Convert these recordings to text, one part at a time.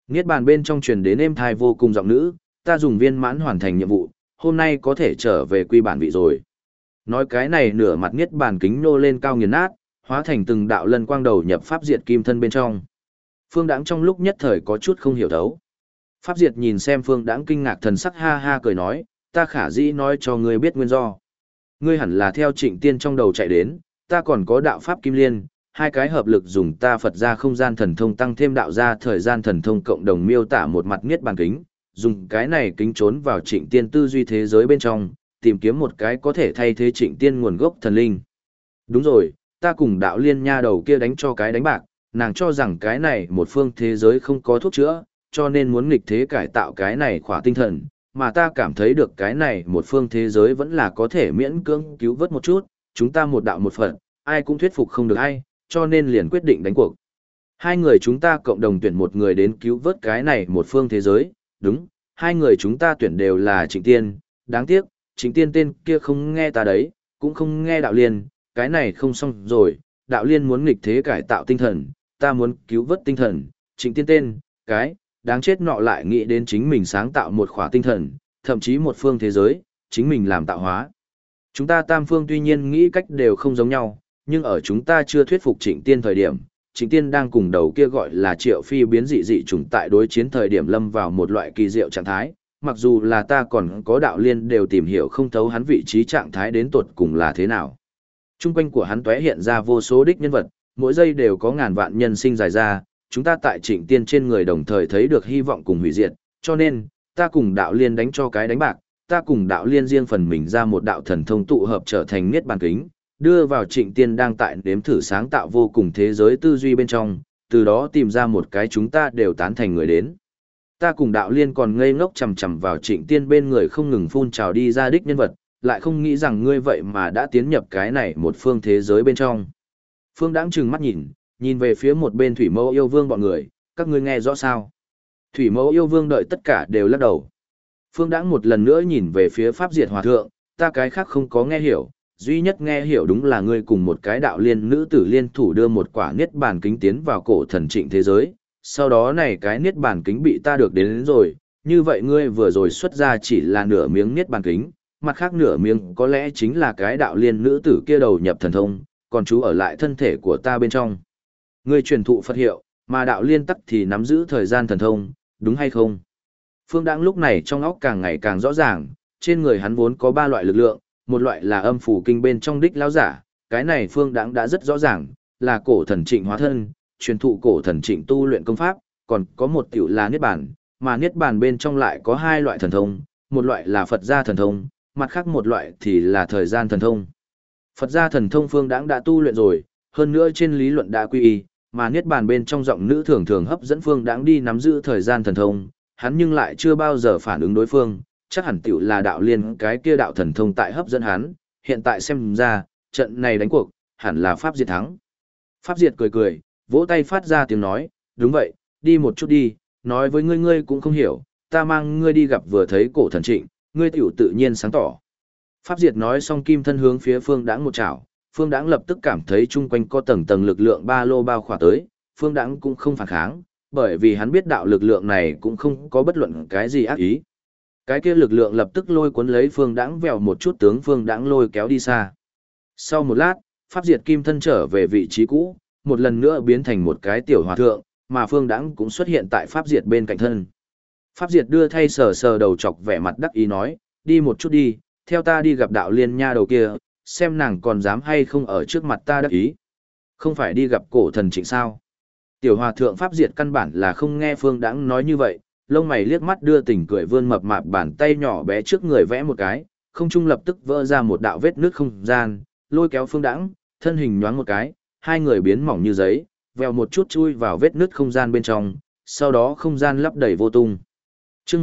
Niết bàn bên trong truyền đến êm thai vô cùng giọng nữ, ta dùng viên mãn hoàn thành nhiệm vụ, hôm nay có thể trở về quy bản vị rồi. Nói cái này nửa mặt niết bàn kính nô lên cao nghiền nát, hóa thành từng đạo lân quang đầu nhập pháp diệt kim thân bên trong. Phương Đãng trong lúc nhất thời có chút không hiểu thấu. Pháp diệt nhìn xem Phương Đãng kinh ngạc thần sắc ha ha cười nói, ta khả dĩ nói cho ngươi biết nguyên do. Ngươi hẳn là theo Trịnh Tiên trong đầu chạy đến, ta còn có đạo pháp kim liên, hai cái hợp lực dùng ta Phật ra không gian thần thông tăng thêm đạo ra thời gian thần thông cộng đồng miêu tả một mặt niết bàn kính, dùng cái này kính trốn vào Trịnh Tiên tư duy thế giới bên trong, tìm kiếm một cái có thể thay thế Trịnh Tiên nguồn gốc thần linh. Đúng rồi, ta cùng đạo liên nha đầu kia đánh cho cái đánh bạc, nàng cho rằng cái này một phương thế giới không có thuốc chữa, cho nên muốn nghịch thế cải tạo cái này khỏa tinh thần, mà ta cảm thấy được cái này một phương thế giới vẫn là có thể miễn cưỡng cứu vớt một chút, chúng ta một đạo một phận, ai cũng thuyết phục không được ai, cho nên liền quyết định đánh cuộc. Hai người chúng ta cộng đồng tuyển một người đến cứu vớt cái này một phương thế giới, đúng, hai người chúng ta tuyển đều là Trịnh Tiên, đáng tiếc, Trịnh Tiên tên kia không nghe ta đấy, cũng không nghe đạo liên, cái này không xong rồi, đạo liên muốn nghịch thế cải tạo tinh thần, ta muốn cứu vớt tinh thần, Trịnh Tiên tên, cái, đáng chết nọ lại nghĩ đến chính mình sáng tạo một khỏa tinh thần, thậm chí một phương thế giới, chính mình làm tạo hóa. Chúng ta tam phương tuy nhiên nghĩ cách đều không giống nhau, nhưng ở chúng ta chưa thuyết phục Trịnh Tiên thời điểm, Trịnh Tiên đang cùng đầu kia gọi là Triệu Phi biến dị dị chủng tại đối chiến thời điểm lâm vào một loại kỳ diệu trạng thái, mặc dù là ta còn có đạo liên đều tìm hiểu không thấu hắn vị trí trạng thái đến tột cùng là thế nào. Trung quanh của hắn tóe hiện ra vô số đích nhân vật, mỗi giây đều có ngàn vạn nhân sinh dài ra, chúng ta tại Trịnh Tiên trên người đồng thời thấy được hy vọng cùng hủy diệt, cho nên, ta cùng đạo liên đánh cho cái đánh bạc, ta cùng đạo liên riêng phần mình ra một đạo thần thông tụ hợp trở thành niết bàn kính, đưa vào Trịnh Tiên đang tại nếm thử sáng tạo vô cùng thế giới tư duy bên trong, từ đó tìm ra một cái chúng ta đều tán thành người đến. Ta cùng đạo liên còn ngây ngốc chầm chầm vào Trịnh Tiên bên người không ngừng phun trào đi ra đích nhân vật, lại không nghĩ rằng ngươi vậy mà đã tiến nhập cái này một phương thế giới bên trong. Phương Đãng trừng mắt nhìn về phía một bên Thủy Mẫu Yêu Vương bọn người, các ngươi nghe rõ sao? Thủy Mẫu Yêu Vương đợi tất cả đều lắc đầu. Phương Đãng một lần nữa nhìn về phía Pháp Diệt Hòa Thượng, ta cái khác không có nghe hiểu, duy nhất nghe hiểu đúng là ngươi cùng một cái đạo liên nữ tử liên thủ đưa một quả niết bàn kính tiến vào cổ thần Trịnh thế giới, sau đó này cái niết bàn kính bị ta được đến rồi, như vậy ngươi vừa rồi xuất ra chỉ là nửa miếng niết bàn kính, mặt khác nửa miếng có lẽ chính là cái đạo liên nữ tử kia đầu nhập thần thông, còn chú ở lại thân thể của ta bên trong. Ngươi truyền thụ Phật hiệu, mà đạo liên tắc thì nắm giữ thời gian thần thông, đúng hay không? Phương Đãng lúc này trong óc càng ngày càng rõ ràng, trên người hắn vốn có ba loại lực lượng, một loại là âm phủ kinh bên trong đích lão giả, cái này Phương Đãng đã rất rõ ràng, là cổ thần Trịnh hóa thân, truyền thụ cổ thần Trịnh tu luyện công pháp, còn có một tiểu là niết bàn, mà niết bàn bên trong lại có hai loại thần thông, một loại là Phật gia thần thông, mặt khác một loại thì là thời gian thần thông. Phật gia thần thông Phương Đãng đã tu luyện rồi, hơn nữa trên lý luận đã quy y, mà niết bàn bên trong giọng nữ thường thường hấp dẫn Phương Đãng đi nắm giữ thời gian thần thông, hắn nhưng lại chưa bao giờ phản ứng đối phương, chắc hẳn tiểu là đạo liên cái kia đạo thần thông tại hấp dẫn hắn, hiện tại xem ra, trận này đánh cuộc, hẳn là Pháp Diệt thắng. Pháp Diệt cười cười, vỗ tay phát ra tiếng nói, đúng vậy, đi một chút đi, nói với ngươi cũng không hiểu, ta mang ngươi đi gặp vừa thấy cổ thần Trịnh, ngươi tiểu tự nhiên sáng tỏ. Pháp Diệt nói xong kim thân hướng phía Phương Đãng một chảo, Phương Đãng lập tức cảm thấy chung quanh có tầng tầng lực lượng ba lô bao khỏa tới, Phương Đãng cũng không phản kháng, bởi vì hắn biết đạo lực lượng này cũng không có bất luận cái gì ác ý. Cái kia lực lượng lập tức lôi cuốn lấy Phương Đãng vèo một chút tướng Phương Đãng lôi kéo đi xa. Sau một lát, Pháp Diệt kim thân trở về vị trí cũ, một lần nữa biến thành một cái tiểu hòa thượng, mà Phương Đãng cũng xuất hiện tại Pháp Diệt bên cạnh thân. Pháp Diệt đưa thay sờ sờ đầu chọc vẻ mặt đắc ý nói, đi một chút đi, theo ta đi gặp đạo liên nha đầu kia, xem nàng còn dám hay không ở trước mặt ta đắc ý. Không phải đi gặp cổ thần Trịnh sao? Tiểu hòa thượng Pháp Diệt căn bản là không nghe Phương Đãng nói như vậy, lông mày liếc mắt đưa tình cười vươn mập mạp bàn tay nhỏ bé trước người vẽ một cái, không trung lập tức vỡ ra một đạo vết nước không gian, lôi kéo Phương Đãng, thân hình nhoáng một cái, hai người biến mỏng như giấy, vèo một chút chui vào vết nứt không gian bên trong, sau đó không gian lấp đầy vô tung. Chương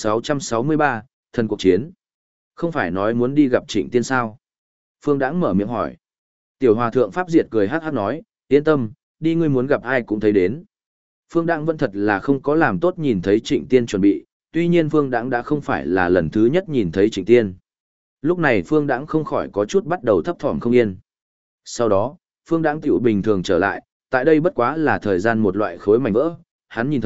1663, thần cuộc chiến. Không phải nói muốn đi gặp Trịnh Tiên sao? Phương Đãng mở miệng hỏi. Tiểu hòa thượng Pháp Diệt cười hát hát nói, yên tâm, đi ngươi muốn gặp ai cũng thấy đến. Phương Đãng vẫn thật là không có làm tốt nhìn thấy Trịnh Tiên chuẩn bị, tuy nhiên Phương Đãng đã không phải là lần thứ nhất nhìn thấy Trịnh Tiên. Lúc này Phương Đãng không khỏi có chút bắt đầu thấp thỏm không yên. Sau đó, Phương Đãng tiểu bình thường trở lại, tại đây bất quá là thời gian một loại khối mảnh vỡ, hắn nhìn thấy,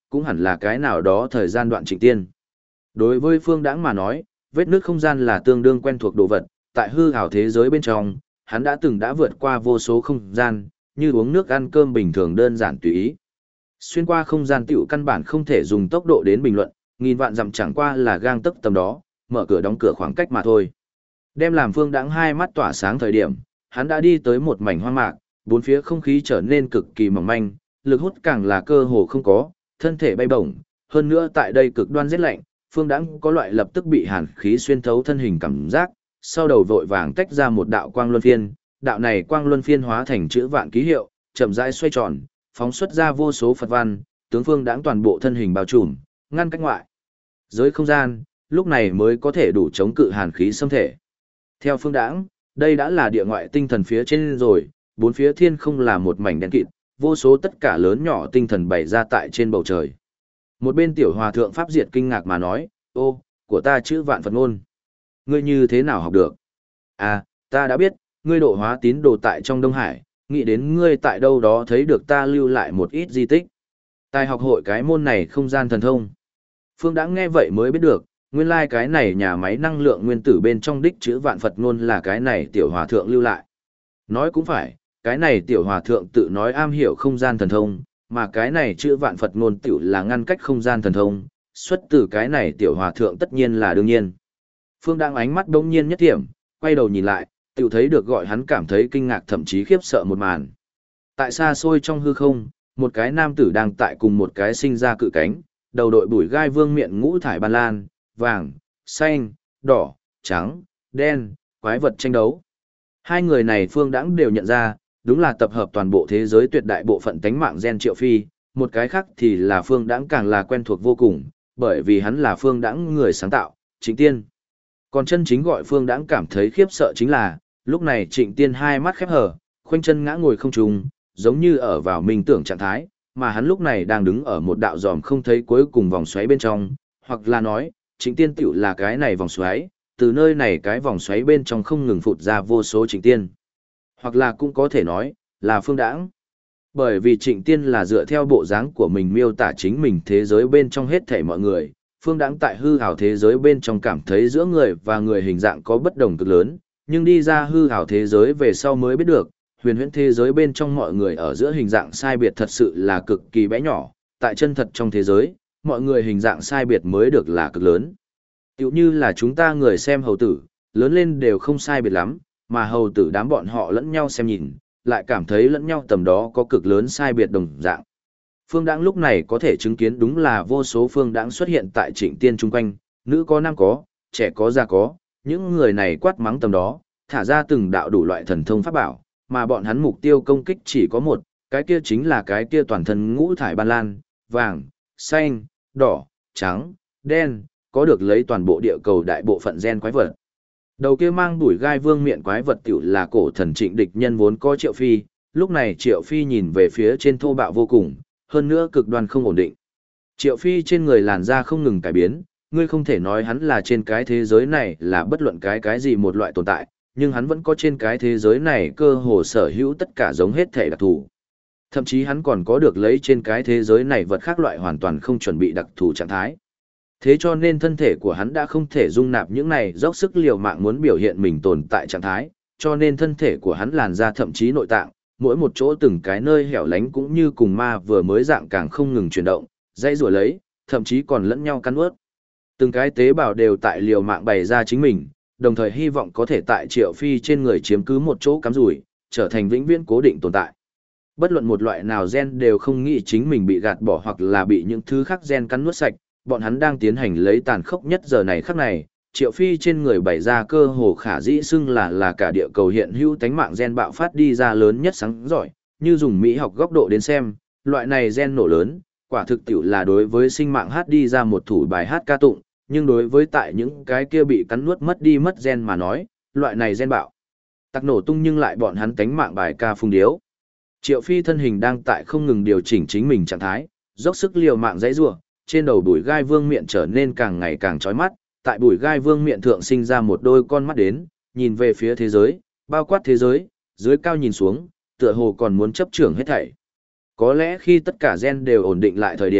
cũng hẳn là cái nào đó thời gian đoạn Trịnh Tiên. Đối với Phương Đãng mà nói, vết nứt không gian là tương đương quen thuộc đồ vật, tại hư ảo thế giới bên trong, hắn đã vượt qua vô số không gian, như uống nước ăn cơm bình thường đơn giản tùy ý. Xuyên qua không gian tiểu căn bản không thể dùng tốc độ đến bình luận, nghìn vạn dặm chẳng qua là gang tấc tầm đó, mở cửa đóng cửa khoảng cách mà thôi. Đem làm Phương Đãng hai mắt tỏa sáng thời điểm, hắn đã đi tới một mảnh hoang mạc, bốn phía không khí trở nên cực kỳ mỏng manh, lực hút càng là cơ hồ không có, thân thể bay bổng, hơn nữa tại đây cực đoan rét lạnh, Phương Đãng có loại lập tức bị hàn khí xuyên thấu thân hình cảm giác, sau đầu vội vàng tách ra một đạo quang luân phiên, đạo này quang luân phiên hóa thành chữ vạn ký hiệu, chậm rãi xoay tròn, phóng xuất ra vô số Phật văn, tướng Phương Đãng toàn bộ thân hình bao trùm, ngăn cách ngoại giới không gian, lúc này mới có thể đủ chống cự hàn khí xâm thể. Theo Phương Đãng, đây đã là địa ngoại tinh thần phía trên rồi, bốn phía thiên không là một mảnh đen kịt, vô số tất cả lớn nhỏ tinh thần bày ra tại trên bầu trời. Một bên tiểu hòa thượng Pháp Diệt kinh ngạc mà nói, ô, của ta chữ vạn Phật ngôn. Ngươi như thế nào học được? À, ta đã biết, ngươi độ hóa tín đồ tại trong Đông Hải, nghĩ đến ngươi tại đâu đó thấy được ta lưu lại một ít di tích. Tài học hội cái môn này không gian thần thông. Phương Đãng nghe vậy mới biết được, nguyên lai cái này nhà máy năng lượng nguyên tử bên trong đích chữ vạn Phật ngôn là cái này tiểu hòa thượng lưu lại. Nói cũng phải, cái này tiểu hòa thượng tự nói am hiểu không gian thần thông, mà cái này chữ vạn Phật ngôn tiểu là ngăn cách không gian thần thông, xuất từ cái này tiểu hòa thượng tất nhiên là đương nhiên. Phương Đãng ánh mắt đống nhiên nhất thiểm, quay đầu nhìn lại, tiểu thấy được gọi hắn cảm thấy kinh ngạc thậm chí khiếp sợ một màn. Tại xa xôi trong hư không, một cái nam tử đang tại cùng một cái sinh ra cự cánh, đầu đội bùi gai vương miện ngũ thải ban lan, vàng, xanh, đỏ, trắng, đen, quái vật tranh đấu. Hai người này Phương Đãng đều nhận ra, đúng là tập hợp toàn bộ thế giới tuyệt đại bộ phận tánh mạng gen Triệu Phi, một cái khác thì là Phương Đãng càng là quen thuộc vô cùng, bởi vì hắn là Phương Đãng người sáng tạo, Trịnh Tiên. Còn chân chính gọi Phương Đãng cảm thấy khiếp sợ chính là, lúc này Trịnh Tiên hai mắt khép hờ, khoanh chân ngã ngồi không trùng, giống như ở vào minh tưởng trạng thái, mà hắn lúc này đang đứng ở một đạo dòm không thấy cuối cùng vòng xoáy bên trong, hoặc là nói, Trịnh Tiên tiểu là cái này vòng xoáy, từ nơi này cái vòng xoáy bên trong không ngừng phụt ra vô số Trịnh Tiên. Hoặc là cũng có thể nói, là Phương Đãng. Bởi vì Trịnh Tiên là dựa theo bộ dáng của mình miêu tả chính mình thế giới bên trong hết thảy mọi người, Phương Đãng tại hư ảo thế giới bên trong cảm thấy giữa người và người hình dạng có bất đồng cực lớn, nhưng đi ra hư ảo thế giới về sau mới biết được, huyền huyễn thế giới bên trong mọi người ở giữa hình dạng sai biệt thật sự là cực kỳ bé nhỏ, tại chân thật trong thế giới, mọi người hình dạng sai biệt mới được là cực lớn. Tiểu như là chúng ta người xem hầu tử, lớn lên đều không sai biệt lắm, mà hầu tử đám bọn họ lẫn nhau xem nhìn, lại cảm thấy lẫn nhau tầm đó có cực lớn sai biệt đồng dạng. Phương Đãng lúc này có thể chứng kiến đúng là vô số Phương Đãng xuất hiện tại Trịnh Tiên chung quanh, nữ có nam có, trẻ có già có, những người này quát mắng tầm đó, thả ra từng đạo đủ loại thần thông pháp bảo, mà bọn hắn mục tiêu công kích chỉ có một, cái kia chính là cái kia toàn thân ngũ thải ban lan, vàng, xanh, đỏ, trắng, đen, có được lấy toàn bộ địa cầu đại bộ phận gen quái vật. Đầu kia mang đuổi gai vương miện quái vật tiểu là cổ thần Trịnh địch nhân vốn có Triệu Phi, lúc này Triệu Phi nhìn về phía trên thô bạo vô cùng, hơn nữa cực đoan không ổn định. Triệu Phi trên người làn da không ngừng cải biến, ngươi không thể nói hắn là trên cái thế giới này là bất luận cái gì một loại tồn tại, nhưng hắn vẫn có trên cái thế giới này cơ hồ sở hữu tất cả giống hết thể đặc thù. Thậm chí hắn còn có được lấy trên cái thế giới này vật khác loại hoàn toàn không chuẩn bị đặc thù trạng thái. Thế cho nên thân thể của hắn đã không thể dung nạp những này dốc sức liều mạng muốn biểu hiện mình tồn tại trạng thái, cho nên thân thể của hắn làn ra thậm chí nội tạng, mỗi một chỗ từng cái nơi hẻo lánh cũng như cùng ma vừa mới dạng càng không ngừng chuyển động, dây rủa lấy, thậm chí còn lẫn nhau cắn ướt. Từng cái tế bào đều tại liều mạng bày ra chính mình, đồng thời hy vọng có thể tại Triệu Phi trên người chiếm cứ một chỗ cắm rủi, trở thành vĩnh viễn cố định tồn tại. Bất luận một loại nào gen đều không nghĩ chính mình bị gạt bỏ hoặc là bị những thứ khác gen cắn nuốt sạch, bọn hắn đang tiến hành lấy tàn khốc nhất giờ này khắc này, Triệu Phi trên người bày ra cơ hồ khả dĩ xưng là cả địa cầu hiện hữu tánh mạng gen bạo phát đi ra lớn nhất sáng giỏi, như dùng mỹ học góc độ đến xem, loại này gen nổ lớn, quả thực tiểu là đối với sinh mạng hát đi ra một thủ bài hát ca tụng, nhưng đối với tại những cái kia bị cắn nuốt mất đi mất gen mà nói, loại này gen bạo tạc nổ tung nhưng lại bọn hắn tánh mạng bài ca phung điếu. Triệu Phi thân hình đang tại không ngừng điều chỉnh chính mình trạng thái, dốc sức liều mạng dãy rủa, trên đầu bùi gai vương miện trở nên càng ngày càng chói mắt, tại bùi gai vương miện thượng sinh ra một đôi con mắt đến, nhìn về phía thế giới, bao quát thế giới, dưới cao nhìn xuống, tựa hồ còn muốn chấp trưởng hết thảy. Có lẽ khi tất cả gen đều ổn định lại thời điểm,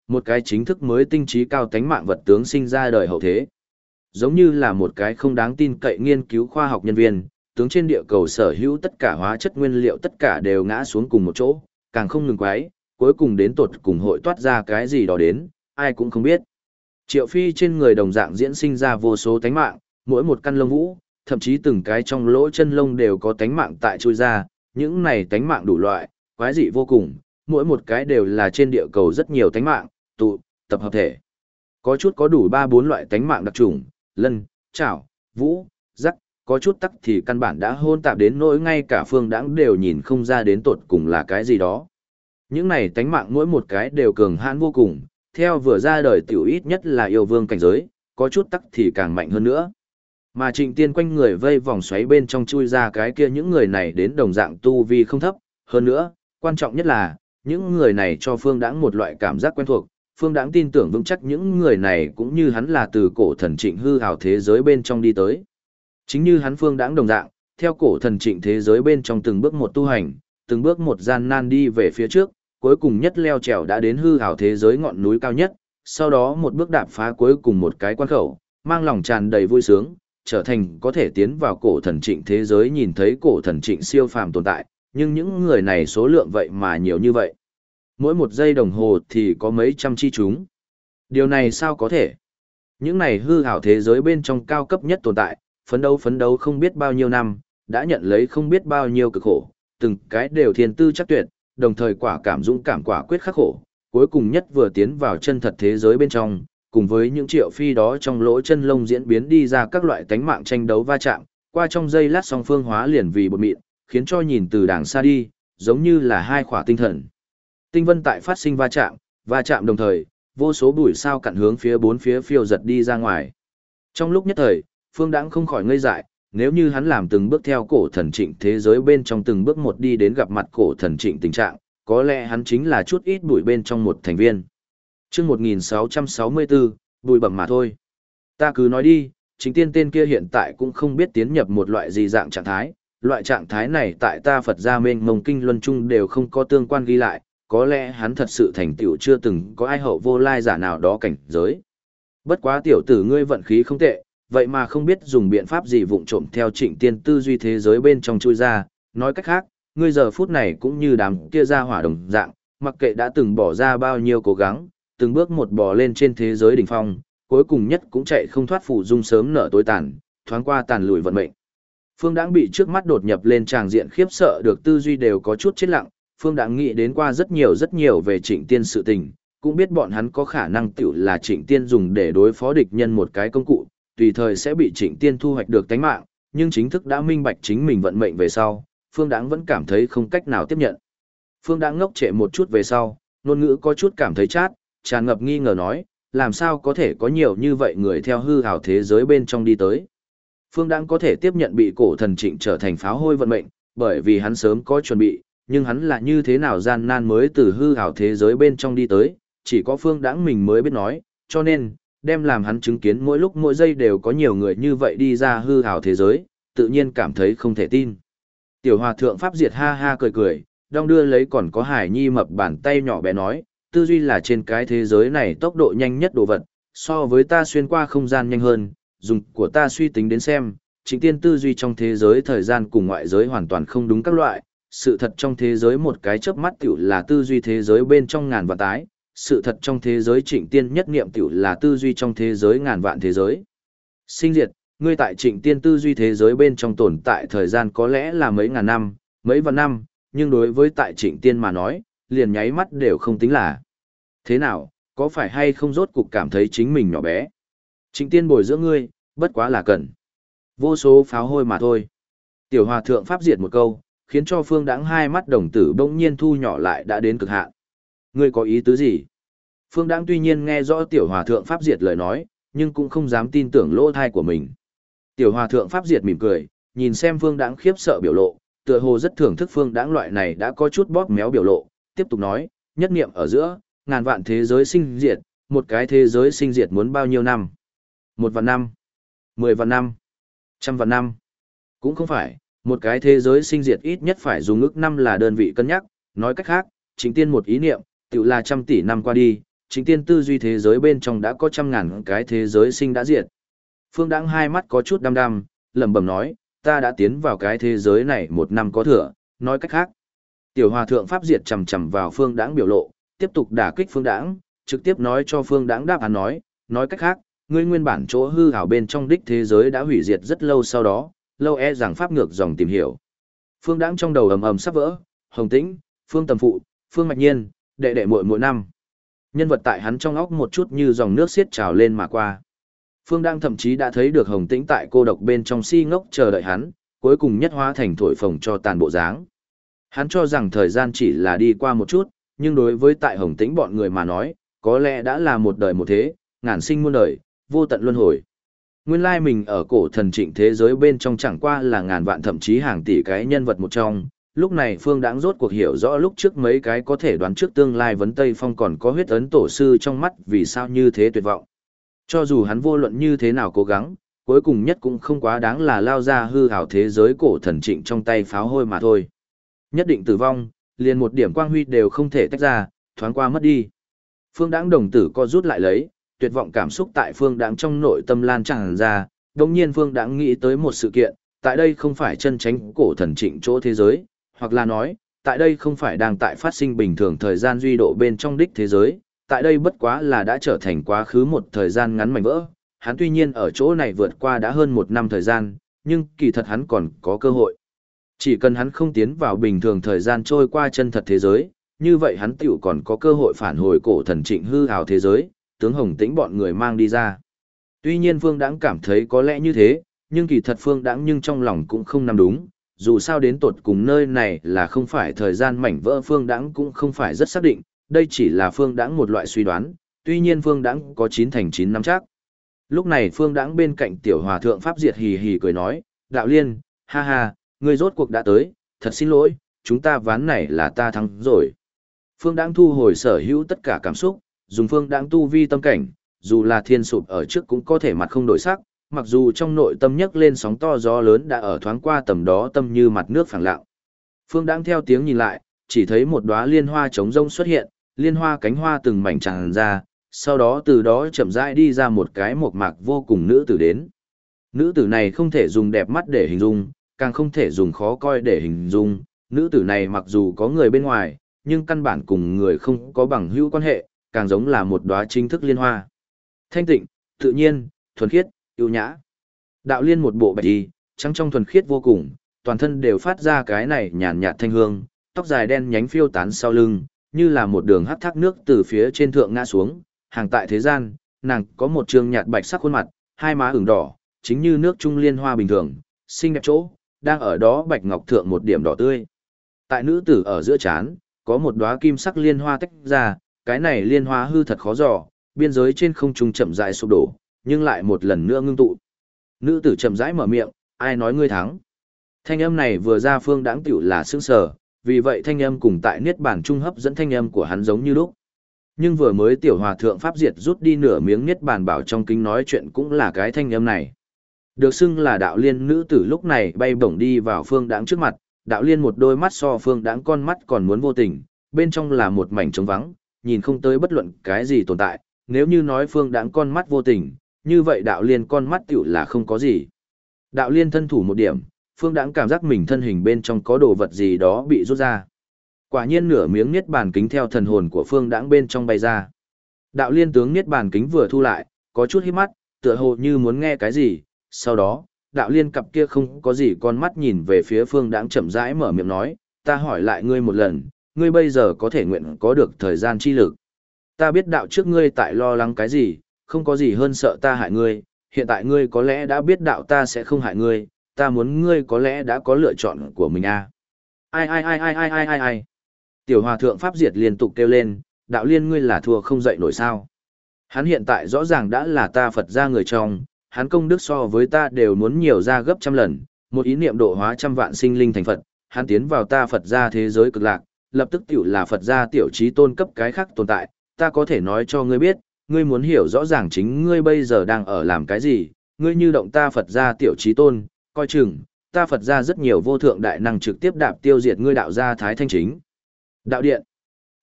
một cái chính thức mới tinh trí cao tánh mạng vật tướng sinh ra đời hậu thế. Giống như là một cái không đáng tin cậy nghiên cứu khoa học nhân viên, tướng trên địa cầu sở hữu tất cả hóa chất nguyên liệu tất cả đều ngã xuống cùng một chỗ, càng không ngừng quái, cuối cùng đến tột cùng hội toát ra cái gì đó đến, ai cũng không biết. Triệu Phi trên người đồng dạng diễn sinh ra vô số tánh mạng, mỗi một căn lông vũ, thậm chí từng cái trong lỗ chân lông đều có tánh mạng tại chui ra, những này tánh mạng đủ loại, quái dị vô cùng, mỗi một cái đều là trên địa cầu rất nhiều tánh mạng, tập hợp thể. Có chút có đủ 3-4 loại tánh mạng đặc trùng, lân, chảo, vũ, rắc, có chút tắc thì căn bản đã hôn tạp đến nỗi ngay cả Phương Đãng đều nhìn không ra đến tột cùng là cái gì đó. Những này tánh mạng mỗi một cái đều cường hãn vô cùng, theo vừa ra đời tiểu ít nhất là yêu vương cảnh giới, có chút tắc thì càng mạnh hơn nữa. Mà Trịnh Tiên quanh người vây vòng xoáy bên trong chui ra cái kia những người này đến đồng dạng tu vi không thấp, hơn nữa, quan trọng nhất là, những người này cho Phương Đãng một loại cảm giác quen thuộc, Phương Đãng tin tưởng vững chắc những người này cũng như hắn là từ cổ thần Trịnh hư hào thế giới bên trong đi tới. Chính như hắn Phương Đãng đồng dạng, theo cổ thần Trịnh thế giới bên trong từng bước một tu hành, từng bước một gian nan đi về phía trước, cuối cùng nhất leo trèo đã đến hư hào thế giới ngọn núi cao nhất, sau đó một bước đạp phá cuối cùng một cái quan khẩu, mang lòng tràn đầy vui sướng, trở thành có thể tiến vào cổ thần Trịnh thế giới nhìn thấy cổ thần Trịnh siêu phàm tồn tại, nhưng những người này số lượng vậy mà nhiều như vậy. Mỗi một giây đồng hồ thì có mấy trăm chi chúng. Điều này sao có thể? Những này hư ảo thế giới bên trong cao cấp nhất tồn tại, phấn đấu không biết bao nhiêu năm, đã nhận lấy không biết bao nhiêu cực khổ, từng cái đều thiên tư chắc tuyệt, đồng thời quả cảm dũng cảm quả quyết khắc khổ, cuối cùng nhất vừa tiến vào chân thật thế giới bên trong, cùng với những Triệu Phi đó trong lỗ chân lông diễn biến đi ra các loại tánh mạng tranh đấu va chạm, qua trong giây lát song phương hóa liền vì bột mịn, khiến cho nhìn từ đàng xa đi, giống như là hai khỏa tinh thần. Tinh vân tại phát sinh va chạm đồng thời, vô số bụi sao cặn hướng phía bốn phía phiêu giật đi ra ngoài. Trong lúc nhất thời, Phương Đãng không khỏi ngây dại, nếu như hắn làm từng bước theo cổ thần Trịnh thế giới bên trong từng bước một đi đến gặp mặt cổ thần Trịnh tình trạng, có lẽ hắn chính là chút ít bụi bên trong một thành viên. Chương 1664, bụi bẩm mà thôi. Ta cứ nói đi, chính tiên tên kia hiện tại cũng không biết tiến nhập một loại gì dạng trạng thái, loại trạng thái này tại ta Phật gia mênh mông kinh luân chung đều không có tương quan ghi lại, có lẽ hắn thật sự thành tựu chưa từng có ai hậu vô lai giả nào đó cảnh giới. Bất quá tiểu tử ngươi vận khí không tệ, vậy mà không biết dùng biện pháp gì vụng trộm theo Trịnh tiên tư duy thế giới bên trong chui ra, nói cách khác, ngươi giờ phút này cũng như đám kia ra hỏa đồng dạng, mặc kệ đã từng bỏ ra bao nhiêu cố gắng, từng bước một bò lên trên thế giới đỉnh phong, cuối cùng nhất cũng chạy không thoát phủ dung sớm nở tối tàn, thoáng qua tàn lùi vận mệnh. Phương Đãng bị trước mắt đột nhập lên tràng diện khiếp sợ được tư duy đều có chút chết lặng, Phương Đãng nghĩ đến qua rất nhiều về Trịnh Tiên sự tình, cũng biết bọn hắn có khả năng tiểu là Trịnh Tiên dùng để đối phó địch nhân một cái công cụ, tùy thời sẽ bị Trịnh Tiên thu hoạch được tánh mạng, nhưng chính thức đã minh bạch chính mình vận mệnh về sau, Phương Đãng vẫn cảm thấy không cách nào tiếp nhận. Phương Đãng ngốc trệ một chút về sau, ngôn ngữ có chút cảm thấy chát, tràn ngập nghi ngờ nói, làm sao có thể có nhiều như vậy người theo hư ảo thế giới bên trong đi tới. Phương Đãng có thể tiếp nhận bị cổ thần Trịnh trở thành pháo hôi vận mệnh, bởi vì hắn sớm có chuẩn bị, nhưng hắn là như thế nào gian nan mới từ hư ảo thế giới bên trong đi tới, chỉ có Phương Đãng mình mới biết nói, cho nên, đem làm hắn chứng kiến mỗi lúc mỗi giây đều có nhiều người như vậy đi ra hư ảo thế giới, tự nhiên cảm thấy không thể tin. Tiểu Hòa thượng Pháp Diệt ha ha cười cười, đong đưa lấy còn có Hải Nhi mập bàn tay nhỏ bé nói, tư duy là trên cái thế giới này tốc độ nhanh nhất đồ vật, so với ta xuyên qua không gian nhanh hơn, dùng của ta suy tính đến xem, Trịnh Tiên tư duy trong thế giới thời gian cùng ngoại giới hoàn toàn không đúng các loại, sự thật trong thế giới một cái chớp mắt tiểu là tư duy thế giới bên trong ngàn vạn tái, sự thật trong thế giới Trịnh Tiên nhất niệm tiểu là tư duy trong thế giới ngàn vạn thế giới. Sinh diệt, ngươi tại Trịnh Tiên tư duy thế giới bên trong tồn tại thời gian có lẽ là mấy ngàn năm, mấy vạn năm, nhưng đối với tại Trịnh Tiên mà nói, liền nháy mắt đều không tính là. Thế nào, có phải hay không rốt cục cảm thấy chính mình nhỏ bé? Trịnh Tiên bồi dưỡng ngươi, bất quá là cần vô số pháo hôi mà thôi. Tiểu Hòa thượng Pháp Diệt một câu, khiến cho Phương Đãng hai mắt đồng tử bỗng nhiên thu nhỏ lại đã đến cực hạn. Ngươi có ý tứ gì? Phương Đãng tuy nhiên nghe rõ Tiểu Hòa thượng Pháp Diệt lời nói, nhưng cũng không dám tin tưởng lỗ thai của mình. Tiểu Hòa thượng Pháp Diệt mỉm cười, nhìn xem Phương Đãng khiếp sợ biểu lộ, tựa hồ rất thưởng thức Phương Đãng loại này đã có chút bóp méo biểu lộ, tiếp tục nói, nhất niệm ở giữa, ngàn vạn thế giới sinh diệt, một cái thế giới sinh diệt muốn bao nhiêu năm? 1.000 năm, 10.000 năm, 100.000 năm. Cũng không phải, một cái thế giới sinh diệt ít nhất phải dùng ức năm là đơn vị cân nhắc, nói cách khác, Trịnh Tiên một ý niệm, tự là 100 tỷ năm qua đi, chính tiên tư duy thế giới bên trong đã có trăm ngàn cái thế giới sinh đã diệt. Phương Đãng hai mắt có chút đăm đăm, lẩm bẩm nói, ta đã tiến vào cái thế giới này 1 năm có thừa, nói cách khác. Tiểu hòa thượng Pháp Diệt chầm chầm vào Phương Đãng biểu lộ, tiếp tục đả kích Phương Đãng, trực tiếp nói cho Phương Đãng đáp án nói cách khác, ngươi nguyên bản chỗ hư ảo bên trong đích thế giới đã hủy diệt rất lâu sau đó, lâu e rằng pháp ngược dòng tìm hiểu. Phương Đãng trong đầu ầm ầm sắp vỡ, Hồng Tĩnh, Phương Tầm Phụ, Phương Mạch Nhiên, đệ đệ muội mỗi năm. Nhân vật tại hắn trong óc một chút như dòng nước xiết trào lên mà qua. Phương Đãng thậm chí đã thấy được Hồng Tĩnh tại cô độc bên trong si ngốc chờ đợi hắn, cuối cùng nhất hóa thành thổi phồng cho tàn bộ dáng. Hắn cho rằng thời gian chỉ là đi qua một chút, nhưng đối với tại Hồng Tĩnh bọn người mà nói, có lẽ đã là một đời một thế, ngàn sinh muôn đời, vô tận luân hồi. Nguyên lai mình ở cổ thần trịnh thế giới bên trong chẳng qua là ngàn vạn thậm chí hàng tỷ cái nhân vật một trong. Lúc này Phương Đãng rốt cuộc hiểu rõ lúc trước mấy cái có thể đoán trước tương lai vấn Tây Phong còn có huyết ấn tổ sư trong mắt vì sao như thế tuyệt vọng. Cho dù hắn vô luận như thế nào cố gắng, cuối cùng nhất cũng không quá đáng là lao ra hư hảo thế giới cổ thần trịnh trong tay pháo hôi mà thôi. Nhất định tử vong, liền một điểm quang huy đều không thể tách ra, thoáng qua mất đi. Phương Đãng đồng tử co rút lại lấy, tuyệt vọng cảm xúc tại Phương Đãng trong nội tâm lan tràn ra, đồng nhiên Phương Đãng nghĩ tới một sự kiện, tại đây không phải chân tránh cổ thần trịnh chỗ thế giới, hoặc là nói, tại đây không phải đang tại phát sinh bình thường thời gian duy độ bên trong đích thế giới, tại đây bất quá là đã trở thành quá khứ một thời gian ngắn mảnh vỡ. Hắn tuy nhiên ở chỗ này vượt qua đã hơn 1 năm thời gian, nhưng kỳ thật hắn còn có cơ hội. Chỉ cần hắn không tiến vào bình thường thời gian trôi qua chân thật thế giới, như vậy hắn tiểu còn có cơ hội phản hồi cổ thần trịnh hư hào thế giới, tướng Hồng Tĩnh bọn người mang đi ra. Tuy nhiên Phương Đãng cảm thấy có lẽ như thế, nhưng kỳ thật Phương Đãng nhưng trong lòng cũng không nắm đúng, dù sao đến tột cùng nơi này là không phải thời gian mảnh vỡ Phương Đãng cũng không phải rất xác định, đây chỉ là Phương Đãng một loại suy đoán, tuy nhiên Phương Đãng có 9/9 nắm chắc. Lúc này Phương Đãng bên cạnh tiểu hòa thượng Pháp Diệt hì hì cười nói, đạo liên, ha ha, ngươi rốt cuộc đã tới, thật xin lỗi, chúng ta ván này là ta thắng rồi. Phương Đãng thu hồi sở hữu tất cả cảm xúc, dùng Phương Đãng tu vi tâm cảnh, dù là thiên sụp ở trước cũng có thể mặt không đổi sắc, mặc dù trong nội tâm nhấc lên sóng to gió lớn đã ở thoáng qua tầm đó tâm như mặt nước phẳng lặng. Phương Đãng theo tiếng nhìn lại, chỉ thấy một đóa liên hoa trống rông xuất hiện, liên hoa cánh hoa từng mảnh tràn ra, sau đó từ đó chậm rãi đi ra một cái mộc mạc vô cùng nữ tử đến. Nữ tử này không thể dùng đẹp mắt để hình dung, càng không thể dùng khó coi để hình dung, nữ tử này mặc dù có người bên ngoài, nhưng căn bản cùng người không có bằng hữu quan hệ, càng giống là một đóa chính thức liên hoa. Thanh tịnh, tự nhiên, thuần khiết, yêu nhã. Đạo liên một bộ bạch y, trắng trong thuần khiết vô cùng, toàn thân đều phát ra cái này nhàn nhạt thanh hương, tóc dài đen nhánh phiêu tán sau lưng, như là một đường hắc thác nước từ phía trên thượng ngã xuống, hàng tại thế gian, nàng có một trương nhạt bạch sắc khuôn mặt, hai má ửng đỏ, chính như nước trung liên hoa bình thường, xinh đẹp chỗ, đang ở đó bạch ngọc thượng một điểm đỏ tươi. Tại nữ tử ở giữa trán, có một đóa kim sắc liên hoa tách ra, cái này liên hoa hư thật khó dò, biên giới trên không trung chậm rãi sụp đổ, nhưng lại một lần nữa ngưng tụ. Nữ tử chậm rãi mở miệng, ai nói ngươi thắng? Thanh âm này vừa ra Phương Đãng tiểu là sững sờ, vì vậy thanh âm cùng tại niết bàn trung hấp dẫn thanh âm của hắn giống như lúc. Nhưng vừa mới tiểu hòa thượng Pháp Diệt rút đi nửa miếng niết bàn bảo trong kính nói chuyện cũng là cái thanh âm này. Được xưng là đạo liên nữ tử lúc này bay bổng đi vào Phương Đãng trước mặt, đạo liên một đôi mắt so Phương Đãng con mắt còn muốn vô tình, bên trong là một mảnh trống vắng, nhìn không tới bất luận cái gì tồn tại, nếu như nói Phương Đãng con mắt vô tình, như vậy đạo liên con mắt tiểu là không có gì. Đạo liên thân thủ một điểm, Phương Đãng cảm giác mình thân hình bên trong có đồ vật gì đó bị rút ra. Quả nhiên nửa miếng niết bàn kính theo thần hồn của Phương Đãng bên trong bay ra. Đạo liên tướng niết bàn kính vừa thu lại, có chút híp mắt, tựa hồ như muốn nghe cái gì, sau đó, đạo liên cặp kia không có gì con mắt nhìn về phía Phương Đãng chậm rãi mở miệng nói, ta hỏi lại ngươi một lần, ngươi bây giờ có thể nguyện có được thời gian chi lực. Ta biết đạo trước ngươi tại lo lắng cái gì, không có gì hơn sợ ta hại ngươi, hiện tại ngươi có lẽ đã biết đạo ta sẽ không hại ngươi, ta muốn ngươi có lẽ đã có lựa chọn của mình à. Ai. Tiểu hòa thượng Pháp Diệt liên tục kêu lên, đạo liên ngươi là thua không dậy nổi sao. Hắn hiện tại rõ ràng đã là ta Phật gia người trong, hắn công đức so với ta đều muốn nhiều ra gấp trăm lần, một ý niệm độ hóa trăm vạn sinh linh thành Phật, hắn tiến vào ta Phật gia thế giới cực lạc, lập tức tiểu là Phật gia tiểu trí tôn cấp cái khác tồn tại, ta có thể nói cho ngươi biết, ngươi muốn hiểu rõ ràng chính ngươi bây giờ đang ở làm cái gì, ngươi như động ta Phật gia tiểu trí tôn, coi chừng, ta Phật gia rất nhiều vô thượng đại năng trực tiếp đạp tiêu diệt ngươi đạo gia Thái Thanh Chính. Đạo điện.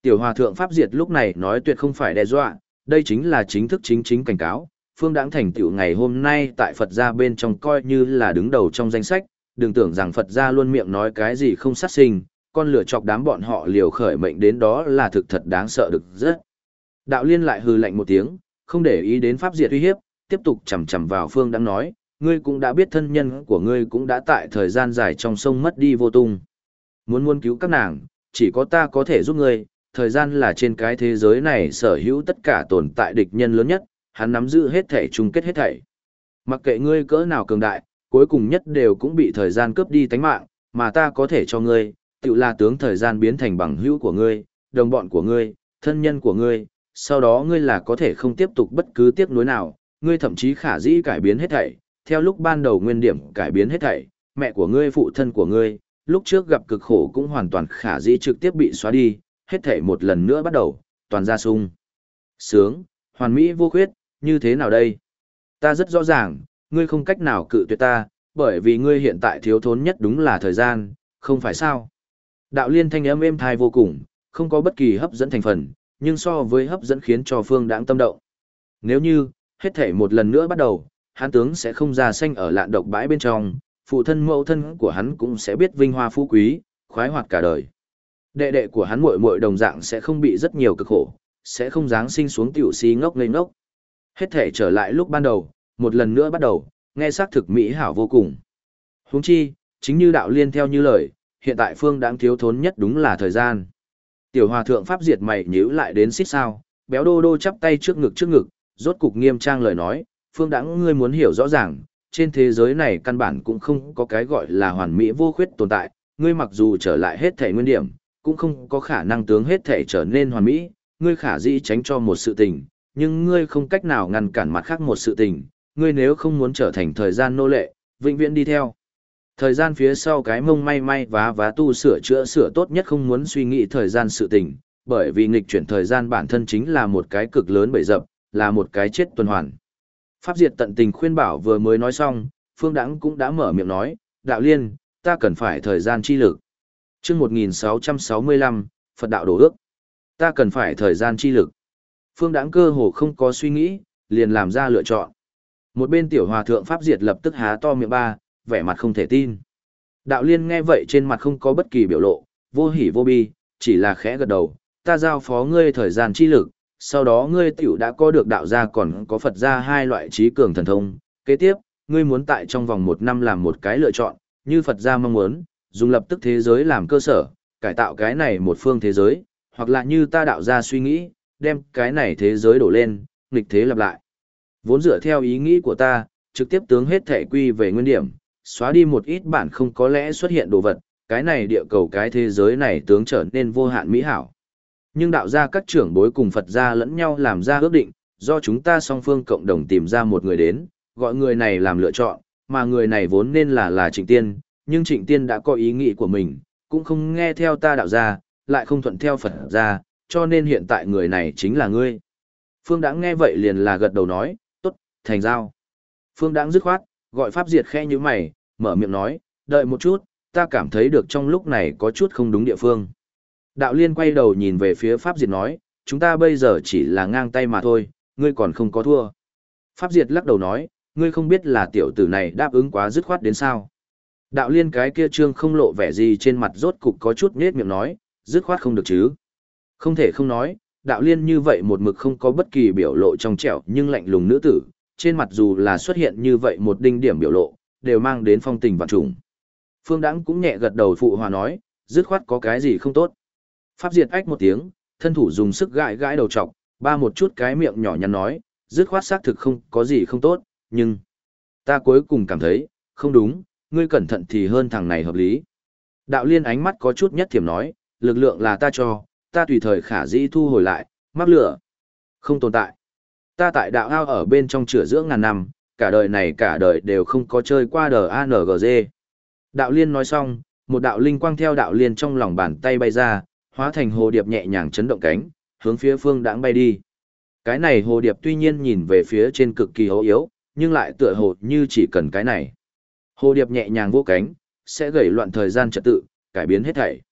Tiểu hòa thượng Pháp Diệt lúc này nói tuyệt không phải đe dọa, đây chính là chính thức chính cảnh cáo. Phương Đãng thành tựu ngày hôm nay tại Phật gia bên trong coi như là đứng đầu trong danh sách, đừng tưởng rằng Phật gia luôn miệng nói cái gì không sát sinh, con lửa chọc đám bọn họ liều khởi mệnh đến đó là thực thật đáng sợ được rất. Đạo Liên lại hừ lạnh một tiếng, không để ý đến Pháp Diệt uy hiếp, tiếp tục chầm chầm vào Phương Đãng nói, ngươi cũng đã biết thân nhân của ngươi cũng đã tại thời gian dài trong sông mất đi vô tung. Muốn cứu các nàng, chỉ có ta có thể giúp ngươi, thời gian là trên cái thế giới này sở hữu tất cả tồn tại địch nhân lớn nhất, hắn nắm giữ hết thảy chung kết hết thảy. Mặc kệ ngươi cỡ nào cường đại, cuối cùng nhất đều cũng bị thời gian cướp đi tánh mạng, mà ta có thể cho ngươi, tự là tướng thời gian biến thành bằng hữu của ngươi, đồng bọn của ngươi, thân nhân của ngươi, sau đó ngươi là có thể không tiếp tục bất cứ tiếc nuối nào, ngươi thậm chí khả dĩ cải biến hết thảy, theo lúc ban đầu nguyên điểm cải biến hết thảy, mẹ của ngươi phụ thân của ngươi, lúc trước gặp cực khổ cũng hoàn toàn khả dĩ trực tiếp bị xóa đi, hết thảy một lần nữa bắt đầu, toàn ra sung. Sướng, hoàn mỹ vô khuyết, như thế nào đây? Ta rất rõ ràng, ngươi không cách nào cự tuyệt ta, bởi vì ngươi hiện tại thiếu thốn nhất đúng là thời gian, không phải sao? Đạo Liên thanh âm êm thai vô cùng, không có bất kỳ hấp dẫn thành phần, nhưng so với hấp dẫn khiến cho Phương Đãng tâm động. Nếu như, hết thảy một lần nữa bắt đầu, hắn tướng sẽ không ra sanh ở lạn độc bãi bên trong, phụ thân mẫu thân của hắn cũng sẽ biết vinh hoa phú quý, khoái hoạt cả đời. Đệ đệ của hắn muội muội đồng dạng sẽ không bị rất nhiều cực khổ, sẽ không giáng sinh xuống tiểu si ngốc ngây ngốc. Hết thể trở lại lúc ban đầu, một lần nữa bắt đầu, nghe xác thực mỹ hảo vô cùng. Huống chi, chính như Đạo Liên theo như lời, hiện tại Phương Đãng thiếu thốn nhất đúng là thời gian. Tiểu hòa thượng Pháp Diệt mày nhíu lại đến xít sao, béo đô đô chắp tay trước ngực, rốt cục nghiêm trang lời nói, Phương Đãng ngươi muốn hiểu rõ ràng, trên thế giới này căn bản cũng không có cái gọi là hoàn mỹ vô khuyết tồn tại, ngươi mặc dù trở lại hết thể nguyên điểm, cũng không có khả năng tướng hết thể trở nên hoàn mỹ, ngươi khả dĩ tránh cho một sự tình, nhưng ngươi không cách nào ngăn cản mặt khác một sự tình, ngươi nếu không muốn trở thành thời gian nô lệ, vĩnh viễn đi theo. Thời gian phía sau cái mông may vá tu sửa chữa tốt nhất không muốn suy nghĩ thời gian sự tình, bởi vì nghịch chuyển thời gian bản thân chính là một cái cực lớn bẫy dập, là một cái chết tuần hoàn. Pháp Diệt tận tình khuyên bảo vừa mới nói xong, Phương Đãng cũng đã mở miệng nói, Đạo Liên, ta cần phải thời gian chi lực. Chương 1665, Phật đạo đổ ước. Ta cần phải thời gian chi lực. Phương Đãng cơ hồ không có suy nghĩ, liền làm ra lựa chọn. Một bên tiểu hòa thượng Pháp Diệt lập tức há to miệng ba, vẻ mặt không thể tin. Đạo Liên nghe vậy trên mặt không có bất kỳ biểu lộ, vô hỉ vô bi, chỉ là khẽ gật đầu, ta giao phó ngươi thời gian chi lực, sau đó ngươi tiểu đã có được đạo gia còn có Phật gia hai loại trí cường thần thông. Kế tiếp, ngươi muốn tại trong vòng 1 năm làm một cái lựa chọn, như Phật gia mong muốn, dùng lập tức thế giới làm cơ sở, cải tạo cái này một phương thế giới, hoặc là như ta đạo gia suy nghĩ, đem cái này thế giới đổ lên, nghịch thế lặp lại. Vốn dựa theo ý nghĩ của ta, trực tiếp tướng hết thể quy về nguyên điểm, xóa đi một ít bản không có lẽ xuất hiện đồ vật, cái này địa cầu cái thế giới này tướng trở nên vô hạn mỹ hảo. Nhưng đạo gia các trưởng bối cùng Phật gia lẫn nhau làm ra ước định, do chúng ta song phương cộng đồng tìm ra một người đến, gọi người này làm lựa chọn, mà người này vốn nên là Trịnh Tiên, nhưng Trịnh Tiên đã có ý nghĩ của mình, cũng không nghe theo ta đạo gia, lại không thuận theo Phật gia, cho nên hiện tại người này chính là ngươi. Phương Đãng nghe vậy liền là gật đầu nói, tốt, thành giao. Phương Đãng dứt khoát, gọi Pháp Diệt khe như mày, mở miệng nói, đợi một chút, ta cảm thấy được trong lúc này có chút không đúng địa phương. Đạo Liên quay đầu nhìn về phía Pháp Diệt nói, chúng ta bây giờ chỉ là ngang tay mà thôi, ngươi còn không có thua. Pháp Diệt lắc đầu nói, ngươi không biết là tiểu tử này đáp ứng quá dứt khoát đến sao. Đạo Liên cái kia trương không lộ vẻ gì trên mặt rốt cục có chút nhếch miệng nói, dứt khoát không được chứ. Không thể không nói, Đạo Liên như vậy một mực không có bất kỳ biểu lộ trong trẻo nhưng lạnh lùng nữ tử, trên mặt dù là xuất hiện như vậy một đinh điểm biểu lộ, đều mang đến phong tình vạn trùng. Phương Đãng cũng nhẹ gật đầu phụ hòa nói, dứt khoát có cái gì không tốt. Pháp Diệt ách một tiếng, thân thủ dùng sức gãi gãi đầu trọc, ba một chút cái miệng nhỏ nhắn nói, dứt khoát xác thực không có gì không tốt, nhưng ta cuối cùng cảm thấy, không đúng, ngươi cẩn thận thì hơn thằng này hợp lý. Đạo Liên ánh mắt có chút nhất thiểm nói, lực lượng là ta cho, ta tùy thời khả dĩ thu hồi lại, mắc lửa. Không tồn tại. Ta tại đạo ao ở bên trong chữa dưỡng ngàn năm, cả đời này cả đời đều không có chơi qua DANGG. Đạo Liên nói xong, một đạo linh quang theo Đạo Liên trong lòng bàn tay bay ra, hóa thành hồ điệp nhẹ nhàng chấn động cánh, hướng phía Phương Đãng bay đi. Cái này hồ điệp tuy nhiên nhìn về phía trên cực kỳ hố yếu, nhưng lại tựa hồ như chỉ cần cái này. Hồ điệp nhẹ nhàng vô cánh, sẽ gẩy loạn thời gian trật tự, cải biến hết thảy.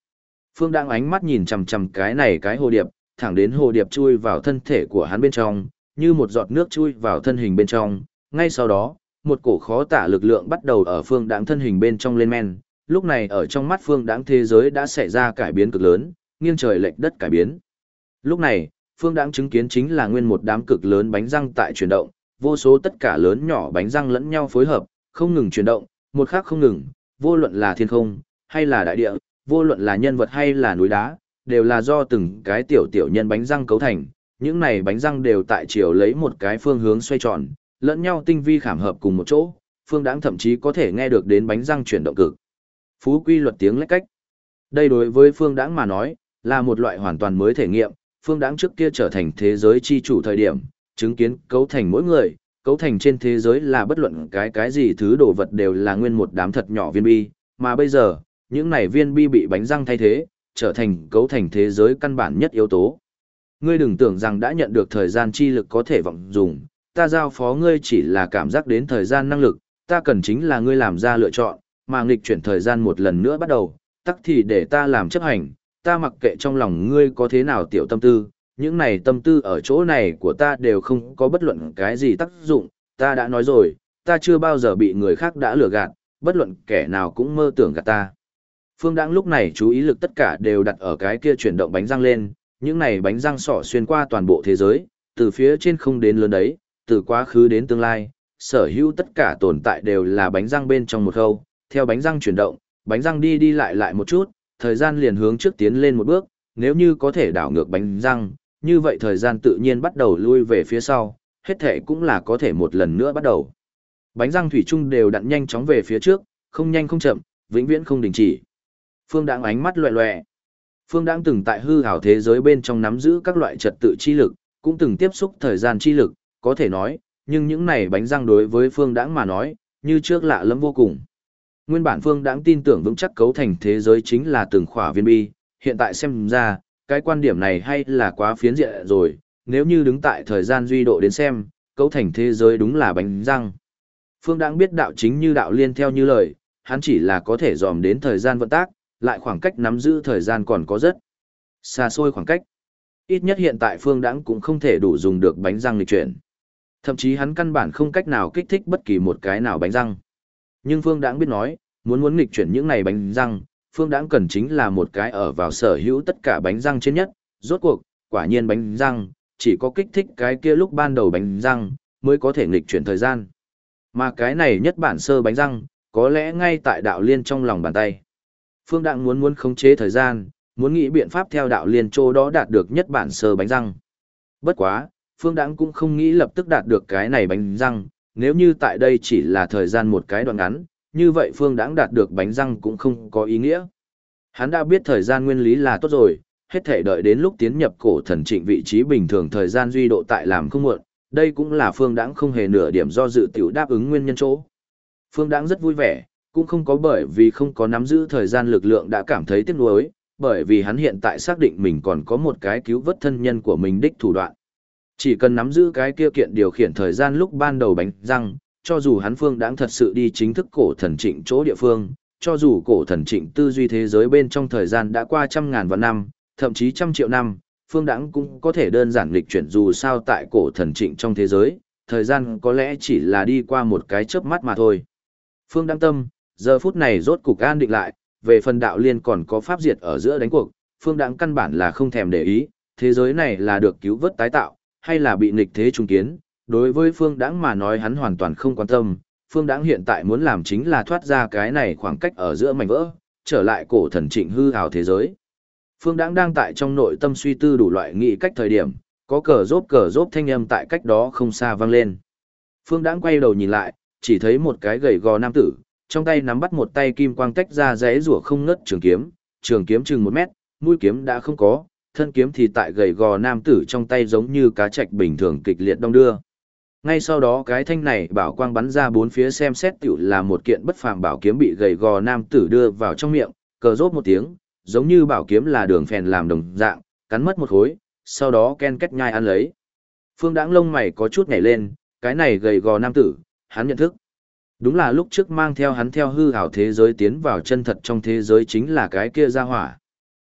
Phương Đãng ánh mắt nhìn chằm chằm cái này cái hồ điệp, thẳng đến hồ điệp chui vào thân thể của hắn bên trong, như một giọt nước chui vào thân hình bên trong. Ngay sau đó, một cổ khó tả lực lượng bắt đầu ở Phương Đãng thân hình bên trong lên men. Lúc này ở trong mắt Phương Đãng thế giới đã xảy ra cải biến cực lớn, nghiêng trời lệch đất cải biến. Lúc này, Phương Đãng chứng kiến chính là nguyên một đám cực lớn bánh răng tại chuyển động, vô số tất cả lớn nhỏ bánh răng lẫn nhau phối hợp, không ngừng chuyển động, một khắc không ngừng, vô luận là thiên không, hay là đại địa, vô luận là nhân vật hay là núi đá, đều là do từng cái tiểu tiểu nhân bánh răng cấu thành, những này bánh răng đều tại chiều lấy một cái phương hướng xoay tròn, lẫn nhau tinh vi khảm hợp cùng một chỗ, Phương Đãng thậm chí có thể nghe được đến bánh răng chuyển động cực. Phú quy luật tiếng lách cách. Đây đối với Phương Đãng mà nói, là một loại hoàn toàn mới thể nghiệm, Phương Đãng trước kia trở thành thế giới chi chủ thời điểm, chứng kiến cấu thành mỗi người, cấu thành trên thế giới là bất luận cái gì thứ đồ vật đều là nguyên một đám thật nhỏ viên bi, mà bây giờ, những này viên bi bị bánh răng thay thế, trở thành cấu thành thế giới căn bản nhất yếu tố. Ngươi đừng tưởng rằng đã nhận được thời gian chi lực có thể vọng dùng, ta giao phó ngươi chỉ là cảm giác đến thời gian năng lực, ta cần chính là ngươi làm ra lựa chọn, mà nghịch chuyển thời gian một lần nữa bắt đầu, tắc thì để ta làm chấp hành, ta mặc kệ trong lòng ngươi có thế nào tiểu tâm tư, những này tâm tư ở chỗ này của ta đều không có bất luận cái gì tác dụng, ta đã nói rồi, ta chưa bao giờ bị người khác đã lừa gạt, bất luận kẻ nào cũng mơ tưởng gạt ta. Phương Đãng lúc này chú ý lực tất cả đều đặt ở cái kia chuyển động bánh răng lên, những này bánh răng sỏ xuyên qua toàn bộ thế giới, từ phía trên không đến lớn đấy, từ quá khứ đến tương lai, sở hữu tất cả tồn tại đều là bánh răng bên trong một khâu, theo bánh răng chuyển động, bánh răng đi đi lại một chút, thời gian liền hướng trước tiến lên một bước, nếu như có thể đảo ngược bánh răng, như vậy thời gian tự nhiên bắt đầu lui về phía sau, hết thể cũng là có thể một lần nữa bắt đầu. Bánh răng thủy chung đều đặn nhanh chóng về phía trước, không nhanh không chậm, vĩnh viễn không đình chỉ. Phương Đãng ánh mắt loè loè. Phương Đãng từng tại hư ảo thế giới bên trong nắm giữ các loại trật tự chi lực, cũng từng tiếp xúc thời gian chi lực, có thể nói, nhưng những này bánh răng đối với Phương Đãng mà nói, như trước lạ lẫm vô cùng. Nguyên bản Phương Đãng tin tưởng vững chắc cấu thành thế giới chính là từng khỏa viên bi, hiện tại xem ra, cái quan điểm này hay là quá phiến diện rồi, nếu như đứng tại thời gian duy độ đến xem, cấu thành thế giới đúng là bánh răng. Phương Đãng biết đạo chính như đạo liên theo như lời, hắn chỉ là có thể dòm đến thời gian vận tác, lại khoảng cách nắm giữ thời gian còn có rất xa xôi khoảng cách. Ít nhất hiện tại Phương Đãng cũng không thể đủ dùng được bánh răng lịch chuyển. Thậm chí hắn căn bản không cách nào kích thích bất kỳ một cái nào bánh răng. Nhưng Phương Đãng biết nói, muốn nghịch chuyển những này bánh răng, Phương Đãng cần chính là một cái ở vào sở hữu tất cả bánh răng trên nhất, rốt cuộc, quả nhiên bánh răng, chỉ có kích thích cái kia lúc ban đầu bánh răng, mới có thể nghịch chuyển thời gian. Mà cái này nhất bản sơ bánh răng, có lẽ ngay tại đạo liên trong lòng bàn tay. Phương Đãng muốn khống chế thời gian, muốn nghĩ biện pháp theo đạo liên chỗ đó đạt được nhất bản sơ bánh răng. Bất quá, Phương Đãng cũng không nghĩ lập tức đạt được cái này bánh răng, nếu như tại đây chỉ là thời gian một cái đoạn ngắn, như vậy Phương Đãng đạt được bánh răng cũng không có ý nghĩa. Hắn đã biết thời gian nguyên lý là tốt rồi, hết thể đợi đến lúc tiến nhập cổ thần trịnh vị trí bình thường thời gian duy độ tại làm không muộn, đây cũng là Phương Đãng không hề nửa điểm do dự tiểu đáp ứng nguyên nhân chỗ. Phương Đãng rất vui vẻ, cũng không có bởi vì không có nắm giữ thời gian lực lượng đã cảm thấy tiếc nuối, bởi vì hắn hiện tại xác định mình còn có một cái cứu vớt thân nhân của mình đích thủ đoạn. Chỉ cần nắm giữ cái kia kiện điều khiển thời gian lúc ban đầu bánh răng, cho dù hắn Phương Đãng thật sự đi chính thức cổ thần trịnh chỗ địa phương, cho dù cổ thần trịnh tư duy thế giới bên trong thời gian đã qua trăm ngàn vạn năm, thậm chí trăm triệu năm, Phương Đãng cũng có thể đơn giản lịch chuyển dù sao tại cổ thần trịnh trong thế giới, thời gian có lẽ chỉ là đi qua một cái chớp mắt mà thôi. Phương Đãng tâm, giờ phút này rốt cục an định lại, về phần đạo liên còn có pháp diệt ở giữa đánh cuộc, Phương Đãng căn bản là không thèm để ý, thế giới này là được cứu vớt tái tạo, hay là bị nghịch thế trùng kiến, đối với Phương Đãng mà nói hắn hoàn toàn không quan tâm, Phương Đãng hiện tại muốn làm chính là thoát ra cái này khoảng cách ở giữa mảnh vỡ, trở lại cổ thần trịnh hư ảo thế giới. Phương Đãng đang tại trong nội tâm suy tư đủ loại nghị cách thời điểm, có cờ rốp thanh âm tại cách đó không xa vang lên. Phương Đãng quay đầu nhìn lại, chỉ thấy một cái gầy gò nam tử, trong tay nắm bắt một tay kim quang tách ra rẽ rủa không ngớt trường kiếm chừng 1 mét, mũi kiếm đã không có, thân kiếm thì tại gầy gò nam tử trong tay giống như cá trạch bình thường kịch liệt đong đưa. Ngay sau đó cái thanh này bảo quang bắn ra bốn phía xem xét tiểu là một kiện bất phàm bảo kiếm bị gầy gò nam tử đưa vào trong miệng, cờ rốt một tiếng, giống như bảo kiếm là đường phèn làm đồng dạng, cắn mất một khối, sau đó ken két nhai ăn lấy. Phương Đãng lông mày có chút nhảy lên, cái này gầy gò nam tử, hắn nhận thức. Đúng là lúc trước mang theo hắn theo hư ảo thế giới tiến vào chân thật trong thế giới chính là cái kia ra hỏa.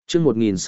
Chương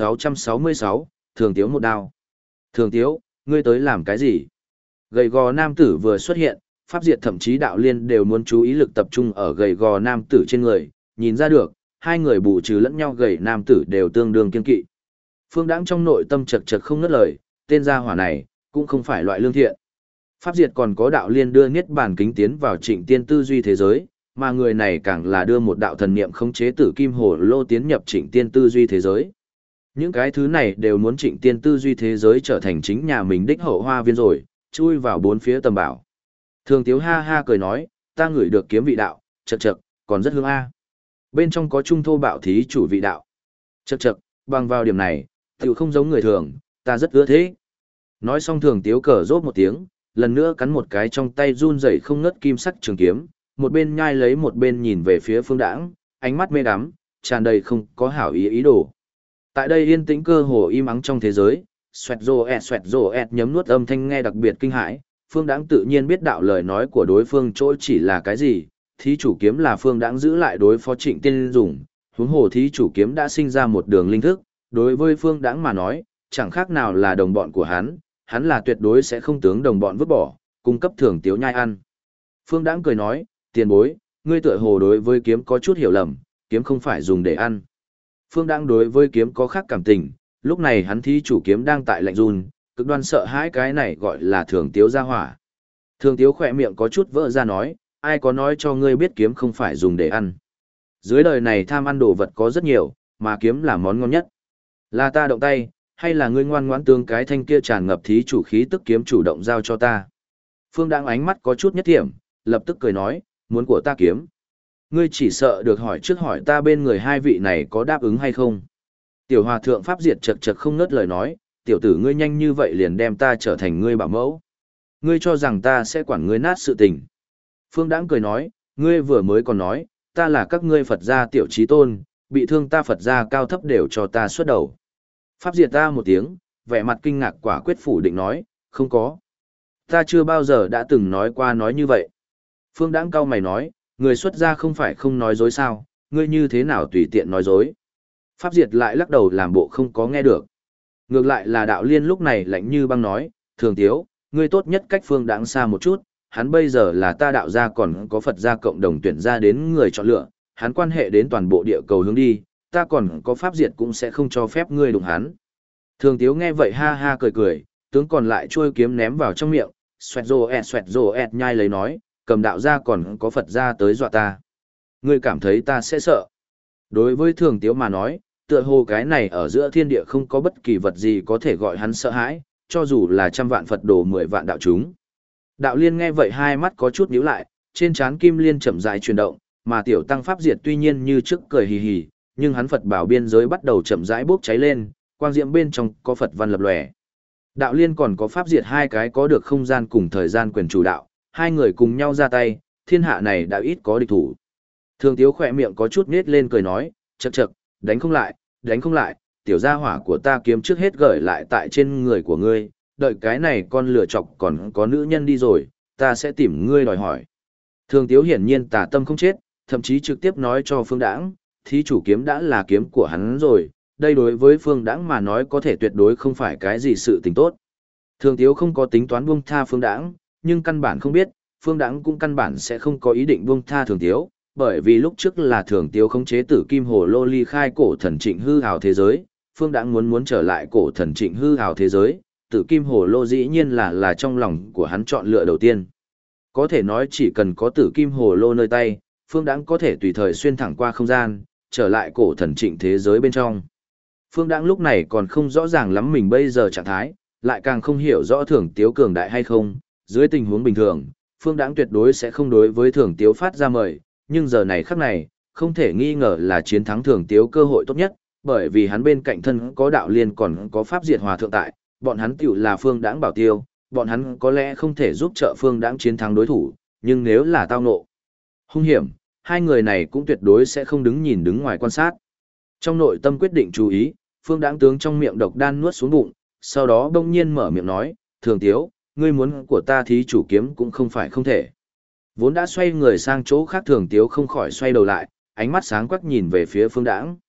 1666, Thường Tiếu một đao. Thường Tiếu, ngươi tới làm cái gì? Gầy gò nam tử vừa xuất hiện, Pháp Diệt thậm chí Đạo Liên đều muốn chú ý lực tập trung ở gầy gò nam tử trên người, nhìn ra được, hai người bù trừ lẫn nhau gầy nam tử đều tương đương kiên kỵ. Phương Đãng trong nội tâm chật chật không ngớt lời, tên gia hỏa này, cũng không phải loại lương thiện. Pháp Diệt còn có Đạo Liên đưa niết bàn kính tiến vào Trịnh Tiên tư duy thế giới, mà người này càng là đưa một đạo thần niệm khống chế tử kim hồ lô tiến nhập Trịnh Tiên tư duy thế giới. Những cái thứ này đều muốn Trịnh Tiên tư duy thế giới trở thành chính nhà mình đích hậu hoa viên rồi, chui vào bốn phía tầm bảo. Thường Tiếu ha ha cười nói, ta ngửi được kiếm vị đạo, chậc chậc, còn rất hương a. Bên trong có trung thô bạo thí chủ vị đạo. Chậc chậc, bằng vào điểm này, tiểu không giống người thường, ta rất ưa thế. Nói xong Thường Tiếu cờ rốt một tiếng, lần nữa cắn một cái trong tay run rẩy không ngớt kim sắc trường kiếm, một bên nhai lấy một bên nhìn về phía Phương Đãng, ánh mắt mê đắm, tràn đầy không có hảo ý đồ. Tại đây yên tĩnh cơ hồ im ắng trong thế giới, xoẹt rồ ẹt nhấm nuốt âm thanh nghe đặc biệt kinh hãi. Phương Đãng tự nhiên biết đạo lời nói của đối phương chỗ chỉ là cái gì, thí chủ kiếm là Phương Đãng giữ lại đối phó Trịnh Tiên dùng, huống hồ thí chủ kiếm đã sinh ra một đường linh thức, đối với Phương Đãng mà nói, chẳng khác nào là đồng bọn của hắn là tuyệt đối sẽ không tướng đồng bọn vứt bỏ, cung cấp Thường Tiếu nhai ăn. Phương Đãng cười nói, tiền bối, ngươi tựa hồ đối với kiếm có chút hiểu lầm, kiếm không phải dùng để ăn. Phương Đãng đối với kiếm có khác cảm tình, lúc này hắn thí chủ kiếm đang tại lạnh run, cực đoan sợ hãi cái này gọi là Thường Tiếu ra hỏa. Thường Tiếu khỏe miệng có chút vỡ ra nói, ai có nói cho ngươi biết kiếm không phải dùng để ăn. Dưới đời này tham ăn đồ vật có rất nhiều, mà kiếm là món ngon nhất. Là ta động tay, hay là ngươi ngoan ngoãn tương cái thanh kia tràn ngập thí chủ khí tức kiếm chủ động giao cho ta. Phương Đãng ánh mắt có chút nhất thiểm, lập tức cười nói, muốn của ta kiếm. Ngươi chỉ sợ được hỏi trước hỏi ta bên người hai vị này có đáp ứng hay không. Tiểu hòa thượng Pháp Diệt chật chật không ngớt lời nói, tiểu tử ngươi nhanh như vậy liền đem ta trở thành ngươi bảo mẫu. Ngươi cho rằng ta sẽ quản ngươi nát sự tình. Phương Đãng cười nói, ngươi vừa mới còn nói, ta là các ngươi Phật gia tiểu trí tôn, bị thương ta Phật gia cao thấp đều cho ta xuất đầu. Pháp Diệt ta một tiếng, vẻ mặt kinh ngạc quả quyết phủ định nói, không có. Ta chưa bao giờ đã từng nói qua nói như vậy. Phương Đãng cau mày nói, người xuất gia không phải không nói dối sao, ngươi như thế nào tùy tiện nói dối. Pháp Diệt lại lắc đầu làm bộ không có nghe được. Ngược lại là Đạo Liên lúc này lạnh như băng nói, Thường Tiếu, ngươi tốt nhất cách Phương Đãng xa một chút, hắn bây giờ là ta đạo gia còn có Phật gia cộng đồng tuyển ra đến người chọn lựa, hắn quan hệ đến toàn bộ địa cầu hướng đi, ta còn có Pháp Diệt cũng sẽ không cho phép ngươi đụng hắn. Thường Tiếu nghe vậy ha ha cười cười, tướng còn lại chuôi kiếm ném vào trong miệng, xoẹt rồ ẹt nhai lấy nói, cầm đạo gia còn có Phật gia tới dọa ta. Ngươi cảm thấy ta sẽ sợ. Đối với Thường Tiếu mà nói, tựa hồ cái này ở giữa thiên địa không có bất kỳ vật gì có thể gọi hắn sợ hãi, cho dù là 100 vạn Phật đồ 10 vạn đạo chúng. Đạo Liên nghe vậy hai mắt có chút nhíu lại, trên trán kim liên chậm rãi chuyển động, mà tiểu tăng Pháp Diệt tuy nhiên như trước cười hì hì, nhưng hắn Phật bảo biên giới bắt đầu chậm rãi bốc cháy lên, quang diệm bên trong có Phật văn lập lòe. Đạo Liên còn có Pháp Diệt hai cái có được không gian cùng thời gian quyền chủ đạo, hai người cùng nhau ra tay, thiên hạ này đã ít có địch thủ. Thường Tiếu khỏe miệng có chút nết lên cười nói, chậc chậc, đánh không lại, tiểu gia hỏa của ta kiếm trước hết gửi lại tại trên người của ngươi, đợi cái này con lừa chọc còn có nữ nhân đi rồi, ta sẽ tìm ngươi đòi hỏi. Thường Tiếu hiển nhiên tà tâm không chết, thậm chí trực tiếp nói cho Phương Đãng, thí chủ kiếm đã là kiếm của hắn rồi, đây đối với Phương Đãng mà nói có thể tuyệt đối không phải cái gì sự tình tốt. Thường Tiếu không có tính toán buông tha Phương Đãng, nhưng căn bản không biết, Phương Đãng cũng căn bản sẽ không có ý định buông tha Thường Tiếu, bởi vì lúc trước là Thường Tiếu khống chế tử kim hồ lô ly khai cổ thần Trịnh hư hào thế giới, Phương Đãng muốn trở lại cổ thần Trịnh hư hào thế giới, tử kim hồ lô dĩ nhiên là trong lòng của hắn chọn lựa đầu tiên. Có thể nói chỉ cần có tử kim hồ lô nơi tay, Phương Đãng có thể tùy thời xuyên thẳng qua không gian, trở lại cổ thần Trịnh thế giới bên trong. Phương Đãng lúc này còn không rõ ràng lắm mình bây giờ trạng thái, lại càng không hiểu rõ Thường Tiếu cường đại hay không, dưới tình huống bình thường, Phương Đãng tuyệt đối sẽ không đối với Thường Tiếu phát ra mời, nhưng giờ này khắc này, không thể nghi ngờ là chiến thắng Thường Tiếu cơ hội tốt nhất, bởi vì hắn bên cạnh thân có Đạo Liên còn có Pháp Diệt Hòa thượng tại, bọn hắn tiểu là Phương Đãng bảo tiêu, bọn hắn có lẽ không thể giúp trợ Phương Đãng chiến thắng đối thủ, nhưng nếu là tao ngộ hung hiểm, hai người này cũng tuyệt đối sẽ không đứng ngoài quan sát. Trong nội tâm quyết định chú ý, Phương Đãng tướng trong miệng độc đan nuốt xuống bụng, sau đó bỗng nhiên mở miệng nói, Thường Tiếu, ngươi muốn của ta thí chủ kiếm cũng không phải không thể. Vốn đã xoay người sang chỗ khác Thường Tiếu không khỏi xoay đầu lại, ánh mắt sáng quắc nhìn về phía Phương Đãng.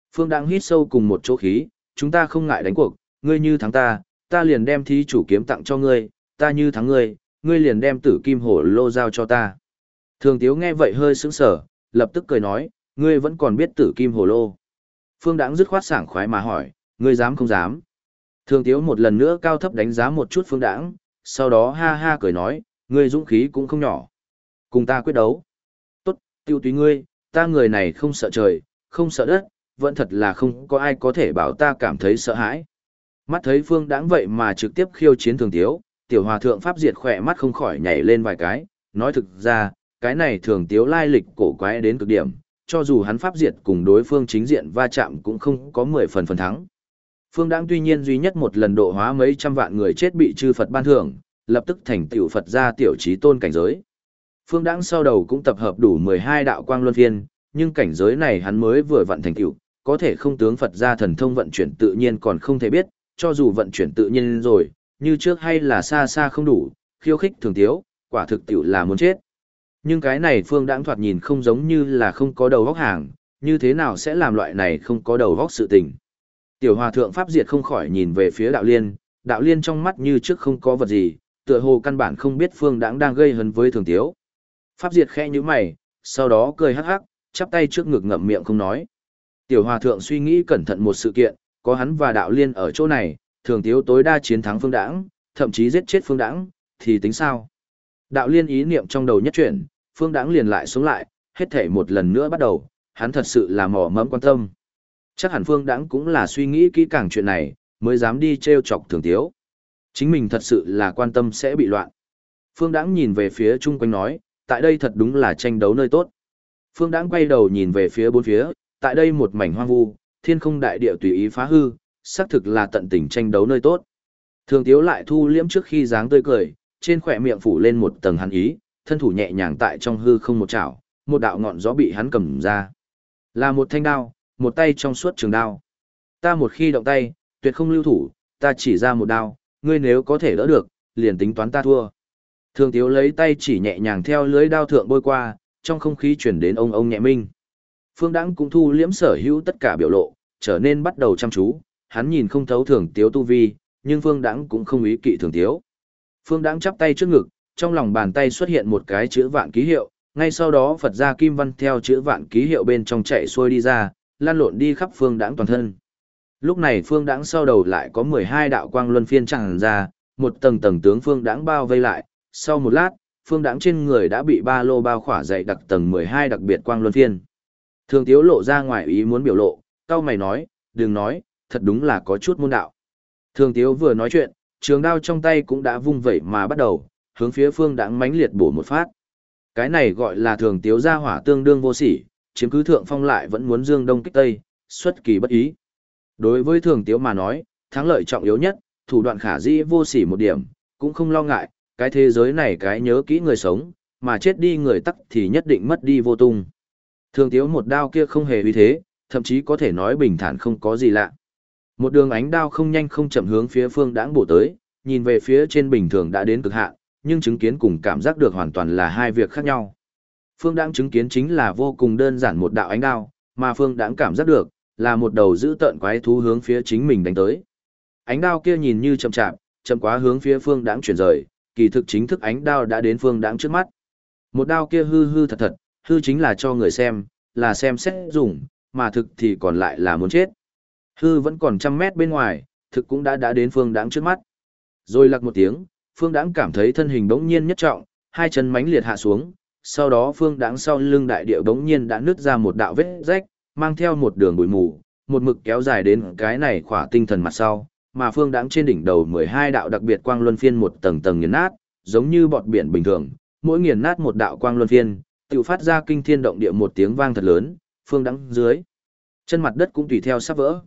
Phương Đãng hít sâu cùng một chỗ khí, chúng ta không ngại đánh cuộc, ngươi như thắng ta, ta liền đem thí chủ kiếm tặng cho ngươi, ta như thắng ngươi, ngươi liền đem tử kim hổ lô giao cho ta. Thường Tiếu nghe vậy hơi sững sờ, lập tức cười nói, ngươi vẫn còn biết tử kim hổ lô. Phương Đãng dứt khoát sảng khoái mà hỏi, ngươi dám không dám? Thường Tiếu một lần nữa cao thấp đánh giá một chút Phương Đãng, sau đó ha ha cười nói, ngươi dũng khí cũng không nhỏ. Cùng ta quyết đấu. Tốt, tiêu tùy ngươi, ta người này không sợ trời, không sợ đất, vẫn thật là không có ai có thể bảo ta cảm thấy sợ hãi. Mắt thấy Phương Đãng vậy mà trực tiếp khiêu chiến Thường Tiếu, tiểu hòa thượng Pháp Diệt khỏe mắt không khỏi nhảy lên vài cái, nói thực ra, cái này Thường Tiếu lai lịch cổ quái đến cực điểm, cho dù hắn Pháp Diệt cùng đối phương chính diện va chạm cũng không có 10 phần thắng. Phương Đãng tuy nhiên duy nhất một lần độ hóa mấy trăm vạn người chết bị chư Phật ban thưởng, lập tức thành tiểu Phật gia tiểu trí tôn cảnh giới. Phương Đãng sau đầu cũng tập hợp đủ 12 đạo quang luân phiên, nhưng cảnh giới này hắn mới vừa vận thành tiểu, có thể không tướng Phật gia thần thông vận chuyển tự nhiên còn không thể biết, cho dù vận chuyển tự nhiên rồi, như trước hay là xa xa không đủ, khiêu khích Thường Tiếu, quả thực tiểu là muốn chết. Nhưng cái này Phương Đãng thoạt nhìn không giống như là không có đầu óc hàng, như thế nào sẽ làm loại này không có đầu óc sự tình. Tiểu hòa thượng Pháp Diệt không khỏi nhìn về phía đạo liên trong mắt như trước không có vật gì, tựa hồ căn bản không biết Phương Đãng đang gây hấn với Thường Tiếu. Pháp Diệt khẽ nhíu mày, sau đó cười hắc hắc, chắp tay trước ngực ngậm miệng không nói. Tiểu hòa thượng suy nghĩ cẩn thận một sự kiện, có hắn và đạo liên ở chỗ này, Thường Tiếu tối đa chiến thắng Phương Đãng, thậm chí giết chết Phương Đãng, thì tính sao? Đạo liên ý niệm trong đầu nhất chuyển, Phương Đãng liền lại sống lại, hết thể một lần nữa bắt đầu, hắn thật sự là mò mẫm quan tâm. Chắc hẳn Phương Đãng cũng là suy nghĩ kỹ càng chuyện này, mới dám đi trêu chọc Thường Tiếu. Chính mình thật sự là quan tâm sẽ bị loạn. Phương Đãng nhìn về phía chung quanh nói, tại đây thật đúng là tranh đấu nơi tốt. Phương Đãng quay đầu nhìn về phía bốn phía, tại đây một mảnh hoang vu, thiên không đại địa tùy ý phá hư, xác thực là tận tình tranh đấu nơi tốt. Thường Tiếu lại thu liễm trước khi dáng tươi cười, trên khỏe miệng phủ lên một tầng hắn ý, thân thủ nhẹ nhàng tại trong hư không một chảo, một đạo ngọn gió bị hắn cầm ra. Là một thanh đao, một tay trong suốt trường đao. Ta một khi động tay, tuyệt không lưu thủ, ta chỉ ra một đao, ngươi nếu có thể đỡ được, liền tính toán ta thua. Thường Tiếu lấy tay chỉ nhẹ nhàng theo lưới đao thượng bôi qua, trong không khí chuyển đến ông nhẹ minh. Phương Đãng cũng thu liễm sở hữu tất cả biểu lộ, trở nên bắt đầu chăm chú, hắn nhìn không thấu Thường Tiếu tu vi, nhưng Phương Đãng cũng không ý kỵ Thường Tiếu. Phương Đãng chắp tay trước ngực, trong lòng bàn tay xuất hiện một cái chữ vạn ký hiệu, ngay sau đó Phật gia kim văn theo chữ vạn ký hiệu bên trong chạy xuôi đi ra, lan lộn đi khắp Phương Đãng toàn thân. Lúc này Phương Đãng sau đầu lại có 12 đạo quang luân phiên tràn ra, một tầng tầng tướng Phương Đãng bao vây lại, sau một lát, Phương Đãng trên người đã bị ba lô bao khỏa dày đặc tầng 12 đặc biệt quang luân phiên. Thường Tiếu lộ ra ngoài ý muốn biểu lộ, cao mày nói, đừng nói, thật đúng là có chút môn đạo. Thường Tiếu vừa nói chuyện, trường đao trong tay cũng đã vung vẩy mà bắt đầu, hướng phía Phương Đãng mãnh liệt bổ một phát. Cái này gọi là Thường Tiếu gia hỏa tương đương vô sỉ, chiếm cứ thượng phong lại vẫn muốn dương đông kích tây, xuất kỳ bất ý. Đối với Thường Tiếu mà nói, thắng lợi trọng yếu nhất, thủ đoạn khả dĩ vô sỉ một điểm, cũng không lo ngại, cái thế giới này cái nhớ kỹ người sống, mà chết đi người tắc thì nhất định mất đi vô tung. Thường Tiếu một đao kia không hề uy thế, thậm chí có thể nói bình thản không có gì lạ. Một đường ánh đao không nhanh không chậm hướng phía Phương Đãng bổ tới, nhìn về phía trên bình thường đã đến cực hạn, nhưng chứng kiến cùng cảm giác được hoàn toàn là hai việc khác nhau. Phương Đãng chứng kiến chính là vô cùng đơn giản một đạo ánh đao, mà Phương Đãng cảm giác được là một đầu dữ tợn quái thú hướng phía chính mình đánh tới. Ánh đao kia nhìn như chậm chạp, chậm quá hướng phía Phương Đãng chuyển rời, kỳ thực chính thức ánh đao đã đến Phương Đãng trước mắt. Một đao kia hư hư thật thật, hư chính là cho người xem, là xem xét dùng, mà thực thì còn lại là muốn chết. Hư vẫn còn trăm mét bên ngoài, thực cũng đã đến Phương Đãng trước mắt. Rồi lặc một tiếng, Phương Đãng cảm thấy thân hình bỗng nhiên nhất trọng, hai chân mãnh liệt hạ xuống, sau đó Phương Đãng sau lưng đại địa bỗng nhiên đã nứt ra một đạo vết rách, mang theo một đường bụi mù, một mực kéo dài đến cái này khỏa tinh thần mặt sau, mà Phương Đãng trên đỉnh đầu 12 đạo đặc biệt quang luân phiên một tầng tầng nghiền nát, giống như bọt biển bình thường, mỗi nghiền nát một đạo quang luân phiên, tự phát ra kinh thiên động địa một tiếng vang thật lớn, Phương Đãng dưới chân mặt đất cũng tùy theo sắp vỡ.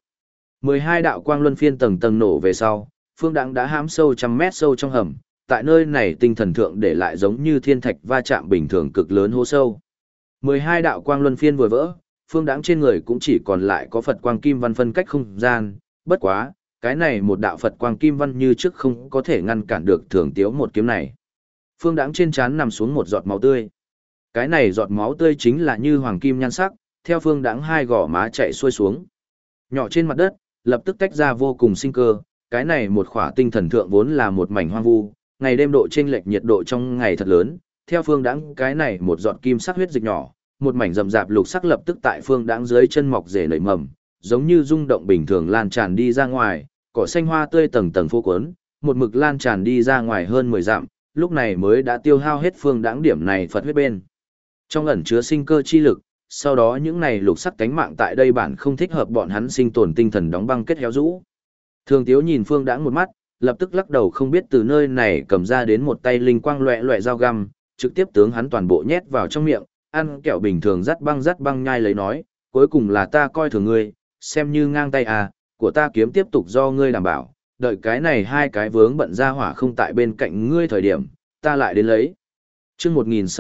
12 đạo quang luân phiên tầng tầng nổ về sau, Phương Đãng đã hãm sâu trăm mét sâu trong hầm, tại nơi này tinh thần thượng để lại giống như thiên thạch va chạm bình thường cực lớn hố sâu. 12 đạo quang luân phiên vừa vỡ, Phương Đãng trên người cũng chỉ còn lại có Phật quang kim văn phân cách không gian, bất quá, cái này một đạo Phật quang kim văn như trước không có thể ngăn cản được Thường Tiếu một kiếm này. Phương Đãng trên trán nằm xuống một giọt máu tươi. Cái này giọt máu tươi chính là như hoàng kim nhan sắc, theo Phương Đãng hai gò má chạy xuôi xuống. Nhỏ trên mặt đất, lập tức tách ra vô cùng sinh cơ, cái này một khỏa tinh thần thượng vốn là một mảnh hoang vu, ngày đêm độ chênh lệch nhiệt độ trong ngày thật lớn, theo Phương Đãng cái này một giọt kim sắc huyết dịch nhỏ, một mảnh rậm rạp lục sắc lập tức tại Phương Đãng dưới chân mọc rễ nảy mầm, giống như rung động bình thường lan tràn đi ra ngoài, cỏ xanh hoa tươi tầng tầng phố cuốn, một mực lan tràn đi ra ngoài hơn 10 dặm, lúc này mới đã tiêu hao hết Phương Đãng điểm này Phật huyết bên. Trong ẩn chứa sinh cơ chi lực, sau đó những này lục sắc cánh mạng tại đây bản không thích hợp bọn hắn sinh tồn tinh thần đóng băng kết héo rũ. Thường Tiếu nhìn Phương Đãng một mắt, lập tức lắc đầu không biết từ nơi này cầm ra đến một tay linh quang loẹt loẹt dao găm, trực tiếp tướng hắn toàn bộ nhét vào trong miệng, ăn kẹo bình thường dắt băng nhai lấy nói, cuối cùng là ta coi thường ngươi, xem như ngang tay à, của ta kiếm tiếp tục do ngươi đảm bảo, đợi cái này hai cái vướng bận ra hỏa không tại bên cạnh ngươi thời điểm, ta lại đến lấy. Chương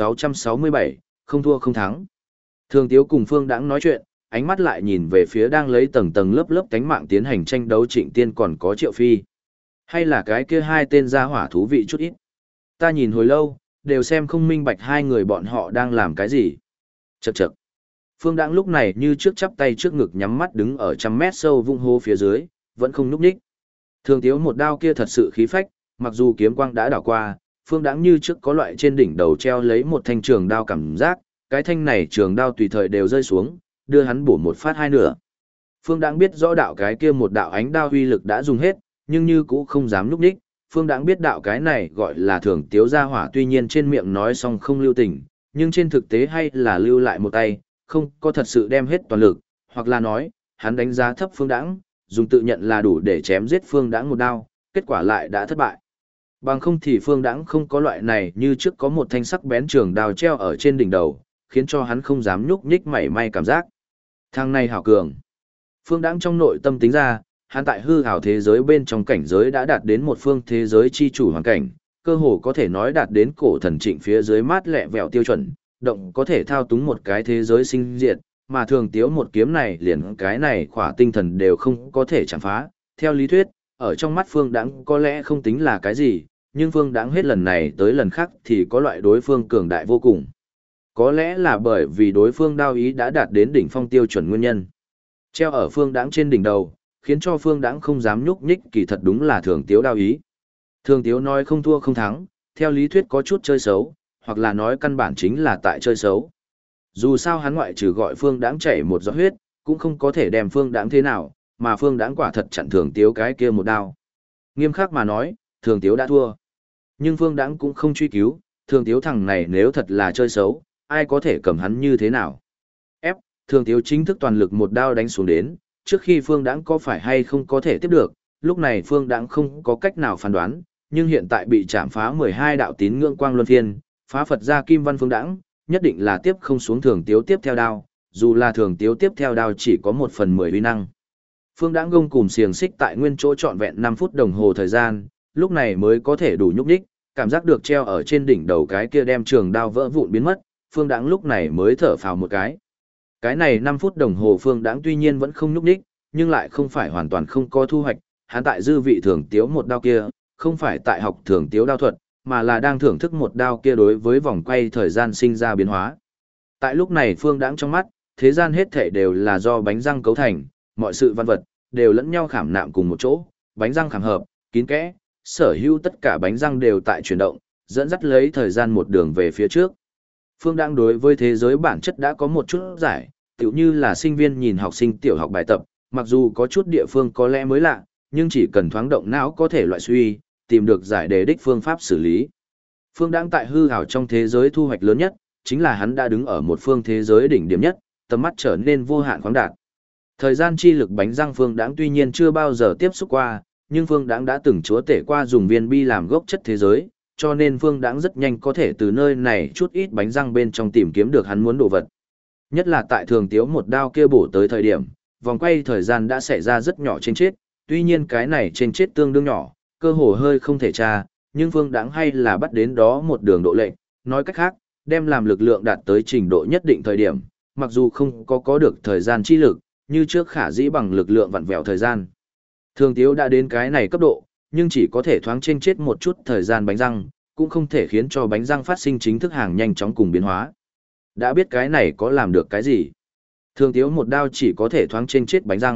1667, không thua không thắng. Thường Tiếu cùng Phương Đãng nói chuyện, ánh mắt lại nhìn về phía đang lấy tầng tầng lớp lớp cánh mạng tiến hành tranh đấu Trịnh Tiên còn có Triệu Phi. Hay là cái kia hai tên gia hỏa thú vị chút ít. Ta nhìn hồi lâu, đều xem không minh bạch hai người bọn họ đang làm cái gì. Chậc chậc. Phương Đãng lúc này như trước chắp tay trước ngực nhắm mắt đứng ở 100 mét sâu vung hô phía dưới, vẫn không nhúc nhích. Thường Tiếu một đao kia thật sự khí phách, mặc dù kiếm quang đã đảo qua, Phương Đãng như trước có loại trên đỉnh đầu treo lấy một thanh trường đao cảm giác, cái thanh này trường đao tùy thời đều rơi xuống, đưa hắn bổ một phát hai nửa. Phương Đãng biết rõ đạo cái kia một đạo ánh đao uy lực đã dùng hết, nhưng như cũ không dám núp đích. Phương Đãng biết đạo cái này gọi là Thường Tiếu gia hỏa, tuy nhiên trên miệng nói xong không lưu tình, nhưng trên thực tế hay là lưu lại một tay, không có thật sự đem hết toàn lực, hoặc là nói, hắn đánh giá thấp Phương Đãng, dùng tự nhận là đủ để chém giết Phương Đãng một đao, kết quả lại đã thất bại. Bằng không thì Phương Đãng không có loại này như trước có một thanh sắc bén trường đao treo ở trên đỉnh đầu, khiến cho hắn không dám nhúc nhích mảy may cảm giác. Thằng này hảo cường. Phương Đãng trong nội tâm tính ra, hắn tại hư ảo thế giới bên trong cảnh giới đã đạt đến một phương thế giới chi chủ hoàn cảnh, cơ hồ có thể nói đạt đến cổ thần Trịnh phía dưới mát lẹ vẹo tiêu chuẩn, động có thể thao túng một cái thế giới sinh diệt, mà Thường Tiếu một kiếm này liền cái này khỏa tinh thần đều không có thể chạm phá. Theo lý thuyết, ở trong mắt Phương Đãng có lẽ không tính là cái gì, nhưng Phương Đãng hết lần này tới lần khác thì có loại đối phương cường đại vô cùng. Có lẽ là bởi vì đối phương đao ý đã đạt đến đỉnh phong tiêu chuẩn nguyên nhân. Treo ở Phương Đãng trên đỉnh đầu, khiến cho Phương Đãng không dám nhúc nhích, kỳ thật đúng là Thường Tiếu đao ý. Thường Tiếu nói không thua không thắng, theo lý thuyết có chút chơi xấu, hoặc là nói căn bản chính là tại chơi xấu. Dù sao hắn ngoại trừ gọi Phương Đãng chảy một giọt huyết, cũng không có thể đem Phương Đãng thế nào, mà Phương Đãng quả thật chặn Thường Tiếu cái kia một đao. Nghiêm khắc mà nói, Thường Tiếu đã thua. Nhưng Phương Đãng cũng không truy cứu, Thường Tiếu thằng này nếu thật là chơi xấu, ai có thể cầm hắn như thế nào. Ép, Thường Tiếu chính thức toàn lực một đao đánh xuống đến, trước khi Phương Đãng có phải hay không có thể tiếp được, lúc này Phương Đãng không có cách nào phán đoán, nhưng hiện tại bị chạm phá 12 đạo tín ngưỡng quang luân phiên, phá Phật ra kim văn Phương Đãng, nhất định là tiếp không xuống Thường Tiếu tiếp theo đao, dù là Thường Tiếu tiếp theo đao chỉ có 1/10 uy năng. Phương Đãng gông cùm xiềng xích tại nguyên chỗ trọn vẹn 5 phút đồng hồ thời gian, lúc này mới có thể đủ nhúc nhích, cảm giác được treo ở trên đỉnh đầu cái kia đem trường đao vỡ vụn biến mất, Phương Đãng lúc này mới thở phào một cái. Cái này 5 phút đồng hồ Phương Đãng tuy nhiên vẫn không nhúc nhích, nhưng lại không phải hoàn toàn không có thu hoạch, hắn tại dư vị Thường Tiếu một đao kia, không phải tại học Thường Tiếu đao thuật, mà là đang thưởng thức một đao kia đối với vòng quay thời gian sinh ra biến hóa. Tại lúc này Phương Đãng trong mắt, thế gian hết thảy đều là do bánh răng cấu thành, mọi sự văn vật đều lẫn nhau khảm nạm cùng một chỗ, bánh răng khảm hợp, kín kẽ, sở hữu tất cả bánh răng đều tại chuyển động, dẫn dắt lấy thời gian một đường về phía trước. Phương Đãng đối với thế giới bản chất đã có một chút giải, tựu như là sinh viên nhìn học sinh tiểu học bài tập, mặc dù có chút địa phương có lẽ mới lạ, nhưng chỉ cần thoáng động não có thể loại suy, tìm được giải đề đích phương pháp xử lý. Phương Đãng tại hư ảo trong thế giới thu hoạch lớn nhất, chính là hắn đã đứng ở một phương thế giới đỉnh điểm nhất, tầm mắt trở nên vô hạn khoáng đạt. Thời gian chi lực bánh răng Phương Đãng tuy nhiên chưa bao giờ tiếp xúc qua, nhưng Phương Đãng đã từng chúa tể qua dùng viên bi làm gốc chất thế giới, cho nên Phương Đãng rất nhanh có thể từ nơi này chút ít bánh răng bên trong tìm kiếm được hắn muốn đồ vật. Nhất là tại Thường Tiếu một đao kia bổ tới thời điểm, vòng quay thời gian đã xảy ra rất nhỏ trên chết, tuy nhiên cái này trên chết tương đương nhỏ, cơ hồ hơi không thể tra, nhưng Phương Đãng hay là bắt đến đó một đường độ lệnh, nói cách khác, đem làm lực lượng đạt tới trình độ nhất định thời điểm, mặc dù không có được thời gian chi lực, như trước khả dĩ bằng lực lượng vặn vẹo thời gian. Thường Tiếu đã đến cái này cấp độ, nhưng chỉ có thể thoáng trên chết một chút thời gian bánh răng, cũng không thể khiến cho bánh răng phát sinh chính thức hàng nhanh chóng cùng biến hóa. Đã biết cái này có làm được cái gì? Thường Tiếu một đao chỉ có thể thoáng trên chết bánh răng,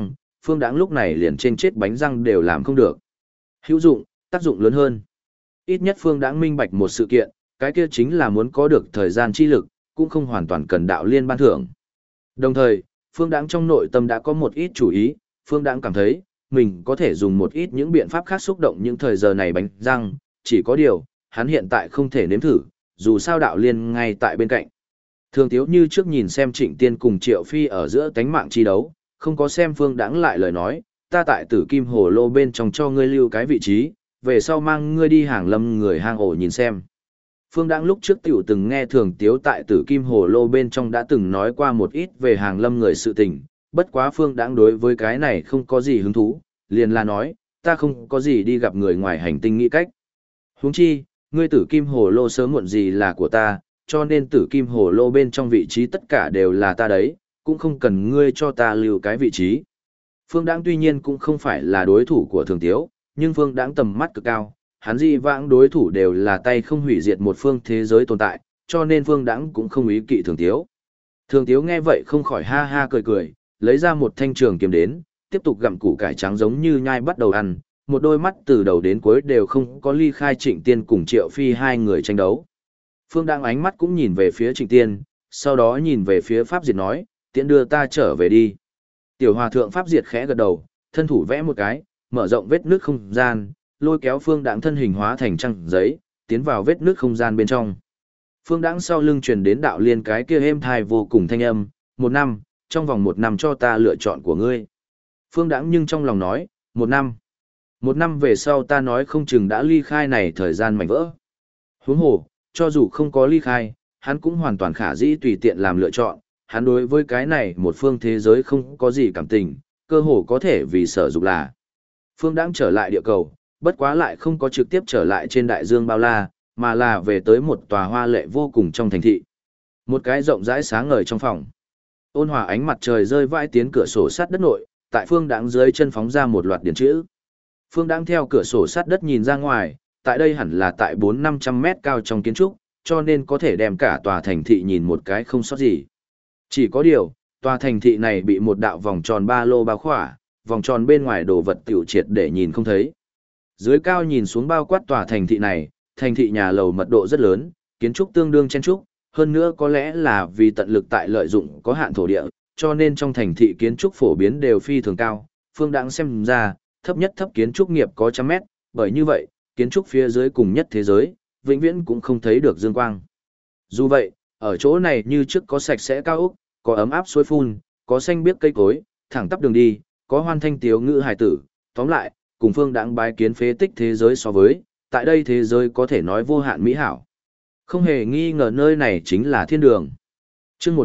Phương Đãng lúc này liền trên chết bánh răng đều làm không được. Hữu dụng, tác dụng lớn hơn. Ít nhất Phương Đãng minh bạch một sự kiện, cái kia chính là muốn có được thời gian chi lực, cũng không hoàn toàn cần đạo liên ban thưởng. Đồng thời, Phương Đãng trong nội tâm đã có một ít chủ ý, Phương Đãng cảm thấy, mình có thể dùng một ít những biện pháp khác xúc động những thời giờ này bánh răng, chỉ có điều, hắn hiện tại không thể nếm thử, dù sao đạo liên ngay tại bên cạnh. Thường Tiếu như trước nhìn xem Trịnh Tiên cùng Triệu Phi ở giữa tánh mạng chi đấu, không có xem Phương Đãng lại lời nói, ta tại Tử Kim Hồ Lô bên trong cho ngươi lưu cái vị trí, về sau mang ngươi đi hàng lâm người hang ổ nhìn xem. Phương Đãng lúc trước tiểu từng nghe Thường Tiếu tại Tử Kim Hồ Lô bên trong đã từng nói qua một ít về hàng lâm người sự tình, bất quá Phương Đãng đối với cái này không có gì hứng thú, liền là nói, ta không có gì đi gặp người ngoài hành tinh nghĩ cách. Huống chi, ngươi Tử Kim Hồ Lô sớm muộn gì là của ta, cho nên Tử Kim Hồ Lô bên trong vị trí tất cả đều là ta đấy, cũng không cần ngươi cho ta lưu cái vị trí. Phương Đãng tuy nhiên cũng không phải là đối thủ của Thường Tiếu, nhưng Phương Đãng tầm mắt cực cao, hắn dị vãng đối thủ đều là tay không hủy diệt một phương thế giới tồn tại, cho nên Phương Đãng cũng không ý kỵ Thường Tiếu. Thường Tiếu nghe vậy không khỏi ha ha cười cười, lấy ra một thanh trường kiếm đến, tiếp tục gặm củ cải trắng giống như nhai bắt đầu ăn, một đôi mắt từ đầu đến cuối đều không có ly khai Trịnh Tiên cùng Triệu Phi hai người tranh đấu. Phương Đãng ánh mắt cũng nhìn về phía Trịnh Tiên, sau đó nhìn về phía Pháp Diệt nói, tiễn đưa ta trở về đi. Tiểu Hòa Thượng Pháp Diệt khẽ gật đầu, thân thủ vẽ một cái, mở rộng vết nước không gian, lôi kéo Phương Đãng thân hình hóa thành trăng giấy, tiến vào vết nước không gian bên trong. Phương Đãng sau lưng truyền đến đạo liên cái kia êm thai vô cùng thanh âm, 1 năm, trong vòng 1 năm cho ta lựa chọn của ngươi. Phương Đãng nhưng trong lòng nói, 1 năm. 1 năm về sau ta nói không chừng đã ly khai này thời gian mảnh vỡ. Huống hồ, cho dù không có ly khai, hắn cũng hoàn toàn khả dĩ tùy tiện làm lựa chọn, hắn đối với cái này một phương thế giới không có gì cảm tình, cơ hồ có thể vì sở dục là. Phương Đãng trở lại địa cầu, bất quá lại không có trực tiếp trở lại trên đại dương bao la, mà là về tới một tòa hoa lệ vô cùng trong thành thị. Một cái rộng rãi sáng ngời trong phòng. Ôn hòa ánh mặt trời rơi vãi tiến cửa sổ sắt đất nội, tại Phương Đãng dưới chân phóng ra một loạt điển chữ. Phương Đãng theo cửa sổ sắt đất nhìn ra ngoài, tại đây hẳn là tại 400-500 mét cao trong kiến trúc, cho nên có thể đem cả tòa thành thị nhìn một cái không sót gì. Chỉ có điều, tòa thành thị này bị một đạo vòng tròn ba lô bao khỏa, vòng tròn bên ngoài đồ vật tiểu triệt để nhìn không thấy. Dưới cao nhìn xuống bao quát tòa thành thị này, thành thị nhà lầu mật độ rất lớn, kiến trúc tương đương chen trúc, hơn nữa có lẽ là vì tận lực tại lợi dụng có hạn thổ địa, cho nên trong thành thị kiến trúc phổ biến đều phi thường cao. Phương Đãng xem ra, thấp nhất thấp kiến trúc nghiệp có 100 mét, bởi như vậy, kiến trúc phía dưới cùng nhất thế giới, vĩnh viễn cũng không thấy được dương quang. Dù vậy, ở chỗ này như trước có sạch sẽ cao ốc, có ấm áp suối phun, có xanh biếc cây cối, thẳng tắp đường đi, có hoan thanh tiếu ngữ hài tử, tóm lại, cùng Phương Đãng bái kiến phế tích thế giới so với, tại đây thế giới có thể nói vô hạn mỹ hảo. Không hề nghi ngờ nơi này chính là thiên đường. Chương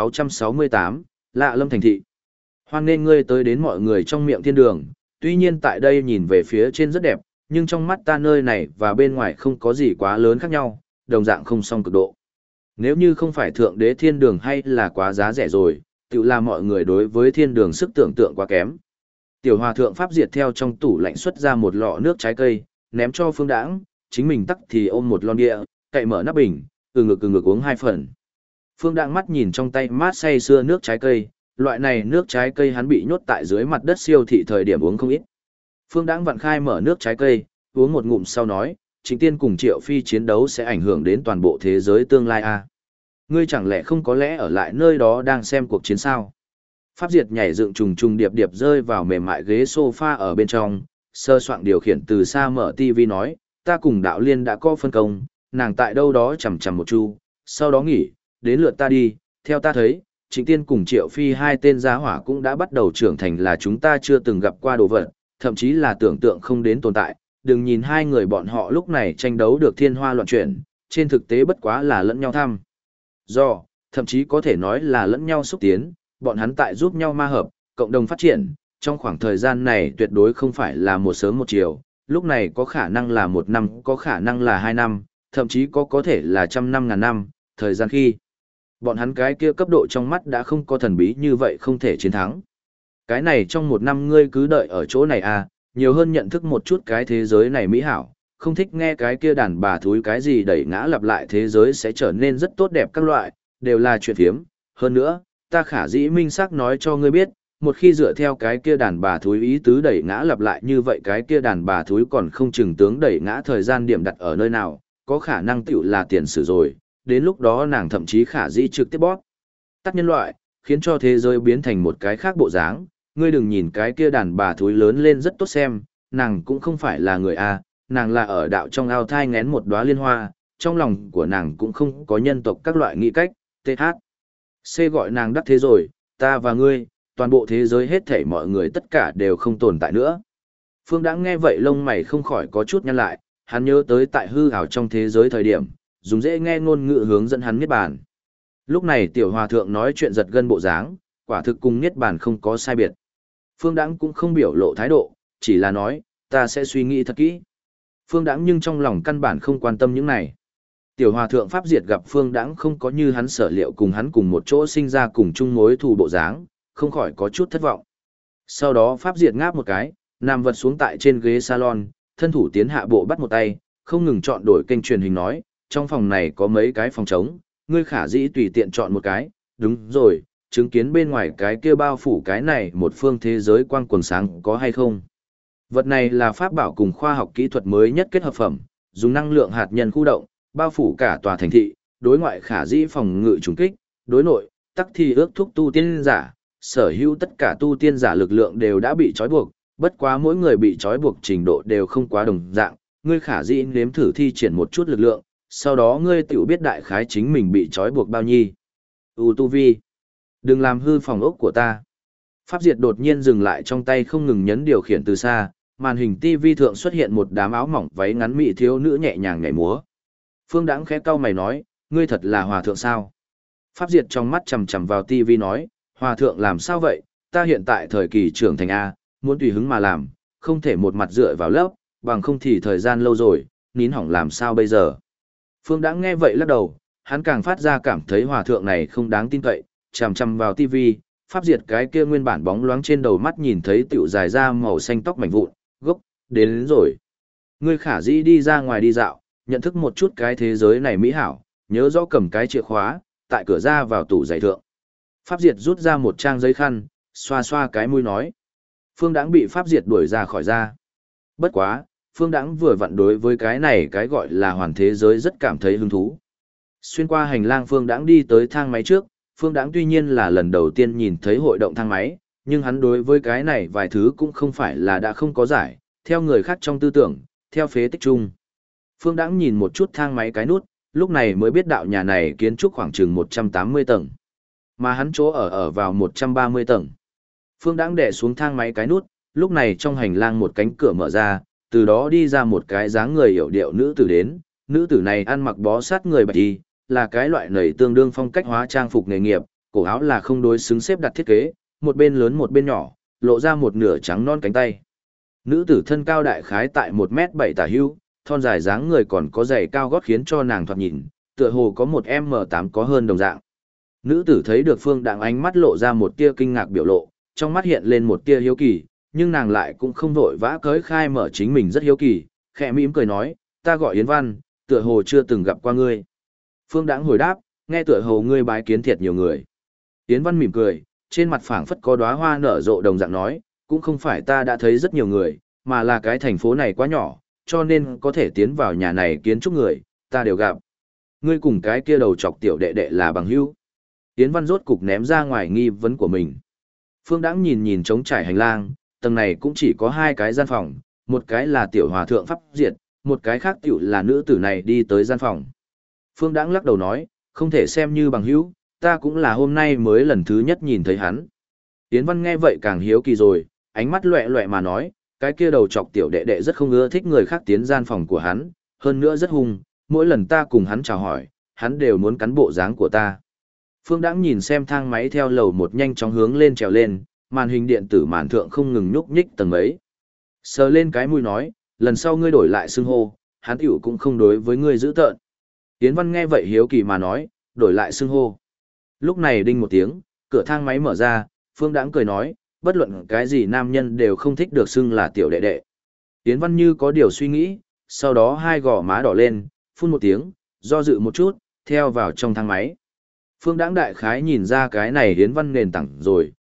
1668, Lạ Lâm thành thị. Hoan nên ngươi tới đến mọi người trong miệng thiên đường, tuy nhiên tại đây nhìn về phía trên rất đẹp, nhưng trong mắt ta nơi này và bên ngoài không có gì quá lớn khác nhau, đồng dạng không song cực độ. Nếu như không phải thượng đế thiên đường hay là quá giá rẻ rồi, tự là mọi người đối với thiên đường sức tưởng tượng quá kém. Tiểu Hòa Thượng Pháp Diệt theo trong tủ lạnh xuất ra một lọ nước trái cây, ném cho Phương Đãng, chính mình tắc thì ôm một lon bia, cậy mở nắp bình, từ ngực uống 2 phần. Phương Đãng mắt nhìn trong tay mát say sưa nước trái cây, loại này nước trái cây hắn bị nhốt tại dưới mặt đất siêu thị thời điểm uống không ít. Phương Đãng vặn khai mở nước trái cây, uống một ngụm sau nói, Trịnh Tiên cùng Triệu Phi chiến đấu sẽ ảnh hưởng đến toàn bộ thế giới tương lai à? Ngươi chẳng lẽ không có lẽ ở lại nơi đó đang xem cuộc chiến sao? Pháp Diệt nhảy dựng trùng trùng điệp điệp rơi vào mềm mại ghế sofa ở bên trong, sơ soạn điều khiển từ xa mở TV nói, ta cùng đạo liên đã có phân công, nàng tại đâu đó chầm chầm một chu, sau đó nghỉ, đến lượt ta đi, theo ta thấy, Trịnh Tiên cùng Triệu Phi hai tên giá hỏa cũng đã bắt đầu trưởng thành là chúng ta chưa từng gặp qua đồ vật, thậm chí là tưởng tượng không đến tồn tại, đừng nhìn hai người bọn họ lúc này tranh đấu được thiên hoa loạn chuyển, trên thực tế bất quá là lẫn nhau thăm. Do, thậm chí có thể nói là lẫn nhau xúc tiến, bọn hắn tại giúp nhau ma hợp, cộng đồng phát triển, trong khoảng thời gian này tuyệt đối không phải là một sớm một chiều, lúc này có khả năng là 1 năm, có khả năng là 2 năm, thậm chí có thể là 100 năm ngàn năm, thời gian khi bọn hắn cái kia cấp độ trong mắt đã không có thần bí như vậy không thể chiến thắng. Cái này trong 1 năm ngươi cứ đợi ở chỗ này à, nhiều hơn nhận thức một chút cái thế giới này mỹ hảo, không thích nghe cái kia đàn bà thúi cái gì đẩy ngã lặp lại thế giới sẽ trở nên rất tốt đẹp các loại, đều là chuyện phiếm. Hơn nữa, ta khả dĩ minh xác nói cho ngươi biết, một khi dựa theo cái kia đàn bà thúi ý tứ đẩy ngã lặp lại như vậy cái kia đàn bà thúi còn không chừng tướng đẩy ngã thời gian điểm đặt ở nơi nào, có khả năng tiểu là tiền sử rồi, đến lúc đó nàng thậm chí khả dĩ trực tiếp bóp tắt nhân loại, khiến cho thế giới biến thành một cái khác bộ dáng. Ngươi đừng nhìn cái kia đàn bà thúi lớn lên rất tốt xem, nàng cũng không phải là người A, nàng là ở đạo trong ao thai ngén một đóa liên hoa, trong lòng của nàng cũng không có nhân tộc các loại nghĩ cách, TH. C gọi nàng đắc thế rồi, ta và ngươi, toàn bộ thế giới hết thảy mọi người tất cả đều không tồn tại nữa. Phương Đãng nghe vậy lông mày không khỏi có chút nhăn lại, hắn nhớ tới tại hư ảo trong thế giới thời điểm, dùng dễ nghe ngôn ngữ hướng dẫn hắn niết bàn. Lúc này tiểu hòa thượng nói chuyện giật gân bộ dáng, quả thực cùng niết bàn không có sai biệt. Phương Đãng cũng không biểu lộ thái độ, chỉ là nói, ta sẽ suy nghĩ thật kỹ. Phương Đãng nhưng trong lòng căn bản không quan tâm những này. Tiểu hòa thượng Pháp Diệt gặp Phương Đãng không có như hắn sở liệu cùng hắn cùng một chỗ sinh ra cùng chung mối thù bộ dáng, không khỏi có chút thất vọng. Sau đó Pháp Diệt ngáp một cái, nằm vật xuống tại trên ghế salon, thân thủ tiến hạ bộ bắt một tay, không ngừng chọn đổi kênh truyền hình nói, trong phòng này có mấy cái phòng trống, ngươi khả dĩ tùy tiện chọn một cái, đúng rồi, chứng kiến bên ngoài cái kia bao phủ cái này một phương thế giới quang quần sáng có hay không. Vật này là pháp bảo cùng khoa học kỹ thuật mới nhất kết hợp phẩm, dùng năng lượng hạt nhân khu động, bao phủ cả tòa thành thị, đối ngoại khả dĩ phòng ngự trùng kích, đối nội, tắc thì ước thúc tu tiên giả, sở hữu tất cả tu tiên giả lực lượng đều đã bị trói buộc, bất quá mỗi người bị trói buộc trình độ đều không quá đồng dạng, ngươi khả dĩ nếm thử thi triển một chút lực lượng, sau đó ngươi tiểu biết đại khái chính mình bị trói buộc bao nhiêu. Tu vi, đừng làm hư phòng ốc của ta. Pháp Diệt đột nhiên dừng lại trong tay không ngừng nhấn điều khiển từ xa, màn hình TV thượng xuất hiện một đám áo mỏng váy ngắn mị thiếu nữ nhẹ nhàng nhảy múa. Phương Đãng khẽ cau mày nói, ngươi thật là hòa thượng sao? Pháp Diệt trong mắt chằm chằm vào TV nói, hòa thượng làm sao vậy? Ta hiện tại thời kỳ trưởng thành A, muốn tùy hứng mà làm, không thể một mặt dựa vào lớp, bằng không thì thời gian lâu rồi, nín hỏng làm sao bây giờ? Phương Đãng nghe vậy lắc đầu, hắn càng phát ra cảm thấy hòa thượng này không đáng tin cậy, chằm chằm vào TV, Pháp Diệt cái kia nguyên bản bóng loáng trên đầu mắt nhìn thấy tiểu dài ra màu xanh tóc mảnh vụn, gốc, đến rồi. Ngươi khả dĩ đi ra ngoài đi dạo, nhận thức một chút cái thế giới này mỹ hảo, nhớ rõ cầm cái chìa khóa, tại cửa ra vào tủ giày thượng. Pháp Diệt rút ra một trang giấy khăn, xoa xoa cái mũi nói. Phương Đãng bị Pháp Diệt đuổi ra khỏi ra. Bất quá, Phương Đãng vừa vặn đối với cái này cái gọi là hoàn thế giới rất cảm thấy hứng thú. Xuyên qua hành lang Phương Đãng đi tới thang máy trước, Phương Đãng tuy nhiên là lần đầu tiên nhìn thấy hội động thang máy, nhưng hắn đối với cái này vài thứ cũng không phải là đã không có giải, theo người khác trong tư tưởng, theo phế tích chung. Phương Đãng nhìn một chút thang máy cái nút, lúc này mới biết đạo nhà này kiến trúc khoảng chừng 180 tầng, mà hắn chỗ ở vào 130 tầng. Phương Đãng đè xuống thang máy cái nút, lúc này trong hành lang một cánh cửa mở ra, từ đó đi ra một cái dáng người hiểu điệu nữ tử đến, nữ tử này ăn mặc bó sát người bạch y, là cái loại nảy tương đương phong cách hóa trang phục nghề nghiệp, cổ áo là không đối xứng xếp đặt thiết kế, một bên lớn một bên nhỏ, lộ ra một nửa trắng non cánh tay. Nữ tử thân cao đại khái tại 1m7 tả hữu, thon dài dáng người còn có giày cao gót khiến cho nàng thoạt nhìn, tựa hồ có một M8 có hơn đồng dạng. Nữ tử thấy được Phương Đãng ánh mắt lộ ra một tia kinh ngạc biểu lộ, trong mắt hiện lên một tia hiếu kỳ, nhưng nàng lại cũng không vội vã cởi khai mở chính mình rất hiếu kỳ, khẽ mỉm cười nói, ta gọi Yến Văn, tựa hồ chưa từng gặp qua ngươi. Phương Đãng hồi đáp, nghe tựa hồ ngươi bái kiến thiệt nhiều người. Yến Văn mỉm cười, trên mặt phảng phất có đóa hoa nở rộ đồng dạng nói, cũng không phải ta đã thấy rất nhiều người, mà là cái thành phố này quá nhỏ, cho nên có thể tiến vào nhà này kiến trúc người, ta đều gặp. Ngươi cùng cái kia đầu chọc tiểu đệ đệ là bằng hữu. Yến Văn rốt cục ném ra ngoài nghi vấn của mình. Phương Đãng nhìn nhìn trống trải hành lang, tầng này cũng chỉ có hai cái gian phòng, một cái là tiểu hòa thượng Pháp Diệt, một cái khác tiểu là nữ tử này đi tới gian phòng. Phương Đãng lắc đầu nói, không thể xem như bằng hữu, ta cũng là hôm nay mới lần thứ nhất nhìn thấy hắn. Yến Văn nghe vậy càng hiếu kỳ rồi, ánh mắt loẹ loẹ mà nói, cái kia đầu chọc tiểu đệ đệ rất không ưa thích người khác tiến gian phòng của hắn, hơn nữa rất hung, mỗi lần ta cùng hắn chào hỏi, hắn đều muốn cắn bộ dáng của ta. Phương Đãng nhìn xem thang máy theo lầu một nhanh chóng hướng lên trèo lên, màn hình điện tử màn thượng không ngừng nhúc nhích tầng mấy. Sờ lên cái mũi nói, lần sau ngươi đổi lại xưng hô, hắn tiểu cũng không đối với ngươi giữ tợn. Yến Văn nghe vậy hiếu kỳ mà nói, đổi lại xưng hô. Lúc này đinh một tiếng, cửa thang máy mở ra, Phương Đãng cười nói, bất luận cái gì nam nhân đều không thích được xưng là tiểu đệ đệ. Yến Văn như có điều suy nghĩ, sau đó hai gò má đỏ lên, phun một tiếng, do dự một chút, theo vào trong thang máy. Phương Đãng đại khái nhìn ra cái này Yến Văn nền tảng rồi,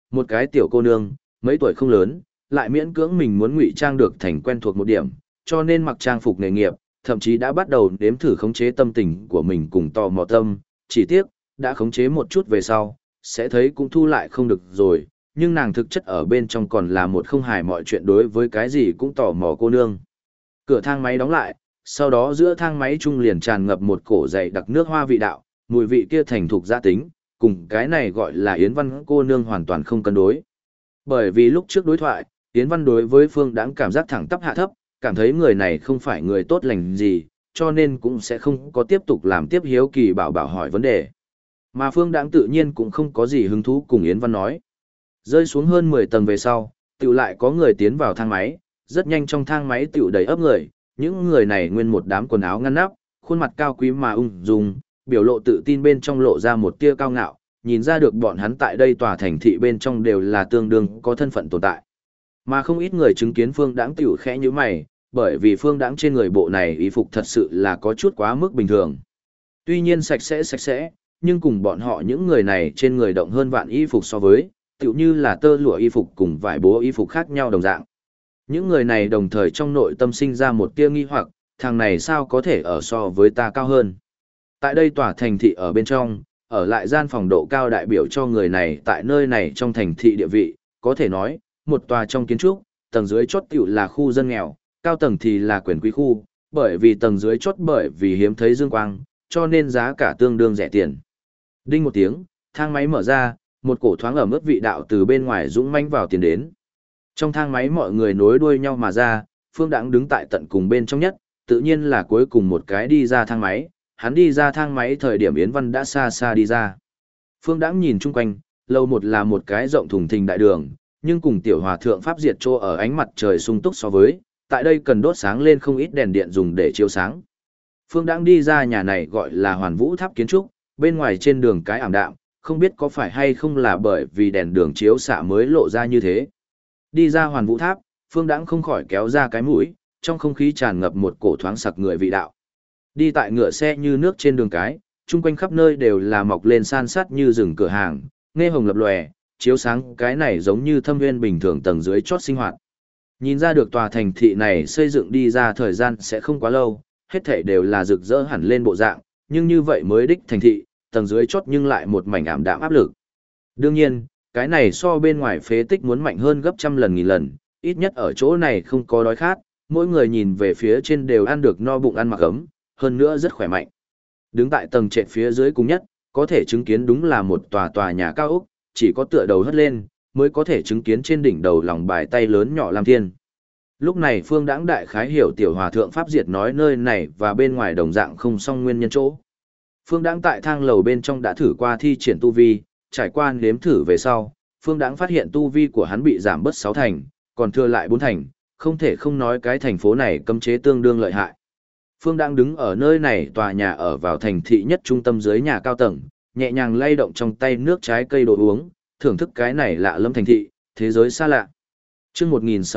một cái tiểu cô nương, mấy tuổi không lớn, lại miễn cưỡng mình muốn ngụy trang được thành quen thuộc một điểm, cho nên mặc trang phục nghề nghiệp, thậm chí đã bắt đầu nếm thử khống chế tâm tình của mình cùng tò mò tâm, chỉ tiếc, đã khống chế một chút về sau, sẽ thấy cũng thu lại không được rồi, nhưng nàng thực chất ở bên trong còn là một không hài mọi chuyện đối với cái gì cũng tò mò cô nương. Cửa thang máy đóng lại, sau đó giữa thang máy trung liền tràn ngập một cổ dày đặc nước hoa vị đạo, mùi vị kia thành thục gia tính, cùng cái này gọi là Yến Văn cô nương hoàn toàn không cân đối. Bởi vì lúc trước đối thoại, Yến Văn đối với Phương Đãng cảm giác thẳng tắp hạ thấp, cảm thấy người này không phải người tốt lành gì, cho nên cũng sẽ không có tiếp tục làm tiếp hiếu kỳ bảo bảo hỏi vấn đề. Mà Phương Đãng tự nhiên cũng không có gì hứng thú cùng Yến Văn nói. Rơi xuống hơn 10 tầng về sau, tiểu lại có người tiến vào thang máy, rất nhanh trong thang máy tiểu đầy ấp người, những người này nguyên một đám quần áo ngăn nắp, khuôn mặt cao quý mà ung dung, biểu lộ tự tin bên trong lộ ra một tia cao ngạo, nhìn ra được bọn hắn tại đây tòa thành thị bên trong đều là tương đương có thân phận tồn tại. Mà không ít người chứng kiến Phương Đãng tiểu khẽ như mày, bởi vì Phương Đãng trên người bộ này y phục thật sự là có chút quá mức bình thường. Tuy nhiên sạch sẽ, nhưng cùng bọn họ những người này trên người động hơn vạn y phục so với, tiểu như là tơ lụa y phục cùng vải bố y phục khác nhau đồng dạng. Những người này đồng thời trong nội tâm sinh ra một tia nghi hoặc, thằng này sao có thể ở so với ta cao hơn. Tại đây tòa thành thị ở bên trong, ở lại gian phòng độ cao đại biểu cho người này tại nơi này trong thành thị địa vị, có thể nói, một tòa trong kiến trúc, tầng dưới chốt tiểu là khu dân nghèo, cao tầng thì là quyền quý khu, bởi vì tầng dưới chốt bởi vì hiếm thấy dương quang, cho nên giá cả tương đương rẻ tiền. Đinh một tiếng, thang máy mở ra, một cổ thoáng ẩm ướt vị đạo từ bên ngoài dũng mãnh vào tiền đến. Trong thang máy mọi người nối đuôi nhau mà ra, Phương Đãng đứng tại tận cùng bên trong nhất, tự nhiên là cuối cùng một cái đi ra thang máy, hắn đi ra thang máy thời điểm Yến Văn đã xa xa đi ra. Phương Đãng nhìn chung quanh, lầu một là một cái rộng thùng thình đại đường, nhưng cùng tiểu hòa thượng pháp diệt trô ở ánh mặt trời sung túc so với, tại đây cần đốt sáng lên không ít đèn điện dùng để chiếu sáng. Phương Đãng đi ra nhà này gọi là Hoàn Vũ Tháp kiến trúc, bên ngoài trên đường cái ảm đạm, không biết có phải hay không là bởi vì đèn đường chiếu xạ mới lộ ra như thế. Đi ra Hoàn Vũ Tháp, Phương Đãng không khỏi kéo ra cái mũi, trong không khí tràn ngập một cổ thoáng sặc người vị đạo. Đi tại ngựa xe như nước trên đường cái, chung quanh khắp nơi đều là mọc lên san sát như rừng cửa hàng, nghe hồng lập lòe, chiếu sáng cái này giống như thâm nguyên bình thường tầng dưới chót sinh hoạt. Nhìn ra được tòa thành thị này xây dựng đi ra thời gian sẽ không quá lâu, hết thảy đều là rực rỡ hẳn lên bộ dạng, nhưng như vậy mới đích thành thị, tầng dưới chót nhưng lại một mảnh ảm đạm áp lực. Đương nhiên, cái này so bên ngoài phế tích muốn mạnh hơn gấp trăm lần nghìn lần, ít nhất ở chỗ này không có đói khát, mỗi người nhìn về phía trên đều ăn được no bụng ăn mặc ấm, hơn nữa rất khỏe mạnh. Đứng tại tầng trệt phía dưới cùng nhất, có thể chứng kiến đúng là một tòa nhà cao ốc, chỉ có tựa đầu hất lên, mới có thể chứng kiến trên đỉnh đầu lòng bài tay lớn nhỏ Lam Thiên. Lúc này Phương Đãng đại khái hiểu tiểu hòa thượng pháp diệt nói nơi này và bên ngoài đồng dạng không song nguyên nhân chỗ. Phương Đãng tại thang lầu bên trong đã thử qua thi triển tu vi, trải qua nếm thử về sau, Phương Đãng phát hiện tu vi của hắn bị giảm bớt 6 thành, còn thừa lại 4 thành, không thể không nói cái thành phố này cấm chế tương đương lợi hại. Phương Đãng đứng ở nơi này tòa nhà ở vào thành thị nhất trung tâm dưới nhà cao tầng, nhẹ nhàng lay động trong tay nước trái cây đồ uống, thưởng thức cái này lạ lẫm thành thị, thế giới xa lạ. Chương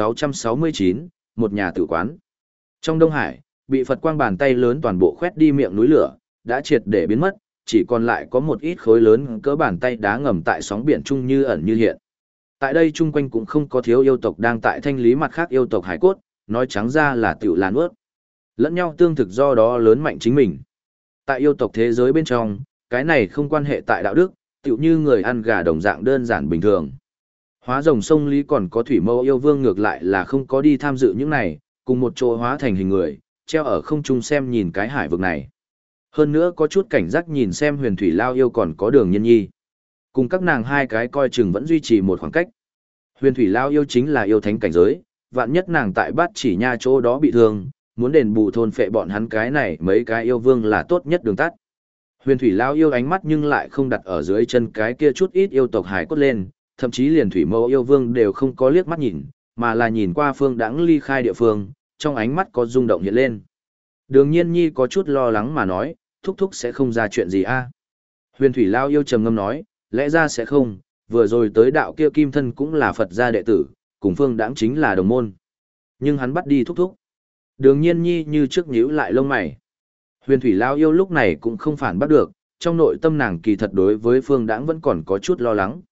1669, một nhà tử quán. Trong Đông Hải, bị Phật quang bàn tay lớn toàn bộ khoét đi miệng núi lửa, đã triệt để biến mất, chỉ còn lại có một ít khối lớn cỡ bàn tay đá ngầm tại sóng biển chung như ẩn như hiện. Tại đây chung quanh cũng không có thiếu yêu tộc đang tại thanh lý mặt khác yêu tộc hải cốt, nói trắng ra là tiểu là nuốt. Lẫn nhau tương thực do đó lớn mạnh chính mình. Tại yêu tộc thế giới bên trong, cái này không quan hệ tại đạo đức, tiểu như người ăn gà đồng dạng đơn giản bình thường. Hóa rồng sông Lý còn có thủy mâu yêu vương ngược lại là không có đi tham dự những này, cùng một chỗ hóa thành hình người, treo ở không trung xem nhìn cái hải vực này. Hơn nữa có chút cảnh giác nhìn xem huyền thủy lao yêu còn có đường nhân nhi. Cùng các nàng hai cái coi chừng vẫn duy trì một khoảng cách. Huyền thủy lao yêu chính là yêu thánh cảnh giới, vạn nhất nàng tại bát chỉ nha chỗ đó bị thương, muốn đền bù thôn phệ bọn hắn cái này mấy cái yêu vương là tốt nhất đường tắt. Huyền thủy lao yêu ánh mắt nhưng lại không đặt ở dưới chân cái kia chút ít yêu tộc hải cốt lên, thậm chí liền thủy mâu yêu vương đều không có liếc mắt nhìn, mà là nhìn qua Phương Đãng ly khai địa phương, trong ánh mắt có rung động hiện lên. Đường Nhiên Nhi có chút lo lắng mà nói, thúc thúc sẽ không ra chuyện gì a? Huyền thủy lao yêu trầm ngâm nói, lẽ ra sẽ không, vừa rồi tới đạo kia kim thân cũng là Phật gia đệ tử, cùng Phương Đãng chính là đồng môn. Nhưng hắn bắt đi thúc thúc. Đường Nhiên Nhi như trước nhíu lại lông mày. Huyền thủy lao yêu lúc này cũng không phản bắt được, trong nội tâm nàng kỳ thật đối với Phương Đãng vẫn còn có chút lo lắng.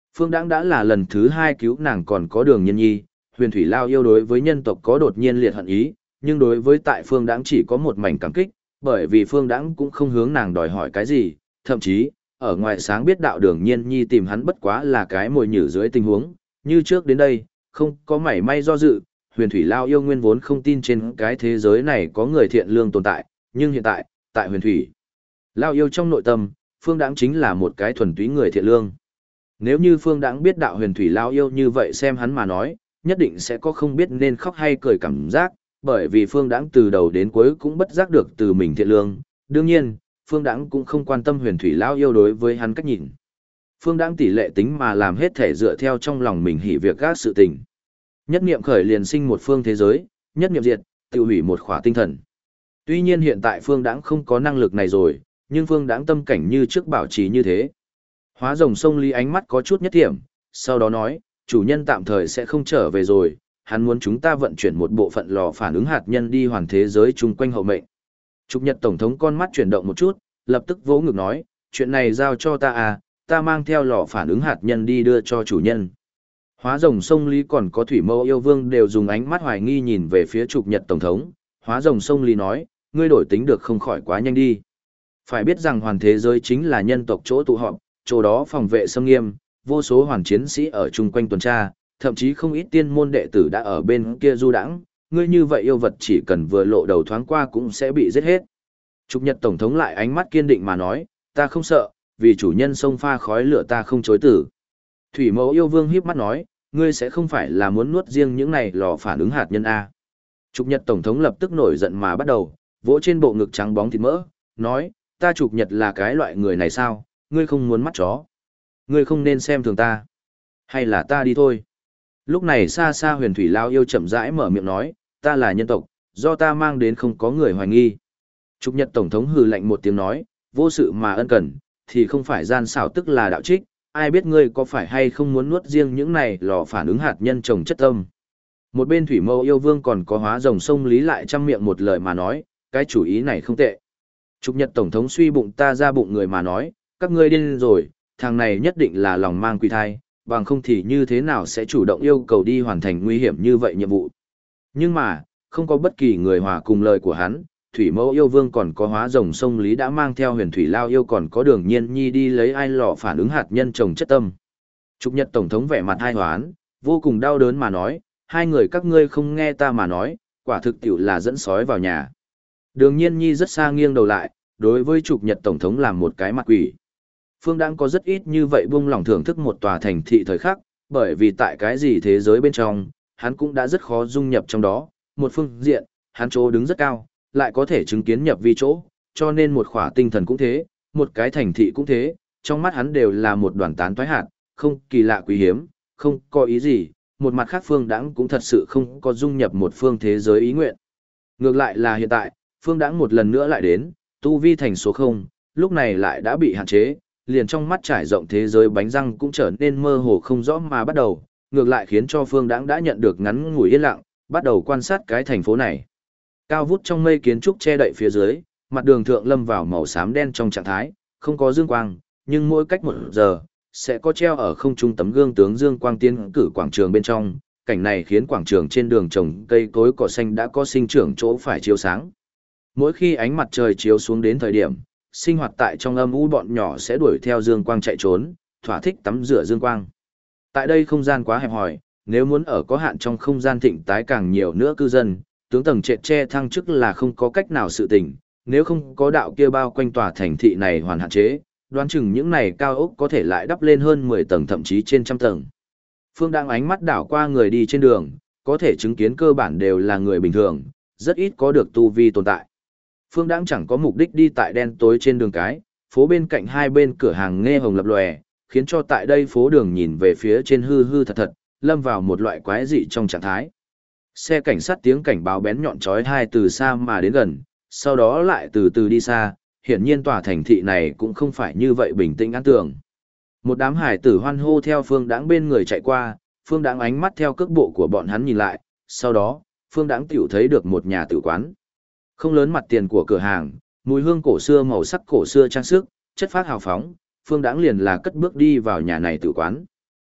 Phương Đãng đã là lần thứ hai cứu nàng còn có Đường Nhiên Nhi, Huyền Thủy Lao yêu đối với nhân tộc có đột nhiên liệt hận ý, nhưng đối với tại Phương Đãng chỉ có một mảnh cảm kích, bởi vì Phương Đãng cũng không hướng nàng đòi hỏi cái gì, thậm chí, ở ngoài sáng biết đạo Đường Nhiên Nhi tìm hắn bất quá là cái mồi nhử dưới tình huống, như trước đến đây, không có mảy may do dự, Huyền Thủy Lao yêu nguyên vốn không tin trên cái thế giới này có người thiện lương tồn tại, nhưng hiện tại, tại Huyền Thủy Lao yêu trong nội tâm, Phương Đãng chính là một cái thuần túy người thiện lương. Nếu như Phương Đãng biết đạo Huyền Thủy Lao yêu như vậy xem hắn mà nói, nhất định sẽ có không biết nên khóc hay cười cảm giác, bởi vì Phương Đãng từ đầu đến cuối cũng bất giác được từ mình thiện lương. Đương nhiên, Phương Đãng cũng không quan tâm Huyền Thủy Lao yêu đối với hắn cách nhìn. Phương Đãng tỷ lệ tính mà làm hết thể dựa theo trong lòng mình hỉ việc các sự tình. Nhất niệm khởi liền sinh một phương thế giới, nhất niệm diệt, tiêu hủy một khỏa tinh thần. Tuy nhiên hiện tại Phương Đãng không có năng lực này rồi, nhưng Phương Đãng tâm cảnh như trước bảo trì như thế. Hóa rồng sông Lý ánh mắt có chút nhất thiểm, sau đó nói, chủ nhân tạm thời sẽ không trở về rồi, hắn muốn chúng ta vận chuyển một bộ phận lò phản ứng hạt nhân đi hoàn thế giới chung quanh hậu mệnh. Trục Nhật Tổng thống con mắt chuyển động một chút, lập tức vỗ ngực nói, chuyện này giao cho ta à, ta mang theo lò phản ứng hạt nhân đi đưa cho chủ nhân. Hóa rồng sông Lý còn có Thủy Mâu Yêu Vương đều dùng ánh mắt hoài nghi nhìn về phía Trục Nhật Tổng thống, Hóa rồng sông Lý nói, ngươi đổi tính được không khỏi quá nhanh đi. Phải biết rằng hoàn thế giới chính là nhân tộc chỗ tụ họp, chỗ đó phòng vệ xâm nghiêm, vô số hoàn chiến sĩ ở chung quanh tuần tra, thậm chí không ít tiên môn đệ tử đã ở bên kia du đãng, ngươi như vậy yêu vật chỉ cần vừa lộ đầu thoáng qua cũng sẽ bị giết hết. Trục Nhật Tổng thống lại ánh mắt kiên định mà nói, ta không sợ, vì chủ nhân sông pha khói lửa ta không chối tử. Thủy Mẫu Yêu Vương híp mắt nói, ngươi sẽ không phải là muốn nuốt riêng những này lò phản ứng hạt nhân a? Trục Nhật Tổng thống lập tức nổi giận mà bắt đầu, vỗ trên bộ ngực trắng bóng thịt mỡ, nói, ta Trục Nhật là cái loại người này sao, ngươi không muốn mắt chó. Ngươi không nên xem thường ta. Hay là ta đi thôi. Lúc này xa xa Huyền Thủy Lao yêu chậm rãi mở miệng nói, ta là nhân tộc, do ta mang đến không có người hoài nghi. Trục Nhật Tổng thống hừ lạnh một tiếng nói, vô sự mà ân cần, thì không phải gian xảo tức là đạo trích, ai biết ngươi có phải hay không muốn nuốt riêng những này lò phản ứng hạt nhân trồng chất tâm. Một bên Thủy Mâu Yêu Vương còn có Hóa rồng sông Lý lại trăm miệng một lời mà nói, cái chủ ý này không tệ. Trục Nhật Tổng thống suy bụng ta ra bụng người mà nói, các ngươi điên rồi, thằng này nhất định là lòng mang quỷ thai, bằng không thì như thế nào sẽ chủ động yêu cầu đi hoàn thành nguy hiểm như vậy nhiệm vụ. Nhưng mà, không có bất kỳ người hòa cùng lời của hắn, Thủy Mẫu Yêu Vương còn có Hóa rồng sông Lý đã mang theo Huyền Thủy Lao yêu còn có Đường Nhiên Nhi đi lấy ai lò phản ứng hạt nhân trồng chất tâm. Trục Nhật Tổng thống vẻ mặt hai hoán, vô cùng đau đớn mà nói, hai người các ngươi không nghe ta mà nói, quả thực tiểu là dẫn sói vào nhà. Đường Nhiên Nhi rất xa nghiêng đầu lại, đối với Trục Nhật Tổng thống làm một cái mặt quỷ. Phương Đãng có rất ít như vậy buông lòng thưởng thức một tòa thành thị thời khắc, bởi vì tại cái gì thế giới bên trong, hắn cũng đã rất khó dung nhập trong đó. Một phương diện, hắn chỗ đứng rất cao, lại có thể chứng kiến nhập vi chỗ, cho nên một khỏa tinh thần cũng thế, một cái thành thị cũng thế, trong mắt hắn đều là một đoàn tán toái hạt, không kỳ lạ quý hiếm, không có ý gì. Một mặt khác Phương Đãng cũng thật sự không có dung nhập một phương thế giới ý nguyện. Ngược lại là hiện tại, Phương Đãng một lần nữa lại đến, tu vi thành số 0, lúc này lại đã bị hạn chế, liền trong mắt trải rộng thế giới bánh răng cũng trở nên mơ hồ không rõ mà bắt đầu, ngược lại khiến cho Phương Đãng đã nhận được ngắn ngủi yên lặng, bắt đầu quan sát cái thành phố này. Cao vút trong mây kiến trúc che đậy phía dưới, mặt đường thượng lâm vào màu xám đen trong trạng thái, không có dương quang, nhưng mỗi cách 1 giờ, sẽ có treo ở không trung tấm gương tướng dương quang tiến cử quảng trường bên trong, cảnh này khiến quảng trường trên đường trồng cây cối cỏ xanh đã có sinh trưởng chỗ phải chiếu sáng. Mỗi khi ánh mặt trời chiếu xuống đến thời điểm, sinh hoạt tại trong âm u bọn nhỏ sẽ đuổi theo dương quang chạy trốn, thỏa thích tắm rửa dương quang. Tại đây không gian quá hẹp hòi, nếu muốn ở có hạn trong không gian thịnh tái càng nhiều nữa cư dân, tướng tầng trệt che thăng chức là không có cách nào sự tình, nếu không có đạo kia bao quanh tòa thành thị này hoàn hạn chế, đoán chừng những này cao ốc có thể lại đắp lên hơn 10 tầng thậm chí trên trăm tầng. Phương đang ánh mắt đảo qua người đi trên đường, có thể chứng kiến cơ bản đều là người bình thường, rất ít có được tu vi tồn tại. Phương Đãng chẳng có mục đích đi tại đen tối trên đường cái, phố bên cạnh hai bên cửa hàng nghe hồng lập lòe, khiến cho tại đây phố đường nhìn về phía trên hư hư thật thật, lâm vào một loại quái dị trong trạng thái. Xe cảnh sát tiếng cảnh báo bén nhọn chói tai từ xa mà đến gần, sau đó lại từ từ đi xa, hiển nhiên tòa thành thị này cũng không phải như vậy bình tĩnh an tường. Một đám hải tử hoan hô theo Phương Đãng bên người chạy qua, Phương Đãng ánh mắt theo cước bộ của bọn hắn nhìn lại, sau đó, Phương Đãng tiểu thấy được một nhà tử quán. Không lớn mặt tiền của cửa hàng, mùi hương cổ xưa màu sắc cổ xưa trang sức, chất phác hào phóng, Phương Đãng liền là cất bước đi vào nhà này tử quán.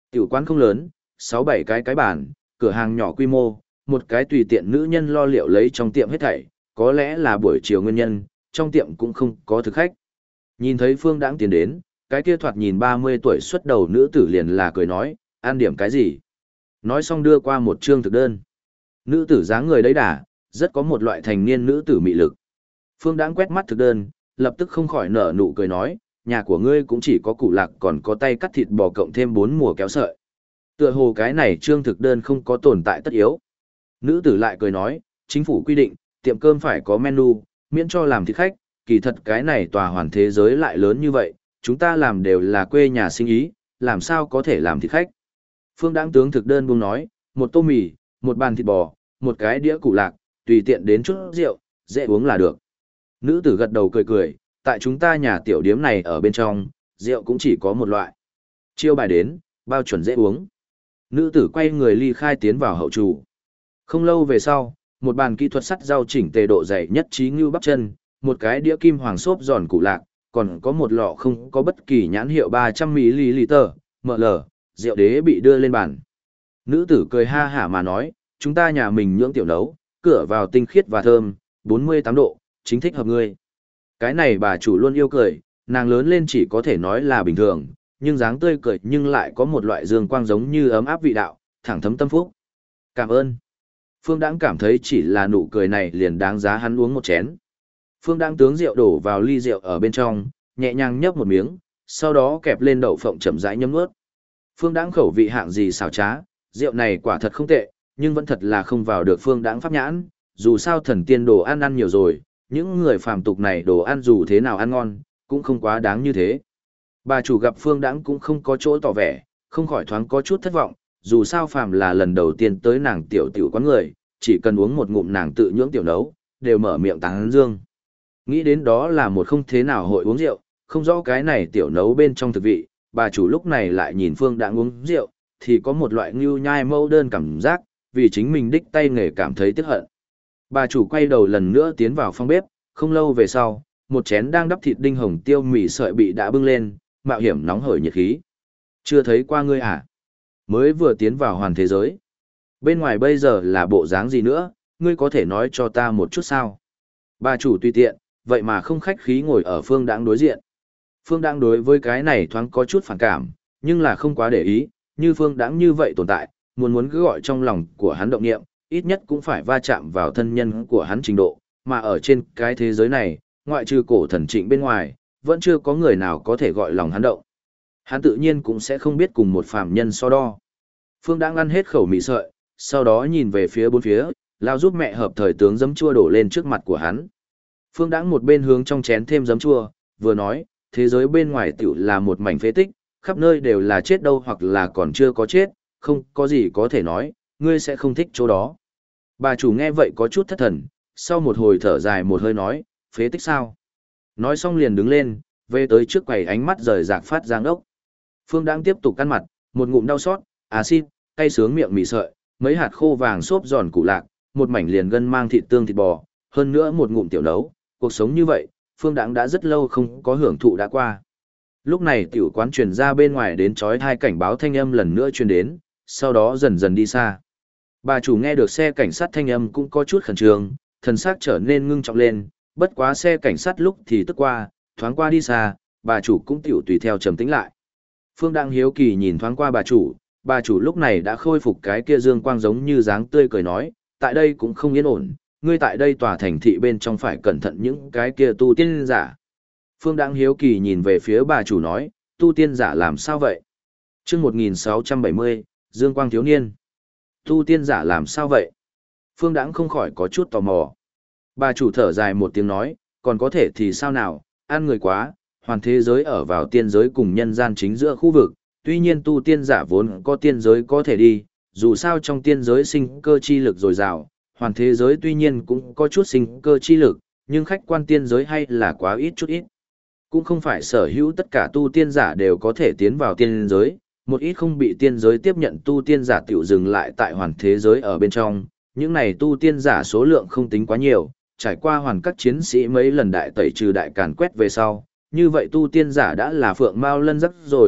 Tiểu quán không lớn, 6-7 cái bàn, cửa hàng nhỏ quy mô, một cái tùy tiện nữ nhân lo liệu lấy trong tiệm hết thảy, có lẽ là buổi chiều nguyên nhân, trong tiệm cũng không có thực khách. Nhìn thấy Phương Đãng tiến đến, cái kia thoạt nhìn 30 tuổi xuất đầu nữ tử liền là cười nói, ăn điểm cái gì? Nói xong đưa qua một trương thực đơn. Nữ tử dáng người đấy đà, rất có một loại thành niên nữ tử mị lực. Phương Đãng quét mắt thực đơn, lập tức không khỏi nở nụ cười nói, nhà của ngươi cũng chỉ có củ lạc còn có tay cắt thịt bò cộng thêm 4 mùa kéo sợi. Tựa hồ cái này trương thực đơn không có tồn tại tất yếu. Nữ tử lại cười nói, chính phủ quy định, tiệm cơm phải có menu, miễn cho làm thịt khách, kỳ thật cái này tòa hoàn thế giới lại lớn như vậy, chúng ta làm đều là quê nhà sinh ý, làm sao có thể làm thịt khách. Phương Đãng tướng thực đơn buông nói, một tô mì, một bàn thịt bò, một cái đĩa củ lạc, tùy tiện đến chút rượu, dễ uống là được. Nữ tử gật đầu cười cười, tại chúng ta nhà tiểu điếm này ở bên trong, rượu cũng chỉ có một loại. Chiêu bài đến, bao chuẩn dễ uống. Nữ tử quay người ly khai tiến vào hậu trù. Không lâu về sau, một bàn kỹ thuật sắt rau chỉnh tề độ dày nhất trí ngưu bắp chân, một cái đĩa kim hoàng xốp giòn củ lạc, còn có một lọ không có bất kỳ nhãn hiệu 300ml, ml, rượu đế bị đưa lên bàn. Nữ tử cười ha hả mà nói, chúng ta nhà mình nhưỡng tiểu nấu, cửa vào tinh khiết và thơm, 48 độ, chính thích hợp ngươi. Cái này bà chủ luôn yêu cười, nàng lớn lên chỉ có thể nói là bình thường, nhưng dáng tươi cười nhưng lại có một loại dương quang giống như ấm áp vị đạo, thẳng thấm tâm phúc. Cảm ơn. Phương Đãng cảm thấy chỉ là nụ cười này liền đáng giá hắn uống một chén. Phương Đãng tướng rượu đổ vào ly rượu ở bên trong, nhẹ nhàng nhấp một miếng, sau đó kẹp lên đậu phộng chậm rãi nhấm nuốt. Phương Đãng khẩu vị hạng gì xảo trá, rượu này quả thật không tệ, nhưng vẫn thật là không vào được Phương Đãng pháp nhãn, dù sao thần tiên đồ ăn ăn nhiều rồi, những người phàm tục này đồ ăn dù thế nào ăn ngon, cũng không quá đáng như thế. Bà chủ gặp Phương Đãng cũng không có chỗ tỏ vẻ, không khỏi thoáng có chút thất vọng, dù sao phàm là lần đầu tiên tới nàng tiểu quán người, chỉ cần uống một ngụm nàng tự nhưỡng tiểu nấu, đều mở miệng tán dương. Nghĩ đến đó là một không thế nào hội uống rượu, không rõ cái này tiểu nấu bên trong thực vị, bà chủ lúc này lại nhìn Phương Đãng uống rượu, thì có một loại ngưu nhai mâu đơn cảm giác, vì chính mình đích tay nghề cảm thấy tiếc hận. Bà chủ quay đầu lần nữa tiến vào phòng bếp, không lâu về sau, một chén đang đắp thịt đinh hồng tiêu mì sợi bị đã bưng lên, mạo hiểm nóng hởi nhiệt khí. Chưa thấy qua ngươi à? Mới vừa tiến vào hoàn thế giới. Bên ngoài bây giờ là bộ dáng gì nữa, ngươi có thể nói cho ta một chút sao? Bà chủ tùy tiện, vậy mà không khách khí ngồi ở Phương Đãng đối diện. Phương Đãng đối với cái này thoáng có chút phản cảm, nhưng là không quá để ý, như Phương Đãng như vậy tồn tại, muốn cứ gọi trong lòng của hắn động niệm, ít nhất cũng phải va chạm vào thân nhân của hắn trình độ, mà ở trên cái thế giới này, ngoại trừ cổ thần Trịnh bên ngoài, vẫn chưa có người nào có thể gọi lòng hắn động. Hắn tự nhiên cũng sẽ không biết cùng một phàm nhân so đo. Phương Đãng ăn hết khẩu mì sợi, sau đó nhìn về phía bốn phía, lao giúp mẹ hợp thời tướng giấm chua đổ lên trước mặt của hắn. Phương Đãng một bên hướng trong chén thêm giấm chua, vừa nói, thế giới bên ngoài tiểu là một mảnh phế tích, khắp nơi đều là chết đâu hoặc là còn chưa có chết, không có gì có thể nói, ngươi sẽ không thích chỗ đó. Bà chủ nghe vậy có chút thất thần, sau một hồi thở dài một hơi nói, phế tích sao? Nói xong liền đứng lên, về tới trước quầy ánh mắt rời rạc phát giang ốc. Phương Đãng tiếp tục ăn mặt, một ngụm đau xót, axit, cay sướng miệng mì sợi, mấy hạt khô vàng xốp giòn củ lạc, một mảnh liền gân mang thịt tương thịt bò, hơn nữa một ngụm tiểu nấu, cuộc sống như vậy, Phương Đãng đã rất lâu không có hưởng thụ đã qua. Lúc này tiểu quán truyền ra bên ngoài đến chói tai cảnh báo thanh âm lần nữa truyền đến, sau đó dần dần đi xa. Bà chủ nghe được xe cảnh sát thanh âm cũng có chút khẩn trương, thần sắc trở nên ngưng trọng lên, bất quá xe cảnh sát lúc thì tức qua, thoáng qua đi xa, bà chủ cũng tiểu tùy theo trầm tĩnh lại. Phương Đãng hiếu kỳ nhìn thoáng qua bà chủ lúc này đã khôi phục cái kia dương quang giống như dáng tươi cười nói, tại đây cũng không yên ổn, ngươi tại đây tòa thành thị bên trong phải cẩn thận những cái kia tu tiên giả. Phương Đãng hiếu kỳ nhìn về phía bà chủ nói, tu tiên giả làm sao vậy? Chương 1670, Dương Quang thiếu niên. Tu tiên giả làm sao vậy? Phương Đãng không khỏi có chút tò mò. Bà chủ thở dài một tiếng nói, còn có thể thì sao nào, ăn người quá, hoàn thế giới ở vào tiên giới cùng nhân gian chính giữa khu vực, tuy nhiên tu tiên giả vốn có tiên giới có thể đi, dù sao trong tiên giới sinh cơ chi lực dồi dào, hoàn thế giới tuy nhiên cũng có chút sinh cơ chi lực, nhưng khách quan tiên giới hay là quá ít chút ít. Cũng không phải sở hữu tất cả tu tiên giả đều có thể tiến vào tiên giới, một ít không bị tiên giới tiếp nhận tu tiên giả tiểu dừng lại tại hoàn thế giới ở bên trong, những này tu tiên giả số lượng không tính quá nhiều, trải qua hoàn các chiến sĩ mấy lần đại tẩy trừ đại càn quét về sau, như vậy tu tiên giả đã là phượng mao lân rắc rồi,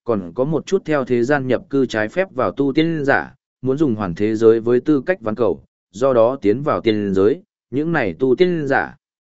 còn có một chút theo thế gian nhập cư trái phép vào tu tiên giả, muốn dùng hoàn thế giới với tư cách ván cầu, do đó tiến vào tiên giới, những này tu tiên giả.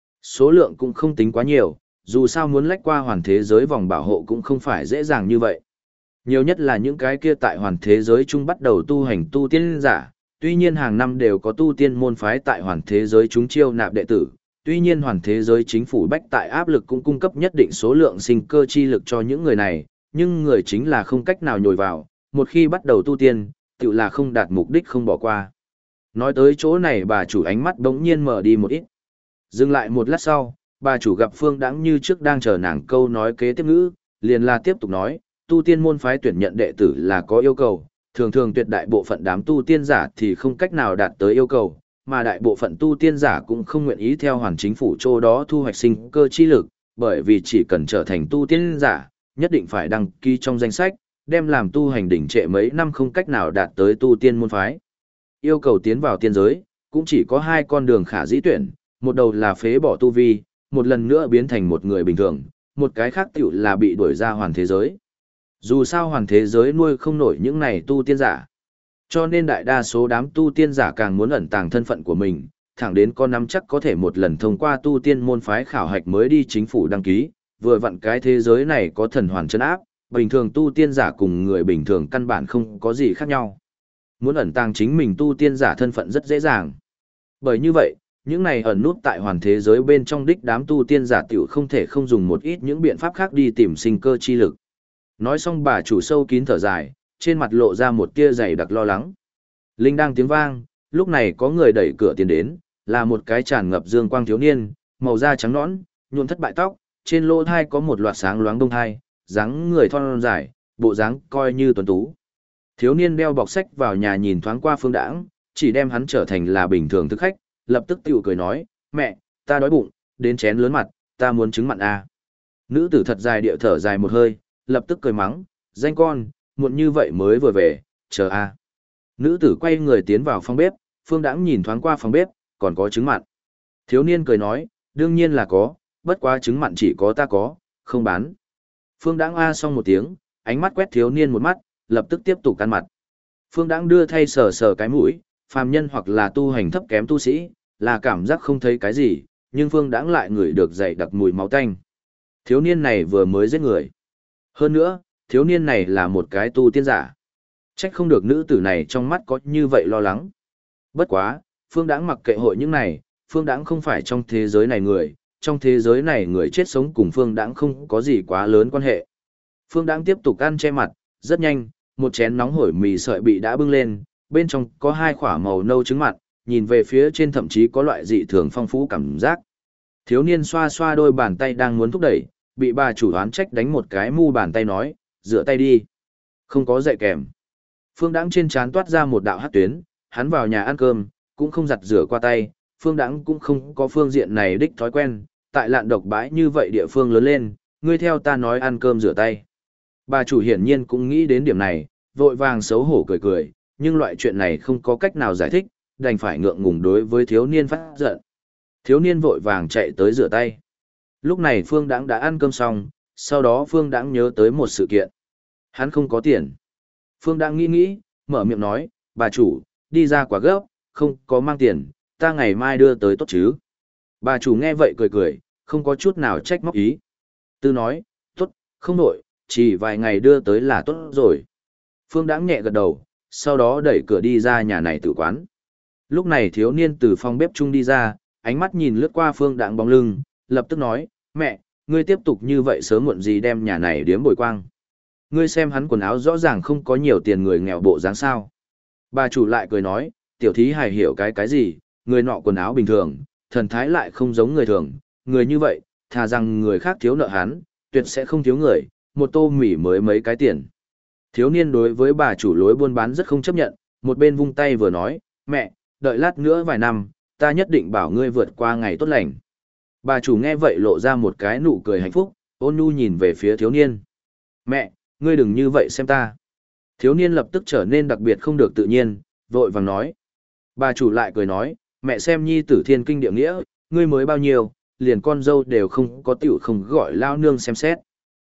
Số lượng cũng không tính quá nhiều, dù sao muốn lách qua hoàn thế giới vòng bảo hộ cũng không phải dễ dàng như vậy. Nhiều nhất là những cái kia tại hoàn thế giới chung bắt đầu tu hành tu tiên giả, tuy nhiên hàng năm đều có tu tiên môn phái tại hoàn thế giới chúng chiêu nạp đệ tử, tuy nhiên hoàn thế giới chính phủ bách tại áp lực cũng cung cấp nhất định số lượng sinh cơ chi lực cho những người này, nhưng người chính là không cách nào nhồi vào, một khi bắt đầu tu tiên, tự là không đạt mục đích không bỏ qua. Nói tới chỗ này bà chủ ánh mắt bỗng nhiên mở đi một ít. Dừng lại một lát sau, bà chủ gặp Phương Đãng như trước đang chờ nàng câu nói kế tiếp ngữ, liền là tiếp tục nói, tu tiên môn phái tuyển nhận đệ tử là có yêu cầu, thường thường tuyệt đại bộ phận đám tu tiên giả thì không cách nào đạt tới yêu cầu, mà đại bộ phận tu tiên giả cũng không nguyện ý theo hoàn chính phủ chỗ đó thu hoạch sinh cơ chi lực, bởi vì chỉ cần trở thành tu tiên giả, nhất định phải đăng ký trong danh sách, đem làm tu hành đỉnh trệ mấy năm không cách nào đạt tới tu tiên môn phái. Yêu cầu tiến vào tiên giới, cũng chỉ có hai con đường khả dĩ tuyển, một đầu là phế bỏ tu vi, một lần nữa biến thành một người bình thường, một cái khác tiểu là bị đuổi ra hoàn thế giới. Dù sao hoàn thế giới nuôi không nổi những này tu tiên giả. Cho nên đại đa số đám tu tiên giả càng muốn ẩn tàng thân phận của mình, thẳng đến có nắm chắc có thể một lần thông qua tu tiên môn phái khảo hạch mới đi chính phủ đăng ký, vừa vặn cái thế giới này có thần hoàn chân áp, bình thường tu tiên giả cùng người bình thường căn bản không có gì khác nhau. Muốn ẩn tàng chính mình tu tiên giả thân phận rất dễ dàng. Bởi như vậy, những này ẩn nút tại hoàn thế giới bên trong đích đám tu tiên giả tiểu không thể không dùng một ít những biện pháp khác đi tìm sinh cơ chi lực. Nói xong bà chủ sâu kín thở dài, trên mặt lộ ra một tia dày đặc lo lắng. Linh đang tiếng vang, lúc này có người đẩy cửa tiến đến, là một cái tràn ngập dương quang thiếu niên, màu da trắng nõn, nhuộm thất bại tóc, trên lỗ thai có một loạt sáng loáng đông thai, dáng người thon dài, bộ dáng coi như tuấn tú. Thiếu niên đeo bọc sách vào nhà nhìn thoáng qua Phương Đãng, chỉ đem hắn trở thành là bình thường thực khách, lập tức tiểu cười nói, mẹ, ta đói bụng, đến chén lớn mặt, ta muốn trứng mặn à. Nữ tử thật dài địa thở dài một hơi, lập tức cười mắng, danh con, muộn như vậy mới vừa về, chờ à. Nữ tử quay người tiến vào phòng bếp, Phương Đãng nhìn thoáng qua phòng bếp, còn có trứng mặn. Thiếu niên cười nói, đương nhiên là có, bất quá trứng mặn chỉ có ta có, không bán. Phương Đãng a xong một tiếng, ánh mắt quét thiếu niên một mắt, lập tức tiếp tục ăn mặt. Phương Đãng đưa thay sờ sờ cái mũi, phàm nhân hoặc là tu hành thấp kém tu sĩ, là cảm giác không thấy cái gì, nhưng Phương Đãng lại ngửi được dày đặc mùi máu tanh. Thiếu niên này vừa mới giết người. Hơn nữa, thiếu niên này là một cái tu tiên giả. Trách không được nữ tử này trong mắt có như vậy lo lắng. Bất quá, Phương Đãng mặc kệ hội những này, Phương Đãng không phải trong thế giới này người, trong thế giới này người chết sống cùng Phương Đãng không có gì quá lớn quan hệ. Phương Đãng tiếp tục ăn che mặt, rất nhanh, một chén nóng hổi mì sợi bị đã bưng lên, bên trong có hai quả màu nâu trứng mặn, nhìn về phía trên thậm chí có loại dị thường phong phú cảm giác. Thiếu niên xoa xoa đôi bàn tay đang muốn thúc đẩy, bị bà chủ oán trách đánh một cái mu bàn tay nói, rửa tay đi. Không có dạy kèm. Phương Đãng trên trán toát ra một đạo hắc tuyến, hắn vào nhà ăn cơm, cũng không giặt rửa qua tay, Phương Đãng cũng không có phương diện này đích thói quen, tại lạn độc bãi như vậy địa phương lớn lên, ngươi theo ta nói ăn cơm rửa tay. Bà chủ hiển nhiên cũng nghĩ đến điểm này, vội vàng xấu hổ cười cười, nhưng loại chuyện này không có cách nào giải thích, đành phải ngượng ngùng đối với thiếu niên phát giận. Thiếu niên vội vàng chạy tới rửa tay. Lúc này Phương Đãng đã ăn cơm xong, sau đó Phương Đãng nhớ tới một sự kiện. Hắn không có tiền. Phương Đãng nghĩ, mở miệng nói, bà chủ, đi ra quá gấp, không có mang tiền, ta ngày mai đưa tới tốt chứ. Bà chủ nghe vậy cười cười, không có chút nào trách móc ý. Tư nói, tốt, không nổi, chỉ vài ngày đưa tới là tốt rồi. Phương Đãng nhẹ gật đầu, sau đó đẩy cửa đi ra nhà này tử quán. Lúc này thiếu niên từ phòng bếp chung đi ra, ánh mắt nhìn lướt qua Phương Đãng bóng lưng, lập tức nói, mẹ, ngươi tiếp tục như vậy sớm muộn gì đem nhà này điếm bồi quang. Ngươi xem hắn quần áo rõ ràng không có nhiều tiền người nghèo bộ dáng sao. Bà chủ lại cười nói, tiểu thí hài hiểu cái gì, người nọ quần áo bình thường, thần thái lại không giống người thường, người như vậy, thà rằng người khác thiếu nợ hắn, tuyệt sẽ không thiếu người, một tô mì mới mấy cái tiền. Thiếu niên đối với bà chủ lối buôn bán rất không chấp nhận, một bên vung tay vừa nói, mẹ, đợi lát nữa vài năm, ta nhất định bảo ngươi vượt qua ngày tốt lành. Bà chủ nghe vậy lộ ra một cái nụ cười hạnh phúc, ôn nhu nhìn về phía thiếu niên. Mẹ, ngươi đừng như vậy xem ta. Thiếu niên lập tức trở nên đặc biệt không được tự nhiên, vội vàng nói. Bà chủ lại cười nói, mẹ xem nhi tử thiên kinh địa nghĩa, ngươi mới bao nhiêu, liền con dâu đều không có tiểu không gọi lao nương xem xét.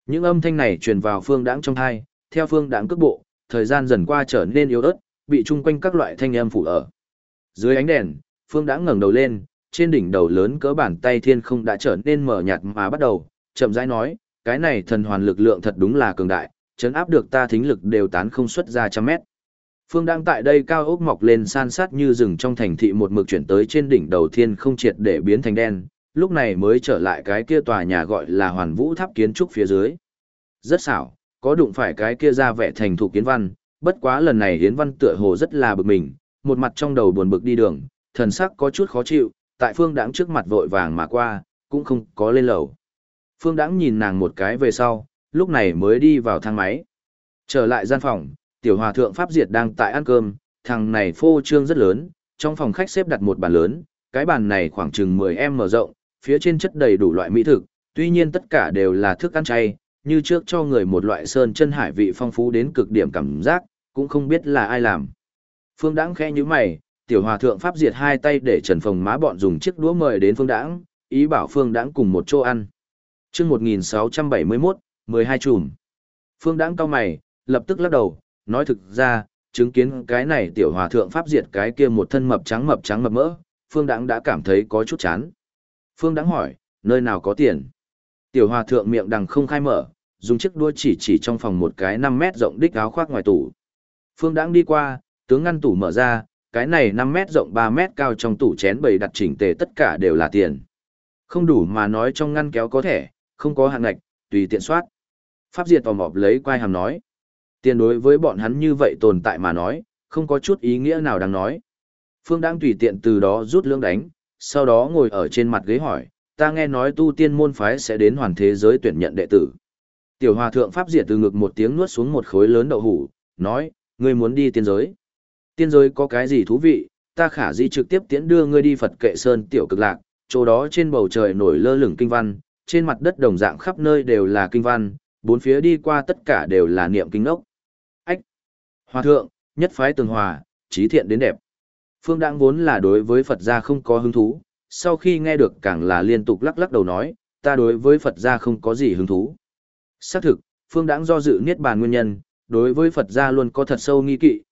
Những âm thanh này truyền vào Phương Đãng trong tai, theo Phương Đãng cước bộ, thời gian dần qua trở nên yếu ớt, bị chung quanh các loại thanh âm phủ ở. Dưới ánh đèn, Phương Đãng ngẩng đầu lên, trên đỉnh đầu lớn cỡ bàn tay thiên không đã trở nên mờ nhạt mà bắt đầu, chậm rãi nói, cái này thần hoàn lực lượng thật đúng là cường đại, chấn áp được ta thính lực đều tán không xuất ra trăm mét. Phương Đãng tại đây cao ốc mọc lên san sát như rừng trong thành thị một mực chuyển tới trên đỉnh đầu thiên không triệt để biến thành đen, lúc này mới trở lại cái kia tòa nhà gọi là Hoàn Vũ Tháp kiến trúc phía dưới. Rất xảo, có đụng phải cái kia ra vẻ thành thủ kiến văn, bất quá lần này Yến Văn tựa hồ rất là bực mình, một mặt trong đầu buồn bực đi đường, thần sắc có chút khó chịu, tại Phương Đãng trước mặt vội vàng mà qua, cũng không có lên lầu. Phương Đãng nhìn nàng một cái về sau, lúc này mới đi vào thang máy. Trở lại gian phòng, tiểu hòa thượng Pháp Diệt đang tại ăn cơm, thằng này phô trương rất lớn, trong phòng khách xếp đặt một bàn lớn, cái bàn này khoảng chừng 10m rộng, phía trên chất đầy đủ loại mỹ thực, tuy nhiên tất cả đều là thức ăn chay, như trước cho người một loại sơn chân hải vị phong phú đến cực điểm cảm giác, cũng không biết là ai làm. Phương Đãng khẽ nhíu mày, tiểu hòa thượng Pháp Diệt hai tay để Trần Phồng má bọn dùng chiếc đũa mời đến Phương Đãng, ý bảo Phương Đãng cùng một chỗ ăn. Chương 1671, 12 chùm. Phương Đãng cau mày, lập tức lắc đầu, nói thực ra, chứng kiến cái này tiểu hòa thượng Pháp Diệt cái kia một thân mập trắng mập mỡ, Phương Đãng đã cảm thấy có chút chán. Phương Đãng hỏi, nơi nào có tiền? Tiểu hòa thượng miệng đằng không khai mở, dùng chiếc đũa chỉ trong phòng một cái 5 mét rộng đích áo khoác ngoài tủ. Phương Đãng đi qua, tướng ngăn tủ mở ra, cái này 5 mét rộng 3 mét cao trong tủ chén bày đặt chỉnh tề tất cả đều là tiền. Không đủ mà nói trong ngăn kéo có thẻ, không có hạn ngạch, tùy tiện soát. Pháp Diệt tò mò lấy quai hàm nói. Tiền đối với bọn hắn như vậy tồn tại mà nói, không có chút ý nghĩa nào đáng nói. Phương Đãng tùy tiện từ đó rút lưỡng đánh, sau đó ngồi ở trên mặt ghế hỏi, ta nghe nói tu tiên môn phái sẽ đến hoàn thế giới tuyển nhận đệ tử. Tiểu hòa thượng Pháp Diệt từ ngực một tiếng nuốt xuống một khối lớn đậu hủ, nói, ngươi muốn đi tiên giới. Tiên giới có cái gì thú vị, ta khả di trực tiếp tiễn đưa ngươi đi Phật Kệ Sơn tiểu cực lạc, chỗ đó trên bầu trời nổi lơ lửng kinh văn, trên mặt đất đồng dạng khắp nơi đều là kinh văn, bốn phía đi qua tất cả đều là niệm kinh ốc. Ách! Hòa thượng, nhất phái tường hòa, trí thiện đến đẹp. Phương Đãng vốn là đối với Phật gia không có hứng thú, sau khi nghe được càng là liên tục lắc lắc đầu nói, ta đối với Phật gia không có gì hứng thú. Xác thực, Phương Đãng do dự niết bàn nguyên nhân, đối với Phật gia luôn có thật sâu nghi kỵ,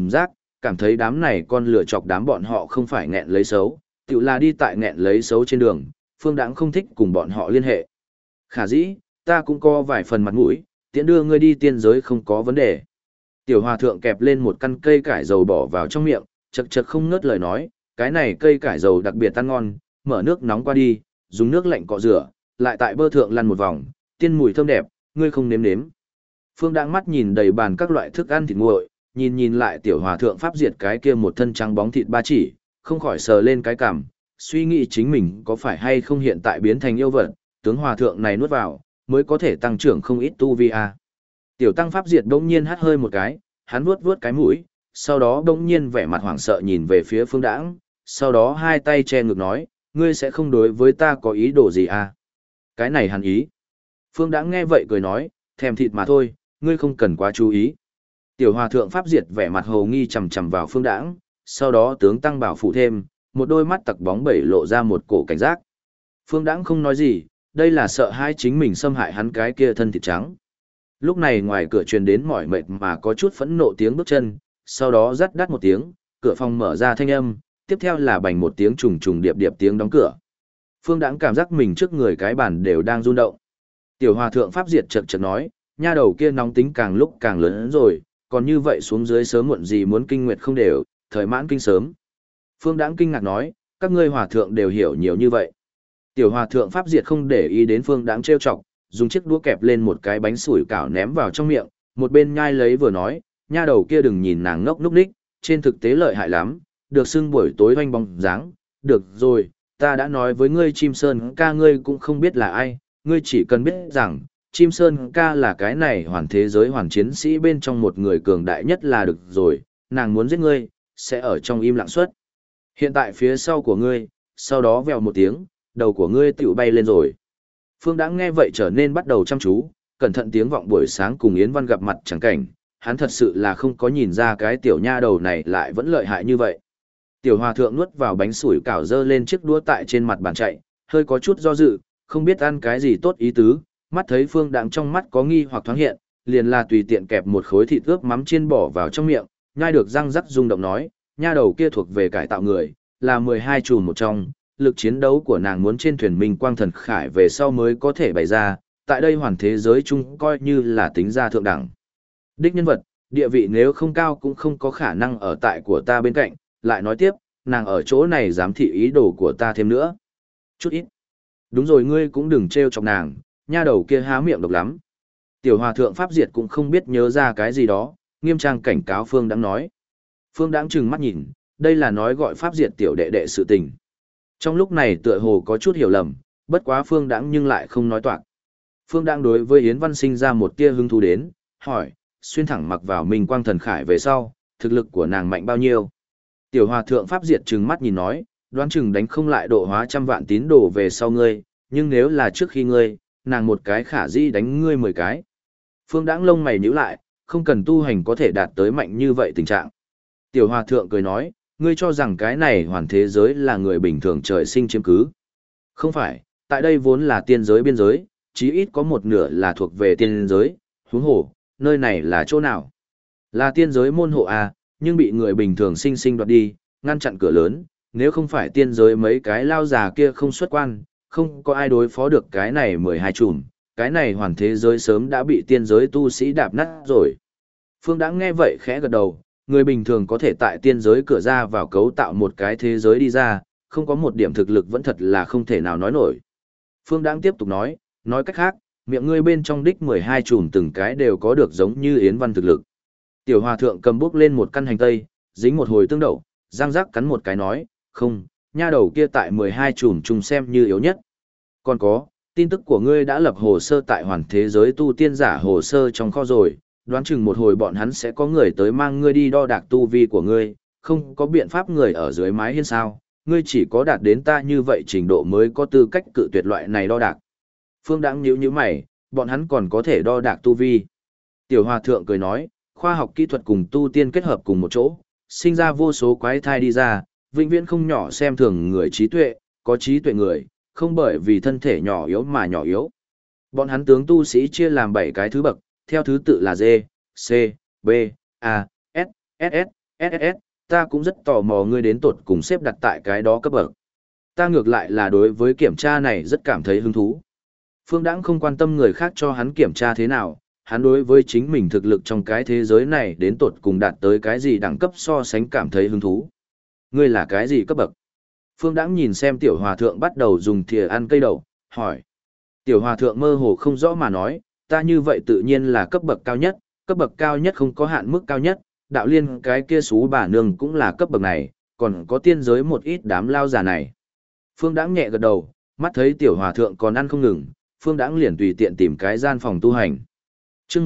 cảm thấy đám này con lựa chọc đám bọn họ không phải nghẹn lấy xấu, tự là đi tại nghẹn lấy xấu trên đường, Phương Đãng không thích cùng bọn họ liên hệ. Khả dĩ, ta cũng có vài phần mặt mũi, tiễn đưa ngươi đi tiên giới không có vấn đề. Tiểu hòa thượng kẹp lên một căn cây cải dầu bỏ vào trong miệng, chật không ngớt lời nói, cái này cây cải dầu đặc biệt ăn ngon, mở nước nóng qua đi, dùng nước lạnh cọ rửa, lại tại bơ thượng lăn một vòng, tiên mùi thơm đẹp, ngươi không nếm nếm. Phương Đãng mắt nhìn đầy bàn các loại thức ăn thịt nguội, nhìn lại tiểu hòa thượng Pháp Diệt cái kia một thân trắng bóng thịt ba chỉ, không khỏi sờ lên cái cằm, suy nghĩ chính mình có phải hay không hiện tại biến thành yêu vật, tướng hòa thượng này nuốt vào, mới có thể tăng trưởng không ít tu vi a. Tiểu tăng Pháp Diệt bỗng nhiên hắt hơi một cái, hắn vuốt cái mũi, sau đó bỗng nhiên vẻ mặt hoảng sợ nhìn về phía Phương Đãng, sau đó hai tay che ngực nói, ngươi sẽ không đối với ta có ý đồ gì à? Cái này hắn ý. Phương Đãng nghe vậy cười nói, thèm thịt mà thôi, ngươi không cần quá chú ý. Tiểu hòa thượng Pháp Diệt vẻ mặt hồ nghi chằm chằm vào Phương Đãng, sau đó tướng tăng bảo phụ thêm, một đôi mắt tặc bóng bẩy lộ ra một cổ cảnh giác. Phương Đãng không nói gì, đây là sợ hai chính mình xâm hại hắn cái kia thân thịt trắng. Lúc này ngoài cửa truyền đến mỏi mệt mà có chút phẫn nộ tiếng bước chân, sau đó rắt đắt một tiếng, cửa phòng mở ra thanh âm, tiếp theo là bành một tiếng trùng điệp tiếng đóng cửa. Phương Đãng cảm giác mình trước người cái bàn đều đang rung động. Tiểu hòa thượng Pháp Diệt chật nói, nha đầu kia nóng tính càng lúc càng lớn rồi, còn như vậy xuống dưới sớm muộn gì muốn kinh nguyệt không đều, thời mãn kinh sớm. Phương Đãng kinh ngạc nói, các ngươi hòa thượng đều hiểu nhiều như vậy. Tiểu hòa thượng Pháp Diệt không để ý đến Phương Đãng trêu chọc, dùng chiếc đũa kẹp lên một cái bánh sủi cảo ném vào trong miệng, một bên nhai lấy vừa nói, nha đầu kia đừng nhìn nàng ngốc núc ních, trên thực tế lợi hại lắm, được xưng buổi tối hoanh bóng dáng, được rồi, ta đã nói với ngươi Chim Sơn ca ngươi cũng không biết là ai, ngươi chỉ cần biết rằng, Chim Sơn ca là cái này hoàn thế giới hoàn chiến sĩ bên trong một người cường đại nhất là được rồi, nàng muốn giết ngươi, sẽ ở trong im lặng suất. Hiện tại phía sau của ngươi, sau đó vèo một tiếng, đầu của ngươi tiểu bay lên rồi. Phương Đãng nghe vậy trở nên bắt đầu chăm chú, cẩn thận tiếng vọng buổi sáng cùng Yến Văn gặp mặt chẳng cảnh, hắn thật sự là không có nhìn ra cái tiểu nha đầu này lại vẫn lợi hại như vậy. Tiểu hòa thượng nuốt vào bánh sủi cảo dơ lên chiếc đũa tại trên mặt bàn chạy, hơi có chút do dự, không biết ăn cái gì tốt ý tứ, mắt thấy Phương Đãng trong mắt có nghi hoặc thoáng hiện, liền là tùy tiện kẹp một khối thịt ướp mắm chiên bỏ vào trong miệng, nhai được răng rắc rung động nói, nha đầu kia thuộc về cải tạo người, là 12 chùm một trong, lực chiến đấu của nàng muốn trên thuyền Minh Quang Thần Khải về sau mới có thể bày ra, tại đây hoàn thế giới chung coi như là tính ra thượng đẳng. Đích nhân vật, địa vị nếu không cao cũng không có khả năng ở tại của ta bên cạnh, lại nói tiếp, nàng ở chỗ này giám thị ý đồ của ta thêm nữa. Chút ít. Đúng rồi, ngươi cũng đừng trêu chọc nàng, nha đầu kia há miệng độc lắm. Tiểu hòa thượng Pháp Diệt cũng không biết nhớ ra cái gì đó, nghiêm trang cảnh cáo Phương Đãng nói. Phương Đãng trừng mắt nhìn, đây là nói gọi Pháp Diệt tiểu đệ đệ sự tình. Trong lúc này tựa hồ có chút hiểu lầm, bất quá Phương Đãng nhưng lại không nói toạc. Phương Đãng đối với Yến Văn sinh ra một tia hứng thú đến, hỏi, xuyên thẳng mặc vào Minh Quang Thần Khải về sau, thực lực của nàng mạnh bao nhiêu? Tiểu hòa thượng Pháp Diệt trừng mắt nhìn nói, đoán chừng đánh không lại độ hóa trăm vạn tín đồ về sau ngươi, nhưng nếu là trước khi ngươi, nàng một cái khả dĩ đánh ngươi 10 cái. Phương Đãng lông mày nhíu lại, không cần tu hành có thể đạt tới mạnh như vậy tình trạng. Tiểu hòa thượng cười nói, ngươi cho rằng cái này hoàn thế giới là người bình thường trời sinh chiếm cứ. Không phải, tại đây vốn là tiên giới biên giới, chí ít có một nửa là thuộc về tiên giới, huống hồ, nơi này là chỗ nào? Là tiên giới môn hộ à, nhưng bị người bình thường sinh sinh đoạt đi, ngăn chặn cửa lớn, nếu không phải tiên giới mấy cái lao già kia không xuất quan, không có ai đối phó được cái này 12 chùm, cái này hoàn thế giới sớm đã bị tiên giới tu sĩ đạp nát rồi. Phương Đãng nghe vậy khẽ gật đầu, người bình thường có thể tại tiên giới cửa ra vào cấu tạo một cái thế giới đi ra, không có một điểm thực lực vẫn thật là không thể nào nói nổi. Phương Đãng tiếp tục nói cách khác, miệng ngươi bên trong đích 12 chùm từng cái đều có được giống như Yến Văn thực lực. Tiểu hòa thượng cầm bút lên một căn hành tây, dính một hồi tương đậu, răng rắc cắn một cái nói, không, nha đầu kia tại 12 chùm chung xem như yếu nhất. Còn có, tin tức của ngươi đã lập hồ sơ tại hoàn thế giới tu tiên giả hồ sơ trong kho rồi, đoán chừng một hồi bọn hắn sẽ có người tới mang ngươi đi đo đạc tu vi của ngươi, không có biện pháp người ở dưới mái hiên sao, ngươi chỉ có đạt đến ta như vậy trình độ mới có tư cách cự tuyệt loại này đo đạc. Phương Đãng nhíu nhíu mày, bọn hắn còn có thể đo đạc tu vi. Tiểu hòa thượng cười nói, khoa học kỹ thuật cùng tu tiên kết hợp cùng một chỗ, sinh ra vô số quái thai đi ra, vĩnh viễn không nhỏ xem thường người trí tuệ, có trí tuệ người, không bởi vì thân thể nhỏ yếu mà nhỏ yếu. Bọn hắn tướng tu sĩ chia làm 7 cái thứ bậc, theo thứ tự là D, C, B, A, S, SS, SSS, ta cũng rất tò mò ngươi đến tột cùng xếp đặt tại cái đó cấp bậc. Ta ngược lại là đối với kiểm tra này rất cảm thấy hứng thú. Phương Đãng không quan tâm người khác cho hắn kiểm tra thế nào, hắn đối với chính mình thực lực trong cái thế giới này đến tột cùng đạt tới cái gì đẳng cấp so sánh cảm thấy hứng thú. Ngươi là cái gì cấp bậc? Phương Đãng nhìn xem tiểu hòa thượng bắt đầu dùng thìa ăn cây đậu, hỏi. Tiểu hòa thượng mơ hồ không rõ mà nói, ta như vậy tự nhiên là cấp bậc cao nhất không có hạn mức cao nhất, đạo liên cái kia xú bà nương cũng là cấp bậc này, còn có tiên giới một ít đám lao già này. Phương Đãng nhẹ gật đầu, mắt thấy tiểu hòa thượng còn ăn không ngừng, Phương Đãng liền tùy tiện tìm cái gian phòng tu hành. Chương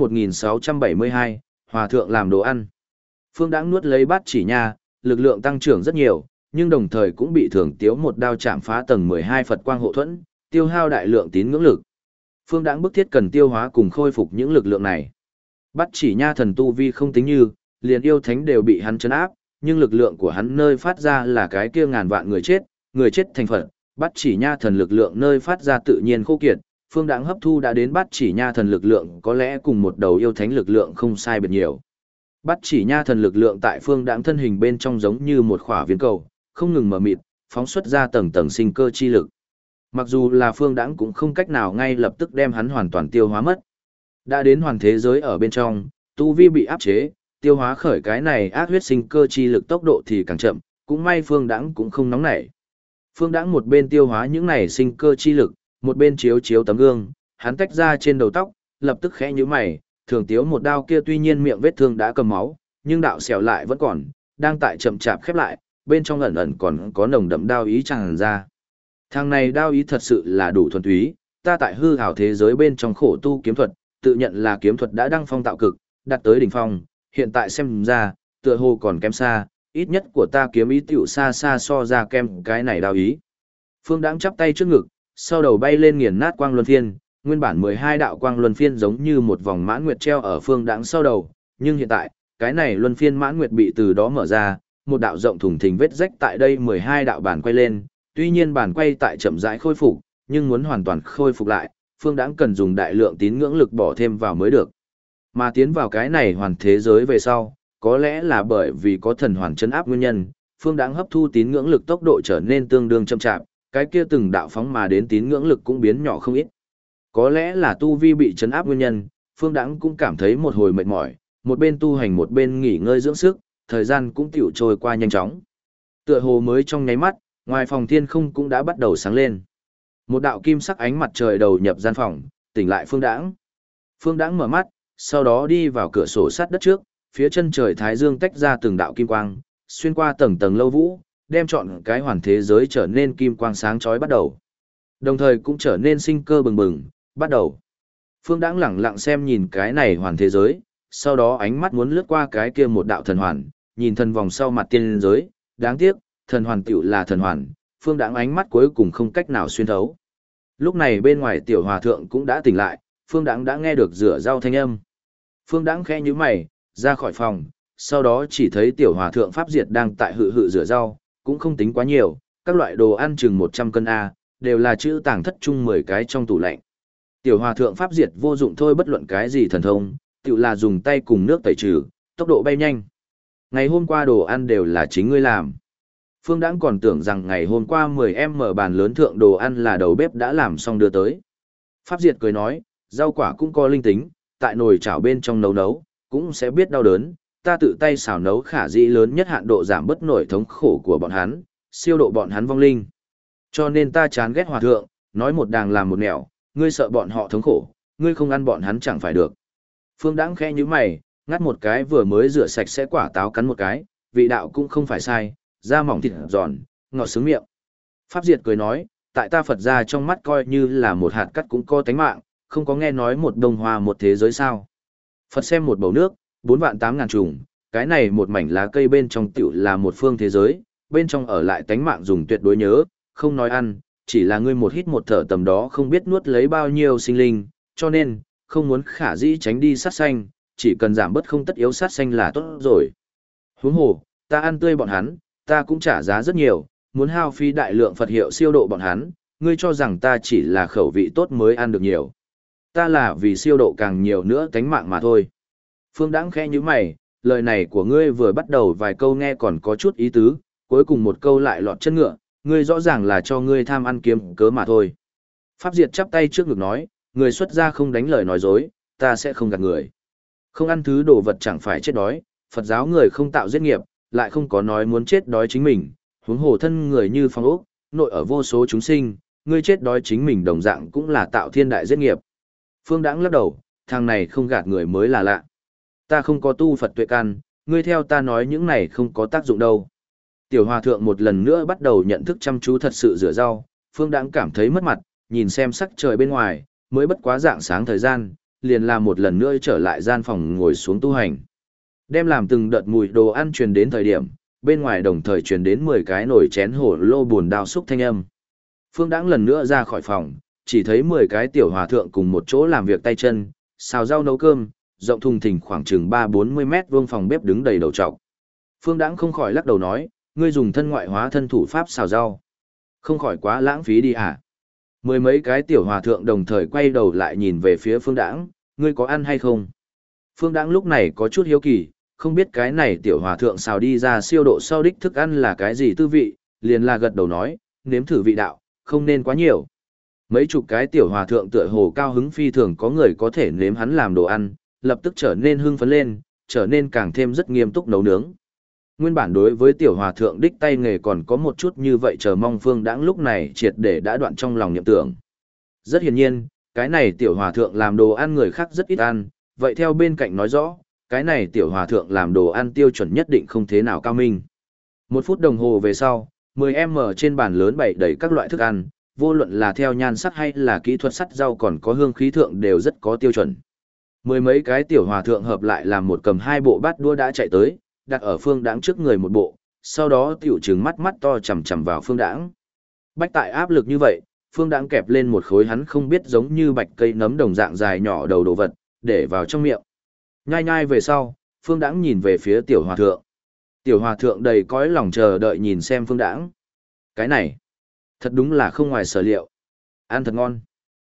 1672, hòa thượng làm đồ ăn. Phương Đãng nuốt lấy bát chỉ nha, lực lượng tăng trưởng rất nhiều, nhưng đồng thời cũng bị Thường Tiếu một đao chạm phá tầng 12 Phật quang hộ thuẫn, tiêu hao đại lượng tín ngưỡng lực. Phương Đãng bức thiết cần tiêu hóa cùng khôi phục những lực lượng này. Bát chỉ nha thần tu vi không tính như, liền yêu thánh đều bị hắn trấn áp, nhưng lực lượng của hắn nơi phát ra là cái kia ngàn vạn người chết thành Phật. Bát chỉ nha thần lực lượng nơi phát ra tự nhiên khô kiệt, Phương Đãng hấp thu đã đến bát chỉ nha thần lực lượng có lẽ cùng một đầu yêu thánh lực lượng không sai biệt nhiều. Bát chỉ nha thần lực lượng tại Phương Đãng thân hình bên trong giống như một khỏa viên cầu, không ngừng mở mịt, phóng xuất ra tầng tầng sinh cơ chi lực. Mặc dù là Phương Đãng cũng không cách nào ngay lập tức đem hắn hoàn toàn tiêu hóa mất. Đã đến hoàn thế giới ở bên trong, tu vi bị áp chế, tiêu hóa khởi cái này ác huyết sinh cơ chi lực tốc độ thì càng chậm, cũng may Phương Đãng cũng không nóng nảy. Phương Đãng một bên tiêu hóa những này sinh cơ chi lực, một bên chiếu chiếu tấm gương, hắn tách ra trên đầu tóc, lập tức khẽ nhíu mày, Thường Tiếu một đao kia tuy nhiên miệng vết thương đã cầm máu, nhưng đạo xẻo lại vẫn còn, đang tại chậm chạp khép lại, bên trong ẩn ẩn còn có nồng đậm đao ý tràn ra. Thằng này đao ý thật sự là đủ thuần túy, ta tại hư ảo thế giới bên trong khổ tu kiếm thuật, tự nhận là kiếm thuật đã đăng phong tạo cực, đạt tới đỉnh phong, hiện tại xem ra, tựa hồ còn kém xa, ít nhất của ta kiếm ý tiểu xa xa so ra kem cái này đao ý. Phương Đãng chắp tay trước ngực, sau đầu bay lên nghiền nát quang luân phiên, nguyên bản 12 đạo quang luân phiên giống như một vòng mãn nguyệt treo ở Phương Đãng sau đầu, nhưng hiện tại, cái này luân phiên mãn nguyệt bị từ đó mở ra, một đạo rộng thủng thình vết rách tại đây 12 đạo bản quay lên, tuy nhiên bản quay tại chậm rãi khôi phục, nhưng muốn hoàn toàn khôi phục lại, Phương Đãng cần dùng đại lượng tín ngưỡng lực bỏ thêm vào mới được. Mà tiến vào cái này hoàn thế giới về sau, có lẽ là bởi vì có thần hoàn chấn áp nguyên nhân, Phương Đãng hấp thu tín ngưỡng lực tốc độ trở nên tương đương chậm chạp, cái kia từng đạo phóng mà đến tín ngưỡng lực cũng biến nhỏ không ít. Có lẽ là tu vi bị chấn áp nguyên nhân, Phương Đãng cũng cảm thấy một hồi mệt mỏi, một bên tu hành một bên nghỉ ngơi dưỡng sức, thời gian cũng tiểu trôi qua nhanh chóng. Tựa hồ mới trong nháy mắt, ngoài phòng thiên không cũng đã bắt đầu sáng lên. Một đạo kim sắc ánh mặt trời đầu nhập gian phòng, tỉnh lại Phương Đãng. Phương Đãng mở mắt, sau đó đi vào cửa sổ sát đất trước, phía chân trời thái dương tách ra từng đạo kim quang, xuyên qua tầng tầng lâu vũ, đem trọn cái hoàn thế giới trở nên kim quang sáng chói bắt đầu. Đồng thời cũng trở nên sinh cơ bừng bừng, bắt đầu. Phương Đãng lẳng lặng xem nhìn cái này hoàn thế giới, sau đó ánh mắt muốn lướt qua cái kia một đạo thần hoàn, nhìn thần vòng sau mặt tiên giới, đáng tiếc, thần hoàn tiểu là thần hoàn, Phương Đãng ánh mắt cuối cùng không cách nào xuyên thấu. Lúc này bên ngoài tiểu hòa thượng cũng đã tỉnh lại, Phương Đãng đã nghe được rửa rau thanh âm. Phương Đãng khẽ nhíu mày, ra khỏi phòng, sau đó chỉ thấy tiểu hòa thượng Pháp Diệt đang tại hự rửa rau, cũng không tính quá nhiều, các loại đồ ăn chừng 100 cân A, đều là chữ tàng thất chung 10 cái trong tủ lạnh. Tiểu hòa thượng Pháp Diệt vô dụng thôi bất luận cái gì thần thông, tự là dùng tay cùng nước tẩy trừ, tốc độ bay nhanh. Ngày hôm qua đồ ăn đều là chính ngươi làm. Phương Đãng còn tưởng rằng ngày hôm qua 10 mở bàn lớn thượng đồ ăn là đầu bếp đã làm xong đưa tới. Pháp Diệt cười nói, rau quả cũng có linh tính, tại nồi chảo bên trong nấu, cũng sẽ biết đau đớn, ta tự tay xào nấu khả dĩ lớn nhất hạn độ giảm bớt nổi thống khổ của bọn hắn, siêu độ bọn hắn vong linh. Cho nên ta chán ghét hòa thượng, nói một đàng làm một nẻo, ngươi sợ bọn họ thống khổ, ngươi không ăn bọn hắn chẳng phải được. Phương Đãng khẽ nhíu mày, ngắt một cái vừa mới rửa sạch sẽ quả táo cắn một cái, vị đạo cũng không phải sai, da mỏng thịt giòn, ngọt sướng miệng. Pháp Diệt cười nói, tại ta Phật gia trong mắt coi như là một hạt cát cũng có tánh mạng, không có nghe nói một đồng hoa một thế giới sao. Phật xem một bầu nước, 4.800.000 trùng, cái này một mảnh lá cây bên trong tiểu là một phương thế giới, bên trong ở lại tánh mạng dùng tuyệt đối nhớ, không nói ăn, chỉ là ngươi một hít một thở tầm đó không biết nuốt lấy bao nhiêu sinh linh, cho nên, không muốn khả dĩ tránh đi sát sanh, chỉ cần giảm bớt không tất yếu sát sanh là tốt rồi. Huống hồ, ta ăn tươi bọn hắn, ta cũng trả giá rất nhiều, muốn hao phí đại lượng Phật hiệu siêu độ bọn hắn, ngươi cho rằng ta chỉ là khẩu vị tốt mới ăn được nhiều. Ta là vì siêu độ càng nhiều nữa tánh mạng mà thôi. Phương Đãng khẽ như mày, lời này của ngươi vừa bắt đầu vài câu nghe còn có chút ý tứ, cuối cùng một câu lại lọt chân ngựa, ngươi rõ ràng là cho ngươi tham ăn kiếm cớ mà thôi. Pháp Diệt chắp tay trước ngực nói, người xuất gia không đánh lời nói dối, ta sẽ không gạt người. Không ăn thứ đồ vật chẳng phải chết đói, Phật giáo người không tạo giết nghiệp, lại không có nói muốn chết đói chính mình, huống hồ thân người như phong ốc, nội ở vô số chúng sinh, ngươi chết đói chính mình đồng dạng cũng là tạo thiên đại giết nghiệp. Phương Đãng lắc đầu, thằng này không gạt người mới là lạ. Ta không có tu Phật tuệ căn, ngươi theo ta nói những này không có tác dụng đâu. Tiểu hòa thượng một lần nữa bắt đầu nhận thức chăm chú thật sự rửa rau, Phương Đãng cảm thấy mất mặt, nhìn xem sắc trời bên ngoài, mới bất quá dạng sáng thời gian, liền làm một lần nữa trở lại gian phòng ngồi xuống tu hành. Đem làm từng đợt mùi đồ ăn truyền đến thời điểm, bên ngoài đồng thời truyền đến 10 cái nồi chén hổ lô buồn đao xúc thanh âm. Phương Đãng lần nữa ra khỏi phòng, chỉ thấy 10 cái tiểu hòa thượng cùng một chỗ làm việc tay chân, xào rau nấu cơm, rộng thùng thình khoảng chừng 3-40 mét vuông phòng bếp đứng đầy đầu trọc. Phương Đãng không khỏi lắc đầu nói, ngươi dùng thân ngoại hóa thân thủ pháp xào rau. Không khỏi quá lãng phí đi hả? Mười mấy cái tiểu hòa thượng đồng thời quay đầu lại nhìn về phía Phương Đãng, ngươi có ăn hay không? Phương Đãng lúc này có chút hiếu kỳ, không biết cái này tiểu hòa thượng xào đi ra siêu độ sau đích thức ăn là cái gì tư vị, liền là gật đầu nói, nếm thử vị đạo, không nên quá nhiều. Mấy chục cái tiểu hòa thượng tựa hồ cao hứng phi thường có người có thể nếm hắn làm đồ ăn, lập tức trở nên hưng phấn lên, trở nên càng thêm rất nghiêm túc nấu nướng. Nguyên bản đối với tiểu hòa thượng đích tay nghề còn có một chút như vậy chờ mong Phương Đãng lúc này triệt để đã đoạn trong lòng niệm tưởng. Rất hiển nhiên, cái này tiểu hòa thượng làm đồ ăn người khác rất ít ăn, vậy theo bên cạnh nói rõ, cái này tiểu hòa thượng làm đồ ăn tiêu chuẩn nhất định không thế nào cao minh. 1 phút đồng hồ về sau, 10M trên bàn lớn bày đầy các loại thức ăn, vô luận là theo nhan sắc hay là kỹ thuật sắt rau còn có hương khí thượng đều rất có tiêu chuẩn. Mười mấy cái tiểu hòa thượng hợp lại làm một cầm 2 bộ bát đũa đã chạy tới, đặt ở Phương Đãng trước người một bộ, sau đó tiểu trừng mắt mắt to chằm chằm vào Phương Đãng. Bách tại áp lực như vậy, Phương Đãng kẹp lên một khối hắn không biết giống như bạch cây nấm đồng dạng dài nhỏ đầu đồ vật, để vào trong miệng. Nhai nhai về sau, Phương Đãng nhìn về phía tiểu hòa thượng. Tiểu hòa thượng đầy cõi lòng chờ đợi nhìn xem Phương Đãng. Cái này, thật đúng là không ngoài sở liệu. Ăn thật ngon.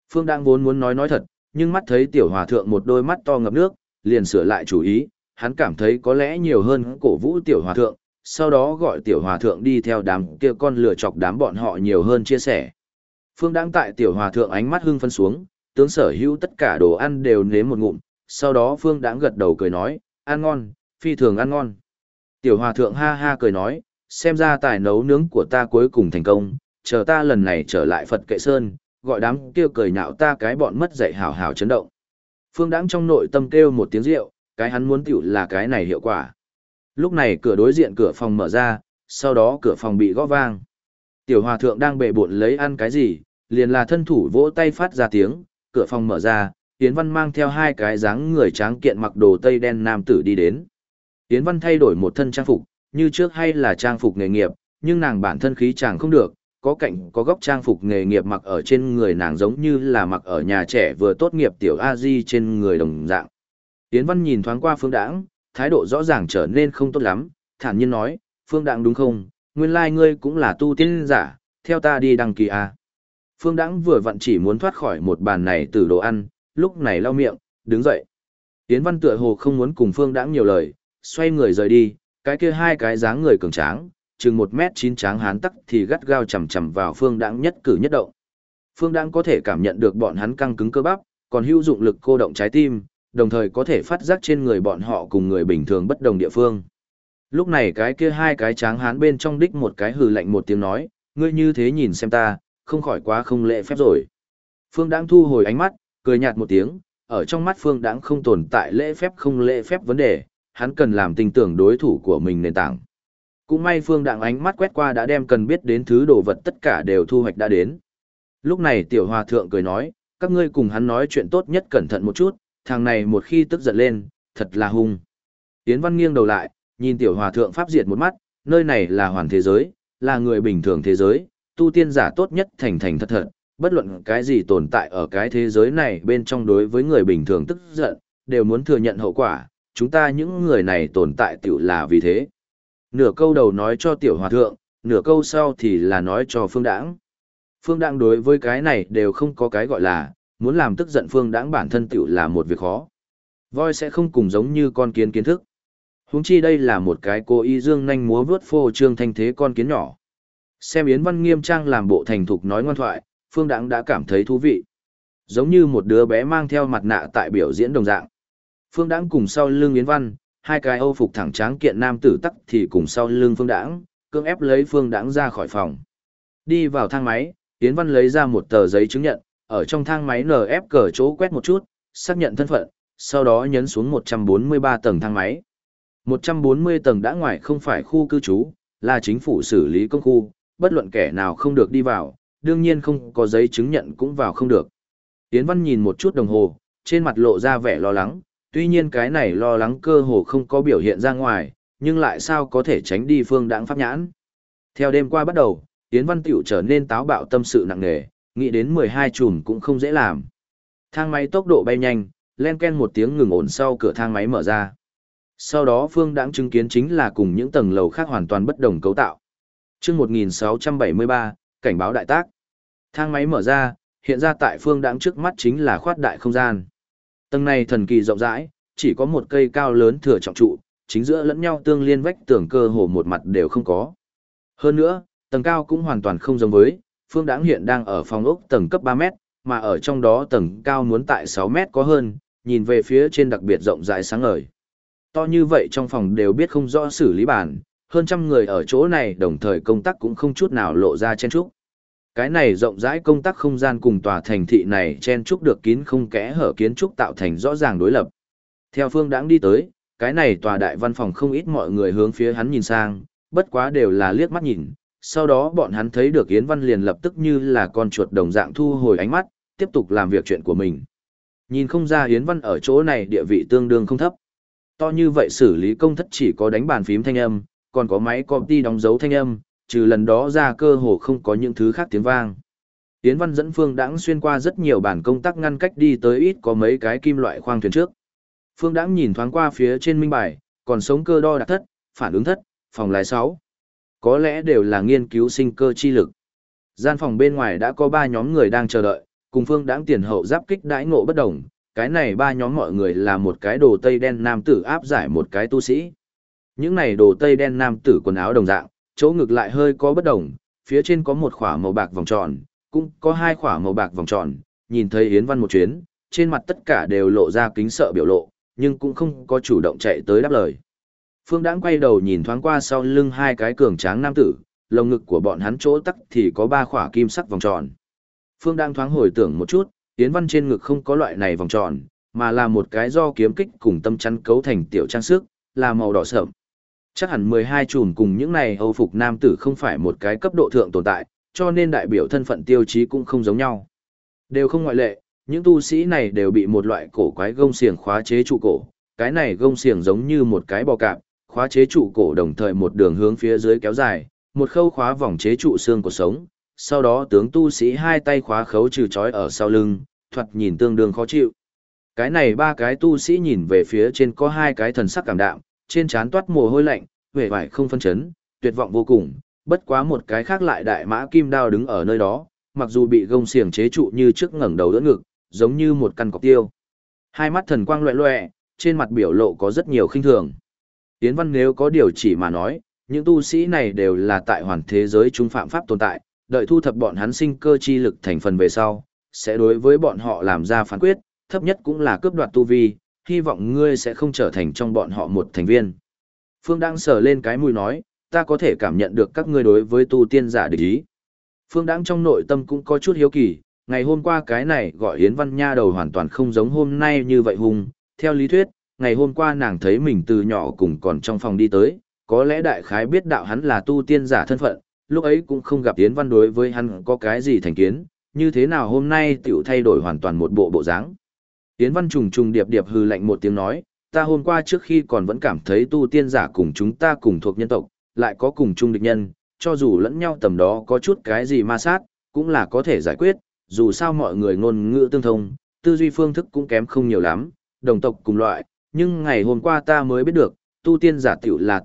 Phương Đãng vốn muốn nói thật, nhưng mắt thấy tiểu hòa thượng một đôi mắt to ngập nước, liền sửa lại chủ ý, hắn cảm thấy có lẽ nhiều hơn cổ vũ tiểu hòa thượng, sau đó gọi tiểu hòa thượng đi theo đám kia con lừa chọc đám bọn họ nhiều hơn chia sẻ. Phương Đãng tại tiểu hòa thượng ánh mắt hưng phấn xuống, tướng sở hữu tất cả đồ ăn đều nếm một ngụm, sau đó Phương Đãng gật đầu cười nói, ăn ngon, phi thường ăn ngon. Tiểu hòa thượng ha ha cười nói, xem ra tài nấu nướng của ta cuối cùng thành công, chờ ta lần này trở lại Phật Kệ Sơn, gọi đám kia cười nhạo ta cái bọn mất dạy hào hào chấn động. Phương Đãng trong nội tâm kêu một tiếng rượu, cái hắn muốn tiểu là cái này hiệu quả. Lúc này cửa đối diện cửa phòng mở ra, sau đó cửa phòng bị gõ vang. Tiểu hòa thượng đang bệ bộn lấy ăn cái gì, liền là thân thủ vỗ tay phát ra tiếng, cửa phòng mở ra, Yến Văn mang theo hai cái dáng người tráng kiện mặc đồ tây đen nam tử đi đến. Yến Văn thay đổi một thân trang phục, như trước hay là trang phục nghề nghiệp, nhưng nàng bản thân khí chàng không được, có cạnh có góc trang phục nghề nghiệp mặc ở trên người nàng giống như là mặc ở nhà trẻ vừa tốt nghiệp tiểu A-di trên người đồng dạng. Yến Văn nhìn thoáng qua Phương Đãng, thái độ rõ ràng trở nên không tốt lắm, thản nhiên nói, Phương Đãng đúng không, nguyên lai ngươi cũng là tu tiên giả, theo ta đi đăng ký à. Phương Đãng vừa vặn chỉ muốn thoát khỏi một bàn này từ đồ ăn, lúc này lau miệng, đứng dậy. Yến Văn tựa hồ không muốn cùng Phương Đãng nhiều lời, xoay người rời đi, cái kia hai cái dáng người cường tráng, chừng 1m9 tráng hán tắc thì gắt gao chầm chầm vào Phương Đãng nhất cử nhất động. Phương Đãng có thể cảm nhận được bọn hắn căng cứng cơ bắp, còn hữu dụng lực cô động trái tim, đồng thời có thể phát giác trên người bọn họ cùng người bình thường bất đồng địa phương. Lúc này cái kia hai cái tráng hán bên trong đích một cái hừ lạnh một tiếng nói, ngươi như thế nhìn xem ta, không khỏi quá không lễ phép rồi. Phương Đãng thu hồi ánh mắt, cười nhạt một tiếng, ở trong mắt Phương Đãng không tồn tại lễ phép không lễ phép vấn đề, hắn cần làm tin tưởng đối thủ của mình nền tảng. Cũng may Phương Đãng ánh mắt quét qua đã đem cần biết đến thứ đồ vật tất cả đều thu hoạch đã đến. Lúc này tiểu hòa thượng cười nói, các ngươi cùng hắn nói chuyện tốt nhất cẩn thận một chút, thằng này một khi tức giận lên, thật là hung. Yến Văn nghiêng đầu lại, nhìn tiểu hòa thượng pháp diệt một mắt, nơi này là hoàn thế giới, là người bình thường thế giới, tu tiên giả tốt nhất thành thành thật thật, bất luận cái gì tồn tại ở cái thế giới này bên trong đối với người bình thường tức giận, đều muốn thừa nhận hậu quả, chúng ta những người này tồn tại tiểu là vì thế. Nửa câu đầu nói cho tiểu hòa thượng, nửa câu sau thì là nói cho Phương Đãng. Phương Đãng đối với cái này đều không có cái gọi là, muốn làm tức giận Phương Đãng bản thân tiểu là một việc khó. Voi sẽ không cùng giống như con kiến kiến thức. Huống chi đây là một cái cô y dương nhanh múa vướt phô trương thanh thế con kiến nhỏ. Xem Yến Văn nghiêm trang làm bộ thành thục nói ngoan thoại, Phương Đãng đã cảm thấy thú vị. Giống như một đứa bé mang theo mặt nạ tại biểu diễn đồng dạng. Phương Đãng cùng sau lưng Yến Văn, hai cái Âu phục thẳng tráng kiện nam tử tắc thì cùng sau lưng Phương Đãng, cưỡng ép lấy Phương Đãng ra khỏi phòng. Đi vào thang máy, Yến Văn lấy ra một tờ giấy chứng nhận, ở trong thang máy NF cờ chỗ quét một chút, xác nhận thân phận, sau đó nhấn xuống 143 tầng thang máy. 140 tầng đã ngoài không phải khu cư trú, là chính phủ xử lý công khu, bất luận kẻ nào không được đi vào, đương nhiên không có giấy chứng nhận cũng vào không được. Yến Văn nhìn một chút đồng hồ, trên mặt lộ ra vẻ lo lắng, tuy nhiên cái này lo lắng cơ hồ không có biểu hiện ra ngoài, nhưng lại sao có thể tránh đi Phương Đãng pháp nhãn. Theo đêm qua bắt đầu, Yến Văn tiểu trở nên táo bạo tâm sự nặng nề, nghĩ đến 12 chùm cũng không dễ làm. Thang máy tốc độ bay nhanh, len ken một tiếng ngừng ổn sau cửa thang máy mở ra. Sau đó Phương Đãng chứng kiến chính là cùng những tầng lầu khác hoàn toàn bất đồng cấu tạo. Chương 1673, cảnh báo đại tác. Thang máy mở ra, hiện ra tại Phương Đãng trước mắt chính là khoát đại không gian. Tầng này thần kỳ rộng rãi, chỉ có một cây cao lớn thừa trọng trụ, chính giữa lẫn nhau tương liên vách tường cơ hồ một mặt đều không có. Hơn nữa, tầng cao cũng hoàn toàn không giống với, Phương Đãng hiện đang ở phòng ốc tầng cấp 3 mét, mà ở trong đó tầng cao muốn tại 6 mét có hơn, nhìn về phía trên đặc biệt rộng rãi sáng ngời. To như vậy trong phòng đều biết không rõ xử lý bản, hơn trăm người ở chỗ này đồng thời công tác cũng không chút nào lộ ra chen trúc. Cái này rộng rãi công tác không gian cùng tòa thành thị này chen trúc được kín không kẽ hở kiến trúc tạo thành rõ ràng đối lập. Theo Phương Đãng đi tới, cái này tòa đại văn phòng không ít mọi người hướng phía hắn nhìn sang, bất quá đều là liếc mắt nhìn, sau đó bọn hắn thấy được Yến Văn liền lập tức như là con chuột đồng dạng thu hồi ánh mắt, tiếp tục làm việc chuyện của mình. Nhìn không ra Yến Văn ở chỗ này địa vị tương đương không thấp. To như vậy xử lý công thất chỉ có đánh bàn phím thanh âm, còn có máy copy đóng dấu thanh âm, trừ lần đó ra cơ hồ không có những thứ khác tiếng vang. Yến Văn dẫn Phương Đãng xuyên qua rất nhiều bàn công tác ngăn cách đi tới ít có mấy cái kim loại khoang thuyền trước. Phương Đãng nhìn thoáng qua phía trên minh bài, còn sống cơ đo đạc thất, phản ứng thất, phòng lái 6. Có lẽ đều là nghiên cứu sinh cơ chi lực. Gian phòng bên ngoài đã có 3 nhóm người đang chờ đợi, Cùng Phương Đãng tiền hậu giáp kích đãi ngộ bất đồng, cái này ba nhóm mọi người là một cái đồ tây đen nam tử áp giải một cái tu sĩ. Những này đồ tây đen nam tử quần áo đồng dạng, chỗ ngực lại hơi có bất đồng, phía trên có một khỏa màu bạc vòng tròn, cũng có hai khỏa màu bạc vòng tròn, nhìn thấy Yến Văn một chuyến, trên mặt tất cả đều lộ ra kính sợ biểu lộ, nhưng cũng không có chủ động chạy tới đáp lời. Phương Đãng quay đầu nhìn thoáng qua sau lưng hai cái cường tráng nam tử, lồng ngực của bọn hắn chỗ tắc thì có ba khỏa kim sắc vòng tròn. Phương Đãng thoáng hồi tưởng một chút, Yến Văn trên ngực không có loại này vòng tròn, mà là một cái do kiếm kích cùng tâm chắn cấu thành tiểu trang sức, là màu đỏ sẫm. Chắc hẳn 12 chùm cùng những này Âu phục nam tử không phải một cái cấp độ thượng tồn tại, cho nên đại biểu thân phận tiêu chí cũng không giống nhau. Đều không ngoại lệ, những tu sĩ này đều bị một loại cổ quái gông xiềng khóa chế trụ cổ, cái này gông xiềng giống như một cái bò cạp, khóa chế trụ cổ đồng thời một đường hướng phía dưới kéo dài, một khâu khóa vòng chế trụ xương của sống, sau đó tướng tu sĩ hai tay khóa khấu trừ trói ở sau lưng, thoạt nhìn tương đương khó chịu. Cái này ba cái tu sĩ nhìn về phía trên có hai cái thần sắc cảm đạm, trên trán toát mồ hôi lạnh, vẻ vải không phân chấn, tuyệt vọng vô cùng, bất quá một cái khác lại đại mã kim đao đứng ở nơi đó, mặc dù bị gông xiềng chế trụ như trước ngẩng đầu đỡ ngực, giống như một căn cọc tiêu. Hai mắt thần quang loẹt loẹt, trên mặt biểu lộ có rất nhiều khinh thường. Yến Văn nếu có điều chỉ mà nói, những tu sĩ này đều là tại hoàn thế giới trung phạm pháp tồn tại, đợi thu thập bọn hắn sinh cơ chi lực thành phần về sau, sẽ đối với bọn họ làm ra phán quyết, thấp nhất cũng là cướp đoạt tu vi, hy vọng ngươi sẽ không trở thành trong bọn họ một thành viên. Phương Đãng sờ lên cái mũi nói, ta có thể cảm nhận được các ngươi đối với tu tiên giả địch ý. Phương Đãng trong nội tâm cũng có chút hiếu kỳ, ngày hôm qua cái này gọi Yến Văn nha đầu hoàn toàn không giống hôm nay như vậy hùng, theo lý thuyết, ngày hôm qua nàng thấy mình từ nhỏ cùng còn trong phòng đi tới, có lẽ đại khái biết đạo hắn là tu tiên giả thân phận, lúc ấy cũng không gặp Yến Văn đối với hắn có cái gì thành kiến, như thế nào hôm nay tiểu thay đổi hoàn toàn một bộ dáng. Yến Văn trùng trùng điệp điệp hừ lạnh một tiếng nói, ta hôm qua trước khi còn vẫn cảm thấy tu tiên giả cùng chúng ta cùng thuộc nhân tộc, lại có cùng chung địch nhân, cho dù lẫn nhau tầm đó có chút cái gì ma sát, cũng là có thể giải quyết, dù sao mọi người ngôn ngữ tương thông, tư duy phương thức cũng kém không nhiều lắm, đồng tộc cùng loại, nhưng ngày hôm qua ta mới biết được, tu tiên giả tiểu là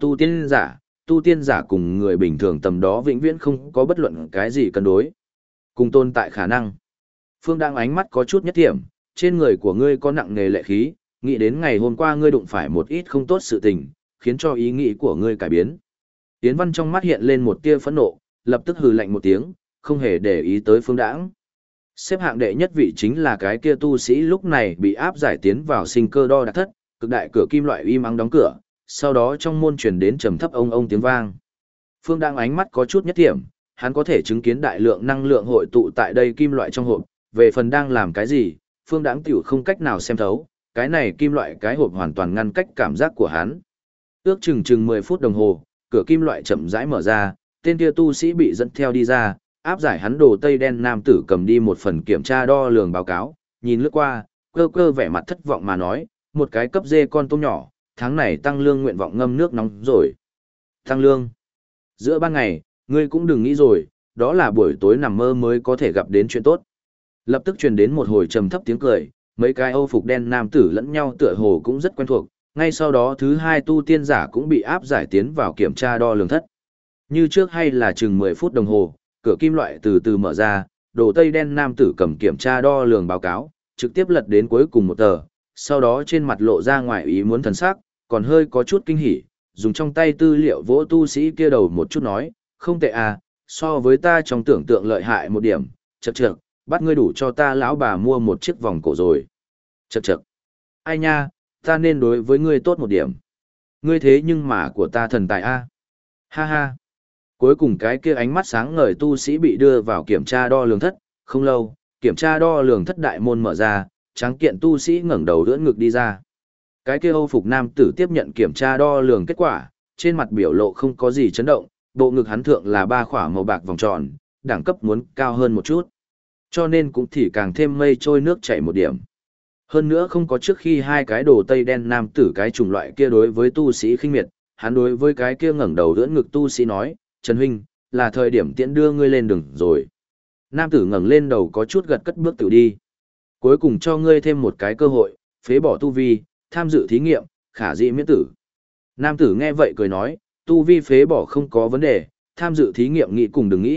tu tiên giả cùng người bình thường tầm đó vĩnh viễn không có bất luận cái gì cân đối. Cùng tồn tại khả năng. Phương Đãng ánh mắt có chút nhất thiểm, trên người của ngươi có nặng nề lệ khí, nghĩ đến ngày hôm qua ngươi đụng phải một ít không tốt sự tình, khiến cho ý nghĩ của ngươi cải biến. Yến Văn trong mắt hiện lên một tia phẫn nộ, lập tức hừ lạnh một tiếng, không hề để ý tới Phương Đãng. Xếp hạng đệ nhất vị chính là cái kia tu sĩ lúc này bị áp giải tiến vào sinh cơ đo đạc thất, cực đại cửa kim loại im ắng đóng cửa, sau đó trong môn truyền đến trầm thấp ông tiếng vang. Phương Đãng ánh mắt có chút nhất thiểm, hắn có thể chứng kiến đại lượng năng lượng hội tụ tại đây kim loại trong hộp, về phần đang làm cái gì, Phương Đãng tiểu không cách nào xem thấu, cái này kim loại cái hộp hoàn toàn ngăn cách cảm giác của hắn. Ước chừng 10 phút đồng hồ, cửa kim loại chậm rãi mở ra, tên kia tu sĩ bị dẫn theo đi ra, áp giải hắn đồ tây đen nam tử cầm đi một phần kiểm tra đo lường báo cáo, nhìn lướt qua, cơ vẻ mặt thất vọng mà nói, một cái cấp dê con tôm nhỏ, tháng này tăng lương nguyện vọng ngâm nước nóng rồi. Tăng lương. Giữa ban ngày, ngươi cũng đừng nghĩ rồi, đó là buổi tối nằm mơ mới có thể gặp đến chuyện tốt. Lập tức truyền đến một hồi trầm thấp tiếng cười, mấy cái Âu phục đen nam tử lẫn nhau tựa hồ cũng rất quen thuộc, ngay sau đó thứ hai tu tiên giả cũng bị áp giải tiến vào kiểm tra đo lường thất. Như trước hay là chừng 10 phút đồng hồ, cửa kim loại từ từ mở ra, đồ tây đen nam tử cầm kiểm tra đo lường báo cáo, trực tiếp lật đến cuối cùng một tờ, sau đó trên mặt lộ ra ngoài ý muốn thần sắc, còn hơi có chút kinh hỉ, dùng trong tay tư liệu vỗ tu sĩ kia đầu một chút nói, không tệ à, so với ta trong tưởng tượng lợi hại một điểm, chậc chậc, bắt ngươi đủ cho ta lão bà mua một chiếc vòng cổ rồi. Chậc chậc. Ai nha, ta nên đối với ngươi tốt một điểm. Ngươi thế nhưng mà của ta thần tài a. Ha ha. Cuối cùng cái kia ánh mắt sáng ngời tu sĩ bị đưa vào kiểm tra đo lường thất, không lâu, kiểm tra đo lường thất đại môn mở ra, tráng kiện tu sĩ ngẩng đầu đỡ ngực đi ra. Cái kia Âu phục nam tử tiếp nhận kiểm tra đo lường kết quả, trên mặt biểu lộ không có gì chấn động, bộ ngực hắn thượng là 3 khỏa màu bạc vòng tròn, đẳng cấp muốn cao hơn một chút. Cho nên cũng thì càng thêm mây trôi nước chảy một điểm. Hơn nữa không có trước khi hai cái đồ tây đen nam tử cái chủng loại kia đối với tu sĩ khinh miệt, hắn đối với cái kia ngẩng đầu đỡ ngực tu sĩ nói, Trần Huynh, là thời điểm tiễn đưa ngươi lên đường rồi. Nam tử ngẩng lên đầu có chút gật cất bước tự đi. Cuối cùng cho ngươi thêm một cái cơ hội, phế bỏ tu vi, tham dự thí nghiệm, khả dĩ miễn tử. Nam tử nghe vậy cười nói, tu vi phế bỏ không có vấn đề, tham dự thí nghiệm nghĩ cùng đừng nghĩ,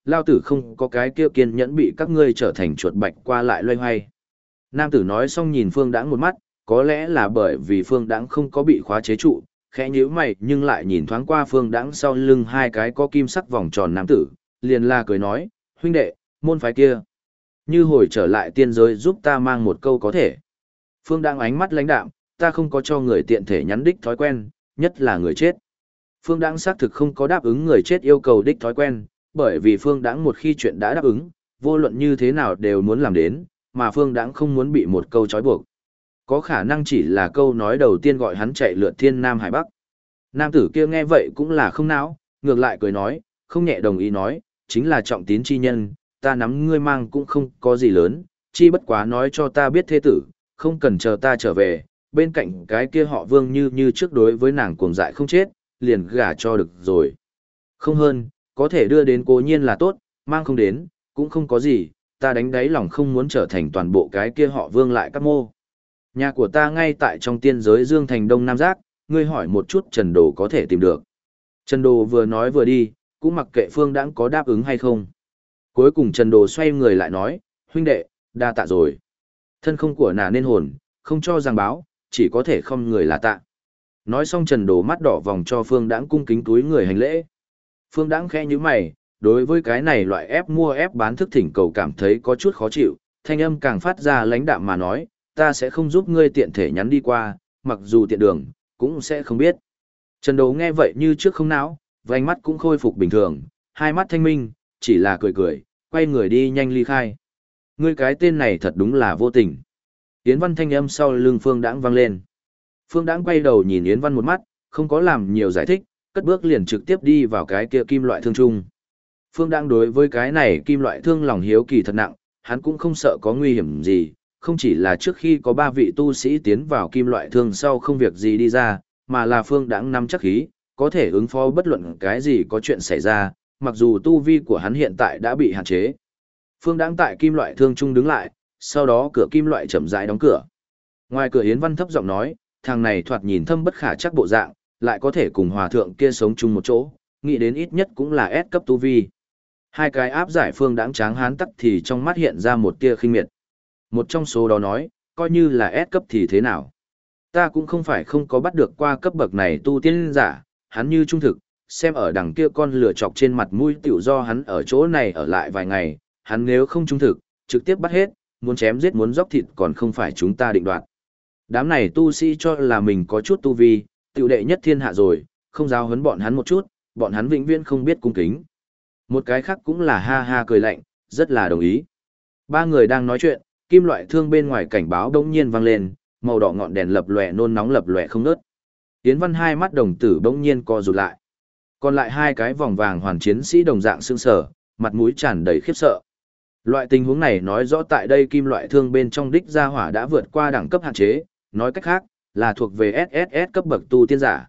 lao tử không có cái kia kiên nhẫn bị các ngươi trở thành chuột bạch qua lại loay hoay. Nam tử nói xong nhìn Phương Đãng một mắt, có lẽ là bởi vì Phương Đãng không có bị khóa chế trụ, khẽ nhíu mày nhưng lại nhìn thoáng qua Phương Đãng sau lưng hai cái có kim sắc vòng tròn nam tử, liền la cười nói, huynh đệ, môn phái kia. Như hồi trở lại tiên giới giúp ta mang một câu có thể. Phương Đãng ánh mắt lãnh đạm, ta không có cho người tiện thể nhắn đích thói quen, nhất là người chết. Phương Đãng xác thực không có đáp ứng người chết yêu cầu đích thói quen, bởi vì Phương Đãng một khi chuyện đã đáp ứng, vô luận như thế nào đều muốn làm đến, mà Phương Đãng không muốn bị một câu trói buộc. Có khả năng chỉ là câu nói đầu tiên gọi hắn chạy lượt thiên nam hải bắc. Nam tử kia nghe vậy cũng là không não, ngược lại cười nói, không nhẹ đồng ý nói, chính là trọng tín chi nhân, ta nắm ngươi mang cũng không có gì lớn, chi bất quá nói cho ta biết thế tử, không cần chờ ta trở về, bên cạnh cái kia họ Vương như trước đối với nàng cuồng dại không chết, liền gả cho được rồi. Không hơn, có thể đưa đến cố nhiên là tốt, mang không đến, cũng không có gì, ta đánh đáy lòng không muốn trở thành toàn bộ cái kia họ Vương lại các mô. Nhà của ta ngay tại trong tiên giới Dương Thành Đông Nam Giác, ngươi hỏi một chút Trần Đồ có thể tìm được. Trần Đồ vừa nói vừa đi, cũng mặc kệ Phương Đãng có đáp ứng hay không. Cuối cùng Trần Đồ xoay người lại nói, huynh đệ, đa tạ rồi. Thân không của nà nên hồn, không cho giang báo, chỉ có thể không người là tạ. Nói xong Trần Đồ mắt đỏ vòng cho Phương Đãng cung kính túi người hành lễ. Phương Đãng khẽ như mày, đối với cái này loại ép mua ép bán thức thỉnh cầu cảm thấy có chút khó chịu, thanh âm càng phát ra lãnh đạm mà nói, ta sẽ không giúp ngươi tiện thể nhắn đi qua, mặc dù tiện đường, cũng sẽ không biết. Trần Đồ nghe vậy như trước không não, vành mắt cũng khôi phục bình thường, hai mắt thanh minh, chỉ là cười cười, quay người đi nhanh ly khai. Ngươi cái tên này thật đúng là vô tình. Yến Văn thanh âm sau lưng Phương Đãng vang lên. Phương Đãng quay đầu nhìn Yến Văn một mắt, không có làm nhiều giải thích, cất bước liền trực tiếp đi vào cái kia kim loại thương trung. Phương Đãng đối với cái này kim loại thương lòng hiếu kỳ thật nặng, hắn cũng không sợ có nguy hiểm gì, không chỉ là trước khi có 3 vị tu sĩ tiến vào kim loại thương sau không việc gì đi ra, mà là Phương Đãng nắm chắc khí, có thể ứng phó bất luận cái gì có chuyện xảy ra, mặc dù tu vi của hắn hiện tại đã bị hạn chế. Phương Đãng tại kim loại thương trung đứng lại, sau đó cửa kim loại chậm rãi đóng cửa. Ngoài cửa Yến Văn thấp giọng nói, thằng này thoạt nhìn thâm bất khả chắc bộ dạng, lại có thể cùng hòa thượng kia sống chung một chỗ, nghĩ đến ít nhất cũng là S cấp tu vi. Hai cái áp giải Phương Đãng tráng hán tắc thì trong mắt hiện ra một tia khinh miệt. Một trong số đó nói, coi như là S cấp thì thế nào? Ta cũng không phải không có bắt được qua cấp bậc này tu tiên giả, hắn như trung thực, xem ở đằng kia con lửa chọc trên mặt mũi tiểu do hắn ở chỗ này ở lại vài ngày, hắn nếu không trung thực, trực tiếp bắt hết, muốn chém giết muốn dốc thịt còn không phải chúng ta định đoạt. Đám này tu sĩ cho là mình có chút tu vi, tiểu đệ nhất thiên hạ rồi, không giáo huấn bọn hắn một chút, bọn hắn vĩnh viễn không biết cung kính. Một cái khác cũng là ha ha cười lạnh, rất là đồng ý. 3 người đang nói chuyện, kim loại thương bên ngoài cảnh báo đống nhiên vang lên, màu đỏ ngọn đèn lập lòe nôn nóng lập lòe không ngớt. Yến Văn hai mắt đồng tử bỗng nhiên co rụt lại. Còn lại hai cái vòng vàng hoàn chiến sĩ đồng dạng sương sở, mặt mũi tràn đầy khiếp sợ. Loại tình huống này nói rõ tại đây kim loại thương bên trong đích gia hỏa đã vượt qua đẳng cấp hạn chế, nói cách khác, là thuộc về SSS cấp bậc tu tiên giả.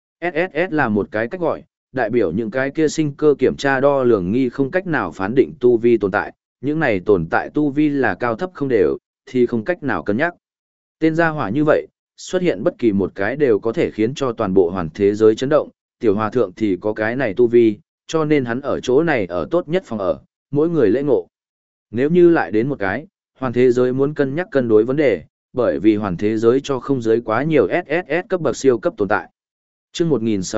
SSS là một cái cách gọi, đại biểu những cái kia sinh cơ kiểm tra đo lường nghi không cách nào phán định tu vi tồn tại, những này tồn tại tu vi là cao thấp không đều, thì không cách nào cân nhắc. Tên gia hỏa như vậy, xuất hiện bất kỳ một cái đều có thể khiến cho toàn bộ hoàn thế giới chấn động, tiểu hòa thượng thì có cái này tu vi, cho nên hắn ở chỗ này ở tốt nhất phòng ở, mỗi người lễ ngộ. Nếu như lại đến một cái, hoàn thế giới muốn cân nhắc cân đối vấn đề, bởi vì hoàn thế giới cho không giới quá nhiều SSS cấp bậc siêu cấp tồn tại. Chương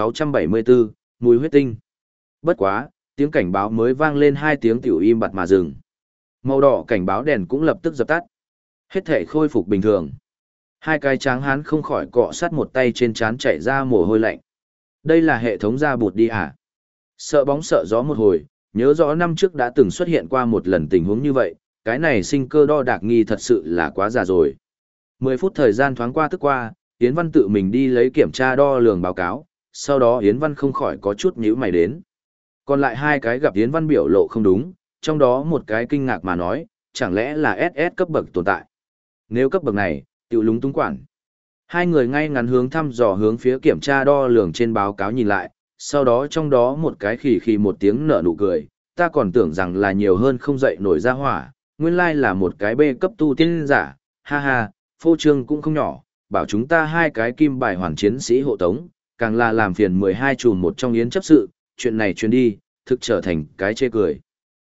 1674, mùi huyết tinh. Bất quá, tiếng cảnh báo mới vang lên 2 tiếng tiểu im bặt mà dừng. Màu đỏ cảnh báo đèn cũng lập tức dập tắt. Hết thể khôi phục bình thường. Hai cái tráng hán không khỏi cọ sát một tay trên trán chảy ra mồ hôi lạnh. Đây là hệ thống da bụt đi à? Sợ bóng sợ gió một hồi, nhớ rõ năm trước đã từng xuất hiện qua một lần tình huống như vậy, cái này sinh cơ đo đạc nghi thật sự là quá già rồi. 10 phút thời gian thoáng qua tức qua, Yến Văn tự mình đi lấy kiểm tra đo lường báo cáo, sau đó Yến Văn không khỏi có chút nhíu mày đến. Còn lại hai cái gặp Yến Văn biểu lộ không đúng, trong đó một cái kinh ngạc mà nói, chẳng lẽ là SS cấp bậc tồn tại. Nếu cấp bậc này, tiểu lúng túng quản. Hai người ngay ngắn hướng thăm dò hướng phía kiểm tra đo lường trên báo cáo nhìn lại, sau đó trong đó một cái khì khì một tiếng nở nụ cười, ta còn tưởng rằng là nhiều hơn không dậy nổi ra hỏa, nguyên lai là một cái B cấp tu tiên giả, ha ha, phô trương cũng không nhỏ, bảo chúng ta hai cái kim bài hoàn chiến sĩ hộ tống, càng là làm phiền 12 chùm một trong yến chấp sự, chuyện này truyền đi, thực trở thành cái chê cười.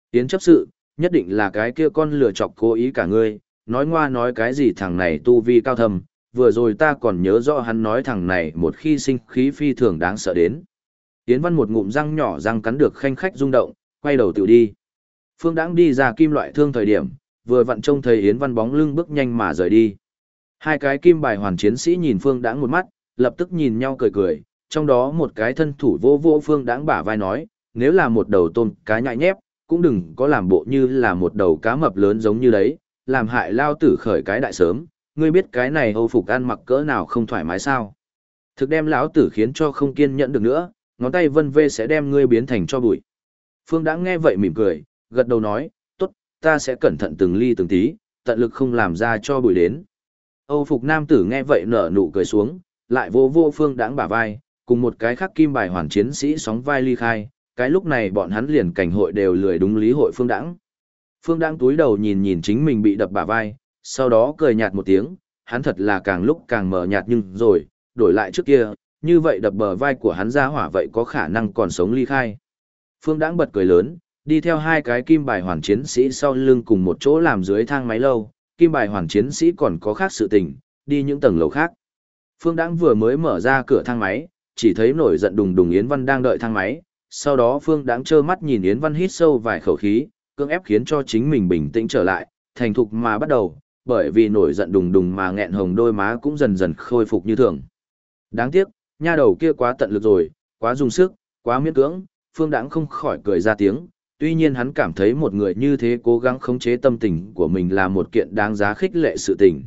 Yến chấp sự, nhất định là cái kia con lừa chọc cố ý cả ngươi, nói ngoa nói cái gì thằng này tu vi cao thâm, vừa rồi ta còn nhớ rõ hắn nói thằng này một khi sinh khí phi thường đáng sợ đến. Yến Văn một ngụm răng nhỏ răng cắn được khanh khách rung động, quay đầu tự đi. Phương Đãng đi ra kim loại thương thời điểm, vừa vặn trông thấy Yến Văn bóng lưng bước nhanh mà rời đi. Hai cái kim bài hoàn chiến sĩ nhìn Phương Đãng một mắt, lập tức nhìn nhau cười cười, trong đó một cái thân thủ vô vô Phương Đãng bả vai nói, nếu là một đầu tôm cá nhại nhép, cũng đừng có làm bộ như là một đầu cá mập lớn giống như đấy, làm hại lao tử khởi cái đại sớm, ngươi biết cái này Âu phục ăn mặc cỡ nào không thoải mái sao? Thực đem lão tử khiến cho không kiên nhẫn được nữa, ngón tay vân vê sẽ đem ngươi biến thành cho bụi. Phương Đãng nghe vậy mỉm cười, gật đầu nói, tốt, ta sẽ cẩn thận từng ly từng tí, tận lực không làm ra cho bụi đến. Âu phục nam tử nghe vậy nở nụ cười xuống, lại vô vô Phương Đãng bả vai, cùng một cái khác kim bài hoàn chiến sĩ sóng vai ly khai, cái lúc này bọn hắn liền cảnh hội đều lười đúng lý hội Phương Đãng. Phương Đãng túi đầu nhìn nhìn chính mình bị đập bả vai, sau đó cười nhạt một tiếng, hắn thật là càng lúc càng mờ nhạt nhưng rồi, đổi lại trước kia, như vậy đập bờ vai của hắn ra hỏa vậy có khả năng còn sống ly khai. Phương Đãng bật cười lớn, đi theo hai cái kim bài hoàn chiến sĩ sau lưng cùng một chỗ làm dưới thang máy lâu, kim bài hoàn chiến sĩ còn có khác sự tình, đi những tầng lầu khác. Phương Đãng vừa mới mở ra cửa thang máy, chỉ thấy nổi giận đùng đùng Yến Văn đang đợi thang máy, sau đó Phương Đãng trơ mắt nhìn Yến Văn hít sâu vài khẩu khí, cưỡng ép khiến cho chính mình bình tĩnh trở lại, thành thục mà bắt đầu, bởi vì nổi giận đùng đùng mà nghẹn hồng đôi má cũng dần dần khôi phục như thường. Đáng tiếc, nha đầu kia quá tận lực rồi, quá dùng sức, quá miễn cưỡng, Phương Đãng không khỏi cười ra tiếng, tuy nhiên hắn cảm thấy một người như thế cố gắng khống chế tâm tình của mình là một kiện đáng giá khích lệ sự tình.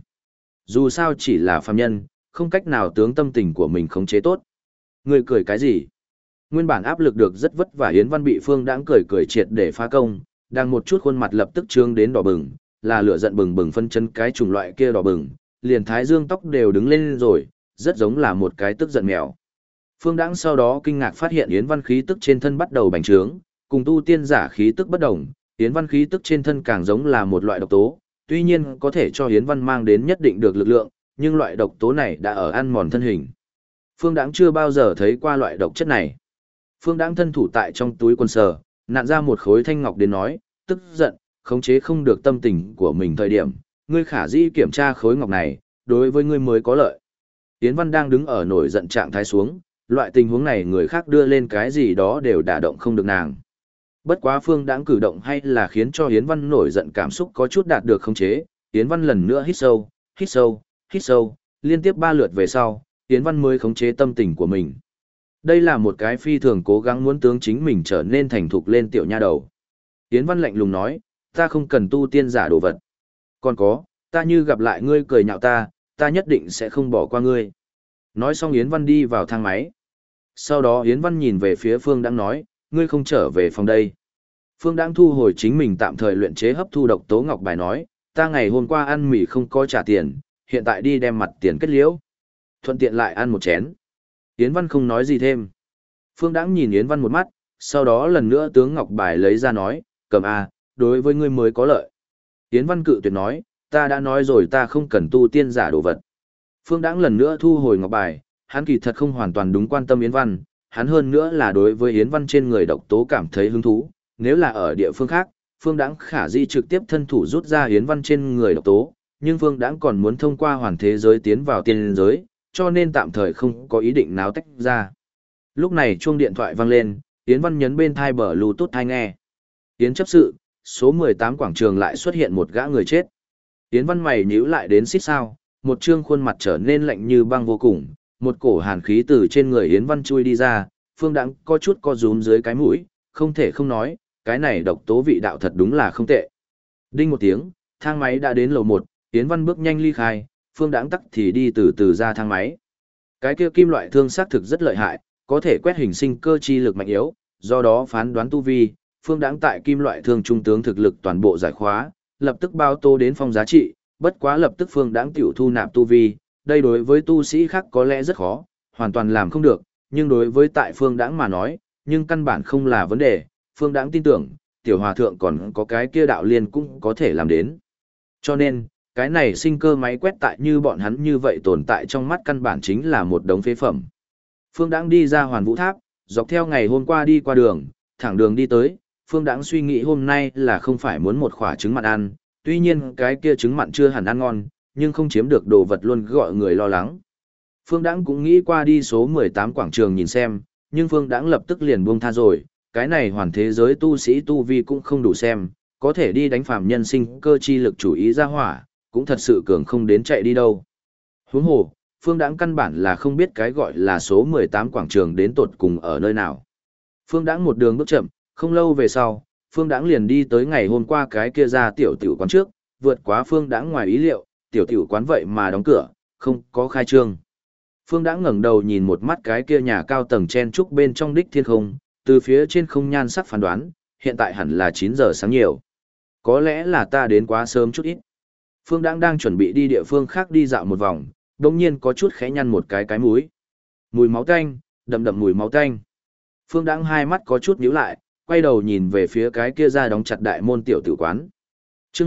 Dù sao chỉ là phàm nhân, không cách nào tướng tâm tình của mình khống chế tốt. Người cười cái gì? Nguyên bản áp lực được rất vất vả Yến Văn bị Phương Đãng cười cười triệt để phá công, đang một chút khuôn mặt lập tức trương đến đỏ bừng, là lửa giận bừng bừng phân chân cái chủng loại kia đỏ bừng, liền thái dương tóc đều đứng lên rồi, rất giống là một cái tức giận mèo. Phương Đãng sau đó kinh ngạc phát hiện Yến Văn khí tức trên thân bắt đầu bành trướng, cùng tu tiên giả khí tức bất đồng, Yến Văn khí tức trên thân càng giống là một loại độc tố, tuy nhiên có thể cho Yến Văn mang đến nhất định được lực lượng, nhưng loại độc tố này đã ở ăn mòn thân hình. Phương Đãng chưa bao giờ thấy qua loại độc chất này. Phương Đãng thân thủ tại trong túi quần sờ, nặn ra một khối thanh ngọc đến nói, tức giận, khống chế không được tâm tình của mình thời điểm, ngươi khả dĩ kiểm tra khối ngọc này, đối với ngươi mới có lợi. Yến Văn đang đứng ở nổi giận trạng thái xuống, loại tình huống này người khác đưa lên cái gì đó đều đả động không được nàng. Bất quá Phương Đãng cử động hay là khiến cho Yến Văn nổi giận cảm xúc có chút đạt được khống chế, Yến Văn lần nữa hít sâu, hít sâu, hít sâu, liên tiếp 3 lượt về sau, Yến Văn mới khống chế tâm tình của mình. Đây là một cái phi thường cố gắng muốn tướng chính mình trở nên thành thục lên tiểu nha đầu. Yến Văn lạnh lùng nói, ta không cần tu tiên giả đồ vật. Còn có, ta như gặp lại ngươi cười nhạo ta, ta nhất định sẽ không bỏ qua ngươi. Nói xong Yến Văn đi vào thang máy. Sau đó Yến Văn nhìn về phía Phương Đãng nói, ngươi không trở về phòng đây. Phương Đãng thu hồi chính mình tạm thời luyện chế hấp thu độc tố ngọc bài nói, ta ngày hôm qua ăn mì không có trả tiền, hiện tại đi đem mặt tiền kết liễu. Thuận tiện lại ăn một chén. Yến Văn không nói gì thêm. Phương Đãng nhìn Yến Văn một mắt, sau đó lần nữa tướng ngọc bài lấy ra nói, cầm a, đối với ngươi mới có lợi. Yến Văn cự tuyệt nói, ta đã nói rồi ta không cần tu tiên giả đồ vật. Phương Đãng lần nữa thu hồi ngọc bài, hắn kỳ thật không hoàn toàn đúng quan tâm Yến Văn, hắn hơn nữa là đối với Yến Văn trên người độc tố cảm thấy hứng thú, nếu là ở địa phương khác, Phương Đãng khả di trực tiếp thân thủ rút ra Yến Văn trên người độc tố, nhưng Phương Đãng còn muốn thông qua hoàn thế giới tiến vào tiên giới, cho nên tạm thời không có ý định náo tách ra. Lúc này chuông điện thoại vang lên, Yến Văn nhấn bên thai bờ Bluetooth tai nghe. Yến chấp sự, số 18 quảng trường lại xuất hiện một gã người chết. Yến Văn mày nhíu lại đến xít sao, một trương khuôn mặt trở nên lạnh như băng vô cùng, một cổ hàn khí từ trên người Yến Văn chui đi ra, Phương Đãng có chút co rúm dưới cái mũi, không thể không nói, cái này độc tố vị đạo thật đúng là không tệ. Đinh một tiếng, thang máy đã đến lầu 1, Yến Văn bước nhanh ly khai, Phương Đãng tắc thì đi từ từ ra thang máy. Cái kia kim loại thương xác thực rất lợi hại, có thể quét hình sinh cơ chi lực mạnh yếu, do đó phán đoán tu vi, Phương Đãng tại kim loại thương trung tướng thực lực toàn bộ giải khóa, lập tức bao tô đến phong giá trị, bất quá lập tức Phương Đãng tiểu thu nạp tu vi, đây đối với tu sĩ khác có lẽ rất khó, hoàn toàn làm không được, nhưng đối với tại Phương Đãng mà nói, nhưng căn bản không là vấn đề, Phương Đãng tin tưởng, tiểu hòa thượng còn có cái kia đạo liên cũng có thể làm đến. Cho nên, cái này sinh cơ máy quét tại như bọn hắn như vậy tồn tại trong mắt căn bản chính là một đống phế phẩm. Phương Đãng đi ra Hoàn Vũ Tháp, dọc theo ngày hôm qua đi qua đường, thẳng đường đi tới, Phương Đãng suy nghĩ hôm nay là không phải muốn một quả trứng mặn ăn, tuy nhiên cái kia trứng mặn chưa hẳn ăn ngon, nhưng không chiếm được đồ vật luôn gọi người lo lắng. Phương Đãng cũng nghĩ qua đi số 18 quảng trường nhìn xem, nhưng Phương Đãng lập tức liền buông tha rồi, cái này hoàn thế giới tu sĩ tu vi cũng không đủ xem, có thể đi đánh phàm nhân sinh cơ chi lực chủ ý ra hỏa, cũng thật sự cường không đến chạy đi đâu. Huống hồ, Phương Đãng căn bản là không biết cái gọi là số 18 quảng trường đến tột cùng ở nơi nào. Phương Đãng một đường bước chậm, không lâu về sau, Phương Đãng liền đi tới ngày hôm qua cái kia ra tiểu tiểu quán trước, vượt quá Phương Đãng ngoài ý liệu, tiểu tiểu quán vậy mà đóng cửa, không có khai trương. Phương Đãng ngẩng đầu nhìn một mắt cái kia nhà cao tầng chen trúc bên trong đích thiên không, từ phía trên không nhan sắc phán đoán, hiện tại hẳn là 9 giờ sáng nhiều. Có lẽ là ta đến quá sớm chút ít. Phương Đãng đang chuẩn bị đi địa phương khác đi dạo một vòng, đồng nhiên có chút khẽ nhăn một cái mũi. Mùi máu tanh, đậm đậm mùi máu tanh. Phương Đãng hai mắt có chút nhíu lại, quay đầu nhìn về phía cái kia ra đóng chặt đại môn tiểu tử quán. Chương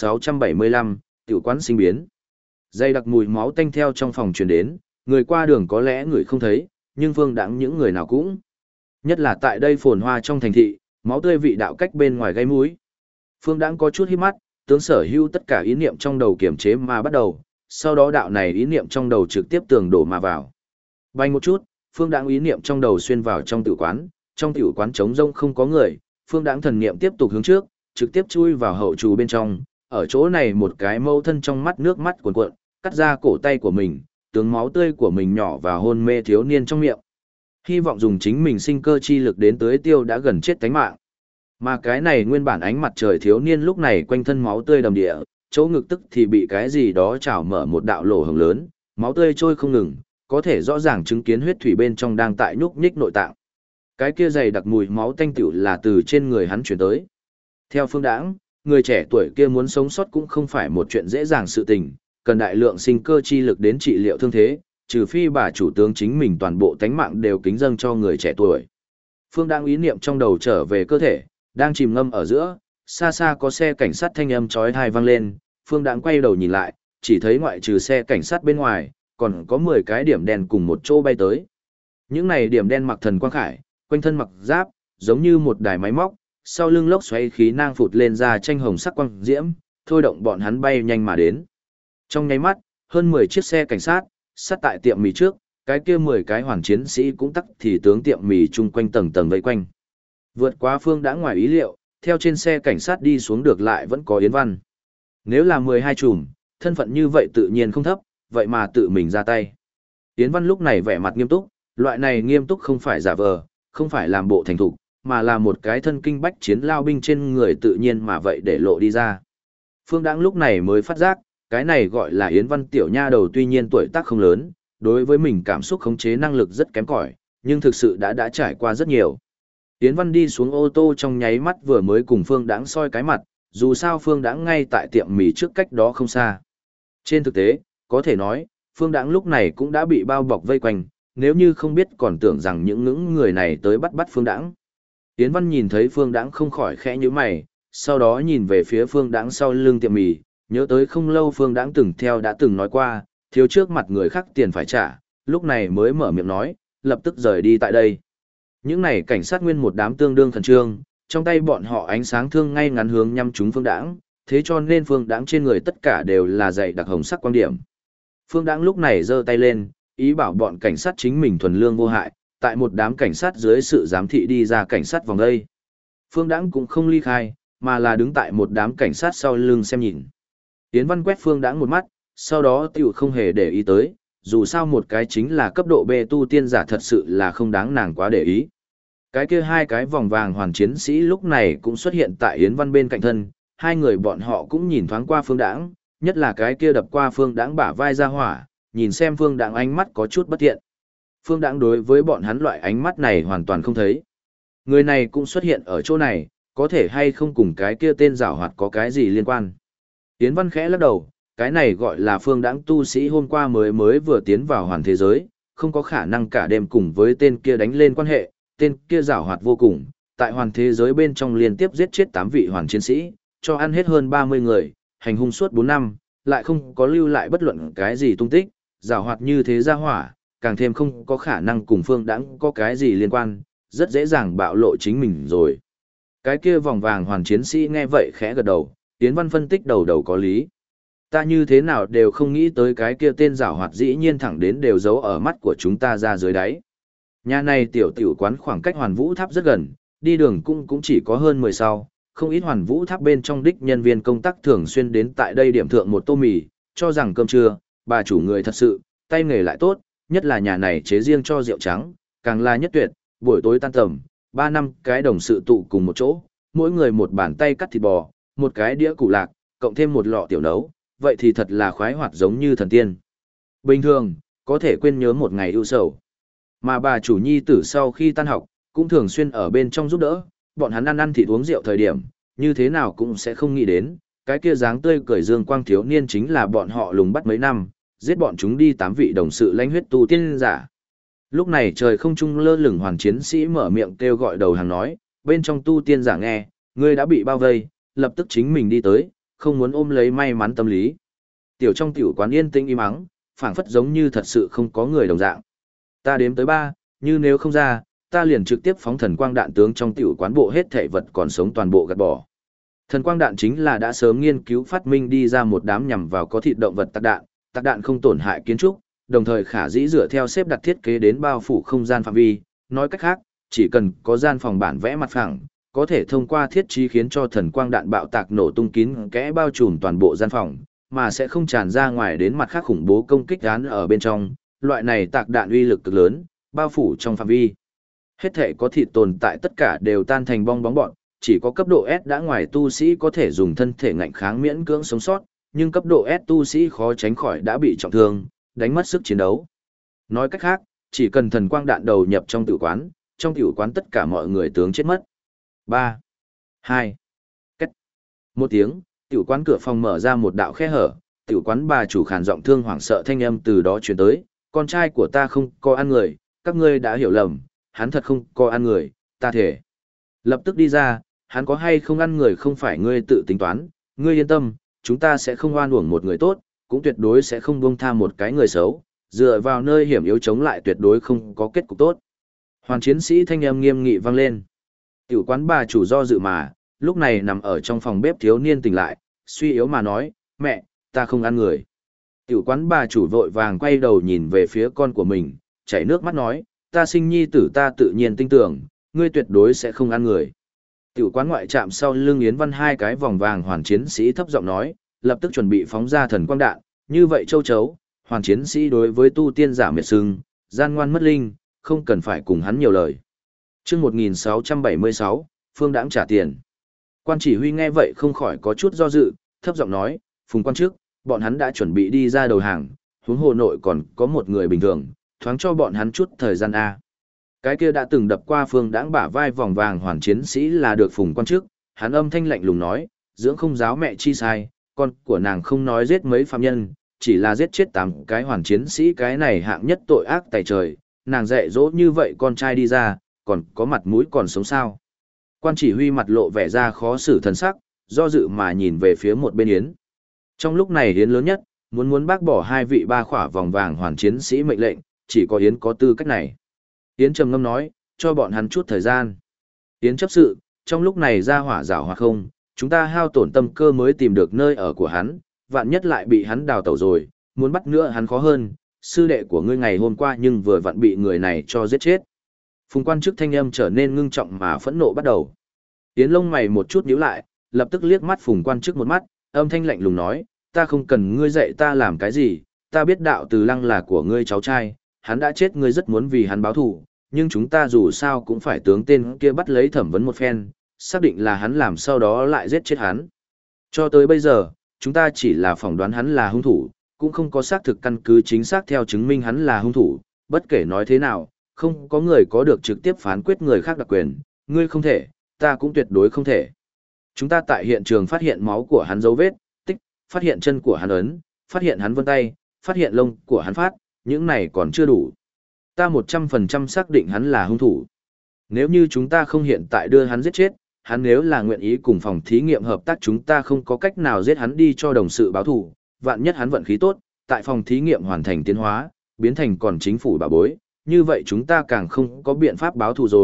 1675, tiểu quán sinh biến. Dây đặc mùi máu tanh theo trong phòng truyền đến, người qua đường có lẽ người không thấy, nhưng Phương Đãng những người nào cũng. Nhất là tại đây phồn hoa trong thành thị, máu tươi vị đạo cách bên ngoài gây mũi. Phương Đãng có chút híp mắt, tướng sở hữu tất cả ý niệm trong đầu kiềm chế mà bắt đầu, sau đó đạo này ý niệm trong đầu trực tiếp tường đổ mà vào. Bay một chút, Phương Đãng ý niệm trong đầu xuyên vào trong tiểu quán trống rông không có người, Phương Đãng thần niệm tiếp tục hướng trước, trực tiếp chui vào hậu trù bên trong, ở chỗ này một cái mâu thân trong mắt nước mắt cuồn cuộn, cắt ra cổ tay của mình, tướng máu tươi của mình nhỏ vào hôn mê thiếu niên trong miệng. Hy vọng dùng chính mình sinh cơ chi lực đến tưới tiêu đã gần chết tánh mạng. Mà cái này nguyên bản ánh mặt trời thiếu niên lúc này quanh thân máu tươi đầm địa, chỗ ngực tức thì bị cái gì đó trào mở một đạo lỗ hổng lớn, máu tươi trôi không ngừng, có thể rõ ràng chứng kiến huyết thủy bên trong đang tại nhúc nhích nội tạng. Cái kia dày đặc mùi máu tanh tựu là từ trên người hắn chuyển tới. Theo Phương Đãng, người trẻ tuổi kia muốn sống sót cũng không phải một chuyện dễ dàng sự tình, cần đại lượng sinh cơ chi lực đến trị liệu thương thế, trừ phi bà chủ tướng chính mình toàn bộ tánh mạng đều kính dâng cho người trẻ tuổi. Phương Đãng ý niệm trong đầu trở về cơ thể, đang chìm ngâm ở giữa, xa xa có xe cảnh sát thanh âm chói tai vang lên, Phương Đãng quay đầu nhìn lại, chỉ thấy ngoại trừ xe cảnh sát bên ngoài, còn có 10 cái điểm đen cùng một chỗ bay tới. Những này điểm đen mặc thần quang khải, quanh thân mặc giáp, giống như một đài máy móc, sau lưng lốc xoáy khí nang phụt lên ra tranh hồng sắc quang diễm, thôi động bọn hắn bay nhanh mà đến. Trong nháy mắt, hơn 10 chiếc xe cảnh sát, sát tại tiệm mì trước, cái kia 10 cái hoàn chiến sĩ cũng tắc thì tướng tiệm mì chung quanh tầng tầng vây quanh. Vượt qua Phương Đãng ngoài ý liệu, theo trên xe cảnh sát đi xuống được lại vẫn có Yến Văn. Nếu là 12 chùm, thân phận như vậy tự nhiên không thấp, vậy mà tự mình ra tay. Yến Văn lúc này vẻ mặt nghiêm túc, loại này nghiêm túc không phải giả vờ, không phải làm bộ thành thục, mà là một cái thân kinh bách chiến lao binh trên người tự nhiên mà vậy để lộ đi ra. Phương Đãng lúc này mới phát giác, cái này gọi là Yến Văn tiểu nha đầu tuy nhiên tuổi tác không lớn, đối với mình cảm xúc khống chế năng lực rất kém cỏi, nhưng thực sự đã trải qua rất nhiều. Yến Văn đi xuống ô tô trong nháy mắt vừa mới cùng Phương Đãng soi cái mặt, dù sao Phương Đãng ngay tại tiệm mì trước cách đó không xa. Trên thực tế, có thể nói, Phương Đãng lúc này cũng đã bị bao bọc vây quanh, nếu như không biết còn tưởng rằng những người này tới bắt Phương Đãng. Yến Văn nhìn thấy Phương Đãng không khỏi khẽ nhíu mày, sau đó nhìn về phía Phương Đãng sau lưng tiệm mì, nhớ tới không lâu Phương Đãng đã từng nói qua, thiếu trước mặt người khác tiền phải trả, lúc này mới mở miệng nói, lập tức rời đi tại đây. Những này cảnh sát nguyên một đám tương đương khẩn trương, trong tay bọn họ ánh sáng thương ngay ngắn hướng nhắm trúng Phương Đãng, thế cho nên Phương Đãng trên người tất cả đều là dày đặc hồng sắc quang điểm. Phương Đãng lúc này giơ tay lên, ý bảo bọn cảnh sát chính mình thuần lương vô hại, tại một đám cảnh sát dưới sự giám thị đi ra cảnh sát vòng đây. Phương Đãng cũng không ly khai, mà là đứng tại một đám cảnh sát sau lưng xem nhìn. Yến Văn quét Phương Đãng một mắt, sau đó tiểu không hề để ý tới, dù sao một cái chính là cấp độ B tu tiên giả thật sự là không đáng nàng quá để ý. Cái kia hai cái vòng vàng hoàn chiến sĩ lúc này cũng xuất hiện tại Yến Văn bên cạnh thân, hai người bọn họ cũng nhìn thoáng qua Phương Đãng, nhất là cái kia đập qua Phương Đãng bả vai ra hỏa, nhìn xem Phương Đãng ánh mắt có chút bất thiện. Phương Đãng đối với bọn hắn loại ánh mắt này hoàn toàn không thấy. Người này cũng xuất hiện ở chỗ này, có thể hay không cùng cái kia tên giảo hoạt có cái gì liên quan. Yến Văn khẽ lắc đầu, cái này gọi là Phương Đãng tu sĩ hôm qua mới vừa tiến vào hoàn thế giới, không có khả năng cả đêm cùng với tên kia đánh lên quan hệ, tên kia giảo hoạt vô cùng, tại hoàn thế giới bên trong liên tiếp giết chết 8 vị hoàn chiến sĩ, cho ăn hết hơn 30 người, hành hung suốt 4 năm, lại không có lưu lại bất luận cái gì tung tích, giảo hoạt như thế ra hỏa, càng thêm không có khả năng cùng Phương Đãng có cái gì liên quan, rất dễ dàng bạo lộ chính mình rồi. Cái kia vòng vàng hoàn chiến sĩ nghe vậy khẽ gật đầu, Yến Văn phân tích đầu đầu có lý. Ta như thế nào đều không nghĩ tới cái kia tên giảo hoạt dĩ nhiên thẳng đến đều giấu ở mắt của chúng ta ra dưới đáy. Nhà này tiểu tiểu quán khoảng cách Hoàn Vũ Tháp rất gần, đi đường cũng chỉ có hơn 10 sau, không ít Hoàn Vũ Tháp bên trong đích nhân viên công tác thường xuyên đến tại đây điểm thượng một tô mì, cho rằng cơm trưa, bà chủ người thật sự, tay nghề lại tốt, nhất là nhà này chế riêng cho rượu trắng, càng là nhất tuyệt, buổi tối tan tầm, 3 năm cái đồng sự tụ cùng một chỗ, mỗi người một bàn tay cắt thịt bò, một cái đĩa củ lạc, cộng thêm một lọ tiểu nấu, vậy thì thật là khoái hoạt giống như thần tiên. Bình thường, có thể quên nhớ một ngày ưu sầu. Mà bà chủ nhi tử sau khi tan học, cũng thường xuyên ở bên trong giúp đỡ, bọn hắn ăn thịt uống rượu thời điểm, như thế nào cũng sẽ không nghĩ đến, cái kia dáng tươi cười dương quang thiếu niên chính là bọn họ lùng bắt mấy năm, giết bọn chúng đi 8 vị đồng sự lãnh huyết tu tiên giả. Lúc này trời không trung lơ lửng hoàn chiến sĩ mở miệng kêu gọi đầu hàng nói, bên trong tu tiên giả nghe, ngươi đã bị bao vây, lập tức chính mình đi tới, không muốn ôm lấy may mắn tâm lý. Tiểu trong tiểu quán yên tĩnh im ắng, phảng phất giống như thật sự không có người đồng dạng. Ta đếm tới 3, như nếu không ra, ta liền trực tiếp phóng thần quang đạn tướng trong tiểu quán bộ hết thể vật còn sống toàn bộ gạt bỏ. Thần quang đạn chính là đã sớm nghiên cứu phát minh đi ra một đám nhằm vào có thịt động vật tạc đạn không tổn hại kiến trúc, đồng thời khả dĩ dựa theo xếp đặt thiết kế đến bao phủ không gian phạm vi, nói cách khác, chỉ cần có gian phòng bản vẽ mặt phẳng, có thể thông qua thiết trí khiến cho thần quang đạn bạo tạc nổ tung kín kẽ bao trùm toàn bộ gian phòng, mà sẽ không tràn ra ngoài đến mặt khác khủng bố công kích án ở bên trong. Loại này tạc đạn uy lực cực lớn, bao phủ trong phạm vi. Hết thể có thịt tồn tại tất cả đều tan thành bong bóng bọn, chỉ có cấp độ S đã ngoài tu sĩ có thể dùng thân thể ngạnh kháng miễn cưỡng sống sót, nhưng cấp độ S tu sĩ khó tránh khỏi đã bị trọng thương, đánh mất sức chiến đấu. Nói cách khác, chỉ cần thần quang đạn đầu nhập trong tiểu quán tất cả mọi người tướng chết mất. 3, 2, cách. Một tiếng, tiểu quán cửa phòng mở ra một đạo khe hở, tiểu quán bà chủ khàn giọng thương hoảng sợ thanh âm từ đó truyền tới, con trai của ta không có ăn người, các ngươi đã hiểu lầm, hắn thật không có ăn người, ta thể. Lập tức đi ra, hắn có hay không ăn người không phải ngươi tự tính toán, ngươi yên tâm, chúng ta sẽ không oan uổng một người tốt, cũng tuyệt đối sẽ không buông tha một cái người xấu, dựa vào nơi hiểm yếu chống lại tuyệt đối không có kết cục tốt. Hoàn chiến sĩ thanh âm nghiêm nghị vang lên. Tiểu quán bà chủ do dự mà, lúc này nằm ở trong phòng bếp thiếu niên tỉnh lại, suy yếu mà nói, mẹ, ta không ăn người. Tiểu quán bà chủ vội vàng quay đầu nhìn về phía con của mình, chảy nước mắt nói, ta sinh nhi tử ta tự nhiên tin tưởng, ngươi tuyệt đối sẽ không ăn người. Tiểu quán ngoại trạm sau lưng Yến Văn hai cái vòng vàng hoàn chiến sĩ thấp giọng nói, lập tức chuẩn bị phóng ra thần quang đạn, như vậy châu chấu, hoàn chiến sĩ đối với tu tiên giả miệt sưng, gian ngoan mất linh, không cần phải cùng hắn nhiều lời. Chương 1676, Phương Đãng trả tiền. Quan chỉ huy nghe vậy không khỏi có chút do dự, thấp giọng nói, Phùng quan trước, bọn hắn đã chuẩn bị đi ra đầu hàng, huống hồ nội còn có một người bình thường, thoáng cho bọn hắn chút thời gian A. Cái kia đã từng đập qua Phương Đãng bả vai vòng vàng hoàn chiến sĩ là được Phùng quan trước, hắn âm thanh lạnh lùng nói, dưỡng không giáo mẹ chi sai, con của nàng không nói giết mấy phạm nhân, chỉ là giết chết 8 cái hoàn chiến sĩ, cái này hạng nhất tội ác tày trời, nàng dạy dỗ như vậy con trai đi ra, còn có mặt mũi còn sống sao. Quan chỉ huy mặt lộ vẻ ra khó xử thần sắc, do dự mà nhìn về phía một bên Yến. Trong lúc này Yến lớn nhất, muốn bác bỏ 2 vị 3 khỏa vòng vàng hoàn chiến sĩ mệnh lệnh, chỉ có Yến có tư cách này. Yến trầm ngâm nói, cho bọn hắn chút thời gian. Yến chấp sự, trong lúc này ra hỏa rảo hoặc không, chúng ta hao tổn tâm cơ mới tìm được nơi ở của hắn, vạn nhất lại bị hắn đào tẩu rồi, muốn bắt nữa hắn khó hơn, sư đệ của ngươi ngày hôm qua nhưng vừa vặn bị người này cho giết chết. Phùng quan chức thanh âm trở nên ngưng trọng mà phẫn nộ bắt đầu. Yến lông mày một chút nhíu lại, lập tức liếc mắt Phùng quan chức một mắt, âm thanh lạnh lùng nói, ta không cần ngươi dạy ta làm cái gì, ta biết đạo từ lăng là của ngươi cháu trai, hắn đã chết ngươi rất muốn vì hắn báo thù, nhưng chúng ta dù sao cũng phải tướng tên kia bắt lấy thẩm vấn một phen, xác định là hắn làm sau đó lại giết chết hắn. Cho tới bây giờ, chúng ta chỉ là phỏng đoán hắn là hung thủ, cũng không có xác thực căn cứ chính xác theo chứng minh hắn là hung thủ, bất kể nói thế nào, không có người có được trực tiếp phán quyết người khác đặc quyền, ngươi không thể, ta cũng tuyệt đối không thể. Chúng ta tại hiện trường phát hiện máu của hắn dấu vết, tích, phát hiện chân của hắn ấn, phát hiện hắn vân tay, phát hiện lông của hắn phát, những này còn chưa đủ. Ta 100% xác định hắn là hung thủ. Nếu như chúng ta không hiện tại đưa hắn giết chết, hắn nếu là nguyện ý cùng phòng thí nghiệm hợp tác chúng ta không có cách nào giết hắn đi cho đồng sự báo thù, vạn nhất hắn vận khí tốt, tại phòng thí nghiệm hoàn thành tiến hóa, biến thành còn chính phủ bà bối, như vậy chúng ta càng không có biện pháp báo thù rồi,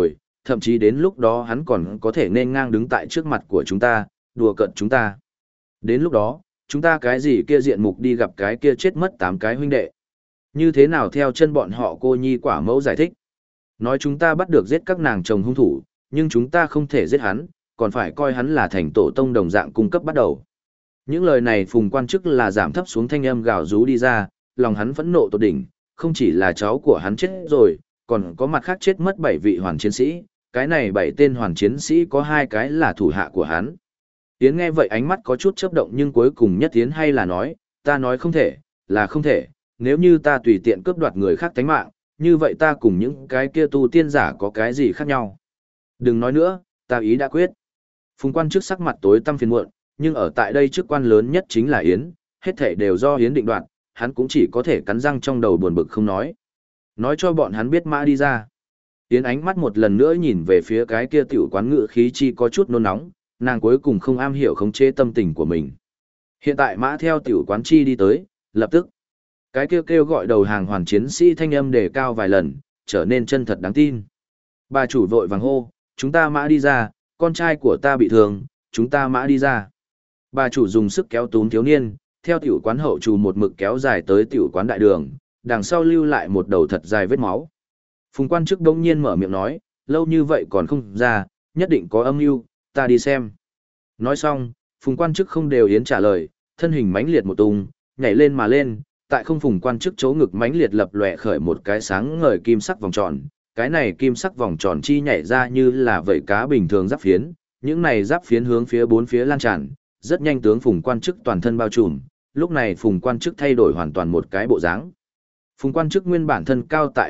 thậm chí đến lúc đó hắn còn có thể nên ngang đứng tại trước mặt của chúng ta, đùa cợt chúng ta. Đến lúc đó, chúng ta cái gì kia diện mục đi gặp cái kia chết mất 8 cái huynh đệ. Như thế nào theo chân bọn họ cô nhi quả mẫu giải thích. Nói chúng ta bắt được giết các nàng chồng hung thủ, nhưng chúng ta không thể giết hắn, còn phải coi hắn là thành tổ tông đồng dạng cung cấp bắt đầu. Những lời này Phùng quan chức là giảm thấp xuống thanh âm gào rú đi ra, lòng hắn phẫn nộ tột đỉnh, không chỉ là cháu của hắn chết rồi, còn có mặt khác chết mất 7 vị hoàn chiến sĩ, cái này 7 tên hoàn chiến sĩ có 2 cái là thủ hạ của hắn. Tiến nghe vậy ánh mắt có chút chớp động nhưng cuối cùng nhất Tiến hay là nói, ta nói không thể, là không thể, nếu như ta tùy tiện cướp đoạt người khác tánh mạng, như vậy ta cùng những cái kia tu tiên giả có cái gì khác nhau. Đừng nói nữa, ta ý đã quyết. Phùng quan chức sắc mặt tối tăm phiền muộn, nhưng ở tại đây chức quan lớn nhất chính là Yến, hết thảy đều do Yến định đoạt, hắn cũng chỉ có thể cắn răng trong đầu buồn bực không nói. Nói cho bọn hắn biết mã đi ra. Yến ánh mắt một lần nữa nhìn về phía cái kia tiểu quán ngự khí chi có chút nôn nóng, nàng cuối cùng không am hiểu khống chế tâm tình của mình. Hiện tại mã theo tiểu quán chi đi tới, lập tức. Cái kêu gọi đầu hàng hoàn chiến sĩ thanh âm đề cao vài lần, trở nên chân thật đáng tin. Bà chủ vội vàng hô, chúng ta mã đi ra, con trai của ta bị thương, chúng ta mã đi ra. Bà chủ dùng sức kéo túm thiếu niên, theo tiểu quán hậu trù một mực kéo dài tới tiểu quán đại đường, đằng sau lưu lại một đầu thật dài vết máu. Phùng quan chức đông nhiên mở miệng nói, lâu như vậy còn không ra, nhất định có âm mưu, ta đi xem. Nói xong, phùng quan chức không đều Yến trả lời, thân hình mãnh liệt một tung, nhảy lên mà lên, tại không phùng quan chức chỗ ngực mãnh liệt lập lòe khởi một cái sáng ngời kim sắc vòng tròn. Cái này kim sắc vòng tròn chi nhảy ra như là vẩy cá bình thường giáp phiến, những này giáp phiến hướng phía bốn phía lan tràn, rất nhanh tướng phùng quan chức toàn thân bao trùm, lúc này phùng quan chức thay đổi hoàn toàn một cái bộ dáng. Phùng quan chức nguyên bản thân cao tại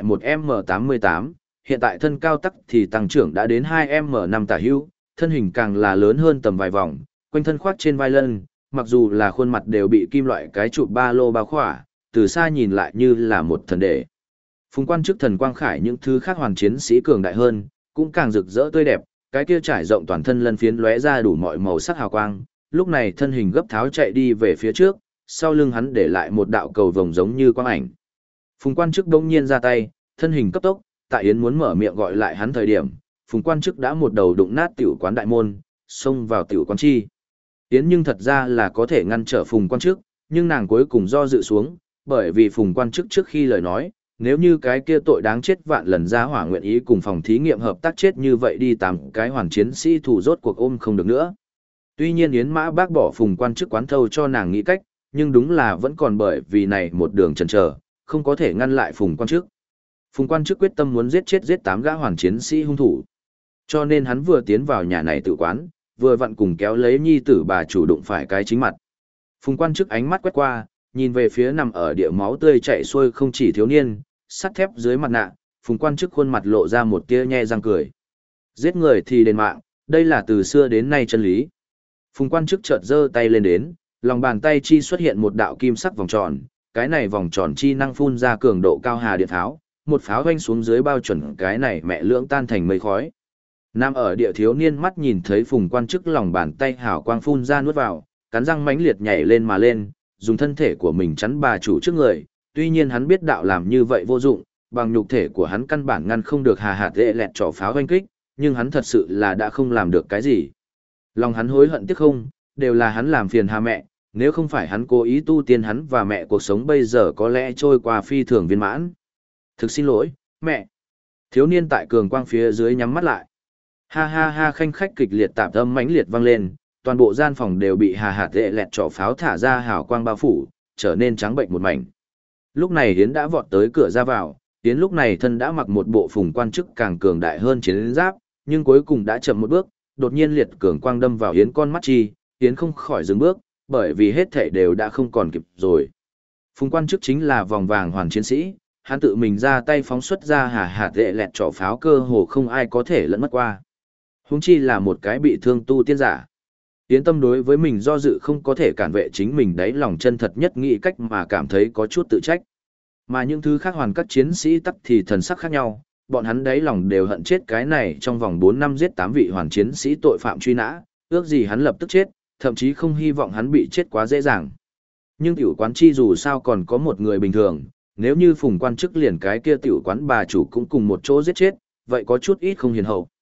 1m88, hiện tại thân cao tắc thì tăng trưởng đã đến 2m5 tả hữu, thân hình càng là lớn hơn tầm vài vòng, quanh thân khoác trên vai lân, mặc dù là khuôn mặt đều bị kim loại cái chụp ba lô bao khỏa, từ xa nhìn lại như là một thần đệ. Phùng quan chức thần quang khải những thứ khác hoàn chiến sĩ cường đại hơn, cũng càng rực rỡ tươi đẹp, cái kia trải rộng toàn thân lân phiến lóe ra đủ mọi màu sắc hào quang, lúc này thân hình gấp tháo chạy đi về phía trước, sau lưng hắn để lại một đạo cầu vồng giống như quang ảnh. Phùng quan chức đông nhiên ra tay, thân hình cấp tốc, tại Yến muốn mở miệng gọi lại hắn thời điểm, Phùng quan chức đã một đầu đụng nát tiểu quán đại môn, xông vào tiểu quán chi. Yến nhưng thật ra là có thể ngăn trở Phùng quan chức, nhưng nàng cuối cùng do dự xuống, bởi vì Phùng quan chức trước khi lời nói, nếu như cái kia tội đáng chết vạn lần ra hỏa nguyện ý cùng phòng thí nghiệm hợp tác chết như vậy đi 8 cái hoàn chiến sĩ thủ rốt cuộc ôm không được nữa. Tuy nhiên Yến Mã bác bỏ Phùng quan chức quán thâu cho nàng nghĩ cách, nhưng đúng là vẫn còn bởi vì này một đường chần chờ, không có thể ngăn lại Phùng quan chức. Phùng quan chức quyết tâm muốn giết 8 gã hoàn chiến sĩ hung thủ. Cho nên hắn vừa tiến vào nhà này tự quán, vừa vặn cùng kéo lấy nhi tử bà chủ đụng phải cái chính mặt. Phùng quan chức ánh mắt quét qua, nhìn về phía nằm ở địa máu tươi chảy xuôi không chỉ thiếu niên, sắt thép dưới mặt nạ, Phùng quan chức khuôn mặt lộ ra một tia nhe răng cười. Giết người thì đền mạng, đây là từ xưa đến nay chân lý. Phùng quan chức chợt giơ tay lên đến, lòng bàn tay chi xuất hiện một đạo kim sắc vòng tròn, cái này vòng tròn chi năng phun ra cường độ cao hà điện pháo, một pháo hoanh xuống dưới bao chuẩn cái này mẹ lưỡng tan thành mây khói. Nam ở địa thiếu niên mắt nhìn thấy Phùng quan chức lòng bàn tay hào quang phun ra nuốt vào, cắn răng mãnh liệt nhảy lên mà lên, dùng thân thể của mình chắn bà chủ trước người, tuy nhiên hắn biết đạo làm như vậy vô dụng, bằng nhục thể của hắn căn bản ngăn không được hà hạt lệ lẹt trỏ pháo hoanh kích, nhưng hắn thật sự là đã không làm được cái gì. Lòng hắn hối hận tiếc không, đều là hắn làm phiền hà mẹ, nếu không phải hắn cố ý tu tiên hắn và mẹ cuộc sống bây giờ có lẽ trôi qua phi thường viên mãn. Thực xin lỗi, mẹ. Thiếu niên tại cường quang phía dưới nhắm mắt lại. Ha ha ha khanh khách kịch liệt tạp âm mãnh liệt vang lên, toàn bộ gian phòng đều bị hà hạt lệ lẹt trỏ pháo thả ra hào quang bao phủ, trở nên trắng bệnh một mảnh. Lúc này Yến đã vọt tới cửa ra vào, Yến lúc này thân đã mặc một bộ Phùng quan chức càng cường đại hơn chiến giáp, nhưng cuối cùng đã chậm một bước, đột nhiên liệt cường quang đâm vào Yến con mắt chi, Yến không khỏi dừng bước, bởi vì hết thảy đều đã không còn kịp rồi. Phùng quan chức chính là vòng vàng hoàn chiến sĩ, hắn tự mình ra tay phóng xuất ra hà hạt lệ lẹt trỏ pháo cơ hồ không ai có thể lẫn mất qua. Huống chi là một cái bị thương tu tiên giả. Yến tâm đối với mình do dự không có thể cản vệ chính mình đáy lòng chân thật nhất nghĩ cách mà cảm thấy có chút tự trách. Mà những thứ khác hoàn các chiến sĩ tắc thì thần sắc khác nhau, bọn hắn đáy lòng đều hận chết cái này trong vòng 4 năm giết 8 vị hoàn chiến sĩ tội phạm truy nã, ước gì hắn lập tức chết, thậm chí không hy vọng hắn bị chết quá dễ dàng. Nhưng tiểu quán chi dù sao còn có một người bình thường, nếu như Phùng quan chức liền cái kia tiểu quán bà chủ cũng cùng một chỗ giết chết, vậy có chút ít không hiền hậu.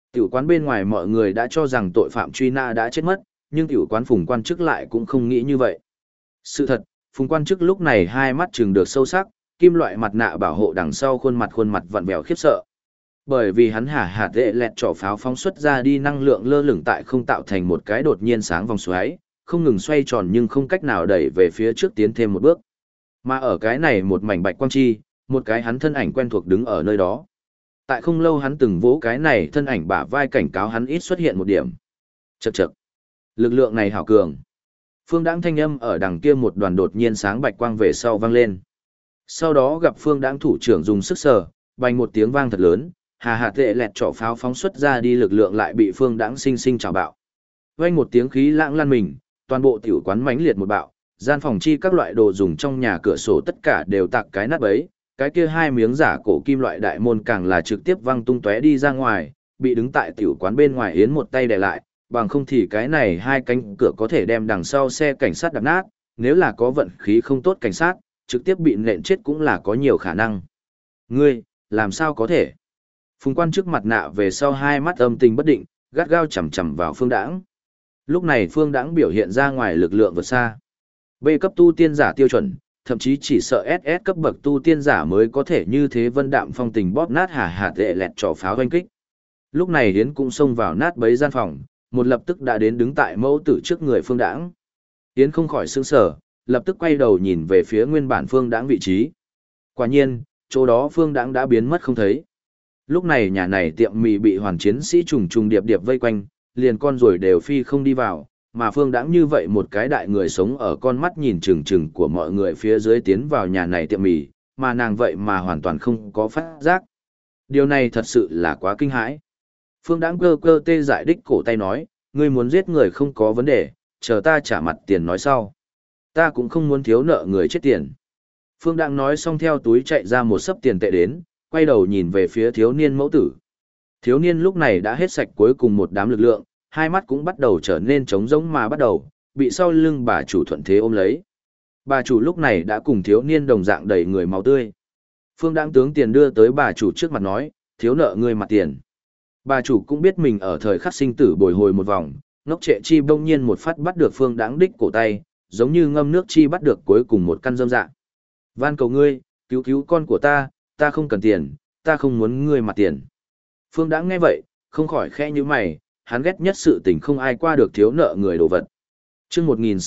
Tiểu quán bên ngoài mọi người đã cho rằng tội phạm truy nã đã chết mất, nhưng tiểu quán Phùng quan chức lại cũng không nghĩ như vậy. Sự thật, Phùng quan chức lúc này hai mắt trừng được sâu sắc, kim loại mặt nạ bảo hộ đằng sau khuôn mặt vặn vẹo khiếp sợ. Bởi vì hắn hạt vệ lẹt trỏ pháo phóng xuất ra đi năng lượng lơ lửng tại không tạo thành một cái đột nhiên sáng vòng xoáy, không ngừng xoay tròn nhưng không cách nào đẩy về phía trước tiến thêm một bước. Mà ở cái này một mảnh bạch quang chi, một cái hắn thân ảnh quen thuộc đứng ở nơi đó. Tại không lâu hắn từng vỗ cái này thân ảnh bả vai cảnh cáo hắn ít xuất hiện một điểm. Chậc chậc. Lực lượng này hảo cường. Phương Đãng thanh âm ở đằng kia một đoàn đột nhiên sáng bạch quang về sau vang lên. Sau đó gặp Phương Đãng thủ trưởng dùng sức sờ, bành một tiếng vang thật lớn, hạt vệ lẹt trỏ pháo phóng xuất ra đi lực lượng lại bị Phương Đãng sinh sinh trào bạo. Vang một tiếng khí lãng lan mình, toàn bộ tiểu quán mãnh liệt một bạo, gian phòng chi các loại đồ dùng trong nhà cửa sổ tất cả đều tạc cái nát bấy, cái kia hai miếng giả cổ kim loại đại môn càng là trực tiếp văng tung tóe đi ra ngoài, bị đứng tại tiểu quán bên ngoài Yến một tay đè lại, bằng không thì cái này hai cánh cửa có thể đem đằng sau xe cảnh sát đập nát, nếu là có vận khí không tốt cảnh sát, trực tiếp bị nện chết cũng là có nhiều khả năng. Ngươi, làm sao có thể? Phùng quan trước mặt nạ về sau hai mắt âm tình bất định, gắt gao chằm chằm vào Phương Đãng. Lúc này Phương Đãng biểu hiện ra ngoài lực lượng vượt xa. B cấp tu tiên giả tiêu chuẩn, thậm chí chỉ sợ SS cấp bậc tu tiên giả mới có thể như thế vân đạm phong tình bóp nát hạt vệ lẹt trỏ pháo hoanh kích. Lúc này Yến cũng xông vào nát bấy gian phòng, một lập tức đã đến đứng tại mẫu tử trước người Phương Đãng. Yến không khỏi sững sờ, lập tức quay đầu nhìn về phía nguyên bản Phương Đãng vị trí. Quả nhiên, chỗ đó Phương Đãng đã biến mất không thấy. Lúc này nhà này tiệm mì bị hoàn chiến sĩ trùng trùng điệp điệp vây quanh, liền con ruồi đều phi không đi vào, mà Phương Đãng như vậy một cái đại người sống ở con mắt nhìn chừng chừng của mọi người phía dưới tiến vào nhà này tiệm mì, mà nàng vậy mà hoàn toàn không có phát giác. Điều này thật sự là quá kinh hãi. Phương Đãng cơ cơ tê dại đích cổ tay nói, ngươi muốn giết người không có vấn đề, chờ ta trả mặt tiền nói sau. Ta cũng không muốn thiếu nợ người chết tiền. Phương Đãng nói xong theo túi chạy ra một sấp tiền tệ đến, quay đầu nhìn về phía thiếu niên mẫu tử. Thiếu niên lúc này đã hết sạch cuối cùng một đám lực lượng, hai mắt cũng bắt đầu trở nên trống rỗng mà bắt đầu, bị sau lưng bà chủ thuận thế ôm lấy. Bà chủ lúc này đã cùng thiếu niên đồng dạng đầy người máu tươi. Phương Đãng tướng tiền đưa tới bà chủ trước mặt nói, thiếu nợ ngươi mặt tiền. Bà chủ cũng biết mình ở thời khắc sinh tử bồi hồi một vòng, ngốc trệ chi bỗng nhiên một phát bắt được Phương Đãng đích cổ tay, giống như ngâm nước chi bắt được cuối cùng một căn dâm dạ. Van cầu ngươi, cứu cứu con của ta không cần tiền, ta không muốn ngươi mặt tiền. Phương Đãng nghe vậy, không khỏi khẽ như mày, hắn ghét nhất sự tình không ai qua được thiếu nợ người đồ vật. Chương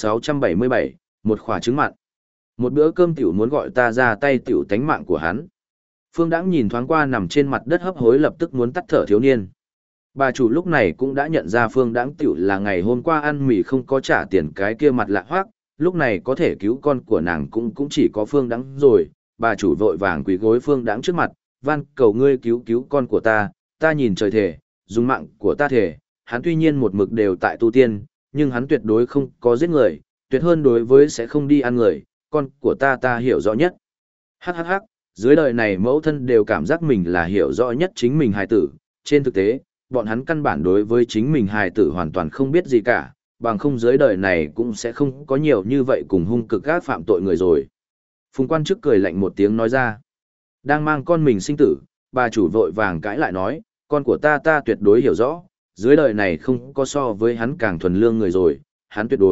1677, một khỏa trứng mặn. Một bữa cơm tiểu muốn gọi ta ra tay tiểu tánh mạng của hắn. Phương Đãng nhìn thoáng qua nằm trên mặt đất hấp hối lập tức muốn tắt thở thiếu niên. Bà chủ lúc này cũng đã nhận ra Phương Đãng tiểu là ngày hôm qua ăn mì không có trả tiền cái kia mặt lạ hoác, lúc này có thể cứu con của nàng cũng chỉ có Phương Đãng rồi. Bà chủ vội vàng quỳ gối Phương Đãng trước mặt, van cầu ngươi cứu con của ta nhìn trời thề, dùng mạng của ta thề, hắn tuy nhiên một mực đều tại tu tiên, nhưng hắn tuyệt đối không có giết người, tuyệt hơn đối với sẽ không đi ăn người, con của ta hiểu rõ nhất. Hắc hắc hắc, dưới đời này mẫu thân đều cảm giác mình là hiểu rõ nhất chính mình hài tử, trên thực tế, bọn hắn căn bản đối với chính mình hài tử hoàn toàn không biết gì cả, bằng không dưới đời này cũng sẽ không có nhiều như vậy cùng hung cực ác phạm tội người rồi. Phùng quan chức cười lạnh một tiếng nói ra, đang mang con mình sinh tử, bà chủ vội vàng cãi lại nói, con của ta tuyệt đối hiểu rõ, dưới đời này không có so với hắn càng thuần lương người rồi, hắn tuyệt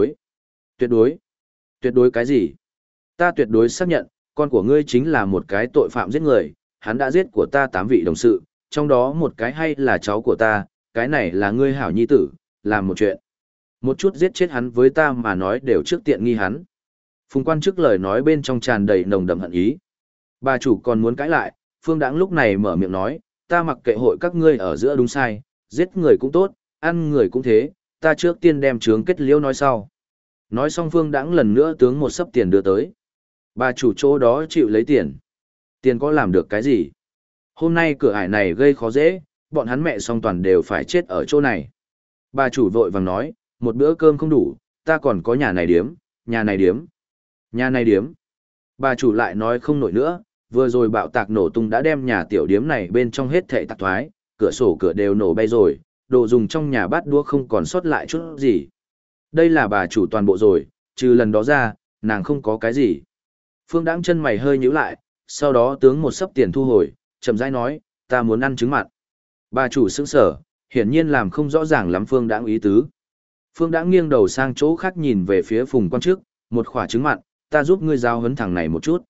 đối cái gì? Ta tuyệt đối xác nhận, con của ngươi chính là một cái tội phạm giết người, hắn đã giết của ta 8 vị đồng sự, trong đó một cái hay là cháu của ta, cái này là ngươi hảo nhi tử, làm một chuyện. Một chút giết chết hắn với ta mà nói đều trước tiện nghi hắn. Phùng quan chức lời nói bên trong tràn đầy nồng đậm hận ý. Bà chủ còn muốn cãi lại, Phương Đãng lúc này mở miệng nói, ta mặc kệ hội các ngươi ở giữa đúng sai, giết người cũng tốt, ăn người cũng thế, ta trước tiên đem chướng kết liễu nói sau. Nói xong Phương Đãng lần nữa tướng một sấp tiền đưa tới. Bà chủ chỗ đó chịu lấy tiền. Tiền có làm được cái gì? Hôm nay cửa ải này gây khó dễ, bọn hắn mẹ song toàn đều phải chết ở chỗ này. Bà chủ vội vàng nói, một bữa cơm không đủ, ta còn có nhà này điếm, nhà này điếm, nhà này điếm. Bà chủ lại nói không nổi nữa, vừa rồi bạo tạc nổ tung đã đem nhà tiểu điếm này bên trong hết thảy tạc thoái, cửa sổ cửa đều nổ bay rồi, đồ dùng trong nhà bát đũa không còn sót lại chút gì. Đây là bà chủ toàn bộ rồi, trừ lần đó ra, nàng không có cái gì. Phương Đãng chân mày hơi nhíu lại, sau đó tướng một sấp tiền thu hồi, chậm rãi nói, ta muốn ăn trứng mặn. Bà chủ sững sờ, hiển nhiên làm không rõ ràng lắm Phương Đãng ý tứ. Phương Đãng nghiêng đầu sang chỗ khác nhìn về phía Phùng Quan Chức, một khỏa trứng mặn, ta giúp ngươi giao huấn thằng này một chút.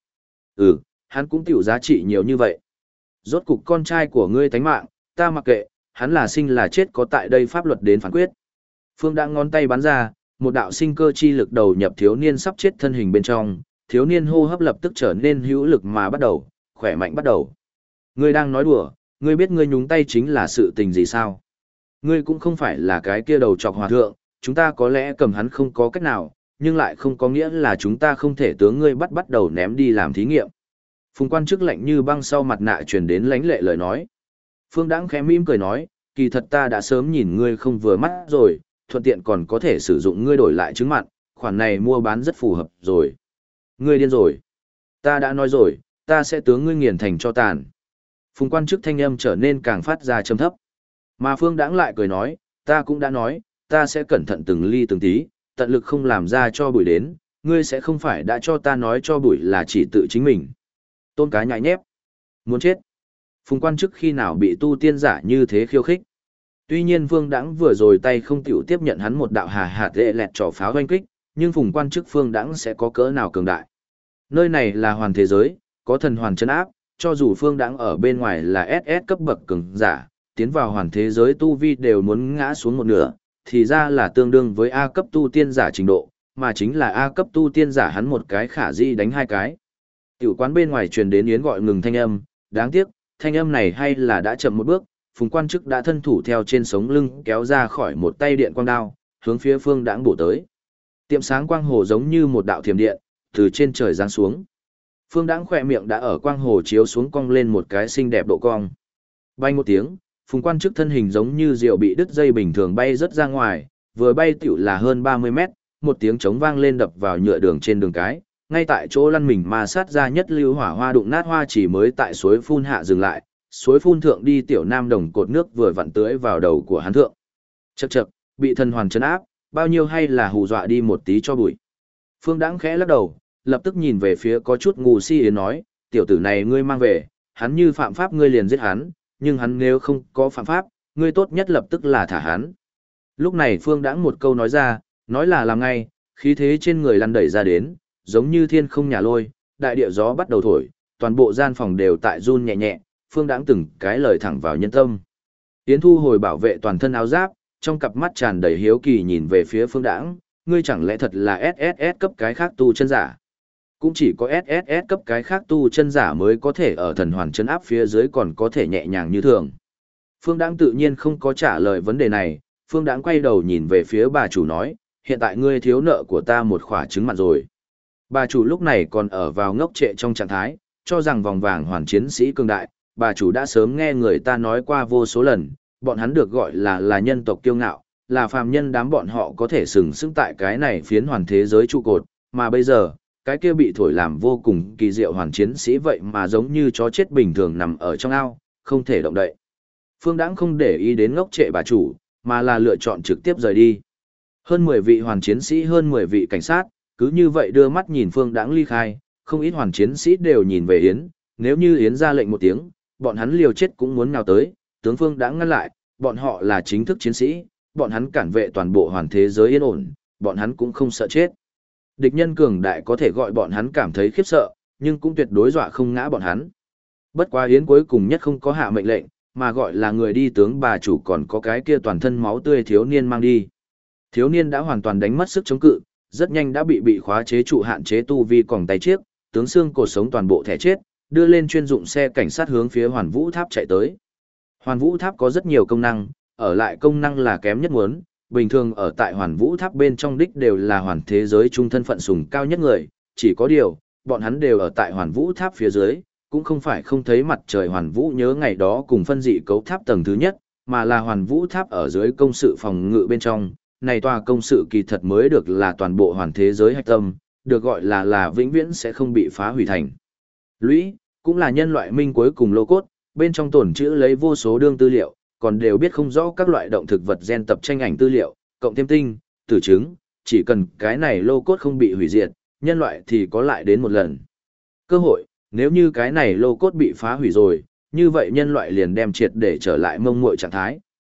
Hắn cũng tiểu giá trị nhiều như vậy. Rốt cục con trai của ngươi tánh mạng, ta mặc kệ, hắn là sinh là chết có tại đây pháp luật đến phán quyết. Phương Đãng ngón tay bắn ra, một đạo sinh cơ chi lực đầu nhập thiếu niên sắp chết thân hình bên trong, thiếu niên hô hấp lập tức trở nên hữu lực mà bắt đầu, khỏe mạnh bắt đầu. Ngươi đang nói đùa, ngươi biết ngươi nhúng tay chính là sự tình gì sao? Ngươi cũng không phải là cái kia đầu trọc hòa thượng, chúng ta có lẽ cầm hắn không có cách nào, nhưng lại không có nghĩa là chúng ta không thể tướng ngươi bắt đầu ném đi làm thí nghiệm. Phùng Quan Chức lạnh như băng sau mặt nạ truyền đến lãnh lệ lời nói. Phương Đãng khẽ mỉm cười nói, kỳ thật ta đã sớm nhìn ngươi không vừa mắt rồi, thuận tiện còn có thể sử dụng ngươi đổi lại trứng mặn, khoản này mua bán rất phù hợp rồi. Ngươi điên rồi. Ta đã nói rồi, ta sẽ tướng ngươi nghiền thành cho tàn. Phùng Quan Chức thanh âm trở nên càng phát ra trầm thấp. Mà Phương Đãng lại cười nói, ta cũng đã nói, ta sẽ cẩn thận từng ly từng tí, tận lực không làm ra cho bụi đến, ngươi sẽ không phải đã cho ta nói cho bụi là chỉ tự chính mình. Tôn Cá nhại nhép. Muốn chết. Phùng Quan Chức khi nào bị tu tiên giả như thế khiêu khích. Tuy nhiên Phương Đãng vừa rồi tay không tiểu tiếp nhận hắn một đạo hà hạt dễ lẹt trò pháo doanh kích, nhưng Phùng Quan Chức Phương Đãng sẽ có cỡ nào cường đại. Nơi này là hoàn thế giới, có thần hoàn chân áp, cho dù Phương Đãng ở bên ngoài là SS cấp bậc cường giả, tiến vào hoàn thế giới tu vi đều muốn ngã xuống một nửa, thì ra là tương đương với A cấp tu tiên giả trình độ, mà chính là A cấp tu tiên giả hắn một cái khả di đánh hai cái. Tiểu quán bên ngoài truyền đến yến gọi ngừng thanh âm, đáng tiếc, thanh âm này hay là đã chậm một bước, Phùng Quan Chức đã thân thủ theo trên sống lưng kéo ra khỏi một tay điện quang đao, hướng phía Phương Đãng bổ tới. Tiệm sáng quang hồ giống như một đạo thiểm điện, từ trên trời giáng xuống. Phương Đãng khỏe miệng đã ở quang hồ chiếu xuống cong lên một cái xinh đẹp độ cong. Bay một tiếng, Phùng Quan Chức thân hình giống như diều bị đứt dây bình thường bay rất ra ngoài, vừa bay tiểu là hơn 30 mét, một tiếng trống vang lên đập vào nhựa đường trên đường cái, ngay tại chỗ lăn mình ma sát ra nhất lưu hỏa hoa đụng nát hoa chỉ mới tại suối phun hạ dừng lại, suối phun thượng đi tiểu nam đồng cột nước vừa vặn tưới vào đầu của hắn thượng. Chậc chậc, bị thần hoàn trấn áp, bao nhiêu hay là hù dọa đi một tí cho bụi. Phương Đãng khẽ lắc đầu, lập tức nhìn về phía có chút ngu si yến nói, tiểu tử này ngươi mang về, hắn như phạm pháp ngươi liền giết hắn, nhưng hắn nếu không có phạm pháp, ngươi tốt nhất lập tức là thả hắn. Lúc này Phương Đãng một câu nói ra, nói là làm ngay, khí thế trên người lăn đẩy ra đến, giống như thiên không nhà lôi, đại địa gió bắt đầu thổi, toàn bộ gian phòng đều tại run nhẹ nhẹ, Phương Đãng từng cái lời thẳng vào nhân tâm. Yến thu hồi bảo vệ toàn thân áo giáp, trong cặp mắt tràn đầy hiếu kỳ nhìn về phía Phương Đãng, ngươi chẳng lẽ thật là SSS cấp cái khác tu chân giả? Cũng chỉ có SSS cấp cái khác tu chân giả mới có thể ở thần hoàn chân áp phía dưới còn có thể nhẹ nhàng như thường. Phương Đãng tự nhiên không có trả lời vấn đề này, Phương Đãng quay đầu nhìn về phía bà chủ nói, hiện tại ngươi thiếu nợ của ta một khỏa trứng mặn rồi. Bà chủ lúc này còn ở vào ngốc trệ trong trạng thái, cho rằng vòng vàng hoàn chiến sĩ cường đại, bà chủ đã sớm nghe người ta nói qua vô số lần, bọn hắn được gọi là nhân tộc kiêu ngạo, là phàm nhân đám bọn họ có thể sừng sững tại cái này phiến hoàn thế giới trụ cột, mà bây giờ, cái kia bị thổi làm vô cùng kỳ diệu hoàn chiến sĩ vậy mà giống như chó chết bình thường nằm ở trong ao, không thể động đậy. Phương Đãng không để ý đến ngốc trệ bà chủ, mà là lựa chọn trực tiếp rời đi. Hơn 10 vị hoàn chiến sĩ, hơn 10 vị cảnh sát, cứ như vậy đưa mắt nhìn Phương Đãng ly khai, không ít hoàn chiến sĩ đều nhìn về Yến, nếu như Yến ra lệnh một tiếng, bọn hắn liều chết cũng muốn nào tới, tướng Phương Đãng ngăn lại, bọn họ là chính thức chiến sĩ, bọn hắn cản vệ toàn bộ hoàn thế giới yên ổn, bọn hắn cũng không sợ chết. Địch nhân cường đại có thể gọi bọn hắn cảm thấy khiếp sợ, nhưng cũng tuyệt đối dọa không ngã bọn hắn. Bất quá Yến cuối cùng nhất không có hạ mệnh lệnh, mà gọi là người đi tướng bà chủ còn có cái kia toàn thân máu tươi thiếu niên mang đi. Thiếu niên đã hoàn toàn đánh mất sức chống cự, rất nhanh đã bị khóa chế trụ hạn chế tu vi còng tay chiếc, tướng xương cột sống toàn bộ thẻ chết, đưa lên chuyên dụng xe cảnh sát hướng phía Hoàn Vũ Tháp chạy tới. Hoàn Vũ Tháp có rất nhiều công năng, ở lại công năng là kém nhất muốn, bình thường ở tại Hoàn Vũ Tháp bên trong đích đều là hoàn thế giới trung thân phận sùng cao nhất người, chỉ có điều, bọn hắn đều ở tại Hoàn Vũ Tháp phía dưới, cũng không phải không thấy mặt trời Hoàn Vũ nhớ ngày đó cùng phân dị cấu tháp tầng thứ nhất, mà là Hoàn Vũ Tháp ở dưới công sự phòng ngự bên trong, này tòa công sự kỳ thật mới được là toàn bộ hoàn thế giới hạch tâm, được gọi là vĩnh viễn sẽ không bị phá hủy thành. Lũy, cũng là nhân loại minh cuối cùng lô cốt, bên trong tồn trữ lấy vô số đương tư liệu, còn đều biết không rõ các loại động thực vật gen tập tranh ảnh tư liệu, cộng thêm tinh, tử chứng, chỉ cần cái này lô cốt không bị hủy diệt, nhân loại thì có lại đến một lần. Cơ hội, nếu như cái này lô cốt bị phá hủy rồi, như vậy nhân loại liền đem triệt để trở lại mông muội trạng thái,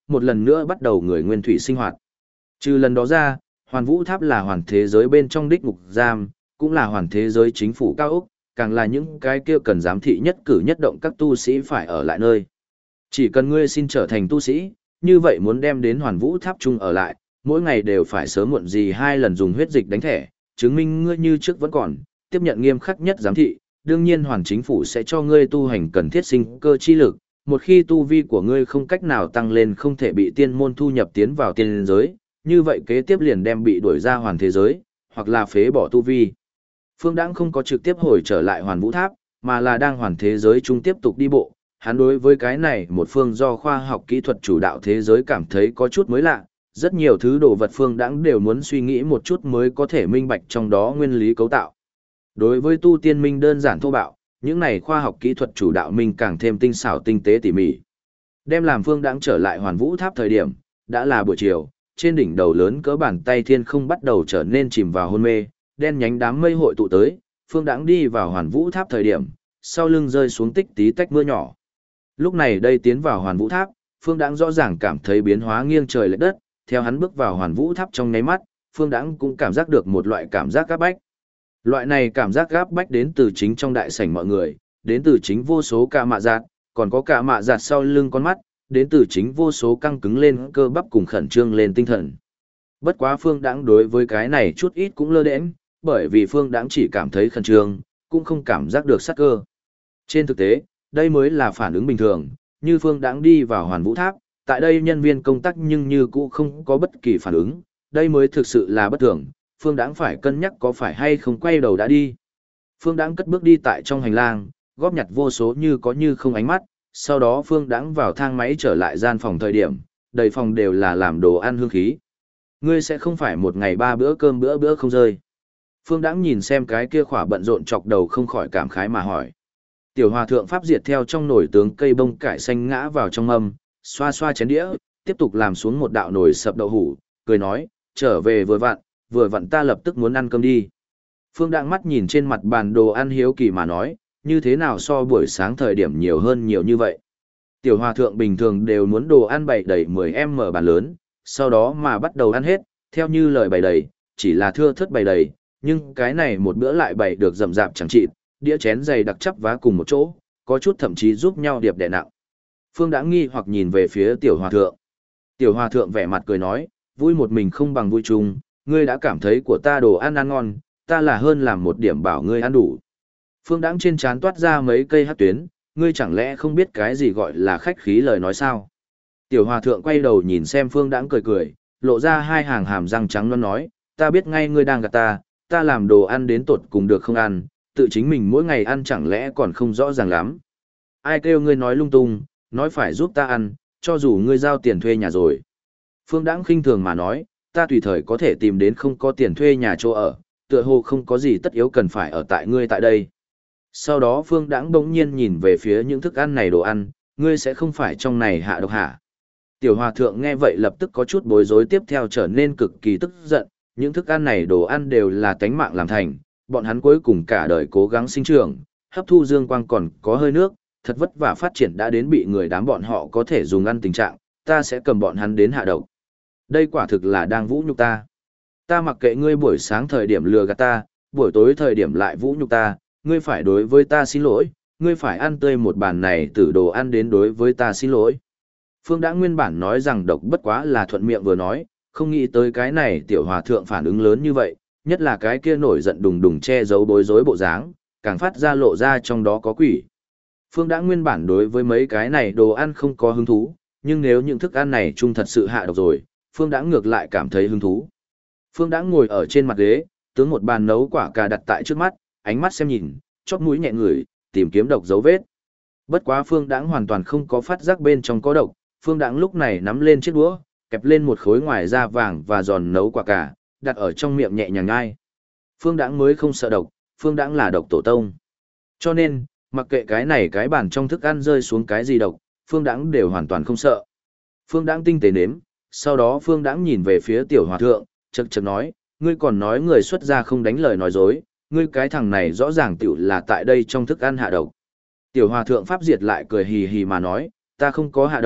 một lần nữa bắt đầu người nguyên thủy sinh hoạt. Trừ lần đó ra, Hoàn Vũ Tháp là hoàn thế giới bên trong đích ngục giam, cũng là hoàn thế giới chính phủ cao ốc, càng là những cái kia cần giám thị nhất cử nhất động các tu sĩ phải ở lại nơi. Chỉ cần ngươi xin trở thành tu sĩ, như vậy muốn đem đến Hoàn Vũ Tháp chung ở lại, mỗi ngày đều phải sớm muộn gì 2 lần dùng huyết dịch đánh thẻ, chứng minh ngươi như trước vẫn còn, tiếp nhận nghiêm khắc nhất giám thị, đương nhiên hoàn chính phủ sẽ cho ngươi tu hành cần thiết sinh cơ chi lực, một khi tu vi của ngươi không cách nào tăng lên không thể bị tiên môn thu nhập tiến vào tiên giới, như vậy kế tiếp liền đem bị đuổi ra hoàn thế giới, hoặc là phế bỏ tu vi. Phương Đãng không có trực tiếp hồi trở lại Hoàn Vũ Tháp, mà là đang hoàn thế giới chung tiếp tục đi bộ. Hắn đối với cái này một phương do khoa học kỹ thuật chủ đạo thế giới cảm thấy có chút mới lạ, rất nhiều thứ đồ vật Phương Đãng đều muốn suy nghĩ một chút mới có thể minh bạch trong đó nguyên lý cấu tạo. Đối với tu tiên minh đơn giản thô bạo, những này khoa học kỹ thuật chủ đạo minh càng thêm tinh xảo tinh tế tỉ mỉ. Đem làm Phương Đãng trở lại Hoàn Vũ Tháp thời điểm, đã là buổi chiều, trên đỉnh đầu lớn cỡ bàn tay thiên không bắt đầu trở nên chìm vào hôn mê, đen nhánh đám mây hội tụ tới, Phương Đãng đi vào Hoàn Vũ Tháp thời điểm, sau lưng rơi xuống tích tí tách mưa nhỏ. Lúc này đây tiến vào Hoàn Vũ Tháp, Phương Đãng rõ ràng cảm thấy biến hóa nghiêng trời lệch đất, theo hắn bước vào Hoàn Vũ Tháp trong nháy mắt, Phương Đãng cũng cảm giác được một loại cảm giác áp bách. Loại này cảm giác áp bách đến từ chính trong đại sảnh mọi người, đến từ chính vô số cả mạ giạt, còn có cả mạ giạt sau lưng con mắt, đến từ chính vô số căng cứng lên cơ bắp cùng khẩn trương lên tinh thần. Bất quá Phương Đãng đối với cái này chút ít cũng lơ đễnh, bởi vì Phương Đãng chỉ cảm thấy khẩn trương, cũng không cảm giác được sát cơ. Trên thực tế, đây mới là phản ứng bình thường, như Phương Đãng đi vào Hoàn Vũ Tháp, tại đây nhân viên công tác nhưng như cũ không có bất kỳ phản ứng, đây mới thực sự là bất thường, Phương Đãng phải cân nhắc có phải hay không quay đầu đã đi. Phương Đãng cất bước đi tại trong hành lang, góp nhặt vô số như có như không ánh mắt, sau đó Phương Đãng vào thang máy trở lại gian phòng thời điểm, đầy phòng đều là làm đồ ăn hương khí. Ngươi sẽ không phải một ngày 3 bữa cơm bữa bữa không rơi. Phương Đãng nhìn xem cái kia khỏa bận rộn chọc đầu không khỏi cảm khái mà hỏi. Tiểu hòa thượng pháp diệt theo trong nồi tướng cây bông cải xanh ngã vào trong mâm, xoa xoa chén đĩa, tiếp tục làm xuống một đạo nồi sập đậu hủ, cười nói, trở về vừa vặn ta lập tức muốn ăn cơm đi. Phương Đãng mắt nhìn trên mặt bàn đồ ăn hiếu kỳ mà nói, như thế nào so buổi sáng thời điểm nhiều hơn nhiều như vậy. Tiểu hòa thượng bình thường đều muốn đồ ăn bày đầy 10m bàn lớn, sau đó mà bắt đầu ăn hết, theo như lời bày đầy, chỉ là thưa thớt bày đầy, nhưng cái này một bữa lại bày được rậm rạp chẳng chịt, đĩa chén dày đặc chắp vá cùng một chỗ, có chút thậm chí giúp nhau điệp đè nặng. Phương Đãng nghi hoặc nhìn về phía tiểu hòa thượng. Tiểu hòa thượng vẻ mặt cười nói, vui một mình không bằng vui chung, ngươi đã cảm thấy của ta đồ ăn ăn ngon, ta là hơn làm một điểm bảo ngươi ăn đủ. Phương Đãng trên trán toát ra mấy cây hắc tuyến, ngươi chẳng lẽ không biết cái gì gọi là khách khí lời nói sao? Tiểu hòa thượng quay đầu nhìn xem Phương Đãng cười cười, lộ ra hai hàng hàm răng trắng non nói, ta biết ngay ngươi đang gạt ta làm đồ ăn đến tột cùng được không ăn, tự chính mình mỗi ngày ăn chẳng lẽ còn không rõ ràng lắm. Ai kêu ngươi nói lung tung, nói phải giúp ta ăn, cho dù ngươi giao tiền thuê nhà rồi. Phương Đãng khinh thường mà nói, ta tùy thời có thể tìm đến không có tiền thuê nhà chỗ ở, tựa hồ không có gì tất yếu cần phải ở tại ngươi tại đây. Sau đó Phương Đãng bỗng nhiên nhìn về phía những thức ăn này đồ ăn, ngươi sẽ không phải trong này hạ độc hả? Tiểu hòa thượng nghe vậy lập tức có chút bối rối, tiếp theo trở nên cực kỳ tức giận, những thức ăn này đồ ăn đều là tánh mạng làm thành, bọn hắn cuối cùng cả đời cố gắng sinh trưởng, hấp thu dương quang còn có hơi nước, thật vất vả phát triển đã đến bị người đám bọn họ có thể dùng ăn tình trạng, ta sẽ cầm bọn hắn đến hạ độc. Đây quả thực là đang vũ nhục ta. Ta mặc kệ ngươi buổi sáng thời điểm lừa gạt ta, buổi tối thời điểm lại vũ nhục ta, ngươi phải đối với ta xin lỗi, ngươi phải ăn tươi một bàn này từ đồ ăn đến đối với ta xin lỗi. Phương đã nguyên bản nói rằng độc bất quá là thuận miệng vừa nói, không nghĩ tới cái này tiểu hòa thượng phản ứng lớn như vậy, nhất là cái kia nổi giận đùng đùng che giấu bối rối bộ dáng, càng phát ra lộ ra trong đó có quỷ. Phương đã nguyên bản đối với mấy cái này đồ ăn không có hứng thú, nhưng nếu những thức ăn này chung thật sự hạ độc rồi, Phương đã ngược lại cảm thấy hứng thú. Phương đã ngồi ở trên mặt ghế, tướng một bàn nấu quả cà đặt tại trước mắt, ánh mắt xem nhìn, chóp mũi nhẹ ngửi, tìm kiếm độc dấu vết. Bất quá Phương Đãng hoàn toàn không có phát giác bên trong có độc, Phương Đãng lúc này nắm lên chiếc đũa, kẹp lên một khối ngoài da vàng và giòn nấu quả cà, đặt ở trong miệng nhẹ nhàng nhai. Phương Đãng mới không sợ độc, Phương Đãng là độc tổ tông. Cho nên, mặc kệ cái này cái bàn trong thức ăn rơi xuống cái gì độc, Phương Đãng đều hoàn toàn không sợ. Phương Đãng tinh tế nếm, sau đó Phương Đãng nhìn về phía tiểu hòa thượng, chậc chậc nói, ngươi còn nói người xuất gia không đánh lời nói dối, ngươi cái thằng này rõ ràng tiểu là tại đây trong thức ăn hạ độc. Tiểu hòa thượng pháp diệt lại cười hì hì mà nói, ta không có hạ độc,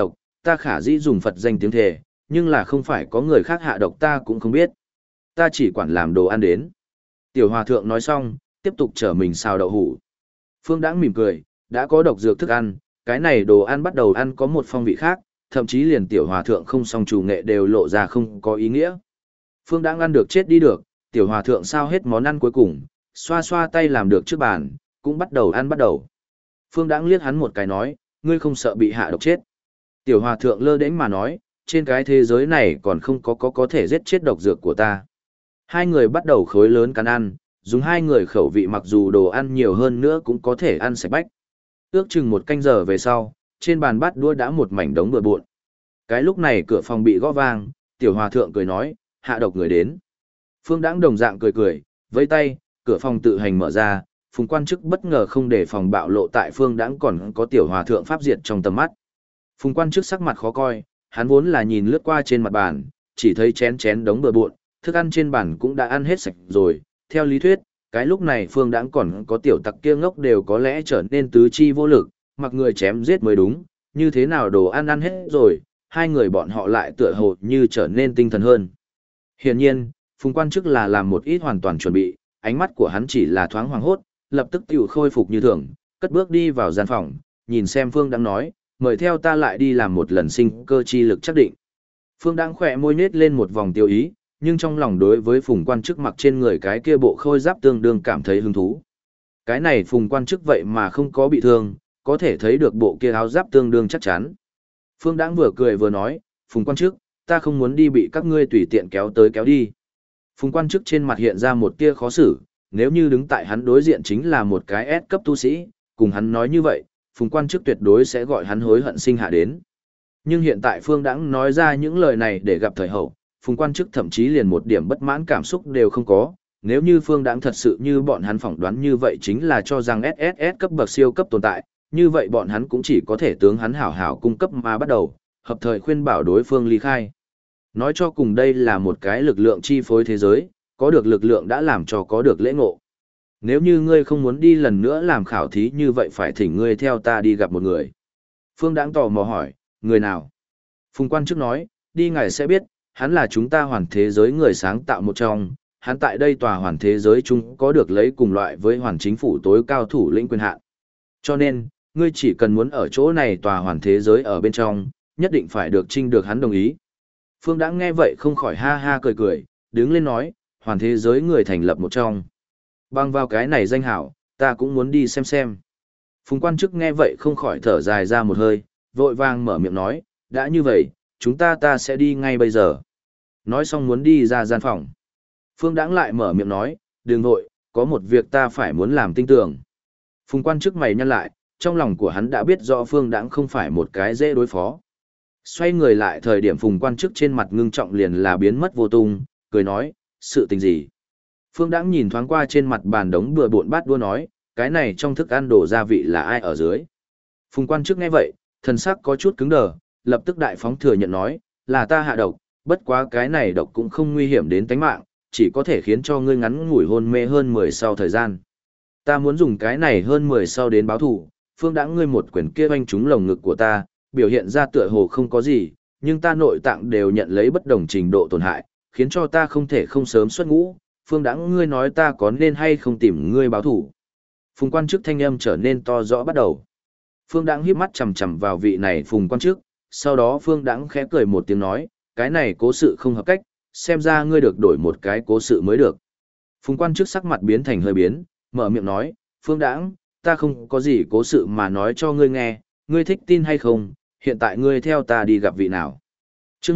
ta khả dĩ dùng Phật danh tiếng thề, nhưng là không phải có người khác hạ độc ta cũng không biết. Ta chỉ quản làm đồ ăn đến. Tiểu hòa thượng nói xong, tiếp tục trở mình xào đậu hủ. Phương Đãng mỉm cười, đã có độc dược thức ăn, cái này đồ ăn bắt đầu ăn có một phong vị khác, thậm chí liền tiểu hòa thượng không song chủ nghệ đều lộ ra không có ý nghĩa. Phương Đãng ăn được chết đi được, tiểu hòa thượng sao hết món ăn cuối cùng, xoa xoa tay làm được trước bàn, cũng bắt đầu ăn bắt đầu. Phương Đãng liếc hắn một cái nói, ngươi không sợ bị hạ độc chết. Tiểu hòa thượng lơ đễnh mà nói, trên cái thế giới này còn không có thể giết chết độc dược của ta. Hai người bắt đầu khối lớn cắn ăn, dùng hai người khẩu vị mặc dù đồ ăn nhiều hơn nữa cũng có thể ăn sạch bách. Ước chừng một canh giờ về sau, trên bàn bát đũa đã một mảnh đống bừa bộn. Cái lúc này cửa phòng bị gõ vang, tiểu hòa thượng cười nói, hạ độc người đến. Phương Đãng đồng dạng cười cười, vẫy tay, cửa phòng tự hành mở ra, Phùng quan chức bất ngờ không để phòng bạo lộ tại Phương Đãng còn có tiểu hòa thượng pháp diệt trong tầm mắt. Phùng quan chức sắc mặt khó coi, hắn vốn là nhìn lướt qua trên mặt bàn, chỉ thấy chén chén đống bừa bộn, thức ăn trên bàn cũng đã ăn hết sạch rồi. Theo lý thuyết, cái lúc này Phương Đãng còn có tiểu tặc kia ngốc đều có lẽ trở nên tứ chi vô lực, mặc người chém giết mới đúng, như thế nào đồ ăn ăn hết rồi, hai người bọn họ lại tựa hồ như trở nên tinh thần hơn. Hiển nhiên, Phùng quan chức là làm một ít hoàn toàn chuẩn bị, ánh mắt của hắn chỉ là thoáng hoàng hốt, lập tức tiểu khôi phục như thường, cất bước đi vào gian phòng, nhìn xem Phương Đãng nói, mời theo ta lại đi làm một lần sinh cơ chi lực chắc định. Phương Đãng khỏe môi nhếch lên một vòng tiêu ý, nhưng trong lòng đối với Phùng quan chức mặc trên người cái kia bộ khôi giáp tương đương cảm thấy hứng thú. Cái này Phùng quan chức vậy mà không có bị thương, có thể thấy được bộ kia áo giáp tương đương chắc chắn. Phương Đãng vừa cười vừa nói, Phùng quan chức, ta không muốn đi bị các ngươi tùy tiện kéo tới kéo đi. Phùng quan chức trên mặt hiện ra một tia khó xử, nếu như đứng tại hắn đối diện chính là một cái S cấp tu sĩ, cùng hắn nói như vậy, Phùng quan chức tuyệt đối sẽ gọi hắn hối hận sinh hạ đến. Nhưng hiện tại Phương Đãng nói ra những lời này để gặp thời hậu, Phùng quan chức thậm chí liền một điểm bất mãn cảm xúc đều không có, nếu như Phương Đãng thật sự như bọn hắn phỏng đoán như vậy chính là cho rằng SSS cấp bậc siêu cấp tồn tại, như vậy bọn hắn cũng chỉ có thể tướng hắn hảo hảo cung cấp mà bắt đầu, hợp thời khuyên bảo đối phương ly khai. Nói cho cùng đây là một cái lực lượng chi phối thế giới, có được lực lượng đã làm cho có được lễ ngộ. Nếu như ngươi không muốn đi lần nữa làm khảo thí như vậy phải thỉnh ngươi theo ta đi gặp một người. Phương Đãng tò mò hỏi, người nào? Phùng quan chức nói, đi ngài sẽ biết, hắn là chúng ta hoàn thế giới người sáng tạo một trong, hắn tại đây tòa hoàn thế giới chúng có được lấy cùng loại với hoàn chính phủ tối cao thủ lĩnh quyền hạn. Cho nên, ngươi chỉ cần muốn ở chỗ này tòa hoàn thế giới ở bên trong, nhất định phải được được hắn đồng ý. Phương Đãng nghe vậy không khỏi ha ha cười cười, đứng lên nói, hoàn thế giới người thành lập một trong. Bằng vào cái này danh hảo, ta cũng muốn đi xem. Phùng quan chức nghe vậy không khỏi thở dài ra một hơi, vội vàng mở miệng nói, đã như vậy, chúng ta sẽ đi ngay bây giờ. Nói xong muốn đi ra gian phòng. Phương Đãng lại mở miệng nói, đừng vội, có một việc ta phải muốn làm tinh tường. Phùng quan chức mày nhăn lại, trong lòng của hắn đã biết rõ Phương Đãng không phải một cái dễ đối phó. Xoay người lại thời điểm Phùng quan chức trên mặt ngưng trọng liền là biến mất vô tung, cười nói, sự tình gì? Phương Đãng nhìn thoáng qua trên mặt bàn đống bừa bộn bát đũa nói, cái này trong thức ăn đổ gia vị là ai ở dưới? Phùng quan chức nghe vậy, thần sắc có chút cứng đờ, lập tức đại phóng thừa nhận nói, là ta hạ độc, bất quá cái này độc cũng không nguy hiểm đến tính mạng, chỉ có thể khiến cho ngươi ngắn ngủi hôn mê hơn 10 sau thời gian. Ta muốn dùng cái này hơn 10 sau đến báo thù, Phương Đãng ngươi một quyền kia oanh trúng lồng ngực của ta, biểu hiện ra tựa hồ không có gì, nhưng ta nội tạng đều nhận lấy bất đồng trình độ tổn hại, khiến cho ta không thể không sớm xuất ngũ. Phương Đãng ngươi nói ta có nên hay không tìm ngươi báo thù? Phùng quan chức thanh âm trở nên to rõ bắt đầu. Phương Đãng híp mắt chằm chằm vào vị này Phùng quan chức, sau đó Phương Đãng khẽ cười một tiếng nói, cái này cố sự không hợp cách, xem ra ngươi được đổi một cái cố sự mới được. Phùng quan chức sắc mặt biến thành hơi biến, mở miệng nói, Phương Đãng, ta không có gì cố sự mà nói cho ngươi nghe, ngươi thích tin hay không, hiện tại ngươi theo ta đi gặp vị nào. Chương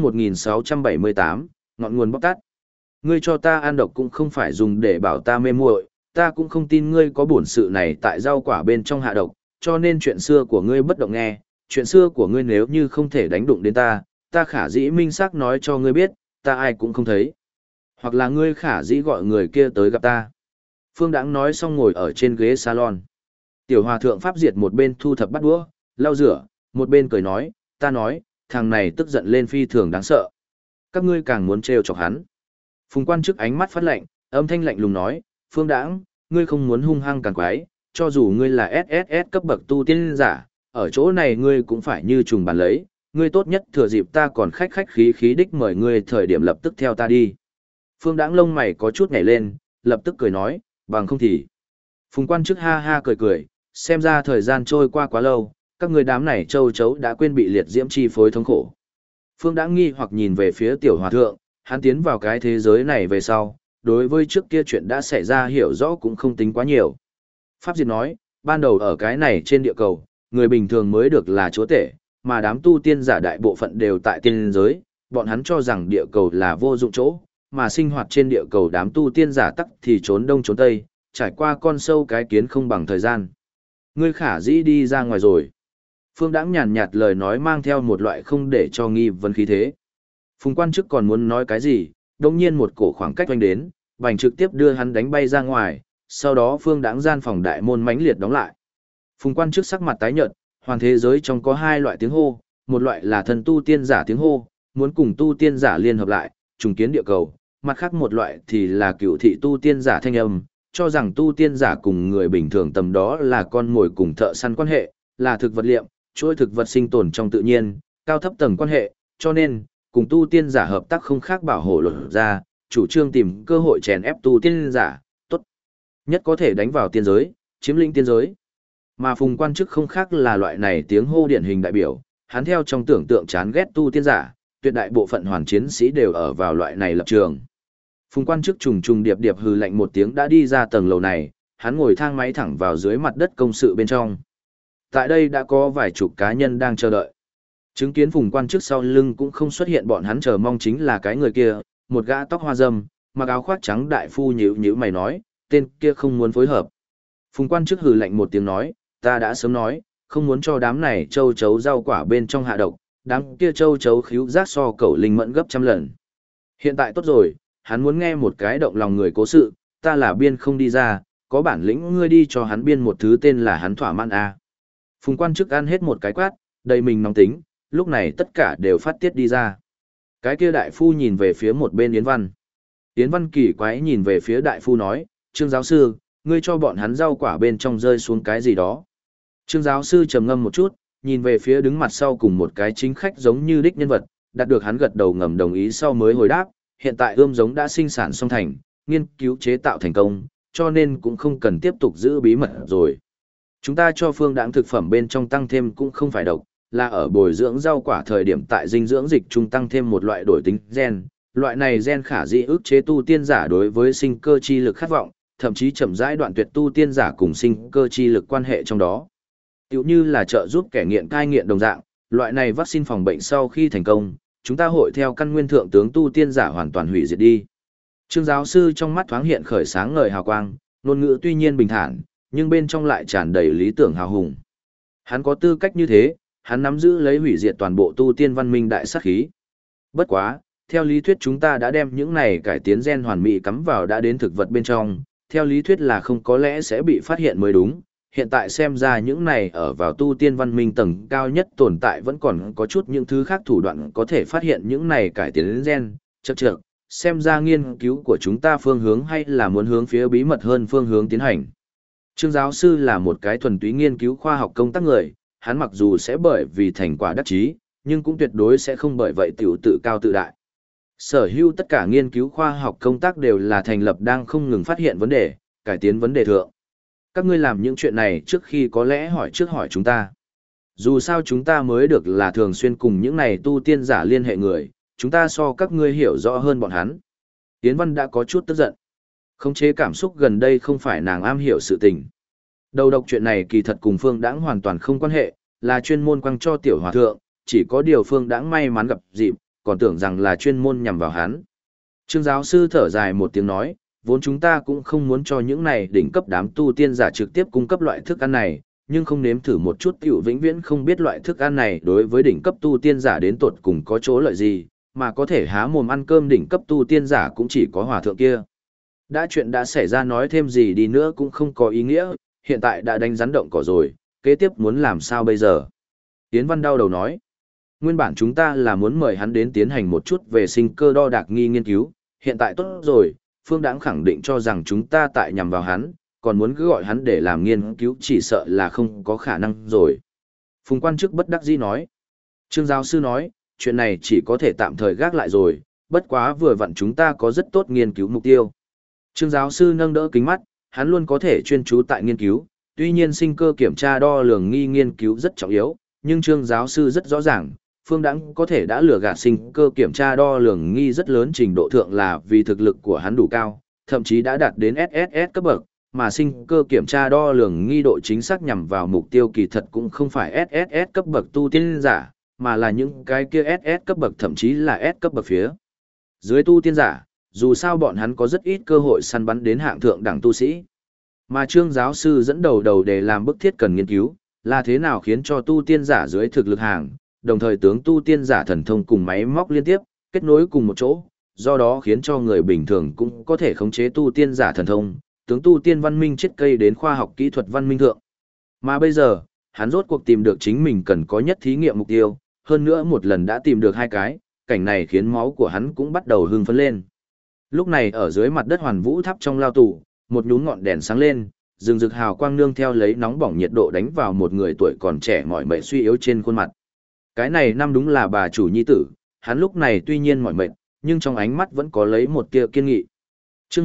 1678, ngọn nguồn bóc tát. Ngươi cho ta ăn độc cũng không phải dùng để bảo ta mê muội, ta cũng không tin ngươi có bổn sự này tại rau quả bên trong hạ độc, cho nên chuyện xưa của ngươi bất động nghe, chuyện xưa của ngươi nếu như không thể đánh đụng đến ta khả dĩ minh xác nói cho ngươi biết, ta ai cũng không thấy. Hoặc là ngươi khả dĩ gọi người kia tới gặp ta. Phương Đãng nói xong ngồi ở trên ghế salon. Tiểu hòa thượng pháp diệt một bên thu thập bát đũa, lau rửa, một bên cười nói, ta nói, thằng này tức giận lên phi thường đáng sợ. Các ngươi càng muốn trêu chọc hắn. Phùng quan chức ánh mắt phát lạnh, âm thanh lạnh lùng nói, Phương Đãng, ngươi không muốn hung hăng càng quái, cho dù ngươi là SSS cấp bậc tu tiên giả, ở chỗ này ngươi cũng phải như trùng bàn lấy, ngươi tốt nhất thừa dịp ta còn khách khách khí khí đích mời ngươi thời điểm lập tức theo ta đi. Phương Đãng lông mày có chút nhảy lên, lập tức cười nói, bằng không thì. Phùng quan chức ha ha cười cười, xem ra thời gian trôi qua quá lâu, các người đám này châu chấu đã quên bị liệt diễm chi phối thống khổ. Phương Đãng nghi hoặc nhìn về phía tiểu hòa thượng, hắn tiến vào cái thế giới này về sau, đối với trước kia chuyện đã xảy ra hiểu rõ cũng không tính quá nhiều. Pháp Diệt nói, ban đầu ở cái này trên địa cầu, người bình thường mới được là chúa tể, mà đám tu tiên giả đại bộ phận đều tại tiên giới, bọn hắn cho rằng địa cầu là vô dụng chỗ, mà sinh hoạt trên địa cầu đám tu tiên giả tắc thì trốn đông trốn tây, trải qua con sâu cái kiến không bằng thời gian. Ngươi khả dĩ đi ra ngoài rồi. Phương Đãng nhàn nhạt lời nói mang theo một loại không để cho nghi vấn khí thế. Phùng quan chức còn muốn nói cái gì, đồng nhiên một cổ khoảng cách oanh đến, bành trực tiếp đưa hắn đánh bay ra ngoài, sau đó Phương Đãng gian phòng đại môn mãnh liệt đóng lại. Phùng quan chức sắc mặt tái nhợt, hoàn thế giới trong có hai loại tiếng hô, một loại là thần tu tiên giả tiếng hô, muốn cùng tu tiên giả liên hợp lại, trùng kiến địa cầu, mặt khác một loại thì là cựu thị tu tiên giả thanh âm, cho rằng tu tiên giả cùng người bình thường tầm đó là con mồi cùng thợ săn quan hệ, là thực vật liệm, chuỗi thực vật sinh tồn trong tự nhiên, cao thấp tầng quan hệ, cho nên, cùng tu tiên giả hợp tác không khác bảo hộ luật ra, chủ trương tìm cơ hội chèn ép tu tiên giả, tốt nhất có thể đánh vào tiên giới, chiếm lĩnh tiên giới. Mà Phùng quan chức không khác là loại này tiếng hô điển hình đại biểu, hắn theo trong tưởng tượng chán ghét tu tiên giả, tuyệt đại bộ phận hoàn chiến sĩ đều ở vào loại này lập trường. Phùng quan chức trùng trùng điệp điệp hừ lạnh một tiếng đã đi ra tầng lầu này, hắn ngồi thang máy thẳng vào dưới mặt đất công sự bên trong. Tại đây đã có vài chục cá nhân đang chờ đợi. Chứng kiến Phùng quan chức sau lưng cũng không xuất hiện bọn hắn chờ mong chính là cái người kia, một gã tóc hoa râm, mặc áo khoác trắng đại phu nhíu nhíu mày nói, tên kia không muốn phối hợp. Phùng quan chức hừ lạnh một tiếng nói, ta đã sớm nói, không muốn cho đám này châu chấu rau quả bên trong hạ độc, đám kia châu chấu khíu giác so cẩu linh mẫn gấp trăm lần. Hiện tại tốt rồi, hắn muốn nghe một cái động lòng người cố sự, ta là biên không đi ra, có bản lĩnh ngươi đi cho hắn biên một thứ tên là hắn thỏa mãn a. Phùng quan chức ăn hết một cái quát, đầy mình nóng tính, lúc này tất cả đều phát tiết đi ra. Cái kia đại phu nhìn về phía một bên Yến Văn. Yến Văn kỳ quái nhìn về phía đại phu nói, Trương giáo sư, ngươi cho bọn hắn rau quả bên trong rơi xuống cái gì đó. Trương giáo sư trầm ngâm một chút, nhìn về phía đứng mặt sau cùng một cái chính khách giống như đích nhân vật, đạt được hắn gật đầu ngầm đồng ý sau mới hồi đáp, hiện tại ươm giống đã sinh sản xong thành, nghiên cứu chế tạo thành công, cho nên cũng không cần tiếp tục giữ bí mật rồi. Chúng ta cho Phương Đãng thực phẩm bên trong tăng thêm cũng không phải độc, là ở bồi dưỡng rau quả thời điểm tại dinh dưỡng dịch trung tăng thêm một loại đổi tính gen, loại này gen khả dĩ ức chế tu tiên giả đối với sinh cơ chi lực khát vọng, thậm chí chậm rãi đoạn tuyệt tu tiên giả cùng sinh cơ chi lực quan hệ trong đó. Tiểu như là trợ giúp kẻ nghiện cai nghiện đồng dạng, loại này vaccine phòng bệnh sau khi thành công, chúng ta hội theo căn nguyên thượng tướng tu tiên giả hoàn toàn hủy diệt đi. Trương giáo sư trong mắt thoáng hiện khởi sáng ngời hào quang, ngôn ngữ tuy nhiên bình thản, nhưng bên trong lại tràn đầy lý tưởng hào hùng. Hắn có tư cách như thế, hắn nắm giữ lấy hủy diệt toàn bộ tu tiên văn minh đại sát khí. Bất quá, theo lý thuyết chúng ta đã đem những này cải tiến gen hoàn mỹ cắm vào đã đến thực vật bên trong, theo lý thuyết là không có lẽ sẽ bị phát hiện mới đúng. Hiện tại xem ra những này ở vào tu tiên văn minh tầng cao nhất tồn tại vẫn còn có chút những thứ khác thủ đoạn có thể phát hiện những này cải tiến gen, chậc chậc, xem ra nghiên cứu của chúng ta phương hướng hay là muốn hướng phía bí mật hơn phương hướng tiến hành. Trương giáo sư là một cái thuần túy nghiên cứu khoa học công tác người, hắn mặc dù sẽ bởi vì thành quả đắc chí, nhưng cũng tuyệt đối sẽ không bởi vậy tiểu tự cao tự đại. Sở hữu tất cả nghiên cứu khoa học công tác đều là thành lập đang không ngừng phát hiện vấn đề, cải tiến vấn đề thượng. Các ngươi làm những chuyện này trước khi có lẽ hỏi trước hỏi chúng ta. Dù sao chúng ta mới được là thường xuyên cùng những này tu tiên giả liên hệ người, chúng ta so các ngươi hiểu rõ hơn bọn hắn. Yến Văn đã có chút tức giận. Khống chế cảm xúc gần đây không phải nàng am hiểu sự tình. Đầu độc chuyện này kỳ thật cùng Phương Đãng hoàn toàn không quan hệ, là chuyên môn quăng cho tiểu hòa thượng, chỉ có điều Phương Đãng may mắn gặp dịp, còn tưởng rằng là chuyên môn nhằm vào hắn. Trương giáo sư thở dài một tiếng nói, vốn chúng ta cũng không muốn cho những này đỉnh cấp đám tu tiên giả trực tiếp cung cấp loại thức ăn này, nhưng không nếm thử một chút tiểu vĩnh viễn không biết loại thức ăn này đối với đỉnh cấp tu tiên giả đến tột cùng có chỗ lợi gì, mà có thể há mồm ăn cơm đỉnh cấp tu tiên giả cũng chỉ có hòa thượng kia. Đã chuyện đã xảy ra nói thêm gì đi nữa cũng không có ý nghĩa, hiện tại đã đánh rắn động cỏ rồi, kế tiếp muốn làm sao bây giờ? Yến Văn đau đầu nói, nguyên bản chúng ta là muốn mời hắn đến tiến hành một chút về sinh cơ đo đạc nghi nghiên cứu, hiện tại tốt rồi, Phương Đãng khẳng định cho rằng chúng ta tại nhằm vào hắn, còn muốn cứ gọi hắn để làm nghiên cứu chỉ sợ là không có khả năng rồi. Phùng quan chức bất đắc dĩ nói, Trương giáo sư nói, chuyện này chỉ có thể tạm thời gác lại rồi, bất quá vừa vặn chúng ta có rất tốt nghiên cứu mục tiêu. Trương giáo sư nâng đỡ kính mắt, hắn luôn có thể chuyên chú tại nghiên cứu, tuy nhiên sinh cơ kiểm tra đo lường nghi nghiên cứu rất trọng yếu, nhưng Trương giáo sư rất rõ ràng, Phương Đãng có thể đã lừa gạt sinh cơ kiểm tra đo lường nghi rất lớn trình độ thượng là vì thực lực của hắn đủ cao, thậm chí đã đạt đến SSS cấp bậc, mà sinh cơ kiểm tra đo lường nghi độ chính xác nhằm vào mục tiêu kỳ thật cũng không phải SSS cấp bậc tu tiên giả, mà là những cái kia SS cấp bậc thậm chí là S cấp bậc phía dưới tu tiên giả, dù sao bọn hắn có rất ít cơ hội săn bắn đến hạng thượng đẳng tu sĩ. Mà Trương giáo sư dẫn đầu để làm bức thiết cần nghiên cứu, là thế nào khiến cho tu tiên giả dưới thực lực hàng, đồng thời tướng tu tiên giả thần thông cùng máy móc liên tiếp, kết nối cùng một chỗ, do đó khiến cho người bình thường cũng có thể khống chế tu tiên giả thần thông, tướng tu tiên văn minh chết cây đến khoa học kỹ thuật văn minh thượng. Mà bây giờ, hắn rốt cuộc tìm được chính mình cần có nhất thí nghiệm mục tiêu, hơn nữa một lần đã tìm được hai cái, cảnh này khiến máu của hắn cũng bắt đầu hưng phấn lên. Lúc này ở dưới mặt đất hoàn vũ tháp trong lao tù, một nhún ngọn đèn sáng lên, rừng rực hào quang nương theo lấy nóng bỏng nhiệt độ đánh vào một người tuổi còn trẻ mỏi mệt suy yếu trên khuôn mặt. Cái này năm đúng là bà chủ nhi tử, hắn lúc này tuy nhiên mỏi mệt, nhưng trong ánh mắt vẫn có lấy một tia kiên nghị. Chương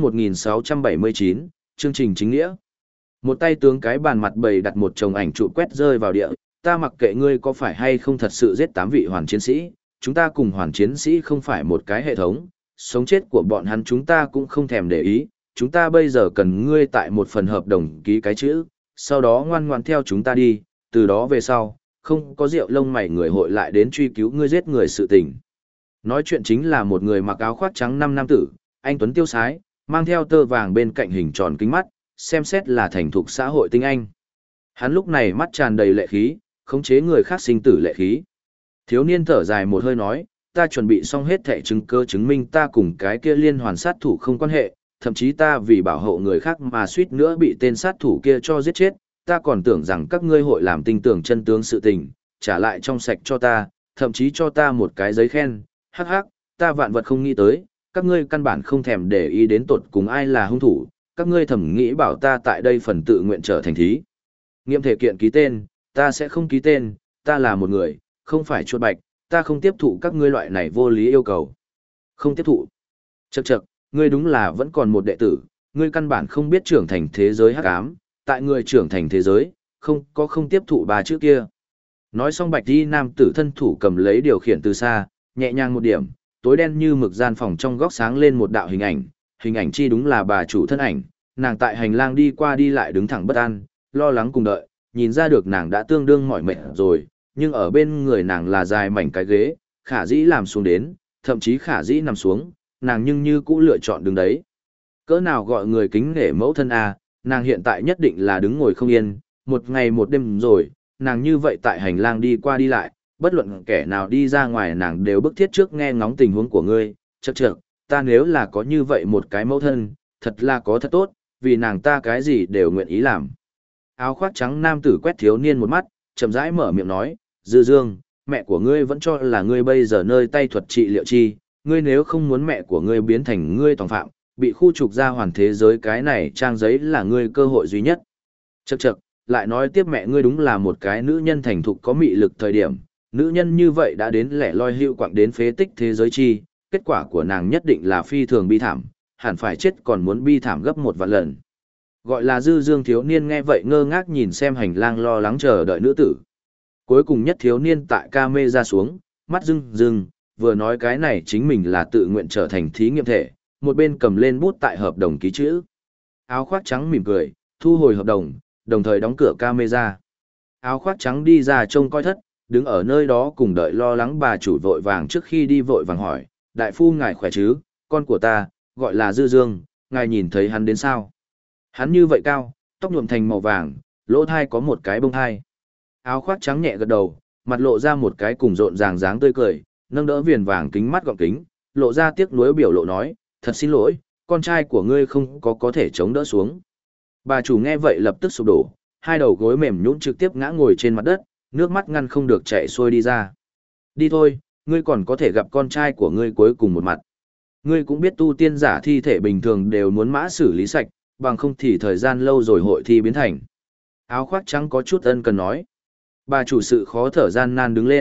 1679, chương trình chính nghĩa. Một tay tướng cái bàn mặt bầy đặt một chồng ảnh trụ quét rơi vào địa, ta mặc kệ ngươi có phải hay không thật sự giết 8 vị hoàn chiến sĩ, chúng ta cùng hoàn chiến sĩ không phải một cái hệ thống, sống chết của bọn hắn chúng ta cũng không thèm để ý, chúng ta bây giờ cần ngươi tại một phần hợp đồng ký cái chữ, sau đó ngoan ngoan theo chúng ta đi, từ đó về sau, không có rượu lông mày người hội lại đến truy cứu ngươi giết người sự tình. Nói chuyện chính là một người mặc áo khoác trắng nam tử, anh tuấn tiêu sái, mang theo tơ vàng bên cạnh hình tròn kính mắt, xem xét là thành thục xã hội tinh anh. Hắn lúc này mắt tràn đầy lệ khí, khống chế người khác sinh tử lệ khí. Thiếu niên thở dài một hơi nói, ta chuẩn bị xong hết thẻ chứng cơ chứng minh ta cùng cái kia liên hoàn sát thủ không quan hệ, thậm chí ta vì bảo hộ người khác mà suýt nữa bị tên sát thủ kia cho giết chết, ta còn tưởng rằng các ngươi hội làm tinh tưởng chân tướng sự tình, trả lại trong sạch cho ta, thậm chí cho ta một cái giấy khen, hắc hắc, ta vạn vật không nghĩ tới, các ngươi căn bản không thèm để ý đến tột cùng ai là hung thủ, các ngươi thầm nghĩ bảo ta tại đây phần tự nguyện trở thành thí. Nghiệm thể kiện ký tên, ta sẽ không ký tên, ta là một người, không phải chuột bạch, ta không tiếp thụ các ngươi loại này vô lý yêu cầu. Không tiếp thụ. Chậc chậc, ngươi đúng là vẫn còn một đệ tử, ngươi căn bản không biết trưởng thành thế giới hắc ám, tại ngươi trưởng thành thế giới, không tiếp thụ ba chữ kia. Nói xong bạch y nam tử thân thủ cầm lấy điều khiển từ xa, nhẹ nhàng một điểm, tối đen như mực gian phòng trong góc sáng lên một đạo hình ảnh chi đúng là bà chủ thân ảnh, nàng tại hành lang đi qua đi lại đứng thẳng bất an, lo lắng cùng đợi, nhìn ra được nàng đã tương đương mỏi mệt rồi, nhưng ở bên người nàng là dài mảnh cái ghế, khả dĩ làm xuống đến, thậm chí khả dĩ nằm xuống, nàng nhưng như cũ lựa chọn đứng đấy. Cỡ nào gọi người kính nể mẫu thân à, nàng hiện tại nhất định là đứng ngồi không yên, một ngày một đêm rồi, nàng như vậy tại hành lang đi qua đi lại, bất luận kẻ nào đi ra ngoài nàng đều bức thiết trước nghe ngóng tình huống của ngươi, chậc chậc, ta nếu là có như vậy một cái mẫu thân, thật là có thật tốt, vì nàng ta cái gì đều nguyện ý làm. Áo khoác trắng nam tử quét thiếu niên một mắt, chậm rãi mở miệng nói, Dư Dương, mẹ của ngươi vẫn cho là ngươi bây giờ nơi tay thuật trị liệu chi, ngươi nếu không muốn mẹ của ngươi biến thành ngươi tòng phạm, bị khu trục ra hoàn thế giới cái này trang giấy là ngươi cơ hội duy nhất. Chậc chậc, lại nói tiếp mẹ ngươi đúng là một cái nữ nhân thành thục có mị lực thời điểm, nữ nhân như vậy đã đến lẻ loi hữu quạng đến phế tích thế giới chi, kết quả của nàng nhất định là phi thường bi thảm, hẳn phải chết còn muốn bi thảm gấp 1 vạn lần. Gọi là Dư Dương thiếu niên nghe vậy ngơ ngác nhìn xem hành lang lo lắng chờ đợi nữ tử. Cuối cùng nhất thiếu niên tại ca mê ra xuống, mắt rưng rưng, vừa nói cái này chính mình là tự nguyện trở thành thí nghiệm thể, một bên cầm lên bút tại hợp đồng ký chữ. Áo khoác trắng mỉm cười, thu hồi hợp đồng, đồng thời đóng cửa camera. Áo khoác trắng đi ra trông coi thất, đứng ở nơi đó cùng đợi lo lắng bà chủ vội vàng trước khi đi vội vàng hỏi, đại phu ngài khỏe chứ, con của ta, gọi là Dư Dương, ngài nhìn thấy hắn đến sao? Hắn như vậy cao, tóc nhuộm thành màu vàng, lỗ thai có một cái bông thai. Áo khoác trắng nhẹ gật đầu, mặt lộ ra một cái cùng rộn ràng dáng tươi cười, nâng đỡ viền vàng kính mắt gọng kính, lộ ra tiếc nuối biểu lộ nói, thật xin lỗi, con trai của ngươi không có thể chống đỡ xuống. Bà chủ nghe vậy lập tức sụp đổ, hai đầu gối mềm nhũn trực tiếp ngã ngồi trên mặt đất, nước mắt ngăn không được chảy xuôi đi ra. Đi thôi, ngươi còn có thể gặp con trai của ngươi cuối cùng một mặt. Ngươi cũng biết tu tiên giả thi thể bình thường đều muốn mã xử lý sạch, bằng không thì thời gian lâu rồi hội thi biến thành. Áo khoác trắng có chút ân cần nói. Bà chủ sự khó thở gian nan đứng lên,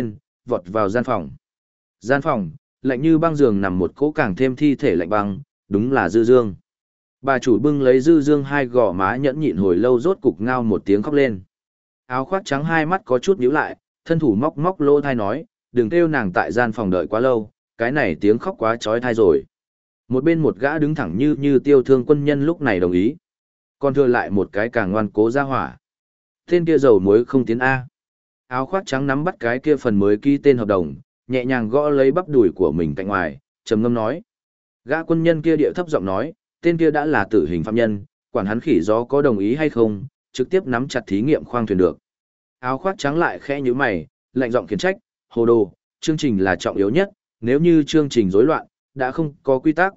vọt vào gian phòng. Gian phòng, lạnh như băng giường nằm một cỗ càng thêm thi thể lạnh băng, đúng là Dư Dương. Bà chủ bưng lấy Dư Dương hai gò má nhẫn nhịn hồi lâu rốt cục ngao một tiếng khóc lên. Áo khoác trắng hai mắt có chút nhíu lại, thân thủ móc móc lỗ thai nói, đừng kêu nàng tại gian phòng đợi quá lâu, cái này tiếng khóc quá trói thai rồi. Một bên một gã đứng thẳng như tiêu thương quân nhân lúc này đồng ý. Còn thừa lại một cái càng ngoan cố ra hỏa. Tên kia dầu muối không tiến A. Áo khoác trắng nắm bắt cái kia phần mới ký tên hợp đồng, nhẹ nhàng gõ lấy bắp đùi của mình cạnh ngoài, trầm ngâm nói. Gã quân nhân kia điệu thấp giọng nói, tên kia đã là tử hình phạm nhân, quản hắn khỉ gió có đồng ý hay không, trực tiếp nắm chặt thí nghiệm khoang thuyền được. Áo khoác trắng lại khẽ như mày, lạnh giọng khiển trách, hồ đồ, chương trình là trọng yếu nhất, nếu như chương trình rối loạn, đã không có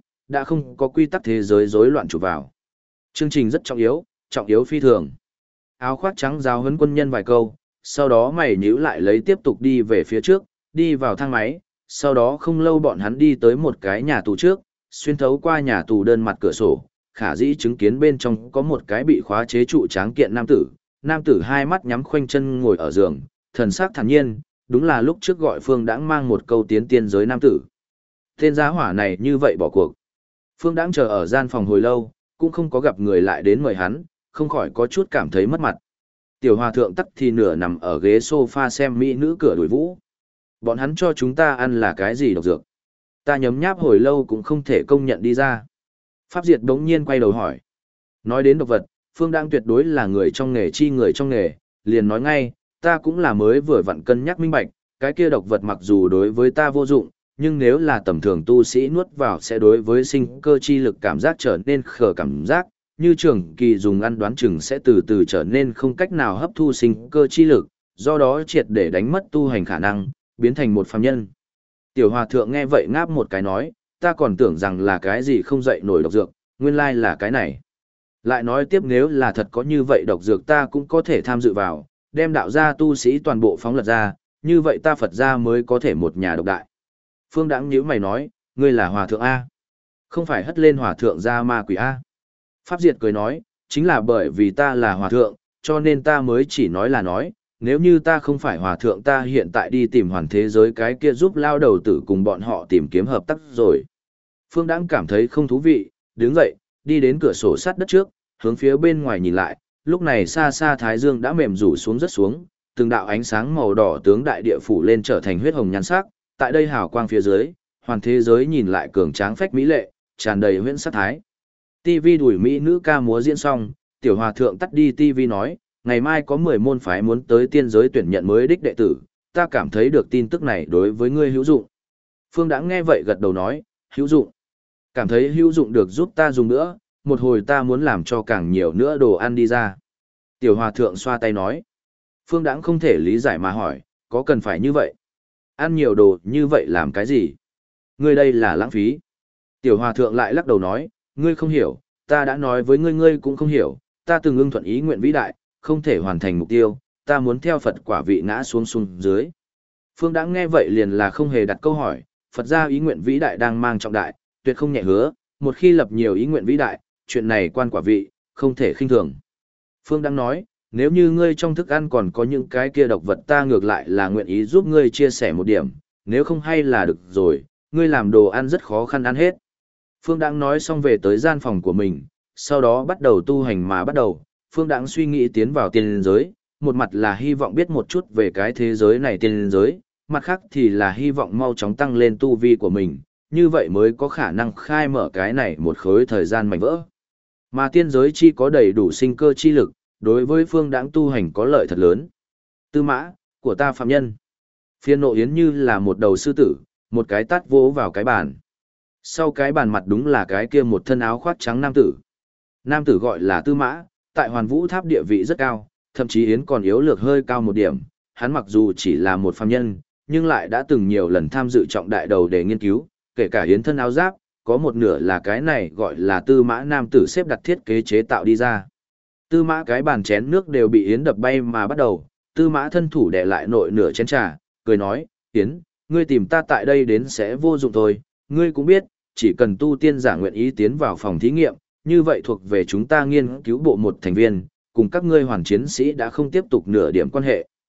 quy tắc thế giới rối loạn chủ vào. Chương trình rất trọng yếu phi thường. Áo khoác trắng giáo huấn quân nhân vài câu, sau đó mày nhíu lại lấy tiếp tục đi về phía trước, đi vào thang máy, sau đó không lâu bọn hắn đi tới một cái nhà tù trước, xuyên thấu qua nhà tù đơn mặt cửa sổ, khả dĩ chứng kiến bên trong có một cái bị khóa chế trụ tráng kiện nam tử hai mắt nhắm khoanh chân ngồi ở giường, thần sắc thản nhiên, đúng là lúc trước gọi Phương Đãng mang một câu tiến tiên giới nam tử. Tên giá hỏa này như vậy bỏ cuộc. Phương Đãng chờ ở gian phòng hồi lâu, cũng không có gặp người lại đến mời hắn, không khỏi có chút cảm thấy mất mặt. Tiểu hòa thượng tắc thì nửa nằm ở ghế sofa xem mỹ nữ cửa đuổi vũ. Bọn hắn cho chúng ta ăn là cái gì độc dược? Ta nhấm nháp hồi lâu cũng không thể công nhận đi ra. Pháp Diệt đống nhiên quay đầu hỏi. Nói đến độc vật, Phương Đãng tuyệt đối là người trong nghề chi người trong nghề, liền nói ngay, ta cũng là mới vừa vặn cân nhắc minh bạch, cái kia độc vật mặc dù đối với ta vô dụng, nhưng nếu là tầm thường tu sĩ nuốt vào sẽ đối với sinh cơ chi lực cảm giác trở nên khờ cảm giác, như trường kỳ dùng ăn đoán chừng sẽ từ từ trở nên không cách nào hấp thu sinh cơ chi lực, do đó triệt để đánh mất tu hành khả năng, biến thành một phàm nhân. Tiểu hòa thượng nghe vậy ngáp một cái nói, ta còn tưởng rằng là cái gì không dậy nổi độc dược, nguyên lai là cái này. Lại nói tiếp nếu là thật có như vậy độc dược ta cũng có thể tham dự vào, đem đạo gia tu sĩ toàn bộ phóng lật ra, như vậy ta Phật gia mới có thể một nhà độc đại. Phương Đãng nhíu mày nói, ngươi là hòa thượng A. Không phải hất lên hòa thượng ra ma quỷ A. Pháp Diệt cười nói, chính là bởi vì ta là hòa thượng, cho nên ta mới chỉ nói là nói, nếu như ta không phải hòa thượng ta hiện tại đi tìm hoàn thế giới cái kia giúp lao đầu tử cùng bọn họ tìm kiếm hợp tác rồi. Phương Đãng cảm thấy không thú vị, đứng dậy, đi đến cửa sổ sát đất trước, hướng phía bên ngoài nhìn lại, lúc này xa xa thái dương đã mềm rủ xuống rất xuống, từng đạo ánh sáng màu đỏ tướng đại địa phủ lên trở thành huyết hồng nhan sắc, tại đây hào quang phía dưới, hoàn thế giới nhìn lại cường tráng phách mỹ lệ, tràn đầy huyễn sắc thái. TV đuổi mỹ nữ ca múa diễn xong, tiểu hòa thượng tắt đi TV nói, ngày mai có 10 môn phái muốn tới tiên giới tuyển nhận mới đích đệ tử, ta cảm thấy được tin tức này đối với ngươi hữu dụng. Phương Đãng nghe vậy gật đầu nói, hữu dụng. Cảm thấy hữu dụng được giúp ta dùng nữa, một hồi ta muốn làm cho càng nhiều nữa đồ ăn đi ra. Tiểu hòa thượng xoa tay nói. Phương Đãng không thể lý giải mà hỏi, có cần phải như vậy? Ăn nhiều đồ như vậy làm cái gì? Ngươi đây là lãng phí. Tiểu hòa thượng lại lắc đầu nói, ngươi không hiểu, ta đã nói với ngươi cũng không hiểu, ta từng ưng thuận ý nguyện vĩ đại, không thể hoàn thành mục tiêu, ta muốn theo Phật quả vị ngã xuống dưới. Phương Đãng nghe vậy liền là không hề đặt câu hỏi, Phật gia ý nguyện vĩ đại đang mang trọng đại, tuyệt không nhẹ hứa, một khi lập nhiều ý nguyện vĩ đại, chuyện này quan quả vị, không thể khinh thường. Phương Đãng nói, nếu như ngươi trong thức ăn còn có những cái kia độc vật ta ngược lại là nguyện ý giúp ngươi chia sẻ một điểm, nếu không hay là được rồi, ngươi làm đồ ăn rất khó khăn ăn hết. Phương Đãng nói xong về tới gian phòng của mình, sau đó bắt đầu tu hành mà bắt đầu, Phương Đãng suy nghĩ tiến vào tiên giới, một mặt là hy vọng biết một chút về cái thế giới này tiên giới, mặt khác thì là hy vọng mau chóng tăng lên tu vi của mình, như vậy mới có khả năng khai mở cái này một khối thời gian mảnh vỡ. Mà tiên giới chi có đầy đủ sinh cơ chi lực, đối với Phương Đãng tu hành có lợi thật lớn. Tư mã, của ta phạm nhân. Phiên nộ yến như là một đầu sư tử, một cái tát vỗ vào cái bàn. Sau cái bàn mặt đúng là cái kia một thân áo khoác trắng nam tử. Nam tử gọi là Tư mã, tại Hoàn Vũ Tháp địa vị rất cao, thậm chí yến còn yếu lược hơi cao một điểm. Hắn mặc dù chỉ là một phạm nhân, nhưng lại đã từng nhiều lần tham dự trọng đại đầu để nghiên cứu, kể cả yến thân áo giáp, có một nửa là cái này gọi là Tư mã nam tử xếp đặt thiết kế chế tạo đi ra. Tư mã cái bàn chén nước đều bị yến đập bay mà bắt đầu, Tư mã thân thủ đè lại nội nửa chén trà, cười nói, Yến, ngươi tìm ta tại đây đến sẽ vô dụng thôi, ngươi cũng biết, chỉ cần tu tiên giả nguyện ý tiến vào phòng thí nghiệm, như vậy thuộc về chúng ta nghiên cứu bộ một thành viên, cùng các ngươi hoàn chiến sĩ đã không tiếp tục nửa điểm quan hệ.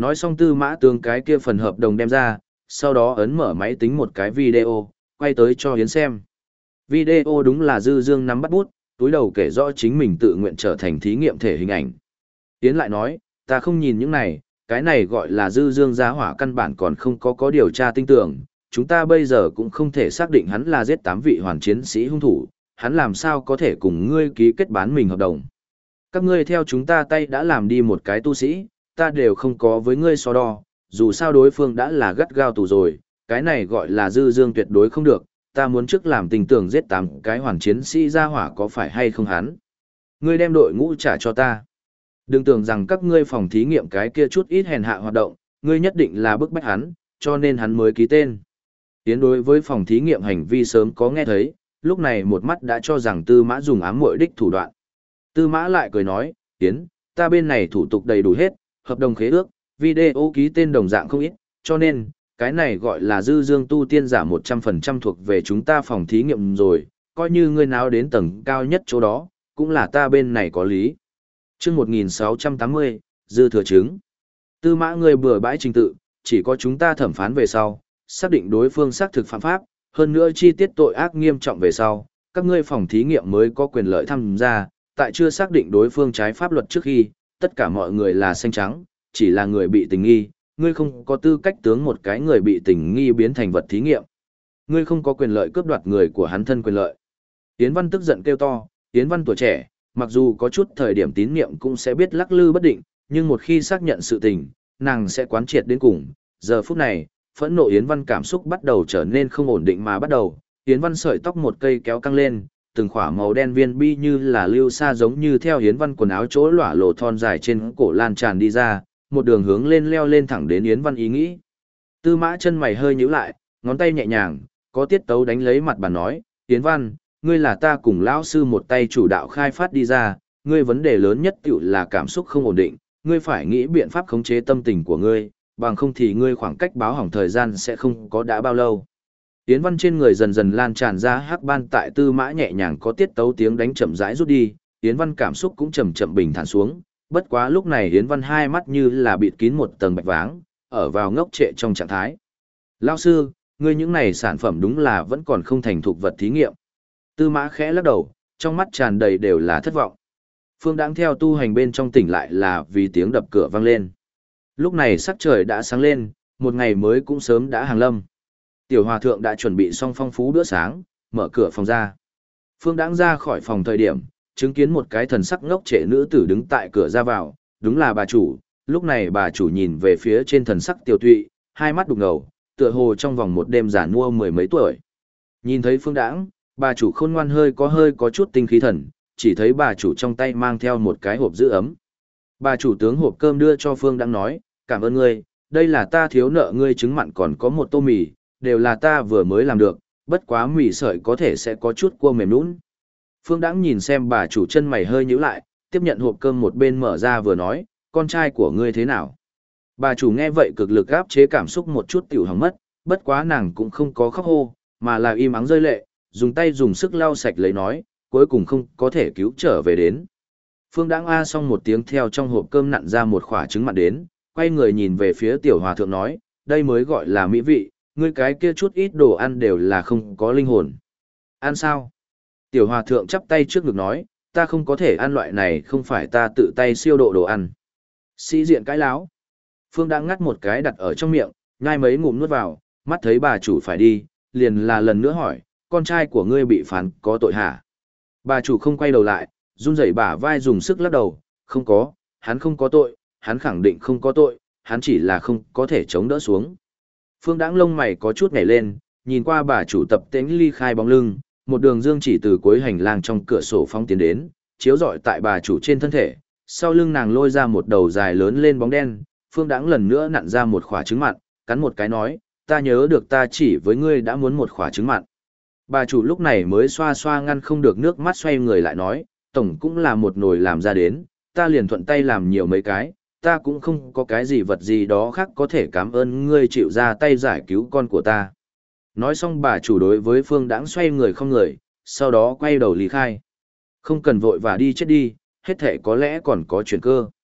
Nói xong Tư Mã Tướng cái kia phần hợp đồng đem ra, sau đó ấn mở máy tính một cái video, quay tới cho Yến xem. Video đúng là Dư Dương nắm bắt bút, túi đầu kể rõ chính mình tự nguyện trở thành thí nghiệm thể hình ảnh. Yến lại nói, ta không nhìn những này, cái này gọi là Dư Dương giá hỏa căn bản còn không có điều tra tinh tưởng, chúng ta bây giờ cũng không thể xác định hắn là giết 8 vị hoàn chiến sĩ hung thủ, hắn làm sao có thể cùng ngươi ký kết bán mình hợp đồng. Các ngươi theo chúng ta tay đã làm đi một cái tu sĩ, ta đều không có với ngươi so đo, dù sao đối phương đã là gắt gao tù rồi, cái này gọi là Dư Dương tuyệt đối không được, ta muốn trước làm tình tưởng giết 8 cái hoàn chiến sĩ ra hỏa có phải hay không hắn. Ngươi đem đội ngũ trả cho ta. Đừng tưởng rằng các ngươi phòng thí nghiệm cái kia chút ít hèn hạ hoạt động, ngươi nhất định là bức bách hắn, cho nên hắn mới ký tên. Tiến đối với phòng thí nghiệm hành vi sớm có nghe thấy, lúc này một mắt đã cho rằng Tư Mã dùng ám muội đích thủ đoạn. Tư Mã lại cười nói, Tiến, ta bên này thủ tục đầy đủ hết, hợp đồng khế ước, video ký tên đồng dạng không ít, cho nên, cái này gọi là Dư Dương tu tiên giả 100% thuộc về chúng ta phòng thí nghiệm rồi, coi như ngươi nào đến tầng cao nhất chỗ đó, cũng là ta bên này có lý. Chương 1680, Dư thừa chứng. Tư Mã ngươi bừa bãi trình tự, chỉ có chúng ta thẩm phán về sau, xác định đối phương xác thực phạm pháp, hơn nữa chi tiết tội ác nghiêm trọng về sau, các ngươi phòng thí nghiệm mới có quyền lợi tham gia, tại chưa xác định đối phương trái pháp luật trước khi, tất cả mọi người là xanh trắng, chỉ là người bị tình nghi, ngươi không có tư cách tướng một cái người bị tình nghi biến thành vật thí nghiệm. Ngươi không có quyền lợi cướp đoạt người của hắn thân quyền lợi. Yến Văn tức giận kêu to, Yến Văn tuổi trẻ, mặc dù có chút thời điểm tín niệm cũng sẽ biết lắc lư bất định, nhưng một khi xác nhận sự tình, nàng sẽ quán triệt đến cùng. Giờ phút này, phẫn nộ Yến Văn cảm xúc bắt đầu trở nên không ổn định mà bắt đầu, Yến Văn sợi tóc một cây kéo căng lên, từng khỏa màu đen viên bi như là lưu sa giống như theo Yến Văn quần áo chỗ lỏa lộ thon dài trên cổ lan tràn đi ra, một đường hướng lên leo lên thẳng đến Yến Văn ý nghĩ. Tư Mã chân mày hơi nhíu lại, ngón tay nhẹ nhàng, có tiết tấu đánh lấy mặt bàn nói, Yến Văn, ngươi là ta cùng lão sư một tay chủ đạo khai phát đi ra, ngươi vấn đề lớn nhất tiểu là cảm xúc không ổn định, ngươi phải nghĩ biện pháp khống chế tâm tình của ngươi, bằng không thì ngươi khoảng cách báo hỏng thời gian sẽ không có đã bao lâu. Yến Văn trên người dần dần lan tràn ra hắc ban tại Tư Mã nhẹ nhàng có tiết tấu tiếng đánh chậm rãi rút đi, Yến Văn cảm xúc cũng chậm chậm bình thản xuống, bất quá lúc này Yến Văn hai mắt như là bịt kín một tầng bạch váng, ở vào ngốc trệ trong trạng thái. Lão sư, ngươi những này sản phẩm đúng là vẫn còn không thành thục vật thí nghiệm. Tư Mã khẽ lắc đầu, trong mắt tràn đầy đều là thất vọng. Phương Đãng theo tu hành bên trong tỉnh lại là vì tiếng đập cửa vang lên. Lúc này sắc trời đã sáng lên, một ngày mới cũng sớm đã hàng lâm. Tiểu Hòa thượng đã chuẩn bị xong phong phú bữa sáng, mở cửa phòng ra. Phương Đãng ra khỏi phòng thời điểm, chứng kiến một cái thần sắc ngốc trệ nữ tử đứng tại cửa ra vào, đúng là bà chủ. Lúc này bà chủ nhìn về phía trên thần sắc tiêu tụy, hai mắt đục ngầu, tựa hồ trong vòng một đêm già nua mười mấy tuổi. Nhìn thấy Phương Đãng, bà chủ khôn ngoan hơi có chút tinh khí thần, chỉ thấy bà chủ trong tay mang theo một cái hộp giữ ấm. Bà chủ tướng hộp cơm đưa cho Phương Đãng nói, cảm ơn ngươi, đây là ta thiếu nợ ngươi trứng mặn còn có một tô mì, đều là ta vừa mới làm được, bất quá mì sợi có thể sẽ có chút cua mềm nũng. Phương Đãng nhìn xem bà chủ chân mày hơi nhíu lại, tiếp nhận hộp cơm một bên mở ra vừa nói, con trai của ngươi thế nào? Bà chủ nghe vậy cực lực áp chế cảm xúc một chút tiểu hỏng mất, bất quá nàng cũng không có khóc hô, mà là im ắng rơi lệ, dùng tay dùng sức lau sạch lấy nói, cuối cùng không có thể cứu trở về đến. Phương Đãng a xong một tiếng theo trong hộp cơm nặn ra một quả trứng mặn đến, quay người nhìn về phía tiểu hòa thượng nói, đây mới gọi là mỹ vị, ngươi cái kia chút ít đồ ăn đều là không có linh hồn. Ăn sao? Tiểu hòa thượng chắp tay trước ngực nói, ta không có thể ăn loại này, không phải ta tự tay siêu độ đồ ăn. Sĩ diện cãi láo. Phương Đãng ngắt một cái đặt ở trong miệng, nhai mấy ngụm nuốt vào, mắt thấy bà chủ phải đi, liền là lần nữa hỏi, con trai của ngươi bị phán có tội hả? Bà chủ không quay đầu lại, run rẩy bả vai dùng sức lắc đầu, không có, hắn không có tội, hắn khẳng định không có tội, hắn chỉ là không có thể chống đỡ xuống. Phương Đãng lông mày có chút nhảy lên, nhìn qua bà chủ tập tễnh ly khai bóng lưng, một đường dương chỉ từ cuối hành lang trong cửa sổ phóng tiến đến, chiếu rọi tại bà chủ trên thân thể, sau lưng nàng lôi ra một đầu dài lớn lên bóng đen, Phương Đãng lần nữa nặn ra một quả trứng mặn, cắn một cái nói, ta nhớ được ta chỉ với ngươi đã muốn một quả trứng mặn. Bà chủ lúc này mới xoa xoa ngăn không được nước mắt xoay người lại nói, tổng cũng là một nồi làm ra đến, ta liền thuận tay làm nhiều mấy cái, ta cũng không có cái gì vật gì đó khác có thể cảm ơn ngươi chịu ra tay giải cứu con của ta. Nói xong bà chủ đối với Phương Đãng xoay người không người, sau đó quay đầu lý khai. Không cần vội và đi chết đi, hết thể có lẽ còn có chuyển cơ.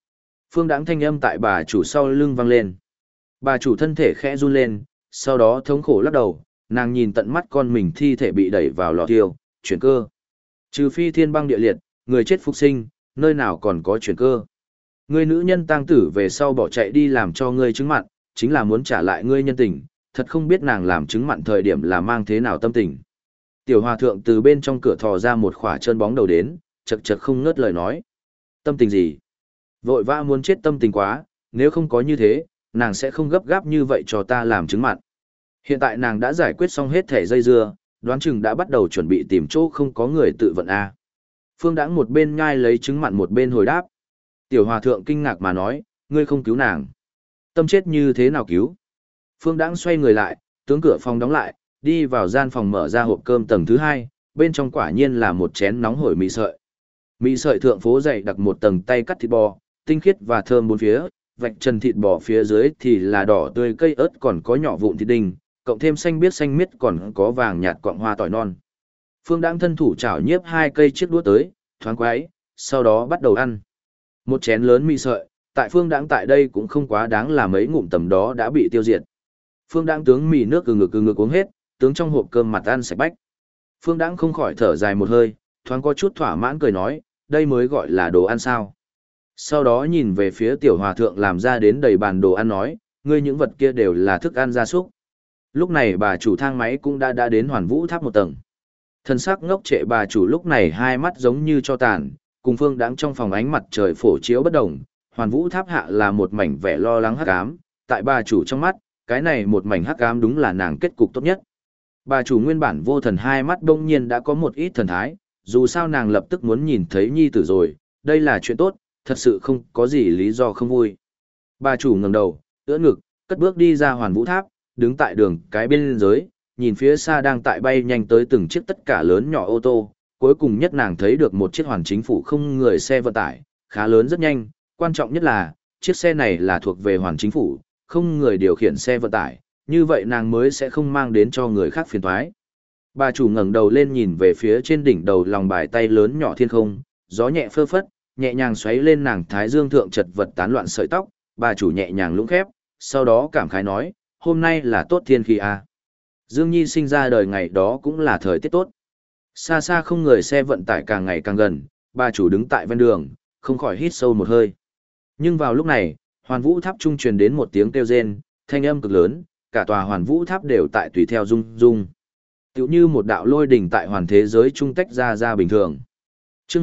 Phương Đãng thanh âm tại bà chủ sau lưng vang lên. Bà chủ thân thể khẽ run lên, sau đó thống khổ lắc đầu, nàng nhìn tận mắt con mình thi thể bị đẩy vào lò thiêu, chuyển cơ. Trừ phi thiên băng địa liệt, người chết phục sinh, nơi nào còn có chuyển cơ. Ngươi nữ nhân tang tử về sau bỏ chạy đi làm cho ngươi chứng mặn, chính là muốn trả lại ngươi nhân tình, thật không biết nàng làm chứng mặn thời điểm là mang thế nào tâm tình. Tiểu hòa thượng từ bên trong cửa thò ra một khỏa chân bóng đầu đến, chật chật không ngớt lời nói. Tâm tình gì? Vội vã muốn chết tâm tình quá, nếu không có như thế, nàng sẽ không gấp gáp như vậy cho ta làm chứng mặn. Hiện tại nàng đã giải quyết xong hết thẻ dây dưa, đoán chừng đã bắt đầu chuẩn bị tìm chỗ không có người tự vận A. Phương Đãng một bên nhai lấy trứng mặn một bên hồi đáp. Tiểu hòa thượng kinh ngạc mà nói, ngươi không cứu nàng. Tâm chết như thế nào cứu? Phương Đãng xoay người lại, tướng cửa phòng đóng lại, đi vào gian phòng mở ra hộp cơm tầng thứ 2, bên trong quả nhiên là một chén nóng hổi mì sợi. Mì sợi thượng phố dày đặc một tầng tay cắt thịt bò, tinh khiết và thơm bốn phía, vạch trần thịt bò phía dưới thì là đỏ tươi cây ớt còn có nhỏ vụn thịt đinh, cộng thêm xanh biếc xanh miết còn có vàng nhạt quạng hoa tỏi non. Phương Đãng thân thủ chảo nhiếp 2 cây chiếc đũa tới, thoáng quái, sau đó bắt đầu ăn. Một chén lớn mì sợi, tại Phương Đãng tại đây cũng không quá đáng là mấy ngụm tầm đó đã bị tiêu diệt. Phương Đãng tướng mì nước từ ngực uống hết, tướng trong hộp cơm mặt ăn sạch bách. Phương Đãng không khỏi thở dài một hơi, thoáng có chút thỏa mãn cười nói, đây mới gọi là đồ ăn sao. Sau đó nhìn về phía tiểu hòa thượng làm ra đến đầy bàn đồ ăn nói, ngươi những vật kia đều là thức ăn gia súc. Lúc này bà chủ thang máy cũng đã đến Hoàn Vũ Tháp một tầng. Thân sắc ngốc trệ bà chủ lúc này hai mắt giống như cho tàn, cùng Phương Đãng trong phòng ánh mặt trời phổ chiếu bất đồng, Hoàn Vũ Tháp hạ là một mảnh vẻ lo lắng hắc ám, tại bà chủ trong mắt, cái này một mảnh hắc ám đúng là nàng kết cục tốt nhất. Bà chủ nguyên bản vô thần hai mắt đông nhiên đã có một ít thần thái, dù sao nàng lập tức muốn nhìn thấy nhi tử rồi, đây là chuyện tốt, thật sự không có gì lý do không vui. Bà chủ ngẩng đầu, ưỡn ngực, cất bước đi ra Hoàn Vũ Tháp, đứng tại đường cái bên dưới, nhìn phía xa đang tại bay nhanh tới từng chiếc tất cả lớn nhỏ ô tô, cuối cùng nhất nàng thấy được một chiếc hoàn chính phủ không người xe vận tải, khá lớn rất nhanh, quan trọng nhất là, chiếc xe này là thuộc về hoàn chính phủ, không người điều khiển xe vận tải, như vậy nàng mới sẽ không mang đến cho người khác phiền toái. Bà chủ ngẩng đầu lên nhìn về phía trên đỉnh đầu lòng bài tay lớn nhỏ thiên không, gió nhẹ phơ phất, nhẹ nhàng xoáy lên nàng thái dương thượng chật vật tán loạn sợi tóc, bà chủ nhẹ nhàng lũng khép, sau đó cảm khái nói, hôm nay là tốt thiên khí à. Dương Nhi sinh ra đời ngày đó cũng là thời tiết tốt. Xa xa không người xe vận tải càng ngày càng gần, bà chủ đứng tại ven đường, không khỏi hít sâu một hơi. Nhưng vào lúc này, Hoàn Vũ Tháp trung truyền đến một tiếng kêu rên, thanh âm cực lớn, cả tòa Hoàn Vũ Tháp đều tại tùy theo rung rung. Tựu như một đạo lôi đỉnh tại hoàn thế giới trung tách ra bình thường. Chương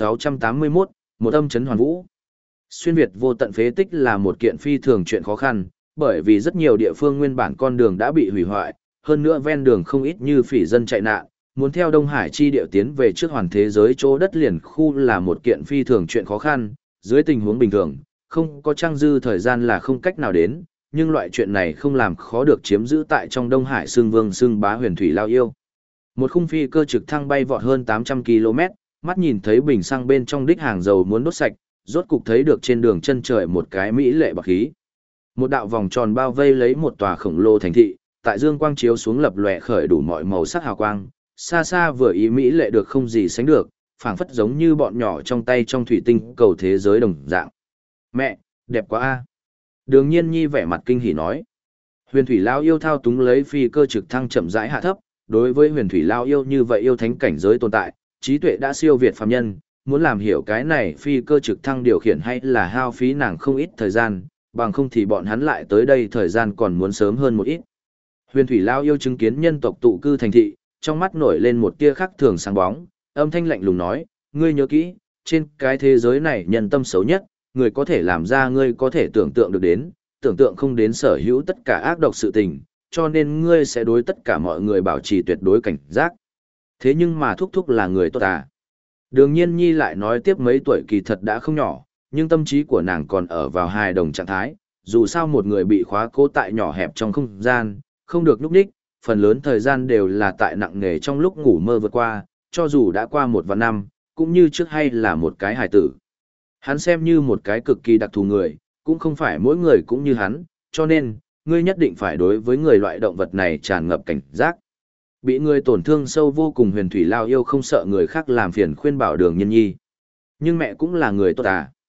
1681, một âm chấn Hoàn Vũ. Xuyên Việt vô tận phế tích là một kiện phi thường chuyện khó khăn, bởi vì rất nhiều địa phương nguyên bản con đường đã bị hủy hoại, hơn nữa ven đường không ít như phỉ dân chạy nạn, muốn theo Đông Hải chi điệu tiến về trước hoàn thế giới chỗ đất liền khu là một kiện phi thường chuyện khó khăn, dưới tình huống bình thường, không có trang dư thời gian là không cách nào đến, nhưng loại chuyện này không làm khó được chiếm giữ tại trong Đông Hải xương vương xương bá huyền thủy lao yêu. Một khung phi cơ trực thăng bay vọt hơn 800 km, mắt nhìn thấy bình xăng bên trong đích hàng dầu muốn đốt sạch, rốt cục thấy được trên đường chân trời một cái mỹ lệ bạc khí. Một đạo vòng tròn bao vây lấy một tòa khổng lồ thành thị, tại dương quang chiếu xuống lập lòe khởi đủ mọi màu sắc hào quang, xa xa vừa ý mỹ lệ được không gì sánh được, phảng phất giống như bọn nhỏ trong tay trong thủy tinh cầu thế giới đồng dạng. Mẹ, đẹp quá a! Đường Nhiên Nhi vẻ mặt kinh hỉ nói. Huyền Thủy Lao yêu thao túng lấy phi cơ trực thăng chậm rãi hạ thấp, đối với Huyền Thủy Lao yêu như vậy yêu thánh cảnh giới tồn tại, trí tuệ đã siêu việt phàm nhân, muốn làm hiểu cái này phi cơ trực thăng điều khiển hay là hao phí nàng không ít thời gian, bằng không thì bọn hắn lại tới đây thời gian còn muốn sớm hơn một ít. Huyền Thủy Lao yêu chứng kiến nhân tộc tụ cư thành thị, trong mắt nổi lên một tia khác thường sáng bóng, âm thanh lạnh lùng nói, ngươi nhớ kỹ, trên cái thế giới này nhân tâm xấu nhất, người có thể làm ra ngươi có thể tưởng tượng được đến, tưởng tượng không đến sở hữu tất cả ác độc sự tình, cho nên ngươi sẽ đối tất cả mọi người bảo trì tuyệt đối cảnh giác. Thế nhưng mà thúc thúc là người tốt à? Đường Nhiên Nhi lại nói tiếp mấy tuổi kỳ thật đã không nhỏ, nhưng tâm trí của nàng còn ở vào hài đồng trạng thái, dù sao một người bị khóa cố tại nhỏ hẹp trong không gian, không được núp đích, phần lớn thời gian đều là tại nặng nề trong lúc ngủ mơ vượt qua, cho dù đã qua một vạn năm, cũng như trước hay là một cái hài tử. Hắn xem như một cái cực kỳ đặc thù người, cũng không phải mỗi người cũng như hắn, cho nên, ngươi nhất định phải đối với người loại động vật này tràn ngập cảnh giác. Bị người tổn thương sâu vô cùng Huyền Thủy Lao yêu không sợ người khác làm phiền khuyên bảo Đường Nhiên Nhi. Nhưng mẹ cũng là người tốt à.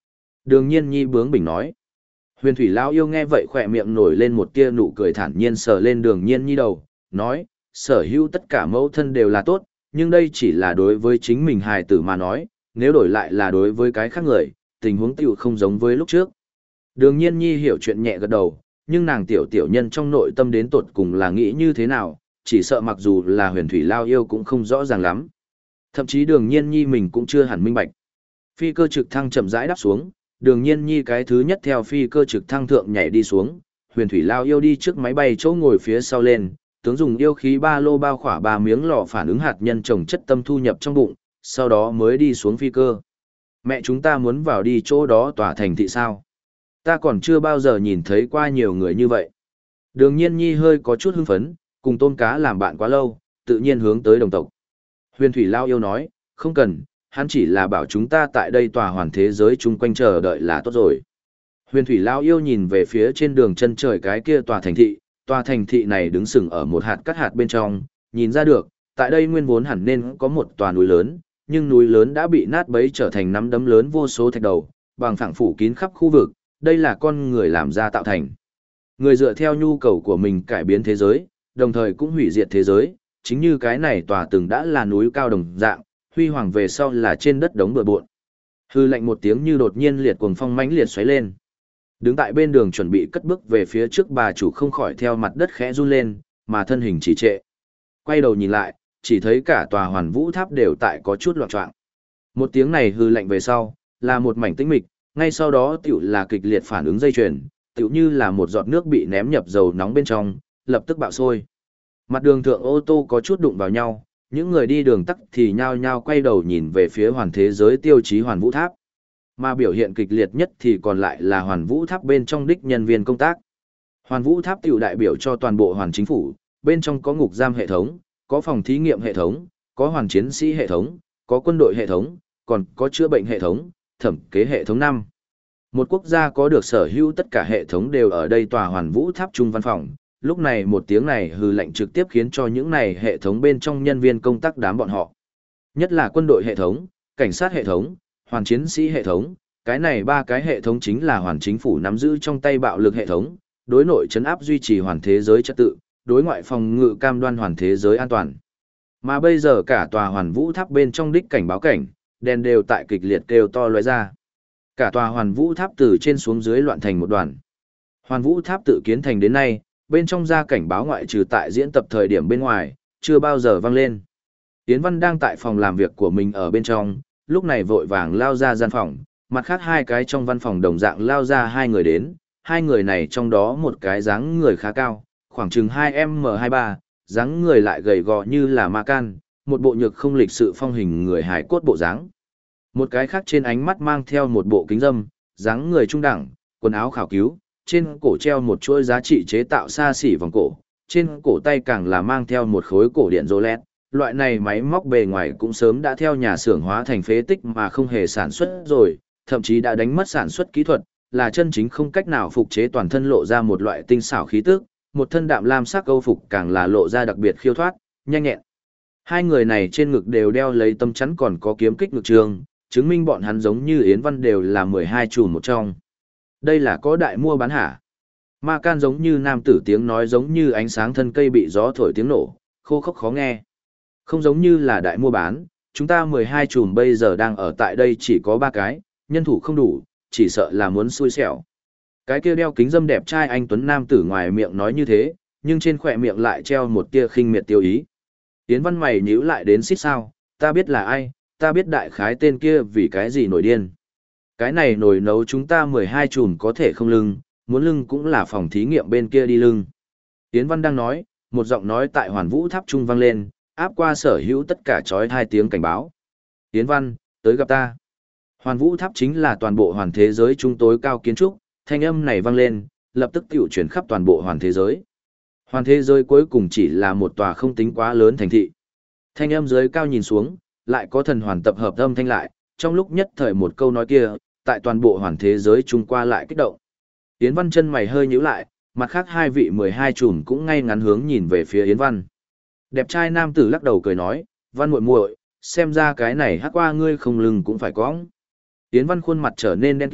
Đường Nhiên Nhi bướng bỉnh nói. Huyền Thủy Lao yêu nghe vậy khỏe miệng nổi lên một tia nụ cười thản nhiên sờ lên Đường Nhiên Nhi đầu, nói, sở hữu tất cả mẫu thân đều là tốt, nhưng đây chỉ là đối với chính mình hài tử mà nói, nếu đổi lại là đối với cái khác người, tình huống tiểu không giống với lúc trước. Đường Nhiên Nhi hiểu chuyện nhẹ gật đầu, nhưng nàng tiểu nhân trong nội tâm đến tột cùng là nghĩ như thế nào, chỉ sợ mặc dù là Huyền Thủy Lao yêu cũng không rõ ràng lắm. Thậm chí Đường Nhiên Nhi mình cũng chưa hẳn minh bạch. Phi cơ trực thăng chậm rãi đáp xuống, Đường Nhiên Nhi cái thứ nhất theo phi cơ trực thăng thượng nhảy đi xuống, Huyền Thủy Lao yêu đi trước máy bay chỗ ngồi phía sau lên, tướng dùng yêu khí ba lô bao khỏa 3 miếng lò phản ứng hạt nhân trồng chất tâm thu nhập trong bụng, sau đó mới đi xuống phi cơ. Mẹ chúng ta muốn vào đi chỗ đó tòa thành thị sao? Ta còn chưa bao giờ nhìn thấy qua nhiều người như vậy. Đường Nhiên Nhi hơi có chút hưng phấn, cùng tôm cá làm bạn quá lâu, tự nhiên hướng tới đồng tộc. Huyền Thủy Lao yêu nói, không cần, hắn chỉ là bảo chúng ta tại đây tòa hoàn thế giới chung quanh chờ đợi là tốt rồi. Huyền Thủy Lao yêu nhìn về phía trên đường chân trời cái kia tòa thành thị này đứng sừng ở một hạt cắt hạt bên trong, nhìn ra được, tại đây nguyên vốn hẳn nên có một tòa núi lớn, nhưng núi lớn đã bị nát bấy trở thành nắm đấm lớn vô số thạch đầu, bằng phẳng phủ kín khắp khu vực, đây là con người làm ra tạo thành. Người dựa theo nhu cầu của mình cải biến thế giới, đồng thời cũng hủy diệt thế giới, chính như cái này tòa từng đã là núi cao đồng dạng, huy hoàng về sau là trên đất đống bừa bộn. Hư lạnh một tiếng như đột nhiên liệt cuồng phong mãnh liệt xoáy lên. Đứng tại bên đường chuẩn bị cất bước về phía trước bà chủ không khỏi theo mặt đất khẽ run lên, mà thân hình chỉ trệ. Quay đầu nhìn lại, chỉ thấy cả tòa Hoàn Vũ Tháp đều tại có chút loạn choạng. Một tiếng này hư lạnh về sau, là một mảnh tĩnh mịch, ngay sau đó tiểu là kịch liệt phản ứng dây chuyền, tiểu như là một giọt nước bị ném nhập dầu nóng bên trong, lập tức bạo sôi. Mặt đường thượng ô tô có chút đụng vào nhau, những người đi đường tắc thì nhao nhao quay đầu nhìn về phía hoàn thế giới tiêu chí Hoàn Vũ Tháp. Mà biểu hiện kịch liệt nhất thì còn lại là Hoàn Vũ Tháp bên trong đích nhân viên công tác. Hoàn Vũ Tháp tiểu đại biểu cho toàn bộ hoàn chính phủ, bên trong có ngục giam hệ thống, có phòng thí nghiệm hệ thống, có hoàn chiến sĩ hệ thống, có quân đội hệ thống, còn có chữa bệnh hệ thống, thẩm kế hệ thống 5. Một quốc gia có được sở hữu tất cả hệ thống đều ở đây tòa Hoàn Vũ Tháp trung văn phòng. Lúc này một tiếng này hừ lệnh trực tiếp khiến cho những này hệ thống bên trong nhân viên công tác đám bọn họ. Nhất là quân đội hệ thống, cảnh sát hệ thống, hoàn chiến sĩ hệ thống, cái này 3 cái hệ thống chính là hoàn chính phủ nắm giữ trong tay bạo lực hệ thống, đối nội trấn áp duy trì hoàn thế giới trật tự, đối ngoại phòng ngự cam đoan hoàn thế giới an toàn. Mà bây giờ cả tòa Hoàn Vũ Tháp bên trong đích cảnh báo cảnh, đèn đều tại kịch liệt kêu to lóe ra. Cả tòa Hoàn Vũ Tháp từ trên xuống dưới loạn thành một đoàn. Hoàn Vũ Tháp tự kiến thành đến nay, bên trong ra cảnh báo ngoại trừ tại diễn tập thời điểm bên ngoài, chưa bao giờ vang lên. Yến Văn đang tại phòng làm việc của mình ở bên trong, lúc này vội vàng lao ra gian phòng, mặt khác 2 cái trong văn phòng đồng dạng lao ra 2 người đến, 2 người này trong đó một cái dáng người khá cao, khoảng chừng 2m23, dáng người lại gầy gò như là ma can, một bộ nhược không lịch sự phong hình người hài cốt bộ dáng. Một cái khác trên ánh mắt mang theo một bộ kính râm, dáng người trung đẳng, quần áo khảo cứu, trên cổ treo một chuỗi giá trị chế tạo xa xỉ vòng cổ, trên cổ tay càng là mang theo một khối cổ điện Rolex. Loại này máy móc bề ngoài cũng sớm đã theo nhà xưởng hóa thành phế tích mà không hề sản xuất rồi, thậm chí đã đánh mất sản xuất kỹ thuật, là chân chính không cách nào phục chế toàn thân lộ ra một loại tinh xảo khí tức, một thân đạm lam sắc câu phục càng là lộ ra đặc biệt khiêu thoát, nhanh nhẹn. 2 người này trên ngực đều đeo lấy tấm chắn còn có kiếm kích ngực trường, chứng minh bọn hắn giống như Yến Văn đều là 12 chùm một trong. Đây là có đại mua bán hả? Ma can giống như nam tử tiếng nói giống như ánh sáng thân cây bị gió thổi tiếng nổ, khô khốc khó nghe. Không giống như là đại mua bán, chúng ta 12 chùm bây giờ đang ở tại đây chỉ có 3 cái, nhân thủ không đủ, chỉ sợ là muốn xui xẻo. Cái kia đeo kính dâm đẹp trai anh tuấn nam tử ngoài miệng nói như thế, nhưng trên khỏe miệng lại treo một tia khinh miệt tiêu ý. Yến Văn mày nhíu lại đến xít sao, ta biết là ai, ta biết đại khái tên kia vì cái gì nổi điên. Cái này nồi nấu chúng ta 12 chùm có thể không lưng, muốn lưng cũng là phòng thí nghiệm bên kia đi lưng. Yến Văn đang nói, một giọng nói tại Hoàn Vũ Tháp trung vang lên, áp qua sở hữu tất cả chói 2 tiếng cảnh báo. Yến Văn, tới gặp ta. Hoàn Vũ Tháp chính là toàn bộ hoàn thế giới trung tối cao kiến trúc, thanh âm này vang lên, lập tức tiểu chuyển khắp toàn bộ hoàn thế giới. Hoàn thế giới cuối cùng chỉ là một tòa không tính quá lớn thành thị. Thanh âm dưới cao nhìn xuống, lại có thần hoàn tập hợp âm thanh lại, trong lúc nhất thời một câu nói kia, tại toàn bộ hoàn thế giới trung qua lại kích động. Yến Văn chân mày hơi nhíu lại, mặt khác 2 vị 12 chùm cũng ngay ngắn hướng nhìn về phía Yến Văn. Đẹp trai nam tử lắc đầu cười nói, Văn muội muội, xem ra cái này hắc qua ngươi không lưng cũng phải cõng. Yến Văn khuôn mặt trở nên đen kịt,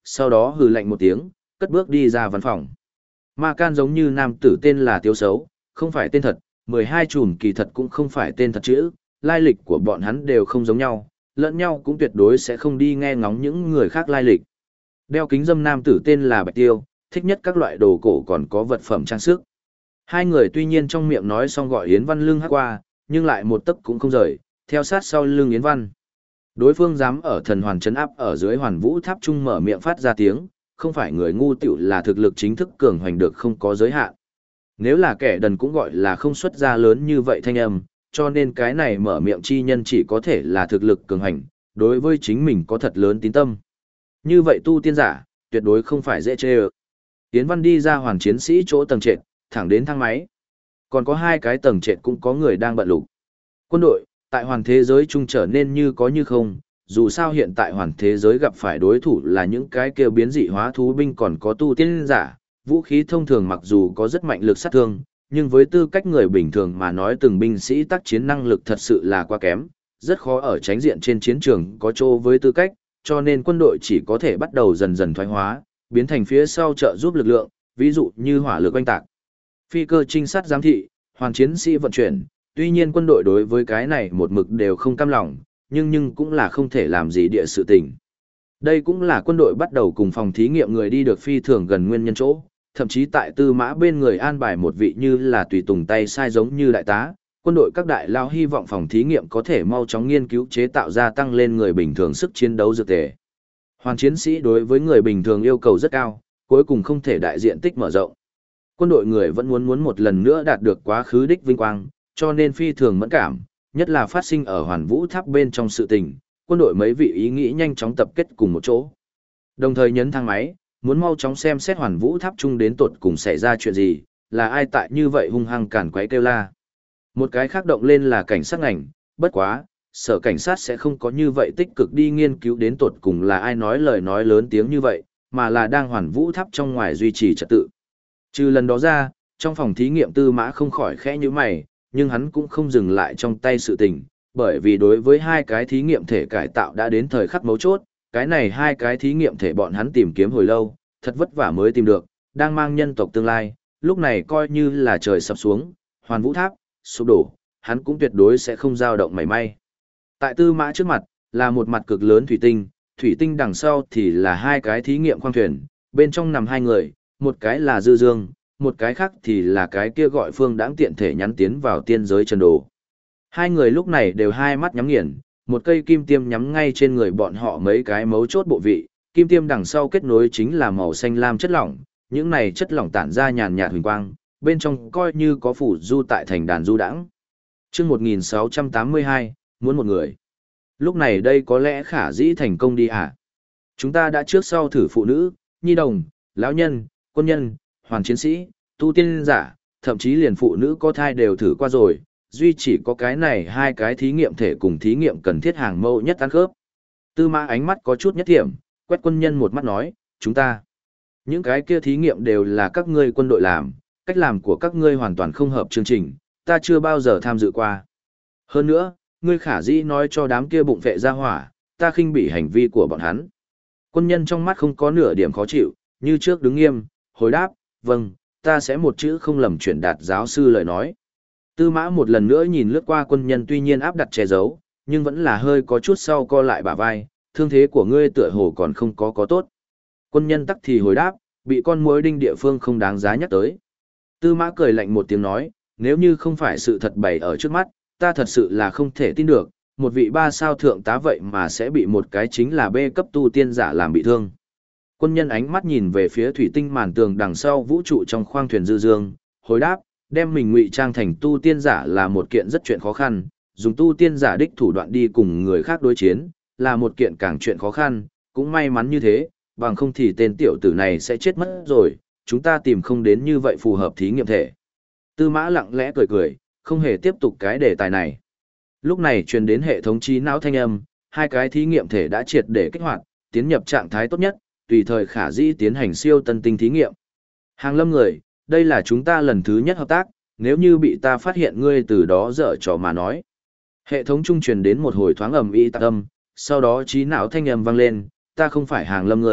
sau đó hừ lạnh một tiếng, cất bước đi ra văn phòng. Ma Can giống như nam tử tên là Tiếu Xấu, không phải tên thật, 12 chùm kỳ thật cũng không phải tên thật chữ, lai lịch của bọn hắn đều không giống nhau, lẫn nhau cũng tuyệt đối sẽ không đi nghe ngóng những người khác lai lịch. Đeo kính dâm nam tử tên là Bạch Tiêu, thích nhất các loại đồ cổ còn có vật phẩm trang sức. Hai người tuy nhiên trong miệng nói xong gọi Yến Văn lưng hát qua, nhưng lại một tấc cũng không rời, theo sát sau lưng Yến Văn. Đối phương dám ở thần hoàn trấn áp ở dưới Hoàn Vũ Tháp trung mở miệng phát ra tiếng, không phải người ngu tiểu là thực lực chính thức cường hoành được không có giới hạn. Nếu là kẻ đần cũng gọi là không xuất ra lớn như vậy thanh âm, cho nên cái này mở miệng chi nhân chỉ có thể là thực lực cường hành, đối với chính mình có thật lớn tín tâm. Như vậy tu tiên giả, tuyệt đối không phải dễ chê ơ. Tiến Văn đi ra hoàn chiến sĩ chỗ tầng trệt, thẳng đến thang máy. Còn có hai cái tầng trệt cũng có người đang bận lục. Quân đội, tại hoàn thế giới chung trở nên như có như không, dù sao hiện tại hoàn thế giới gặp phải đối thủ là những cái kêu biến dị hóa thú binh còn có tu tiên giả, vũ khí thông thường mặc dù có rất mạnh lực sát thương, nhưng với tư cách người bình thường mà nói từng binh sĩ tác chiến năng lực thật sự là quá kém, rất khó ở tránh diện trên chiến trường có chỗ với tư cách, cho nên quân đội chỉ có thể bắt đầu dần dần thoái hóa, biến thành phía sau trợ giúp lực lượng, ví dụ như hỏa lực oanh tạc, phi cơ trinh sát giám thị, hoàn chiến sĩ vận chuyển, tuy nhiên quân đội đối với cái này một mực đều không cam lòng, nhưng cũng là không thể làm gì địa sự tình. Đây cũng là quân đội bắt đầu cùng phòng thí nghiệm người đi được phi thường gần nguyên nhân chỗ, thậm chí tại Tư Mã bên người an bài một vị như là tùy tùng tay sai giống như đại tá, quân đội các đại lao hy vọng phòng thí nghiệm có thể mau chóng nghiên cứu chế tạo ra tăng lên người bình thường sức chiến đấu dược tề. Hoàn chiến sĩ đối với người bình thường yêu cầu rất cao, cuối cùng không thể đại diện tích mở rộng. Quân đội người vẫn muốn một lần nữa đạt được quá khứ đích vinh quang, cho nên phi thường mẫn cảm, nhất là phát sinh ở Hoàn Vũ Tháp bên trong sự tình, quân đội mấy vị ý nghĩ nhanh chóng tập kết cùng một chỗ. Đồng thời nhấn thang máy, muốn mau chóng xem xét Hoàn Vũ Tháp chung đến tột cùng xảy ra chuyện gì, là ai tại như vậy hung hăng cản quấy kêu la. Một cái khác động lên là cảnh sát ngành, bất quá, sở cảnh sát sẽ không có như vậy tích cực đi nghiên cứu đến tột cùng là ai nói lời nói lớn tiếng như vậy, mà là đang Hoàn Vũ Tháp trong ngoài duy trì trật tự. Trừ lần đó ra, trong phòng thí nghiệm Tư Mã không khỏi khẽ như mày, nhưng hắn cũng không dừng lại trong tay sự tình, bởi vì đối với hai cái thí nghiệm thể cải tạo đã đến thời khắc mấu chốt, cái này hai cái thí nghiệm thể bọn hắn tìm kiếm hồi lâu, thật vất vả mới tìm được, đang mang nhân tộc tương lai, lúc này coi như là trời sập xuống, Hoàn Vũ Tháp sụp đổ, hắn cũng tuyệt đối sẽ không dao động mảy may. Tại Tư Mã trước mặt, là một mặt cực lớn thủy tinh đằng sau thì là hai cái thí nghiệm khoang thuyền, bên trong nằm hai người, một cái là Dư Dương, một cái khác thì là cái kia gọi Phương Đãng tiện thể nhắn tiến vào tiên giới Trần Đồ. Hai người lúc này đều hai mắt nhắm nghiền, một cây kim tiêm nhắm ngay trên người bọn họ mấy cái mấu chốt bộ vị, kim tiêm đằng sau kết nối chính là màu xanh lam chất lỏng, những này chất lỏng tản ra nhàn nhạt huỳnh quang, bên trong coi như có phủ du tại thành đàn du đãng. Chương 1682, muốn một người. Lúc này đây có lẽ khả dĩ thành công đi à? Chúng ta đã trước sau thử phụ nữ, nhi đồng, lão nhân, quân nhân, hoàn chiến sĩ, tu tiên giả, thậm chí liền phụ nữ có thai đều thử qua rồi, duy chỉ có cái này hai cái thí nghiệm thể cùng thí nghiệm cần thiết hàng mẫu nhất ăn khớp. Tư Mã ánh mắt có chút nhất thiểm, quét quân nhân một mắt nói, chúng ta. Những cái kia thí nghiệm đều là các ngươi quân đội làm, cách làm của các ngươi hoàn toàn không hợp chương trình, ta chưa bao giờ tham dự qua. Hơn nữa, ngươi khả dĩ nói cho đám kia bụng vệ ra hỏa, ta khinh bỉ hành vi của bọn hắn. Quân nhân trong mắt không có nửa điểm khó chịu, như trước đứng nghiêm, hồi đáp, vâng, ta sẽ một chữ không lầm chuyển đạt giáo sư lời nói. Tư Mã một lần nữa nhìn lướt qua quân nhân tuy nhiên áp đặt che giấu, nhưng vẫn là hơi có chút sau co lại bả vai, thương thế của ngươi tựa hồ còn không có tốt. Quân nhân tắc thì hồi đáp, bị con muỗi đinh địa phương không đáng giá nhắc tới. Tư Mã cười lạnh một tiếng nói, nếu như không phải sự thật bày ở trước mắt, ta thật sự là không thể tin được, một vị 3 sao thượng tá vậy mà sẽ bị một cái chính là B cấp tu tiên giả làm bị thương. Quân nhân ánh mắt nhìn về phía thủy tinh màn tường đằng sau vũ trụ trong khoang thuyền Dư Dương, hồi đáp, đem mình ngụy trang thành tu tiên giả là một kiện rất chuyện khó khăn, dùng tu tiên giả đích thủ đoạn đi cùng người khác đối chiến, là một kiện càng chuyện khó khăn, cũng may mắn như thế, bằng không thì tên tiểu tử này sẽ chết mất rồi, chúng ta tìm không đến như vậy phù hợp thí nghiệm thể. Tư Mã lặng lẽ cười cười, không hề tiếp tục cái đề tài này. Lúc này truyền đến hệ thống trí não thanh âm, hai cái thí nghiệm thể đã triệt để kích hoạt, tiến nhập trạng thái tốt nhất, tùy thời khả dĩ tiến hành siêu tân tinh thí nghiệm. Hàng Lâm người, đây là chúng ta lần thứ nhất hợp tác, nếu như bị ta phát hiện ngươi từ đó dở trò mà nói. Hệ thống trung truyền đến một hồi thoáng ầm ĩ tạc âm, sau đó trí não thanh âm vang lên, ta không phải Hàng Lâm người,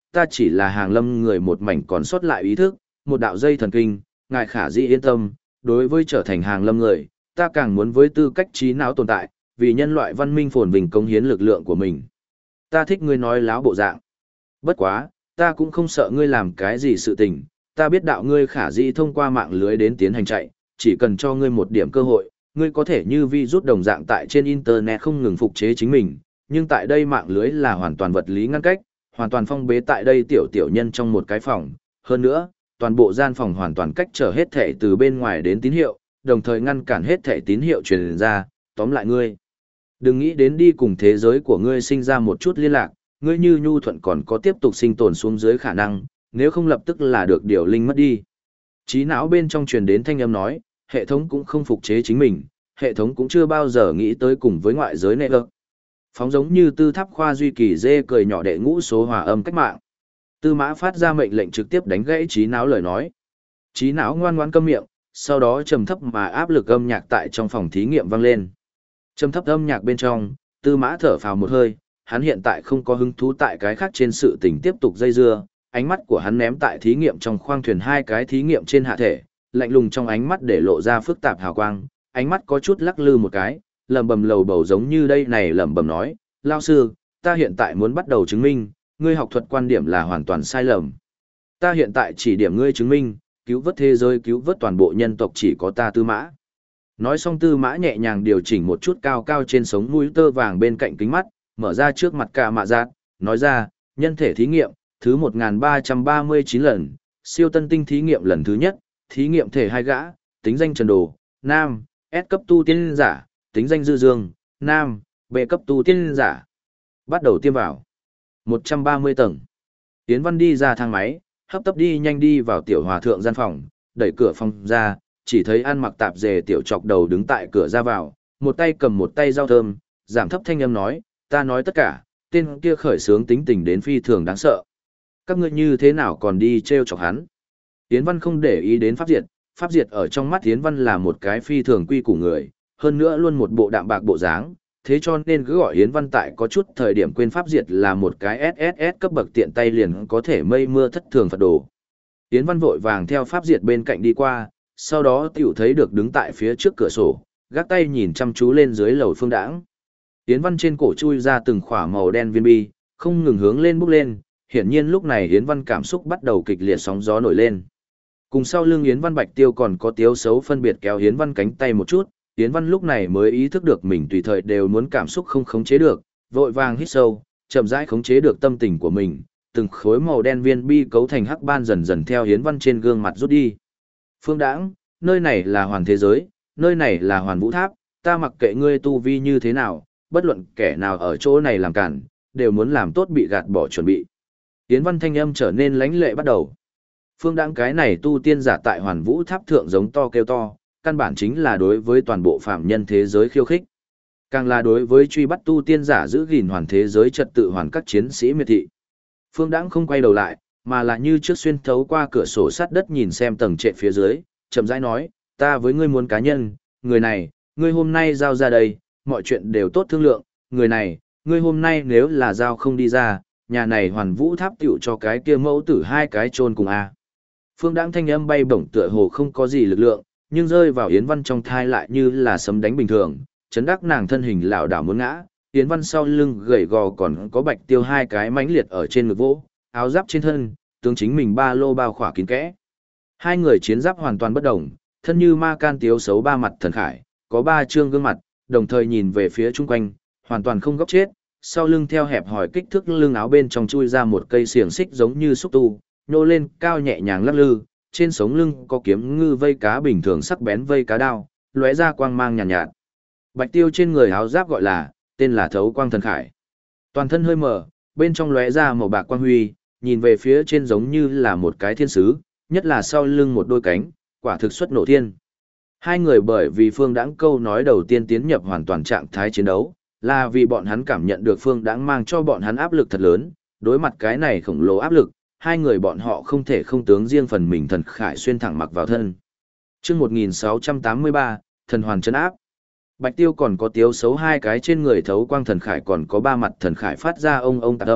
ta chỉ là hàng lâm người một mảnh còn sót lại ý thức, một đạo dây thần kinh, ngài khả dĩ yên tâm, đối với trở thành hàng lâm người, ta càng muốn với tư cách trí não tồn tại, vì nhân loại văn minh phồn vinh cống hiến lực lượng của mình. Ta thích ngươi nói láo bộ dạng. Bất quá, ta cũng không sợ ngươi làm cái gì sự tình, ta biết đạo ngươi khả dĩ thông qua mạng lưới đến tiến hành chạy, chỉ cần cho ngươi một điểm cơ hội, ngươi có thể như vi rút đồng dạng tại trên internet không ngừng phục chế chính mình, nhưng tại đây mạng lưới là hoàn toàn vật lý ngăn cách, hoàn toàn phong bế tại đây tiểu nhân trong một cái phòng, hơn nữa, toàn bộ gian phòng hoàn toàn cách trở hết thể từ bên ngoài đến tín hiệu, đồng thời ngăn cản hết thể tín hiệu truyền ra, tóm lại ngươi. Đừng nghĩ đến đi cùng thế giới của ngươi sinh ra một chút liên lạc, ngươi như nhu thuận còn có tiếp tục sinh tồn xuống dưới khả năng, nếu không lập tức là được điều linh mất đi. Trí não bên trong truyền đến thanh âm nói, hệ thống cũng không phục chế chính mình, hệ thống cũng chưa bao giờ nghĩ tới cùng với ngoại giới nệ ơ. Phóng giống như tư tháp khoa duy kỳ dê cười nhỏ đệ ngũ số hòa âm cách mạng. Tư mã phát ra mệnh lệnh trực tiếp đánh gãy trí não lời nói. Trí não ngoan ngoãn câm miệng, sau đó trầm thấp mà áp lực âm nhạc tại trong phòng thí nghiệm vang lên. Trầm thấp âm nhạc bên trong, tư mã thở phào một hơi, hắn hiện tại không có hứng thú tại cái khác trên sự tình tiếp tục dây dưa, ánh mắt của hắn ném tại thí nghiệm trong khoang thuyền hai cái thí nghiệm trên hạ thể, lạnh lùng trong ánh mắt để lộ ra phức tạp hào quang, ánh mắt có chút lắc lư một cái, lẩm bẩm lầu bầu giống như đây này lẩm bẩm nói, lao sư, ta hiện tại muốn bắt đầu chứng minh, ngươi học thuật quan điểm là hoàn toàn sai lầm. Ta hiện tại chỉ điểm ngươi chứng minh, cứu vớt thế giới cứu vớt toàn bộ nhân tộc chỉ có ta tư mã. Nói xong tư mã nhẹ nhàng điều chỉnh một chút cao cao trên sống mũi tơ vàng bên cạnh kính mắt, mở ra trước mặt cả mạ giác, nói ra, nhân thể thí nghiệm, thứ 1339 lần, siêu tân tinh thí nghiệm lần thứ nhất, thí nghiệm thể hai gã, tính danh Trần Đồ, nam, S cấp tu tiên giả, tính danh Dư Dương, nam, B cấp tu tiên giả. Bắt đầu tiêm vào. 130 tầng. Yến Văn đi ra thang máy, hấp tấp đi nhanh đi vào tiểu hòa thượng gian phòng, đẩy cửa phòng ra, chỉ thấy ăn mặc tạp dề tiểu chọc đầu đứng tại cửa ra vào, một tay cầm một tay rau thơm, giảm thấp thanh âm nói, ta nói tất cả, tên kia khởi sướng tính tình đến phi thường đáng sợ. Các ngươi như thế nào còn đi trêu chọc hắn? Yến Văn không để ý đến Pháp Diệt ở trong mắt Yến Văn là một cái phi thường quy củ người, hơn nữa luôn một bộ đạm bạc bộ dáng, thế cho nên cứ gọi Yến Văn tại có chút thời điểm quên Pháp Diệt là một cái SSS cấp bậc tiện tay liền có thể mây mưa thất thường Phật đồ. Yến Văn vội vàng theo Pháp Diệt bên cạnh đi qua, sau đó tiểu thấy được đứng tại phía trước cửa sổ, gác tay nhìn chăm chú lên dưới lầu Phương Đãng. Yến Văn trên cổ chui ra từng khỏa màu đen viên bi, không ngừng hướng lên bốc lên, hiển nhiên lúc này Yến Văn cảm xúc bắt đầu kịch liệt sóng gió nổi lên. Cùng sau lưng Yến Văn Bạch Tiêu còn có Tiếu Xấu phân biệt kéo Yến Văn cánh tay một chút, Yến Văn lúc này mới ý thức được mình tùy thời đều muốn cảm xúc không khống chế được, vội vàng hít sâu, chậm rãi khống chế được tâm tình của mình, từng khối màu đen viên bi cấu thành hắc ban dần dần theo Yến Văn trên gương mặt rút đi. Phương Đãng, nơi này là hoàn thế giới, nơi này là hoàn vũ tháp, ta mặc kệ ngươi tu vi như thế nào, bất luận kẻ nào ở chỗ này làm cản, đều muốn làm tốt bị gạt bỏ chuẩn bị. Yến Văn thanh âm trở nên lãnh lệ bắt đầu. Phương Đãng cái này tu tiên giả tại hoàn vũ tháp thượng giống to kêu to, căn bản chính là đối với toàn bộ phạm nhân thế giới khiêu khích. Càng là đối với truy bắt tu tiên giả giữ gìn hoàn thế giới trật tự hoàn các chiến sĩ miệt thị. Phương Đãng không quay đầu lại, mà là như trước xuyên thấu qua cửa sổ sắt đất nhìn xem tầng trệt phía dưới, chậm rãi nói, ta với ngươi muốn cá nhân, người này, ngươi hôm nay giao ra đây, mọi chuyện đều tốt thương lượng, người này, ngươi hôm nay nếu là giao không đi ra, nhà này hoàn vũ tháp tiểu cho cái kia mẫu tử hai cái chôn cùng a. Phương Đãng thanh âm bay bổng tựa hồ không có gì lực lượng, nhưng rơi vào Yến Văn trong thai lại như là sấm đánh bình thường, chấn đắc nàng thân hình lảo đảo muốn ngã, Yến Văn sau lưng gầy gò còn có Bạch Tiêu hai cái mãnh liệt ở trên ngực vỗ, áo giáp trên thân, tướng chính mình ba lô bao khỏa kín kẽ. Hai người chiến giáp hoàn toàn bất đồng, thân như ma can Tiếu Xấu ba mặt thần khải, có ba trương gương mặt, đồng thời nhìn về phía chung quanh, hoàn toàn không góc chết, sau lưng theo hẹp hỏi kích thước lưng áo bên trong chui ra một cây xiềng xích giống như xúc tu, nhô lên cao nhẹ nhàng lắc lư, trên sống lưng có kiếm ngư vây cá bình thường sắc bén vây cá đao, lóe ra quang mang nhàn nhạt. Bạch Tiêu trên người áo giáp gọi là, tên là Thấu Quang Thần Khải. Toàn thân hơi mờ, bên trong lóe ra màu bạc quang huy, nhìn về phía trên giống như là một cái thiên sứ, nhất là sau lưng một đôi cánh, quả thực xuất nổ thiên. Hai người bởi vì Phương Đãng câu nói đầu tiên tiến nhập hoàn toàn trạng thái chiến đấu, là vì bọn hắn cảm nhận được Phương Đãng mang cho bọn hắn áp lực thật lớn, đối mặt cái này khổng lồ áp lực, hai người bọn họ không thể không tướng riêng phần mình thần khải xuyên thẳng mặc vào thân. Chương 1683, thần hoàn trấn áp. Bạch Tiêu còn có Tiếu Xấu hai cái trên người Thấu Quang Thần Khải còn có ba mặt thần khải phát ra ông tạc âm,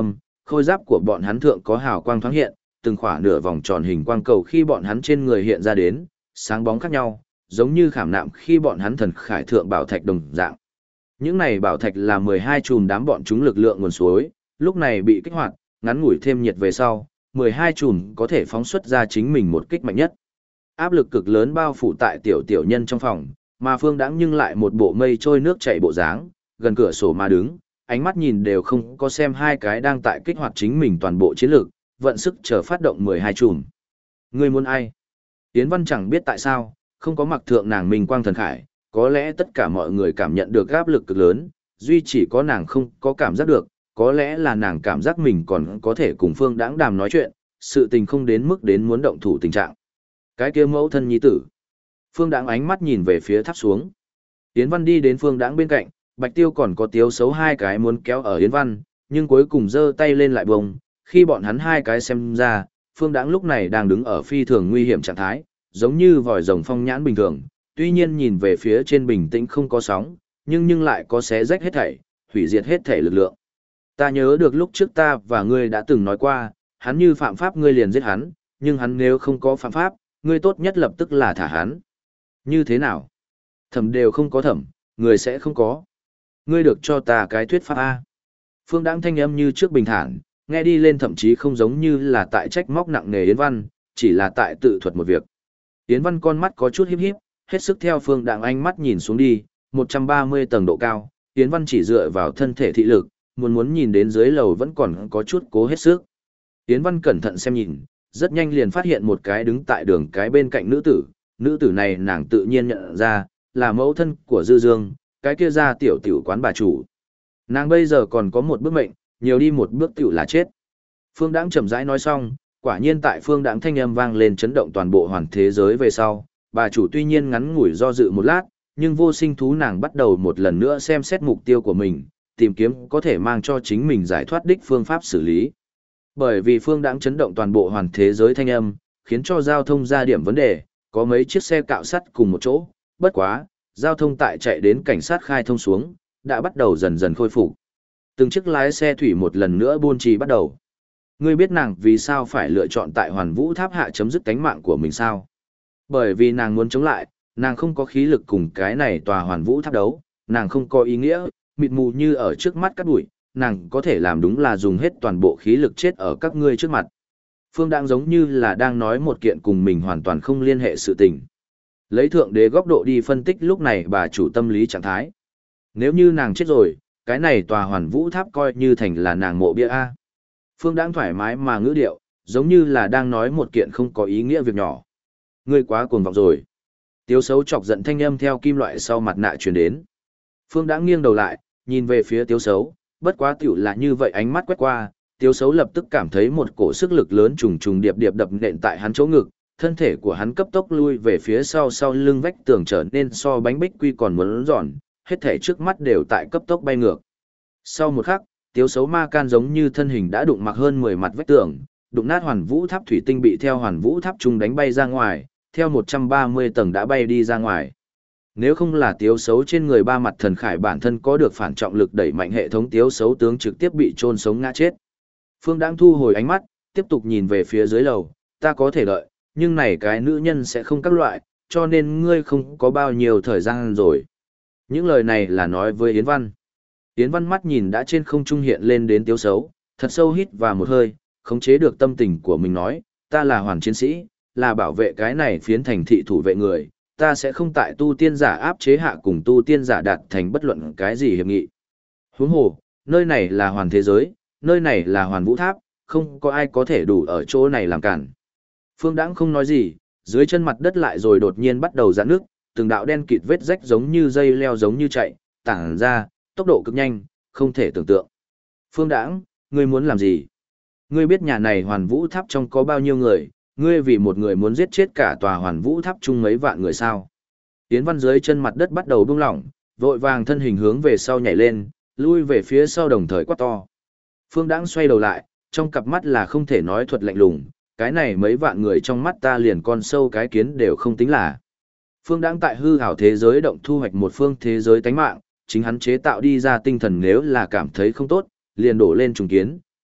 khôi giáp của bọn hắn thượng có hào quang thoáng hiện, từng khỏa nửa vòng tròn hình quang cầu khi bọn hắn trên người hiện ra đến, sáng bóng khác nhau, giống như khảm nạm khi bọn hắn thần khải thượng bảo thạch đồng dạng. Những này bảo thạch là 12 chùm đám bọn chúng lực lượng nguồn suối, lúc này bị kích hoạt, ngắn ngủi thêm nhiệt về sau, 12 chùm có thể phóng xuất ra chính mình một kích mạnh nhất. Áp lực cực lớn bao phủ tại tiểu tiểu nhân trong phòng, mà Phương Đãng nhưng lại một bộ mây trôi nước chảy bộ dáng, gần cửa sổ mà đứng, ánh mắt nhìn đều không có xem hai cái đang tại kích hoạt chính mình toàn bộ chiến lược, vận sức chờ phát động 12 chùm. Ngươi muốn ai? Yến Văn chẳng biết tại sao, không có mặc thượng nàng minh quang thần khải, có lẽ tất cả mọi người cảm nhận được áp lực cực lớn, duy chỉ có nàng không có cảm giác được, có lẽ là nàng cảm giác mình còn có thể cùng Phương Đãng đàm nói chuyện, sự tình không đến mức đến muốn động thủ tình trạng. Cái kia mẫu thân nhi tử. Phương Đãng ánh mắt nhìn về phía tháp xuống. Yến Văn đi đến Phương Đãng bên cạnh, Bạch Tiêu còn có Tiếu Xấu hai cái muốn kéo ở Yến Văn, nhưng cuối cùng giơ tay lên lại bông, khi bọn hắn hai cái xem ra, Phương Đãng lúc này đang đứng ở phi thường nguy hiểm trạng thái, giống như vòi rồng phong nhãn bình thường, tuy nhiên nhìn về phía trên bình tĩnh không có sóng, nhưng lại có xé rách hết thảy, hủy diệt hết thảy lực lượng. Ta nhớ được lúc trước ta và ngươi đã từng nói qua, hắn như phạm pháp ngươi liền giết hắn, nhưng hắn nếu không có phạm pháp, ngươi tốt nhất lập tức là thả hắn. Như thế nào? Thẩm đều không có thẩm, người sẽ không có. Ngươi được cho ta cái thuyết pháp A. Phương Đãng thanh âm như trước bình thản, nghe đi lên thậm chí không giống như là tại trách móc nặng nề Yến Văn, chỉ là tại tự thuật một việc. Yến Văn con mắt có chút híp híp, hết sức theo Phương Đãng ánh mắt nhìn xuống đi, 130 tầng độ cao, Yến Văn chỉ dựa vào thân thể thị lực, muốn nhìn đến dưới lầu vẫn còn có chút cố hết sức. Yến Văn cẩn thận xem nhìn, rất nhanh liền phát hiện một cái đứng tại đường cái bên cạnh nữ tử này nàng tự nhiên nhận ra, là mẫu thân của Dư Dương, cái kia ra tiểu tiểu quán bà chủ. Nàng bây giờ còn có một bước mệnh, nhiều đi một bước tiểu là chết. Phương Đãng chậm rãi nói xong, quả nhiên tại Phương Đãng thanh âm vang lên chấn động toàn bộ hoàn thế giới về sau, bà chủ tuy nhiên ngắn ngủi do dự một lát, nhưng vô sinh thú nàng bắt đầu một lần nữa xem xét mục tiêu của mình, tìm kiếm có thể mang cho chính mình giải thoát đích phương pháp xử lý. Bởi vì Phương Đãng chấn động toàn bộ hoàn thế giới thanh âm, khiến cho giao thông ra điểm vấn đề, có mấy chiếc xe cạo sắt cùng một chỗ, bất quá, giao thông tại chạy đến cảnh sát khai thông xuống, đã bắt đầu dần dần khôi phục. Từng chiếc lái xe thủy một lần nữa buôn trì bắt đầu. Ngươi biết nàng vì sao phải lựa chọn tại Hoàn Vũ Tháp hạ chấm dứt cánh mạng của mình sao? Bởi vì nàng muốn chống lại, nàng không có khí lực cùng cái này tòa Hoàn Vũ Tháp đấu, nàng không có ý nghĩa, mịt mù như ở trước mắt cắt bụi, nàng có thể làm đúng là dùng hết toàn bộ khí lực chết ở các ngươi trước mặt. Phương Đãng giống như là đang nói một kiện cùng mình hoàn toàn không liên hệ sự tình. Lấy thượng đế góc độ đi phân tích lúc này bà chủ tâm lý trạng thái. Nếu như nàng chết rồi, cái này tòa Hoàn Vũ Tháp coi như thành là nàng mộ bia A. Phương Đãng thoải mái mà ngữ điệu, giống như là đang nói một kiện không có ý nghĩa việc nhỏ. Ngươi quá cuồng vọng rồi. Tiếu Xấu chọc giận thanh âm theo kim loại sau mặt nạ truyền đến. Phương Đãng nghiêng đầu lại, nhìn về phía Tiếu Xấu, bất quá tiểu là như vậy ánh mắt quét qua, Tiếu Xấu lập tức cảm thấy một cổ sức lực lớn trùng trùng điệp điệp đập nện tại hắn chỗ ngực, thân thể của hắn cấp tốc lui về phía sau lưng vách tường trở nên so bánh bích quy còn muốn giòn, hết thể trước mắt đều tại cấp tốc bay ngược. Sau một khắc, Tiếu Xấu ma can giống như thân hình đã đụng mặc hơn 10 mặt vách tường, đụng nát Hoàn Vũ Tháp thủy tinh bị theo Hoàn Vũ Tháp trung đánh bay ra ngoài, theo 130 tầng đã bay đi ra ngoài. Nếu không là Tiếu Xấu trên người ba mặt thần khải bản thân có được phản trọng lực đẩy mạnh hệ thống, Tiếu Xấu tướng trực tiếp bị chôn sống ngã chết. Phương Đãng thu hồi ánh mắt, tiếp tục nhìn về phía dưới lầu, ta có thể đợi, nhưng này cái nữ nhân sẽ không các loại, cho nên ngươi không có bao nhiêu thời gian rồi. Những lời này là nói với Yến Văn. Yến Văn mắt nhìn đã trên không trung hiện lên đến Tiếu Xấu, thật sâu hít vào một hơi, khống chế được tâm tình của mình nói, ta là hoàn chiến sĩ, là bảo vệ cái này phiến thành thị thủ vệ người, ta sẽ không tại tu tiên giả áp chế hạ cùng tu tiên giả đạt thành bất luận cái gì hiệp nghị. Huống hồ, nơi này là hoàn thế giới, nơi này là Hoàn Vũ Tháp, không có ai có thể đủ ở chỗ này làm cản. Phương Đãng không nói gì, dưới chân mặt đất lại rồi đột nhiên bắt đầu rạn nước, từng đạo đen kịt vết rách giống như dây leo giống như chạy, tản ra, tốc độ cực nhanh, không thể tưởng tượng. Phương Đãng, ngươi muốn làm gì? Ngươi biết nhà này Hoàn Vũ Tháp trong có bao nhiêu người, ngươi vì một người muốn giết chết cả tòa Hoàn Vũ Tháp chung mấy vạn người sao? Yến Văn dưới chân mặt đất bắt đầu buông lỏng, vội vàng thân hình hướng về sau nhảy lên, lui về phía sau đồng thời quát to. Phương Đãng xoay đầu lại, trong cặp mắt là không thể nói thuật lạnh lùng, cái này mấy vạn người trong mắt ta liền con sâu cái kiến đều không tính là. Phương Đãng tại hư ảo thế giới động thu hoạch một phương thế giới tánh mạng, chính hắn chế tạo đi ra tinh thần nếu là cảm thấy không tốt, liền đổ lên trùng kiến,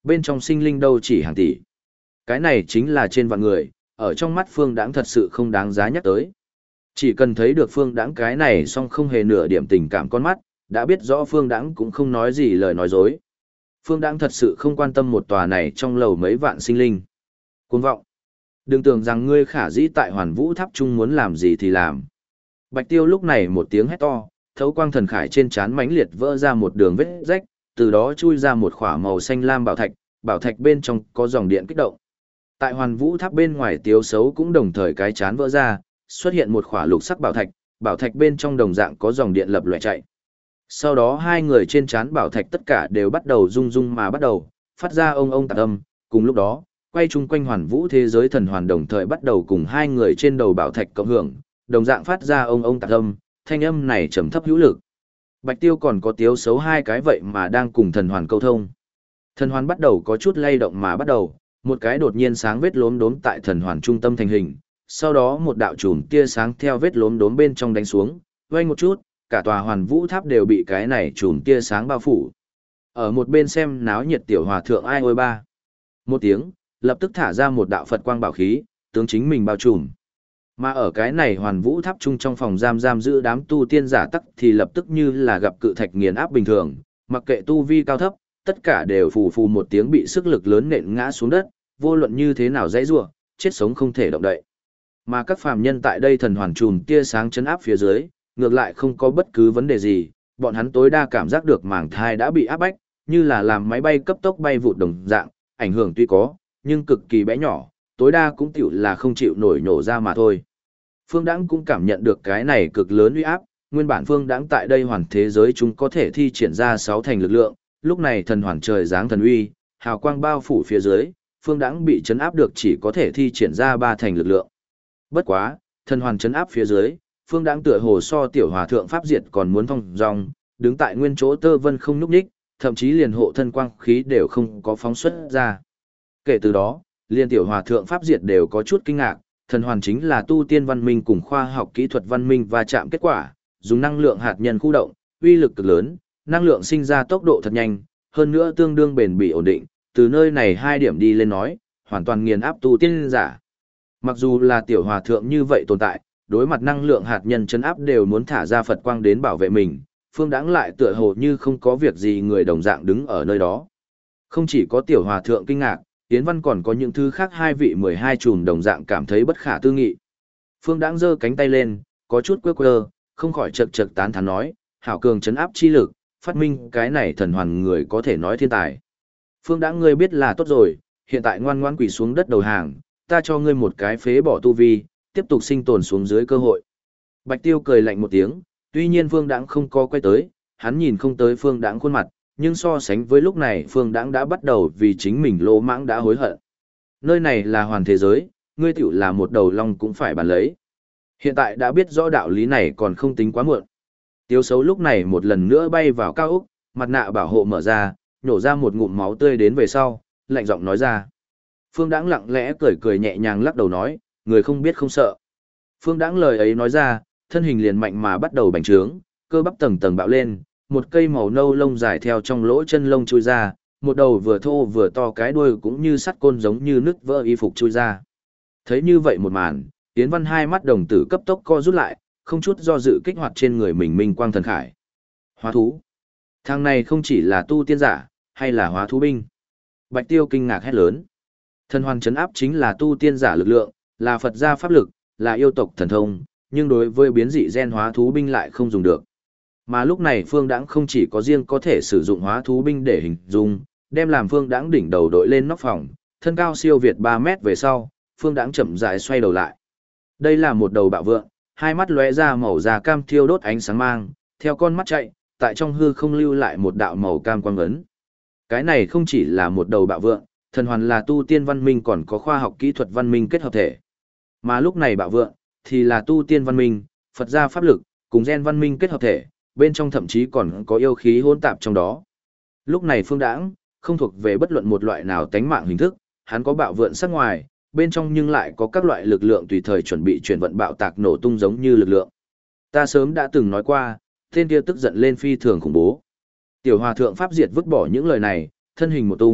Bên trong sinh linh đâu chỉ hàng tỷ. Cái này chính là trên vạn người, ở trong mắt Phương Đãng thật sự không đáng giá nhắc tới. Chỉ cần thấy được Phương Đãng cái này xong không hề nửa điểm tình cảm con mắt, đã biết rõ Phương Đãng cũng không nói gì lời nói dối. Phương Đãng thật sự không quan tâm một tòa này trong lầu mấy vạn sinh linh. Cuồng vọng. Đừng tưởng rằng ngươi khả dĩ tại Hoàn Vũ Tháp Trung muốn làm gì thì làm. Bạch Tiêu lúc này một tiếng hét to, thấu quang thần khải trên trán mãnh liệt vỡ ra một đường vết rách, từ đó chui ra một khỏa màu xanh lam bảo thạch bên trong có dòng điện kích động. Tại Hoàn Vũ Tháp bên ngoài Tiếu Sấu cũng đồng thời cái trán vỡ ra, xuất hiện một khỏa lục sắc bảo thạch bên trong đồng dạng có dòng điện lập lòe chạy. Sau đó hai người trên trán bảo thạch tất cả đều bắt đầu rung rung mà bắt đầu phát ra ông tạc âm, cùng lúc đó, quay chung quanh Hoàn Vũ thế giới thần hoàn đồng thời bắt đầu cùng hai người trên đầu bảo thạch cộng hưởng, đồng dạng phát ra ông tạc âm, thanh âm này trầm thấp hữu lực. Bạch Tiêu còn có Tiếu Sấu hai cái vậy mà đang cùng thần hoàn câu thông. Thần hoàn bắt đầu có chút lay động mà bắt đầu, một cái đột nhiên sáng vết lốm đốm tại thần hoàn trung tâm thành hình, sau đó một đạo chùm tia sáng theo vết lốm đốm bên trong đánh xuống, vang một chút, cả tòa Hoàn Vũ Tháp đều bị cái này chùm tia sáng bao phủ. Ở một bên xem náo nhiệt tiểu hòa thượng ai ôi ba. Một tiếng, lập tức thả ra một đạo Phật quang bảo khí, tướng chính mình bao trùm. Mà ở cái này Hoàn Vũ Tháp trung trong phòng giam giữ đám tu tiên giả tắc thì lập tức như là gặp cự thạch nghiền áp bình thường, mặc kệ tu vi cao thấp, tất cả đều phù phù một tiếng bị sức lực lớn nện ngã xuống đất, vô luận như thế nào dãy rủa, chết sống không thể động đậy. Mà các phàm nhân tại đây thần hoàn trùm tia sáng chấn áp phía dưới, ngược lại không có bất cứ vấn đề gì, bọn hắn tối đa cảm giác được màng thai đã bị áp bách, như là làm máy bay cấp tốc bay vụt đồng dạng, ảnh hưởng tuy có, nhưng cực kỳ bé nhỏ, tối đa cũng tiểu là không chịu nổi nổ ra mà thôi. Phương Đãng cũng cảm nhận được cái này cực lớn uy áp, nguyên bản Phương Đãng tại đây hoàn thế giới chúng có thể thi triển ra 6 thành lực lượng, lúc này thần hoàn trời giáng thần uy, hào quang bao phủ phía dưới, Phương Đãng bị chấn áp được chỉ có thể thi triển ra 3 thành lực lượng. Bất quá, thần hoàn chấn áp phía dưới, Phương Đãng tựa hồ so tiểu hòa thượng pháp diệt còn muốn thông dong, đứng tại nguyên chỗ tơ vân không nhúc nhích, thậm chí liền hộ thân quang khí đều không có phóng xuất ra. Kể từ đó, liền tiểu hòa thượng pháp diệt đều có chút kinh ngạc, thần hoàn chính là tu tiên văn minh cùng khoa học kỹ thuật văn minh va chạm kết quả, dùng năng lượng hạt nhân khu động, uy lực cực lớn, năng lượng sinh ra tốc độ thật nhanh, hơn nữa tương đương bền bỉ ổn định, từ nơi này 2 điểm đi lên nói, hoàn toàn nghiền áp tu tiên giả. Mặc dù là tiểu hòa thượng như vậy tồn tại, đối mặt năng lượng hạt nhân chấn áp đều muốn thả ra Phật quang đến bảo vệ mình, Phương Đãng lại tựa hồ như không có việc gì người đồng dạng đứng ở nơi đó. Không chỉ có tiểu hòa thượng kinh ngạc, Yến Văn còn có những thứ khác 2 vị 12 trùm đồng dạng cảm thấy bất khả tư nghị. Phương Đãng giơ cánh tay lên, có chút quơ, không khỏi chậc chậc tán thán nói, hảo cường chấn áp chi lực, phát minh cái này thần hoàn người có thể nói thiên tài. Phương Đãng ngươi biết là tốt rồi, hiện tại ngoan ngoãn quỳ xuống đất đầu hàng, ta cho ngươi một cái phế bỏ tu vi, tiếp tục sinh tồn xuống dưới cơ hội. Bạch Tiêu cười lạnh một tiếng, tuy nhiên Phương Đãng không có quay tới, hắn nhìn không tới Phương Đãng khuôn mặt, nhưng so sánh với lúc này Phương Đãng đã bắt đầu vì chính mình lỗ mãng đã hối hận. Nơi này là hoàn thế giới, ngươi tiểu là một đầu long cũng phải bàn lấy. Hiện tại đã biết rõ đạo lý này còn không tính quá muộn. Tiếu Sấu lúc này một lần nữa bay vào cao ốc, mặt nạ bảo hộ mở ra, nhổ ra một ngụm máu tươi đến về sau, lạnh giọng nói ra. Phương Đãng lặng lẽ cười nhẹ nhàng lắc đầu nói, người không biết không sợ. Phương Đãng lời ấy nói ra, thân hình liền mạnh mà bắt đầu bành trướng, cơ bắp tầng tầng bạo lên, một cây màu nâu lông dài theo trong lỗ chân lông chui ra, một đầu vừa thô vừa to cái đuôi cũng như sắt côn giống như nứt vỡ y phục chui ra. Thấy như vậy một màn, Yến Văn hai mắt đồng tử cấp tốc co rút lại, không chút do dự kích hoạt trên người mình minh quang thần khải. Hóa thú. Thằng này không chỉ là tu tiên giả, hay là hóa thú binh. Bạch Tiêu kinh ngạc hét lớn. Thần hoàn chấn áp chính là tu tiên giả lực lượng, là Phật gia pháp lực, là yêu tộc thần thông, nhưng đối với biến dị gen hóa thú binh lại không dùng được. Mà lúc này Phương Đãng không chỉ có riêng có thể sử dụng hóa thú binh để hình dung, đem làm Phương Đãng đỉnh đầu đội lên nóc phòng, thân cao siêu việt 3 mét về sau, Phương Đãng chậm rãi xoay đầu lại. Đây là một đầu bạo vượn, hai mắt lóe ra màu da cam thiêu đốt ánh sáng mang, theo con mắt chạy, tại trong hư không lưu lại một đạo màu cam quang ấn. Cái này không chỉ là một đầu bạo vượn, thần hoàn là tu tiên văn minh còn có khoa học kỹ thuật văn minh kết hợp thể. Mà lúc này bạo vượn thì là tu tiên văn minh, Phật gia pháp lực, cùng gen văn minh kết hợp thể, bên trong thậm chí còn có yêu khí hỗn tạp trong đó. Lúc này Phương Đãng không thuộc về bất luận một loại nào tánh mạng hình thức, hắn có bạo vượn sắc ngoài, bên trong nhưng lại có các loại lực lượng tùy thời chuẩn bị chuyển vận bạo tạc nổ tung giống như lực lượng. Ta sớm đã từng nói qua, tên kia tức giận lên phi thường khủng bố. Tiểu hòa thượng pháp diệt vứt bỏ những lời này, thân hình một tung,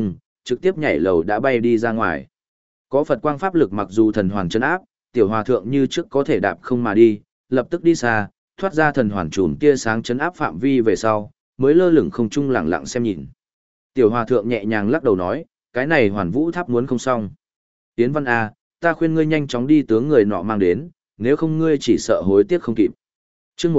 trực tiếp nhảy lầu đã bay đi ra ngoài. Có Phật quang pháp lực mặc dù thần hoàn trấn áp, tiểu hòa thượng như trước có thể đạp không mà đi, lập tức đi xa, thoát ra thần hoàn chùm tia sáng trấn áp phạm vi về sau, mới lơ lửng không trung lặng lặng xem nhìn. Tiểu hòa thượng nhẹ nhàng lắc đầu nói, cái này Hoàn Vũ Tháp muốn không xong. Yến Văn A, ta khuyên ngươi nhanh chóng đi tướng người nọ mang đến, nếu không ngươi chỉ sợ hối tiếc không kịp. Chương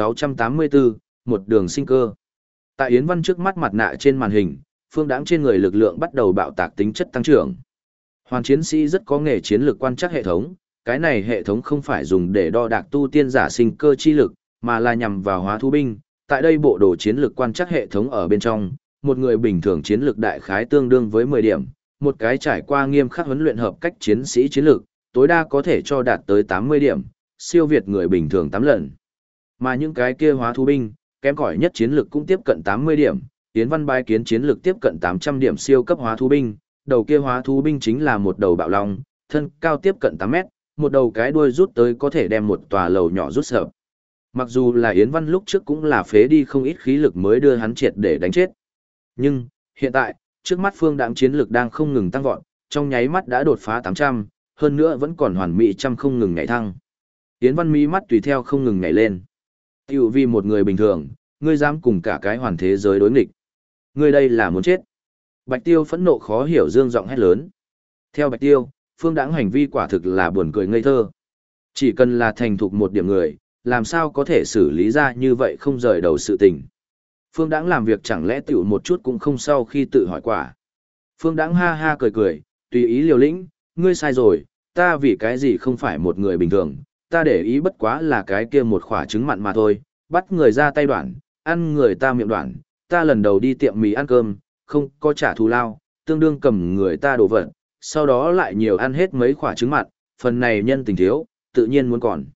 1684, một đường sinh cơ. Tại Yến Văn trước mắt mặt nạ trên màn hình, phương đãng trên người lực lượng bắt đầu bạo tạc tính chất tăng trưởng. Hoàn chiến sĩ rất có nghề chiến lược quan trắc hệ thống, cái này hệ thống không phải dùng để đo đạc tu tiên giả sinh cơ chi lực, mà là nhằm vào hóa thú binh. Tại đây bộ đồ chiến lược quan trắc hệ thống ở bên trong, một người bình thường chiến lược đại khái tương đương với 10 điểm, một cái trải qua nghiêm khắc huấn luyện hợp cách chiến sĩ chiến lược, tối đa có thể cho đạt tới 80 điểm, siêu việt người bình thường 8 lần. Mà những cái kia hóa thú binh, kém cỏi nhất chiến lược cũng tiếp cận 80 điểm, Yến Văn bái kiến chiến lược tiếp cận 800 điểm siêu cấp hóa thú binh, đầu kia hóa thú binh chính là một đầu bạo long, thân cao tiếp cận 8 mét, một đầu cái đuôi rút tới có thể đem một tòa lầu nhỏ rút sập. Mặc dù là Yến Văn lúc trước cũng là phế đi không ít khí lực mới đưa hắn triệt để đánh chết. Nhưng, hiện tại, trước mắt phương đãng chiến lực đang không ngừng tăng vọt, trong nháy mắt đã đột phá 800, hơn nữa vẫn còn hoàn mỹ trăm không ngừng nhảy thăng. Yến Văn mỹ mắt tùy theo không ngừng nhảy lên. Tiểu vì một người bình thường, ngươi dám cùng cả cái hoàn thế giới đối nghịch. Ngươi đây là muốn chết. Bạch Tiêu phẫn nộ khó hiểu dương giọng hét lớn. Theo Bạch Tiêu, phương đãng hành vi quả thực là buồn cười ngây thơ. Chỉ cần là thành thục một điểm người, làm sao có thể xử lý ra như vậy không rời đầu sự tình. Phương Đãng làm việc chẳng lẽ tiểu một chút cũng không sau khi tự hỏi quả. Phương Đãng ha ha cười cười, tùy ý liều lĩnh, ngươi sai rồi, ta vì cái gì không phải một người bình thường, ta để ý bất quá là cái kia một khỏa trứng mặn mà thôi, bắt người ra tay đoạn, ăn người ta miệng đoạn, ta lần đầu đi tiệm mì ăn cơm, không có trả thù lao, tương đương cầm người ta đồ vật, sau đó lại nhiều ăn hết mấy khỏa trứng mặn, phần này nhân tình thiếu, tự nhiên muốn còn.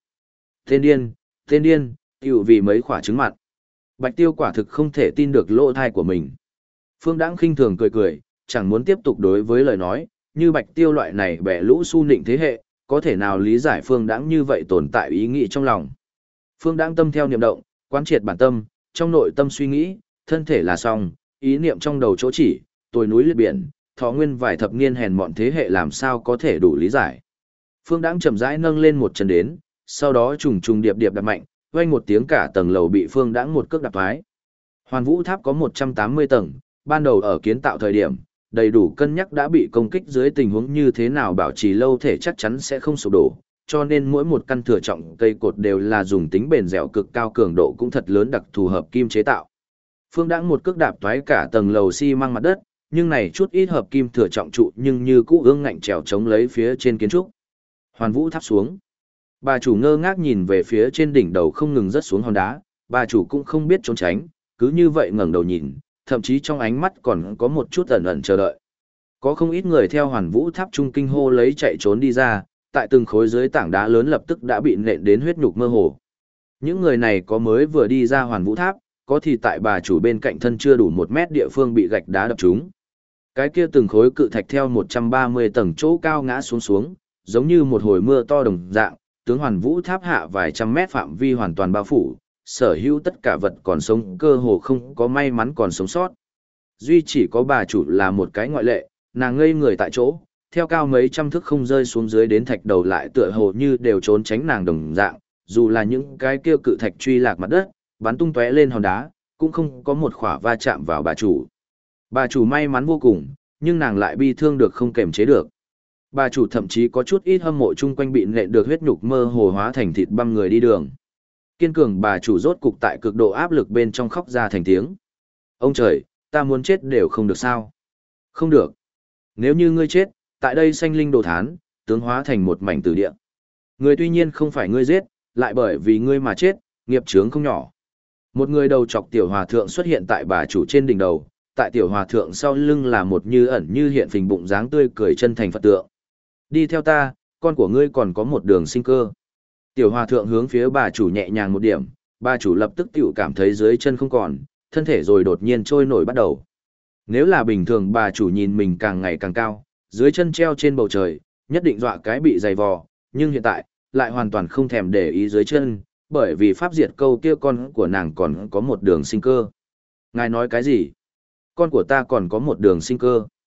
Tên điên, tiểu vì mấy khỏa trứng mặn. Bạch Tiêu quả thực không thể tin được lỗ thai của mình. Phương Đãng khinh thường cười cười, chẳng muốn tiếp tục đối với lời nói, như Bạch Tiêu loại này bẻ lũ su nịnh thế hệ, có thể nào lý giải Phương Đãng như vậy tồn tại ý nghĩ trong lòng. Phương Đãng tâm theo niệm động, quán triệt bản tâm, trong nội tâm suy nghĩ, thân thể là xong, ý niệm trong đầu chỗ chỉ, tôi núi liệt biển, thọ nguyên vài thập niên hèn mọn thế hệ làm sao có thể đủ lý giải. Phương Đãng chậm rãi nâng lên một chân đến, sau đó trùng trùng điệp điệp đạp mạnh, vang một tiếng cả tầng lầu bị Phương Đãng một cước đạp thoái. Hoàn Vũ Tháp có 180 tầng, ban đầu ở kiến tạo thời điểm, đầy đủ cân nhắc đã bị công kích dưới tình huống như thế nào bảo trì lâu thể chắc chắn sẽ không sụp đổ, cho nên mỗi một căn thừa trọng cây cột đều là dùng tính bền dẻo cực cao cường độ cũng thật lớn đặc thù hợp kim chế tạo. Phương Đãng một cước đạp thoái cả tầng lầu xi măng mặt đất, nhưng này chút ít hợp kim thừa trọng trụ nhưng như cũ ương ngạnh trèo chống lấy phía trên kiến trúc. Hoàn Vũ Tháp xuống. Bà chủ ngơ ngác nhìn về phía trên đỉnh đầu không ngừng rớt xuống hòn đá, bà chủ cũng không biết trốn tránh, cứ như vậy ngẩng đầu nhìn, thậm chí trong ánh mắt còn có một chút ẩn ẩn chờ đợi. Có không ít người theo Hoàn Vũ Tháp trung kinh hô lấy chạy trốn đi ra, tại từng khối dưới tảng đá lớn lập tức đã bị nện đến huyết nhục mơ hồ. Những người này có mới vừa đi ra Hoàn Vũ Tháp, có thì tại bà chủ bên cạnh thân chưa đủ 1 mét địa phương bị gạch đá đập trúng. Cái kia từng khối cự thạch theo 130 tầng chỗ cao ngã xuống, giống như một hồi mưa to đồng dạng, tướng Hoàn Vũ Tháp hạ vài trăm mét phạm vi hoàn toàn bao phủ, sở hữu tất cả vật còn sống cơ hồ không có may mắn còn sống sót. Duy chỉ có bà chủ là một cái ngoại lệ, nàng ngây người tại chỗ, theo cao mấy trăm thước không rơi xuống dưới đến thạch đầu lại tựa hồ như đều trốn tránh nàng đồng dạng, dù là những cái kia cự thạch truy lạc mặt đất, bắn tung tóe lên hòn đá, cũng không có một khỏa va chạm vào bà chủ. Bà chủ may mắn vô cùng, nhưng nàng lại bi thương được không kềm chế được. Bà chủ thậm chí có chút ít hâm mộ chung quanh bị nện được huyết nhục mơ hồ hóa thành thịt băm người đi đường. Kiên cường bà chủ rốt cục tại cực độ áp lực bên trong khóc ra thành tiếng. Ông trời, ta muốn chết đều không được sao? Không được. Nếu như ngươi chết, tại đây sanh linh đồ thán, tướng hóa thành một mảnh tử địa. Người tuy nhiên không phải ngươi giết, lại bởi vì ngươi mà chết, nghiệp chướng không nhỏ. Một người đầu chọc tiểu hòa thượng xuất hiện tại bà chủ trên đỉnh đầu, tại tiểu hòa thượng sau lưng là một như ẩn như hiện phình bụng dáng tươi cười chân thành Phật tượng. Đi theo ta, con của ngươi còn có một đường sinh cơ. Tiểu hòa thượng hướng phía bà chủ nhẹ nhàng một điểm, bà chủ lập tức tiểu cảm thấy dưới chân không còn, thân thể rồi đột nhiên trôi nổi bắt đầu. Nếu là bình thường bà chủ nhìn mình càng ngày càng cao, dưới chân treo trên bầu trời, nhất định dọa cái bị dày vò, nhưng hiện tại, lại hoàn toàn không thèm để ý dưới chân, bởi vì pháp diệt câu kia con của nàng còn có một đường sinh cơ. Ngài nói cái gì? Con của ta còn có một đường sinh cơ.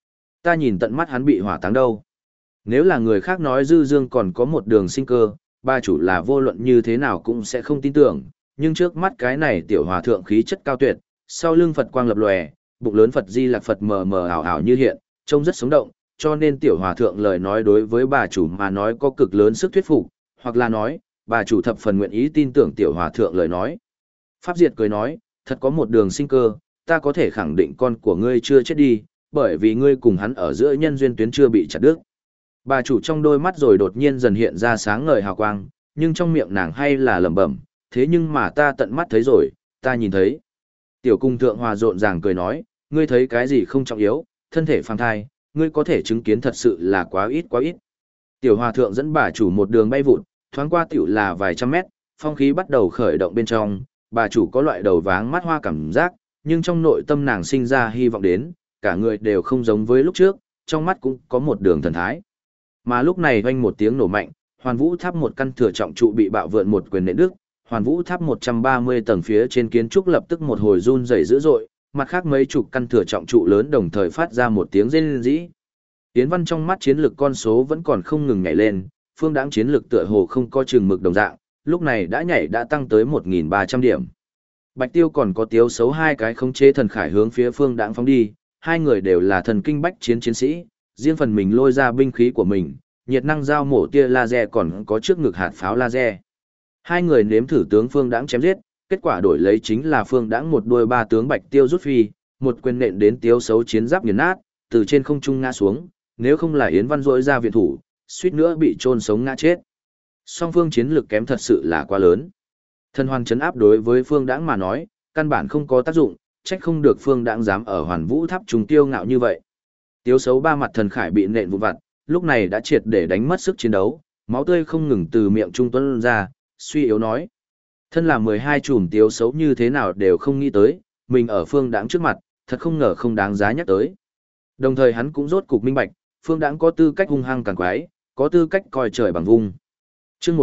Ta nhìn tận mắt hắn bị hỏa táng đâu. Nếu là người khác nói Dư Dương còn có một đường sinh cơ, bà chủ là vô luận như thế nào cũng sẽ không tin tưởng, nhưng trước mắt cái này tiểu hòa thượng khí chất cao tuyệt, sau lưng Phật quang lập lòe, bụng lớn Phật Di Lạc Phật mờ mờ ảo ảo như hiện, trông rất sống động, cho nên tiểu hòa thượng lời nói đối với bà chủ mà nói có cực lớn sức thuyết phục, hoặc là nói, bà chủ thập phần nguyện ý tin tưởng tiểu hòa thượng lời nói. Pháp Diệt cười nói, thật có một đường sinh cơ, ta có thể khẳng định con của ngươi chưa chết đi, bởi vì ngươi cùng hắn ở giữa nhân duyên tuyến chưa bị chặt đứt. Bà chủ trong đôi mắt rồi đột nhiên dần hiện ra sáng ngời hào quang, nhưng trong miệng nàng hay là lẩm bẩm, thế nhưng mà ta tận mắt thấy rồi, ta nhìn thấy. Tiểu cung thượng hòa rộn ràng cười nói, ngươi thấy cái gì không trọng yếu, thân thể phàm thai, ngươi có thể chứng kiến thật sự là quá ít quá ít. Tiểu hòa thượng dẫn bà chủ một đường bay vụt, thoáng qua tiểu là vài trăm mét, phong khí bắt đầu khởi động bên trong, bà chủ có loại đầu váng mắt hoa cảm giác, nhưng trong nội tâm nàng sinh ra hy vọng đến, cả người đều không giống với lúc trước, trong mắt cũng có một đường thần thái. Mà lúc này vang một tiếng nổ mạnh, Hoàn Vũ Tháp một căn thừa trọng trụ bị bạo vượn một quyền nện đứt, Hoàn Vũ Tháp 130 tầng phía trên kiến trúc lập tức một hồi run rẩy dữ dội, mặt khác mấy chục căn thừa trọng trụ lớn đồng thời phát ra một tiếng rên rỉ. Yến Văn trong mắt chiến lực con số vẫn còn không ngừng nhảy lên, Phương Đãng chiến lực tựa hồ không có chừng mực đồng dạng, lúc này đã tăng tới 1.300 điểm. Bạch Tiêu còn có Tiếu Xấu hai cái khống chế thần khải hướng phía Phương Đãng phóng đi, hai người đều là thần kinh bách chiến chiến sĩ, riêng phần mình lôi ra binh khí của mình, nhiệt năng dao mổ tia laser còn có trước ngực hạt pháo laser. Hai người nếm thử tướng Phương Đãng chém giết, kết quả đổi lấy chính là Phương Đãng một đuôi ba tướng Bạch Tiêu rút phi, một quyền nện đến Tiếu Xấu chiến giáp nghiền nát, từ trên không trung ngã xuống, nếu không là Yến Văn rỗi ra viện thủ, suýt nữa bị chôn sống ngã chết. Song phương chiến lực kém thật sự là quá lớn. Thần hoàn chấn áp đối với Phương Đãng mà nói, căn bản không có tác dụng, trách không được Phương Đãng dám ở Hoàn Vũ Tháp trùng tiêu ngạo như vậy. Tiếu Xấu ba mặt thần khải bị nện vụn vặt, lúc này đã triệt để đánh mất sức chiến đấu, máu tươi không ngừng từ miệng trung tuôn ra, suy yếu nói. Thân là 12 chùm Tiếu Xấu như thế nào đều không nghĩ tới, mình ở Phương Đãng trước mặt, thật không ngờ không đáng giá nhắc tới. Đồng thời hắn cũng rốt cục minh bạch, Phương Đãng có tư cách hung hăng càn quái, có tư cách coi trời bằng vung. Chương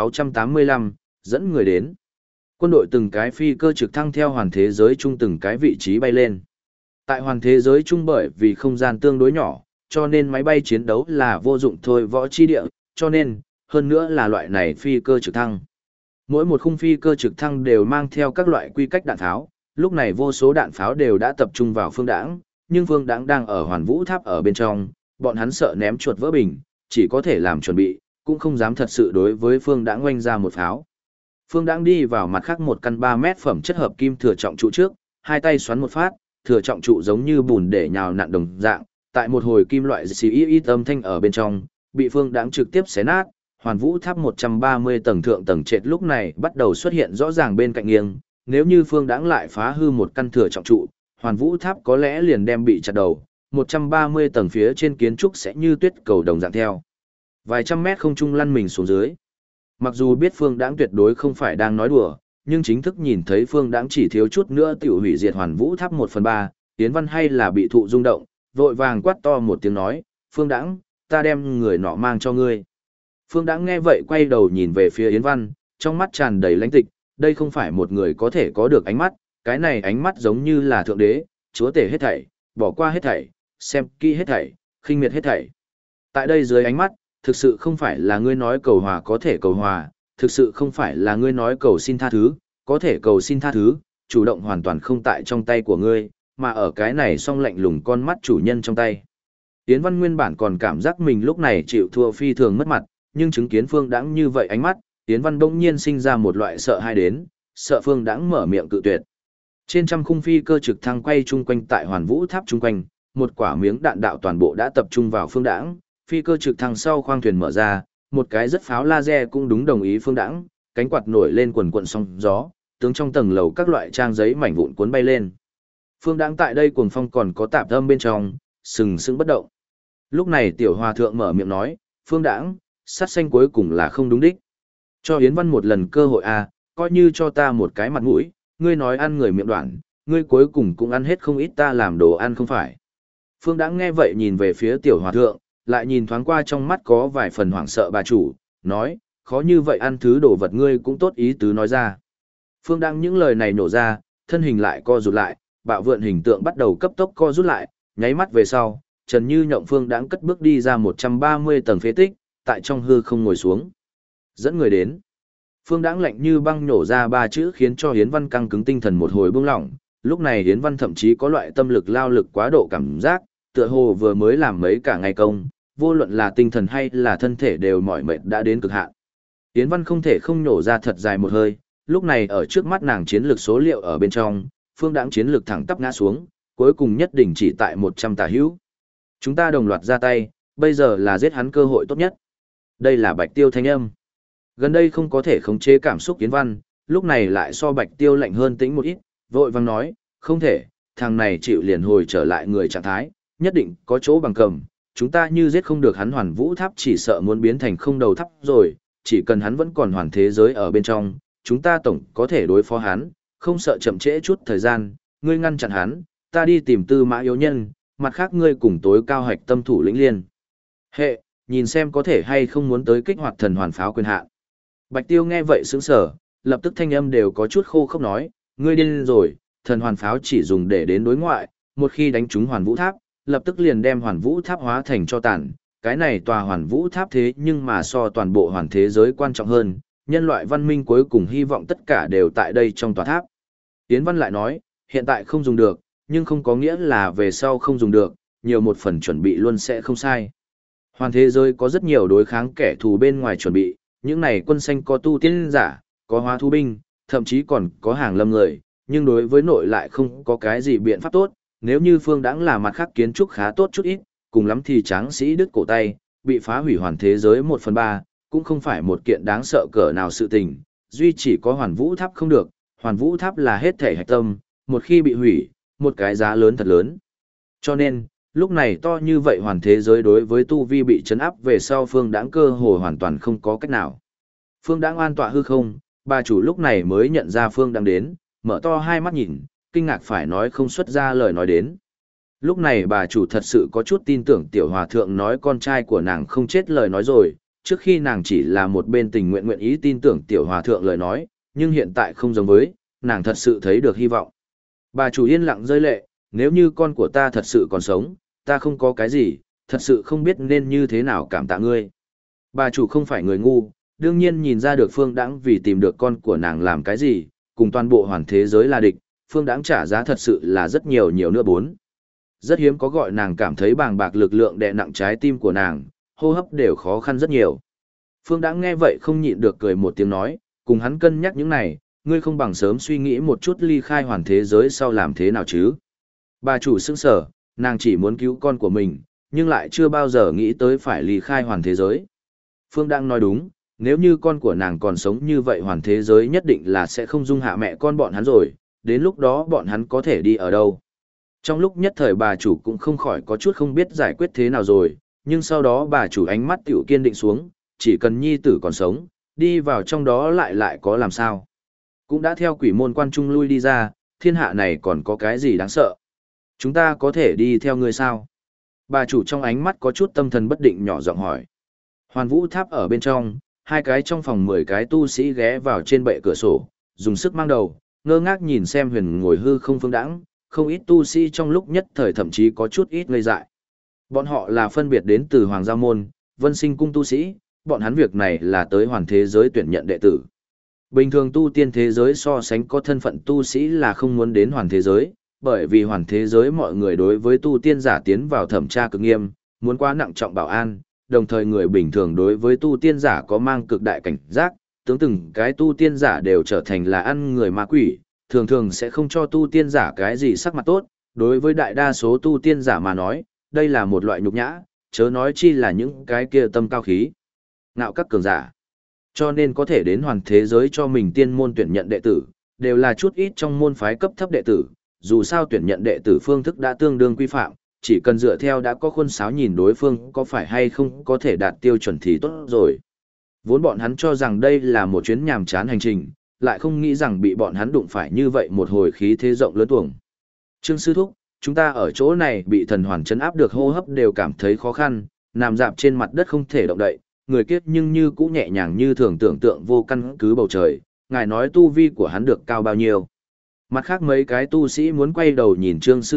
1685, dẫn người đến. Quân đội từng cái phi cơ trực thăng theo hoàn thế giới chung từng cái vị trí bay lên. Tại hoàn thế giới chung bởi vì không gian tương đối nhỏ, cho nên máy bay chiến đấu là vô dụng thôi võ chi địa, cho nên, hơn nữa là loại này phi cơ trực thăng. Mỗi một khung phi cơ trực thăng đều mang theo các loại quy cách đạn pháo, lúc này vô số đạn pháo đều đã tập trung vào Phương Đãng, nhưng Phương Đãng đang ở Hoàn Vũ Tháp ở bên trong, bọn hắn sợ ném chuột vỡ bình, chỉ có thể làm chuẩn bị, cũng không dám thật sự đối với Phương Đãng oanh ra một pháo. Phương Đãng đi vào mặt khác một căn 3 mét phẩm chất hợp kim thừa trọng trụ trước, hai tay xoắn một phát, thừa trọng trụ giống như bùn để nhào nặn đồng dạng, tại một hồi kim loại xì ít âm thanh ở bên trong, bị Phương Đãng trực tiếp xé nát. Hoàn Vũ Tháp 130 tầng thượng tầng trệt lúc này bắt đầu xuất hiện rõ ràng bên cạnh nghiêng, nếu như Phương Đãng lại phá hư một căn thừa trọng trụ, Hoàn Vũ Tháp có lẽ liền đem bị chặt đầu, 130 tầng phía trên kiến trúc sẽ như tuyết cầu đồng dạng theo. Vài trăm mét không trung lăn mình xuống dưới. Mặc dù biết Phương Đãng tuyệt đối không phải đang nói đùa, nhưng chính thức nhìn thấy Phương Đãng chỉ thiếu chút nữa tiểu hủy diệt Hoàn Vũ Tháp 1/3, Yến Văn hay là bị thụ rung động, vội vàng quát to một tiếng nói, Phương Đãng, ta đem người nọ mang cho ngươi. Phương Đãng nghe vậy quay đầu nhìn về phía Yến Văn, trong mắt tràn đầy lãnh tịch, đây không phải một người có thể có được ánh mắt, cái này ánh mắt giống như là thượng đế, chúa tể hết thảy, bỏ qua hết thảy, xem kỹ hết thảy, khinh miệt hết thảy. Tại đây dưới ánh mắt, thực sự không phải là ngươi nói cầu hòa có thể cầu hòa, thực sự không phải là ngươi nói cầu xin tha thứ, có thể cầu xin tha thứ, chủ động hoàn toàn không tại trong tay của ngươi, mà ở cái này song lạnh lùng con mắt chủ nhân trong tay. Yến Văn nguyên bản còn cảm giác mình lúc này chịu thua phi thường mất mặt, nhưng chứng kiến Phương Đãng như vậy ánh mắt, Yến Văn bỗng nhiên sinh ra một loại sợ hãi đến, sợ Phương Đãng mở miệng cự tuyệt. Trên trăm khung phi cơ trực thăng quay chung quanh tại Hoàn Vũ Tháp chung quanh, một quả miếng đạn đạo toàn bộ đã tập trung vào Phương Đãng, phi cơ trực thăng sau khoang thuyền mở ra, một cái rất pháo laser cũng đúng đồng ý Phương Đãng, cánh quạt nổi lên quần quần sóng gió, tướng trong tầng lầu các loại trang giấy mảnh vụn cuốn bay lên. Phương Đãng tại đây cuồng phong còn có tạp âm bên trong, sừng sững bất động. Lúc này tiểu hòa thượng mở miệng nói, Phương Đãng, sát sanh cuối cùng là không đúng đích. Cho Yến Văn một lần cơ hội à, coi như cho ta một cái mặt mũi, ngươi nói ăn người miệng đoạn, ngươi cuối cùng cũng ăn hết không ít ta làm đồ ăn không phải. Phương Đãng nghe vậy nhìn về phía tiểu hòa thượng, lại nhìn thoáng qua trong mắt có vài phần hoảng sợ bà chủ, nói, khó như vậy ăn thứ đồ vật ngươi cũng tốt ý tứ nói ra. Phương Đãng những lời này nổ ra, thân hình lại co rụt lại, bạo vượn hình tượng bắt đầu cấp tốc co rút lại, nháy mắt về sau, Trần Như Nhộng Phương Đãng cất bước đi ra 130 tầng phế tích, tại trong hư không ngồi xuống. Dẫn người đến. Phương Đãng lạnh như băng nhổ ra ba chữ khiến cho Hiến Văn căng cứng tinh thần một hồi buông lỏng, lúc này Hiến Văn thậm chí có loại tâm lực lao lực quá độ cảm giác, tựa hồ vừa mới làm mấy cả ngày công, vô luận là tinh thần hay là thân thể đều mỏi mệt đã đến cực hạn. Hiến Văn không thể không nhổ ra thật dài một hơi, lúc này ở trước mắt nàng chiến lược số liệu ở bên trong, Phương Đãng chiến lược thẳng tắp ngã xuống, cuối cùng nhất định chỉ tại 100 tả hữu. Chúng ta đồng loạt ra tay, bây giờ là giết hắn cơ hội tốt nhất. Đây là Bạch Tiêu thanh âm. Gần đây không có thể khống chế cảm xúc Yến Văn, lúc này lại so Bạch Tiêu lạnh hơn tĩnh một ít, vội vàng nói, không thể, thằng này chịu liền hồi trở lại người trạng thái, nhất định có chỗ bằng cầm, chúng ta như giết không được hắn Hoàn Vũ Tháp chỉ sợ muốn biến thành không đầu tháp rồi, chỉ cần hắn vẫn còn hoàn thế giới ở bên trong, chúng ta tổng có thể đối phó hắn, không sợ chậm trễ chút thời gian, ngươi ngăn chặn hắn, ta đi tìm Tư Mã Yếu Nhân, mặt khác ngươi cùng tối cao hạch tâm thủ lĩnh liên. Hệ, nhìn xem có thể hay không muốn tới kích hoạt thần hoàn pháo quyền hạn. Bạch Tiêu nghe vậy sững sờ, lập tức thanh âm đều có chút khô khốc nói, ngươi điên rồi, thần hoàn pháo chỉ dùng để đến đối ngoại, một khi đánh trúng Hoàn Vũ Tháp, lập tức liền đem Hoàn Vũ Tháp hóa thành cho tàn. Cái này tòa Hoàn Vũ Tháp thế nhưng mà so toàn bộ hoàn thế giới quan trọng hơn, nhân loại văn minh cuối cùng hy vọng tất cả đều tại đây trong tòa tháp. Yến Văn lại nói, hiện tại không dùng được, nhưng không có nghĩa là về sau không dùng được, nhiều một phần chuẩn bị luôn sẽ không sai. Hoàn thế giới có rất nhiều đối kháng kẻ thù bên ngoài chuẩn bị, những này quân xanh có tu tiên giả, có hóa thú binh, thậm chí còn có hàng lâm người, nhưng đối với nội lại không có cái gì biện pháp tốt, nếu như Phương Đãng là mặt khác kiến trúc khá tốt chút ít, cùng lắm thì tráng sĩ đứt cổ tay, bị phá hủy hoàn thế giới 1/3, cũng không phải một kiện đáng sợ cỡ nào sự tình, duy chỉ có Hoàn Vũ Tháp không được, Hoàn Vũ Tháp là hết thể hạch tâm, một khi bị hủy, một cái giá lớn thật lớn. Cho nên, lúc này to như vậy hoàn thế giới đối với tu vi bị chấn áp về sau Phương Đãng cơ hồ hoàn toàn không có cách nào. Phương Đãng an tọa hư không, bà chủ lúc này mới nhận ra Phương Đãng đến, mở to hai mắt nhìn, kinh ngạc phải nói không xuất ra lời nói đến. Lúc này bà chủ thật sự có chút tin tưởng tiểu hòa thượng nói con trai của nàng không chết lời nói rồi, trước khi nàng chỉ là một bên tình nguyện nguyện ý tin tưởng tiểu hòa thượng lời nói, nhưng hiện tại không giống với, nàng thật sự thấy được hy vọng. Bà chủ yên lặng rơi lệ, nếu như con của ta thật sự còn sống, ta không có cái gì, thật sự không biết nên như thế nào cảm tạ ngươi. Bà chủ không phải người ngu, đương nhiên nhìn ra được Phương Đãng vì tìm được con của nàng làm cái gì, cùng toàn bộ hoàn thế giới là địch, Phương Đãng trả giá thật sự là rất nhiều nhiều nữa bốn. Rất hiếm có gọi nàng cảm thấy bàng bạc lực lượng đè nặng trái tim của nàng, hô hấp đều khó khăn rất nhiều. Phương Đãng nghe vậy không nhịn được cười một tiếng nói, cùng hắn cân nhắc những này, ngươi không bằng sớm suy nghĩ một chút ly khai hoàn thế giới sau làm thế nào chứ. Bà chủ sững sờ, nàng chỉ muốn cứu con của mình, nhưng lại chưa bao giờ nghĩ tới phải ly khai hoàn thế giới. Phương Đãng nói đúng, nếu như con của nàng còn sống như vậy hoàn thế giới nhất định là sẽ không dung hạ mẹ con bọn hắn rồi, đến lúc đó bọn hắn có thể đi ở đâu. Trong lúc nhất thời bà chủ cũng không khỏi có chút không biết giải quyết thế nào rồi, nhưng sau đó bà chủ ánh mắt tiểu kiên định xuống, chỉ cần nhi tử còn sống, đi vào trong đó lại có làm sao. Cũng đã theo quỷ môn quan trung lui đi ra, thiên hạ này còn có cái gì đáng sợ. Chúng ta có thể đi theo ngươi sao? Bà chủ trong ánh mắt có chút tâm thần bất định nhỏ giọng hỏi. Hoàn Vũ Tháp ở bên trong, hai cái trong phòng 10 cái tu sĩ ghé vào trên bệ cửa sổ, dùng sức mang đầu, ngơ ngác nhìn xem huyền ngồi hư không Phương Đãng, không ít tu sĩ trong lúc nhất thời thậm chí có chút ít ngây dại. Bọn họ là phân biệt đến từ Hoàng Gia Môn, Vân Sinh Cung tu sĩ, bọn hắn việc này là tới hoàn thế giới tuyển nhận đệ tử. Bình thường tu tiên thế giới so sánh có thân phận tu sĩ là không muốn đến hoàn thế giới, bởi vì hoàn thế giới mọi người đối với tu tiên giả tiến vào thẩm tra cực nghiêm, muốn quá nặng trọng bảo an, đồng thời người bình thường đối với tu tiên giả có mang cực đại cảnh giác, tướng từng cái tu tiên giả đều trở thành là ăn người ma quỷ, thường thường sẽ không cho tu tiên giả cái gì sắc mặt tốt, đối với đại đa số tu tiên giả mà nói, đây là một loại nhục nhã, chớ nói chi là những cái kia tâm cao khí, ngạo các cường giả. Cho nên có thể đến hoàn thế giới cho mình tiên môn tuyển nhận đệ tử, đều là chút ít trong môn phái cấp thấp đệ tử, dù sao tuyển nhận đệ tử phương thức đã tương đương quy phạm, chỉ cần dựa theo đã có khuôn sáo nhìn đối phương có phải hay không có thể đạt tiêu chuẩn thì tốt rồi. Vốn bọn hắn cho rằng đây là một chuyến nhàm chán hành trình, lại không nghĩ rằng bị bọn hắn đụng phải như vậy một hồi khí thế rộng lớn tuồng. Trương sư thúc, chúng ta ở chỗ này bị thần hoàn chấn áp được hô hấp đều cảm thấy khó khăn, nằm dạp trên mặt đất không thể động đậy, người kiếp nhưng như cũ nhẹ nhàng như thường tưởng tượng vô căn cứ bầu trời, ngài nói tu vi của hắn được cao bao nhiêu. Mặt khác mấy cái tu sĩ muốn quay đầu nhìn Trương sư thúc,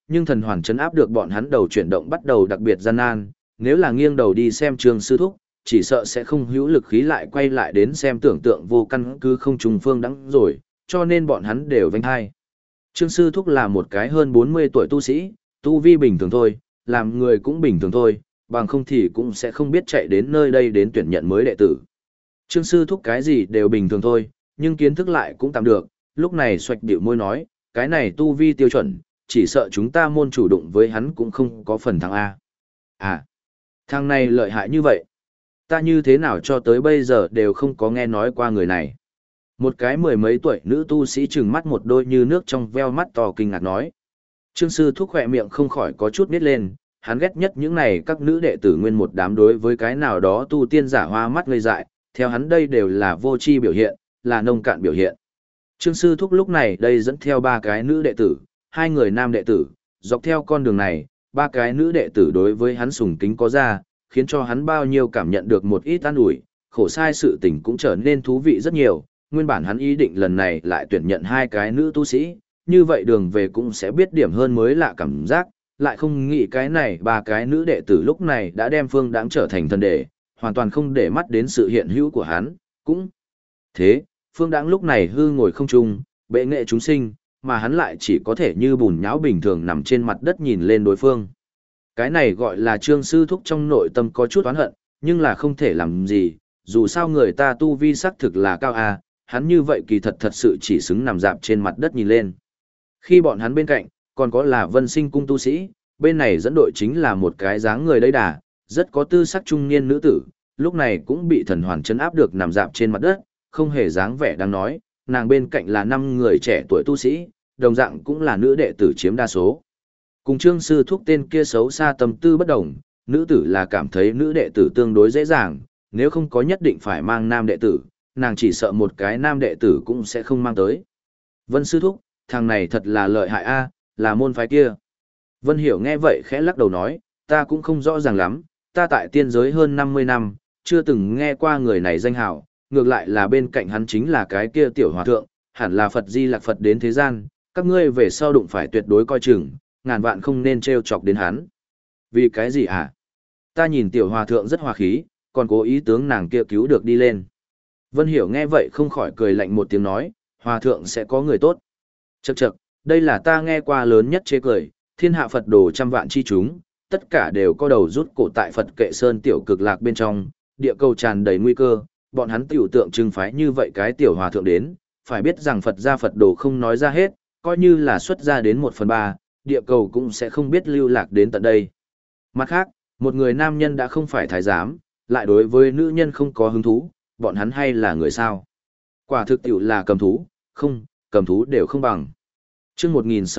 nhưng thần hoàn chấn áp được bọn hắn đầu chuyển động bắt đầu đặc biệt gian nan, nếu là nghiêng đầu đi xem Trương Sư Thúc, chỉ sợ sẽ không hữu lực khí lại quay lại đến xem tưởng tượng vô căn cứ không trùng phương đắng rồi, cho nên bọn hắn đều vênh hai. Trương Sư Thúc là một cái hơn 40 tuổi tu sĩ, tu vi bình thường thôi, làm người cũng bình thường thôi, bằng không thì cũng sẽ không biết chạy đến nơi đây đến tuyển nhận mới đệ tử. Trương Sư Thúc cái gì đều bình thường thôi, nhưng kiến thức lại cũng tạm được, lúc này xoạch điệu môi nói, cái này tu vi tiêu chuẩn, chỉ sợ chúng ta môn chủ đụng với hắn cũng không có phần thắng A. À, thằng này lợi hại như vậy. Ta như thế nào cho tới bây giờ đều không có nghe nói qua người này. Một cái mười mấy tuổi nữ tu sĩ trừng mắt một đôi như nước trong veo mắt to kinh ngạc nói. Trương Sư Thúc khỏe miệng không khỏi có chút nít lên, hắn ghét nhất những này các nữ đệ tử nguyên một đám đối với cái nào đó tu tiên giả hoa mắt ngây dại, theo hắn đây đều là vô tri biểu hiện, là nông cạn biểu hiện. Trương Sư Thúc lúc này đây dẫn theo ba cái nữ đệ tử, hai người nam đệ tử, dọc theo con đường này, ba cái nữ đệ tử đối với hắn sùng kính có ra, khiến cho hắn bao nhiêu cảm nhận được một ít an ủi, khổ sai sự tình cũng trở nên thú vị rất nhiều. Nguyên bản hắn ý định lần này lại tuyển nhận hai cái nữ tu sĩ, như vậy đường về cũng sẽ biết điểm hơn mới lạ cảm giác, lại không nghĩ cái này ba cái nữ đệ tử lúc này đã đem Phương Đãng trở thành thân đệ, hoàn toàn không để mắt đến sự hiện hữu của hắn, cũng thế, Phương Đãng lúc này hư ngồi không trung, bệ nghệ chúng sinh, mà hắn lại chỉ có thể như bùn nhão bình thường nằm trên mặt đất nhìn lên đối phương. Cái này gọi là Trương Sư Thúc trong nội tâm có chút oán hận, nhưng là không thể làm gì, dù sao người ta tu vi sắc thực là cao a, hắn như vậy kỳ thật thật sự chỉ xứng nằm dạp trên mặt đất nhìn lên. Khi bọn hắn bên cạnh, còn có là Vân Sinh cung tu sĩ, bên này dẫn đội chính là một cái dáng người đầy đà, rất có tư sắc trung niên nữ tử, lúc này cũng bị thần hoàn chấn áp được nằm dạp trên mặt đất, không hề dáng vẻ đang nói, nàng bên cạnh là 5 người trẻ tuổi tu sĩ, đồng dạng cũng là nữ đệ tử chiếm đa số. Cùng Trương Sư Thúc tên kia xấu xa tâm tư bất đồng, nữ tử là cảm thấy nữ đệ tử tương đối dễ dàng, nếu không có nhất định phải mang nam đệ tử, nàng chỉ sợ một cái nam đệ tử cũng sẽ không mang tới. Vân Sư Thúc, thằng này thật là lợi hại a, là môn phái kia. Vân Hiểu nghe vậy khẽ lắc đầu nói, ta cũng không rõ ràng lắm, ta tại tiên giới hơn 50 năm, chưa từng nghe qua người này danh hào, ngược lại là bên cạnh hắn chính là cái kia tiểu hòa thượng, hẳn là Phật Di Lặc Phật đến thế gian, các ngươi về sau đụng phải tuyệt đối coi chừng, ngàn vạn không nên trêu chọc đến hắn. Vì cái gì hả? Ta nhìn tiểu hòa thượng rất hòa khí, còn cố ý tướng nàng kia cứu được đi lên. Vân Hiểu nghe vậy không khỏi cười lạnh một tiếng nói, hòa thượng sẽ có người tốt. Chậc chậc, đây là ta nghe qua lớn nhất chê cười, thiên hạ Phật đồ trăm vạn chi chúng, tất cả đều có đầu rút cổ tại Phật kệ sơn tiểu cực lạc bên trong, địa cầu tràn đầy nguy cơ, bọn hắn tiểu tượng trưng phái như vậy cái tiểu hòa thượng đến, phải biết rằng Phật gia Phật đồ không nói ra hết, coi như là xuất ra đến 1/3, địa cầu cũng sẽ không biết lưu lạc đến tận đây. Mặt khác, một người nam nhân đã không phải thái giám, lại đối với nữ nhân không có hứng thú, bọn hắn hay là người sao? Quả thực tiểu là cầm thú, không, cầm thú đều không bằng. Chương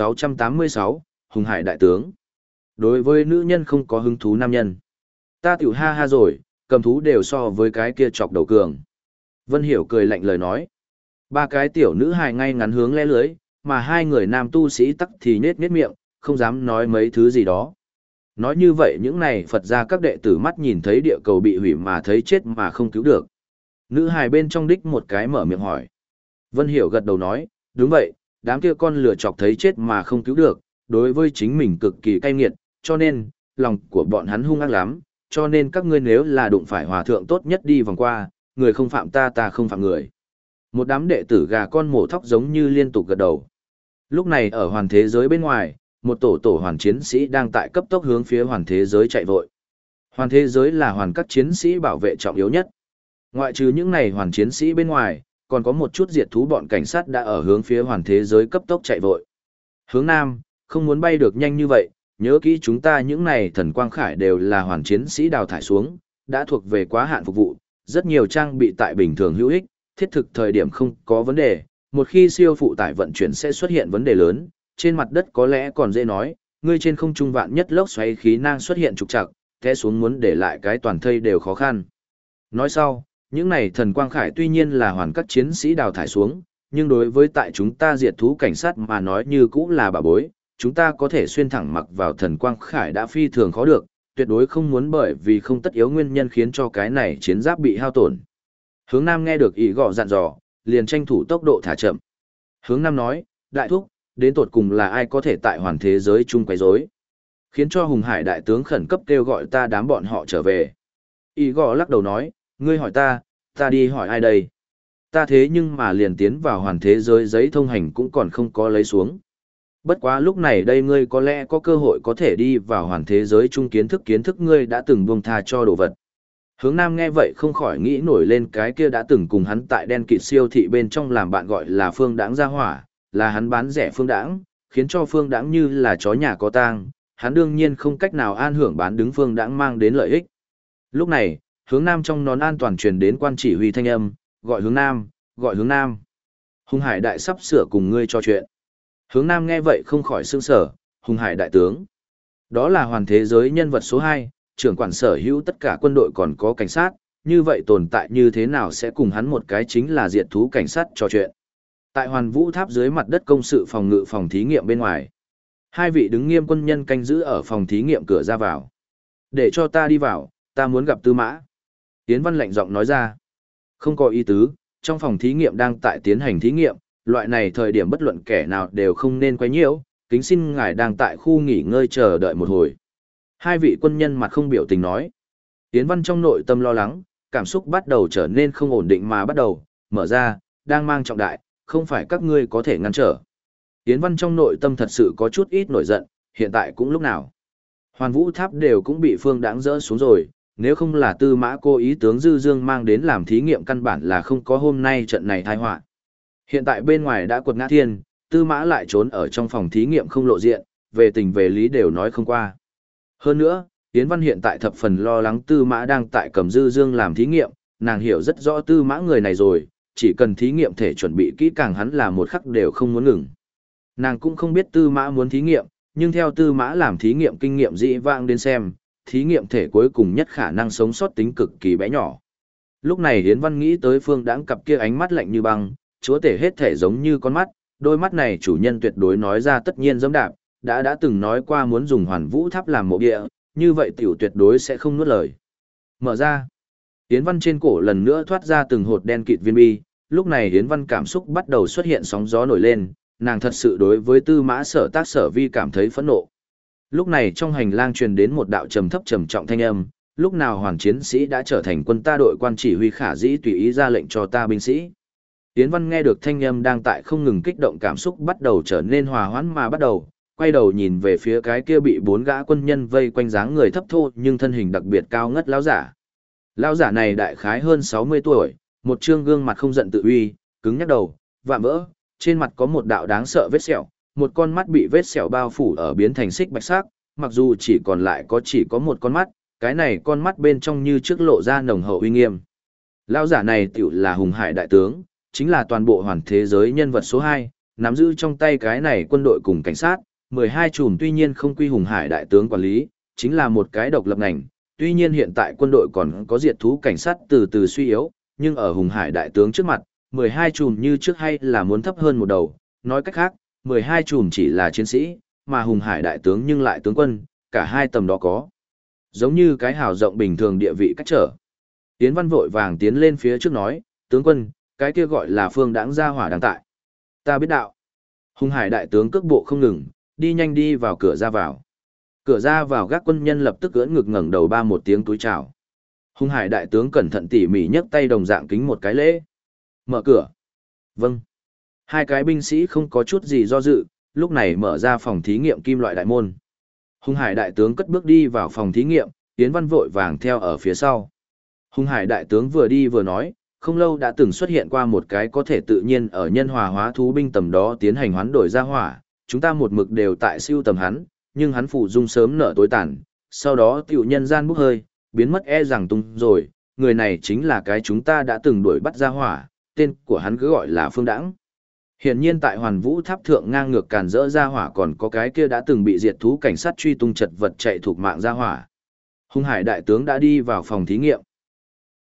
1686, Hùng Hải đại tướng. Đối với nữ nhân không có hứng thú nam nhân, ta tiểu ha ha rồi, cầm thú đều so với cái kia chọc đầu cường. Vân Hiểu cười lạnh lời nói. Ba cái tiểu nữ hài ngay ngắn hướng lẽ lưới, mà hai người nam tu sĩ tắc thì nết nết miệng, không dám nói mấy thứ gì đó. Nói như vậy những này Phật ra các đệ tử mắt nhìn thấy địa cầu bị hủy mà thấy chết mà không cứu được. Nữ hài bên trong đích một cái mở miệng hỏi. Vân Hiểu gật đầu nói, đúng vậy, đám kia con lừa chọc thấy chết mà không cứu được, đối với chính mình cực kỳ cay nghiệt, cho nên, lòng của bọn hắn hung ác lắm, cho nên các ngươi nếu là đụng phải hòa thượng tốt nhất đi vòng qua, người không phạm ta ta không phạm người. Một đám đệ tử gà con mổ thóc giống như liên tục gật đầu. Lúc này ở hoàn thế giới bên ngoài, một tổ hoàn chiến sĩ đang tại cấp tốc hướng phía hoàn thế giới chạy vội. Hoàn thế giới là hoàn các chiến sĩ bảo vệ trọng yếu nhất. Ngoại trừ những này hoàn chiến sĩ bên ngoài, còn có một chút diệt thú bọn cảnh sát đã ở hướng phía hoàn thế giới cấp tốc chạy vội. Hướng nam, không muốn bay được nhanh như vậy, nhớ kỹ chúng ta những này thần quang khải đều là hoàn chiến sĩ đào thải xuống, đã thuộc về quá hạn phục vụ, rất nhiều trang bị tại bình thường hữu ích, thiết thực thời điểm không có vấn đề, một khi siêu phụ tải vận chuyển sẽ xuất hiện vấn đề lớn, trên mặt đất có lẽ còn dễ nói, ngươi trên không trung vạn nhất lốc xoáy khí nang xuất hiện trục trặc, té xuống muốn để lại cái toàn thây đều khó khăn. Nói sau, những này thần quang khải tuy nhiên là hoàn các chiến sĩ đào thải xuống, nhưng đối với tại chúng ta diệt thú cảnh sát mà nói như cũng là bà bối, chúng ta có thể xuyên thẳng mặc vào thần quang khải đã phi thường khó được, tuyệt đối không muốn bởi vì không tất yếu nguyên nhân khiến cho cái này chiến giáp bị hao tổn. Hướng Nam nghe được ý gọ dặn dò, liền tranh thủ tốc độ thả chậm. Hướng Nam nói, đại thúc, đến tột cùng là ai có thể tại hoàn thế giới chung quấy rối, khiến cho Hùng Hải đại tướng khẩn cấp kêu gọi ta đám bọn họ trở về. Igor lắc đầu nói, ngươi hỏi ta đi hỏi ai đây? Ta thế nhưng mà liền tiến vào hoàn thế giới giấy thông hành cũng còn không có lấy xuống. Bất quá lúc này đây ngươi có lẽ có cơ hội có thể đi vào hoàn thế giới chung kiến thức ngươi đã từng buông tha cho đồ vật. Hướng Nam nghe vậy không khỏi nghĩ nổi lên cái kia đã từng cùng hắn tại đen kịt siêu thị bên trong làm bạn gọi là Phương Đãng gia hỏa, là hắn bán rẻ Phương Đãng, khiến cho Phương Đãng như là chó nhà có tang, hắn đương nhiên không cách nào an hưởng bán đứng Phương Đãng mang đến lợi ích. Lúc này, Hướng Nam trong nón an toàn truyền đến quan chỉ huy thanh âm, gọi Hướng Nam, gọi Hướng Nam. Hùng Hải đại sắp sửa cùng ngươi trò chuyện. Hướng Nam nghe vậy không khỏi sững sờ, Hùng Hải đại tướng. Đó là hoàn thế giới nhân vật số 2, trưởng quản sở hữu tất cả quân đội còn có cảnh sát, như vậy tồn tại như thế nào sẽ cùng hắn một cái chính là diệt thú cảnh sát trò chuyện. Tại Hoàn Vũ Tháp dưới mặt đất công sự phòng ngự phòng thí nghiệm bên ngoài, hai vị đứng nghiêm quân nhân canh giữ ở phòng thí nghiệm cửa ra vào. Để cho ta đi vào, ta muốn gặp Tư Mã. Yến Văn lạnh giọng nói ra. Không có ý tứ, trong phòng thí nghiệm đang tại tiến hành thí nghiệm, loại này thời điểm bất luận kẻ nào đều không nên quấy nhiễu, kính xin ngài đang tại khu nghỉ ngơi chờ đợi một hồi. Hai vị quân nhân mặt không biểu tình nói. Yến Văn trong nội tâm lo lắng, cảm xúc bắt đầu trở nên không ổn định mà bắt đầu, mở ra, đang mang trọng đại, không phải các ngươi có thể ngăn trở. Yến Văn trong nội tâm thật sự có chút ít nổi giận, hiện tại cũng lúc nào. Hoàn Vũ Tháp đều cũng bị Phương Đãng dỡ xuống rồi, nếu không là Tư Mã cố ý tướng Dư Dương mang đến làm thí nghiệm căn bản là không có hôm nay trận này tai họa. Hiện tại bên ngoài đã quật ngã thiên, Tư Mã lại trốn ở trong phòng thí nghiệm không lộ diện, về tình về lý đều nói không qua. Hơn nữa, Yến Văn hiện tại thập phần lo lắng Tư Mã đang tại cầm Dư Dương làm thí nghiệm, nàng hiểu rất rõ Tư Mã người này rồi, chỉ cần thí nghiệm thể chuẩn bị kỹ càng hắn là một khắc đều không muốn ngừng. Nàng cũng không biết Tư Mã muốn thí nghiệm, nhưng theo Tư Mã làm thí nghiệm kinh nghiệm dĩ vãng đến xem, thí nghiệm thể cuối cùng nhất khả năng sống sót tính cực kỳ bé nhỏ. Lúc này Yến Văn nghĩ tới Phương Đãng cặp kia ánh mắt lạnh như băng, chúa tể hết thể giống như con mắt, đôi mắt này chủ nhân tuyệt đối nói ra tất nhiên dẫm đạp, đã từng nói qua muốn dùng Hoàn Vũ Tháp làm mộ địa, như vậy tiểu tuyệt đối sẽ không nuốt lời. Mở ra. Yến Văn trên cổ lần nữa thoát ra từng hột đen kịt viên bi, lúc này Yến Văn cảm xúc bắt đầu xuất hiện sóng gió nổi lên, nàng thật sự đối với Tư Mã Sở Tác Sở Vi cảm thấy phẫn nộ. Lúc này trong hành lang truyền đến một đạo trầm thấp trầm trọng thanh âm, lúc nào Hoàn chiến sĩ đã trở thành quân ta đội quan chỉ huy khả dĩ tùy ý ra lệnh cho ta binh sĩ. Yến Văn nghe được thanh âm đang tại không ngừng kích động cảm xúc bắt đầu trở nên hòa hoãn mà bắt đầu, quay đầu nhìn về phía cái kia bị 4 gã quân nhân vây quanh dáng người thấp thô nhưng thân hình đặc biệt cao ngất lão giả. Lão giả này đại khái hơn 60 tuổi, một trương gương mặt không giận tự uy, cứng nhắc đầu, vạm vỡ, trên mặt có một đạo đáng sợ vết sẹo, một con mắt bị vết sẹo bao phủ ở biến thành xích bạch sắc, mặc dù chỉ còn lại chỉ có một con mắt, cái này con mắt bên trong như trước lộ ra nồng hậu uy nghiêm. Lão giả này tiểu là Hùng Hải đại tướng, chính là toàn bộ hoàn thế giới nhân vật số 2, nắm giữ trong tay cái này quân đội cùng cảnh sát, 12 chùm tuy nhiên không quy Hùng Hải đại tướng quản lý, chính là một cái độc lập ngành, tuy nhiên hiện tại quân đội còn có diệt thú cảnh sát từ từ suy yếu, nhưng ở Hùng Hải đại tướng trước mặt, 12 chùm như trước hay là muốn thấp hơn một đầu, nói cách khác, 12 chùm chỉ là chiến sĩ, mà Hùng Hải đại tướng nhưng lại tướng quân, cả hai tầm đó có. Giống như cái hào rộng bình thường địa vị cách trở. Yến Văn vội vàng tiến lên phía trước nói, tướng quân, cái kia gọi là Phương Đãng gia hỏa đang tại. Ta biết đạo. Hùng Hải đại tướng cước bộ không ngừng, đi nhanh đi vào cửa ra vào. Cửa ra vào gác quân nhân lập tức ưỡn ngực ngẩng đầu ba một tiếng túi chào. Hùng Hải đại tướng cẩn thận tỉ mỉ nhấc tay đồng dạng kính một cái lễ. Mở cửa. Vâng. Hai cái binh sĩ không có chút gì do dự, lúc này mở ra phòng thí nghiệm kim loại đại môn. Hùng Hải đại tướng cất bước đi vào phòng thí nghiệm, Yến Văn vội vàng theo ở phía sau. Hùng Hải đại tướng vừa đi vừa nói, không lâu đã từng xuất hiện qua một cái có thể tự nhiên ở nhân hòa hóa thú binh tầm đó tiến hành hoán đổi ra hỏa, chúng ta một mực đều tại siêu tầm hắn, nhưng hắn phụ dung sớm nở tối tàn, sau đó tiểu nhân gian bốc hơi, biến mất e rằng tung rồi, người này chính là cái chúng ta đã từng đuổi bắt ra hỏa, tên của hắn cứ gọi là Phương Đãng. Hiển nhiên tại Hoàn Vũ Tháp thượng ngang ngược càn rỡ ra hỏa còn có cái kia đã từng bị diệt thú cảnh sát truy tung chật vật chạy thuộc mạng ra hỏa. Hùng Hải đại tướng đã đi vào phòng thí nghiệm.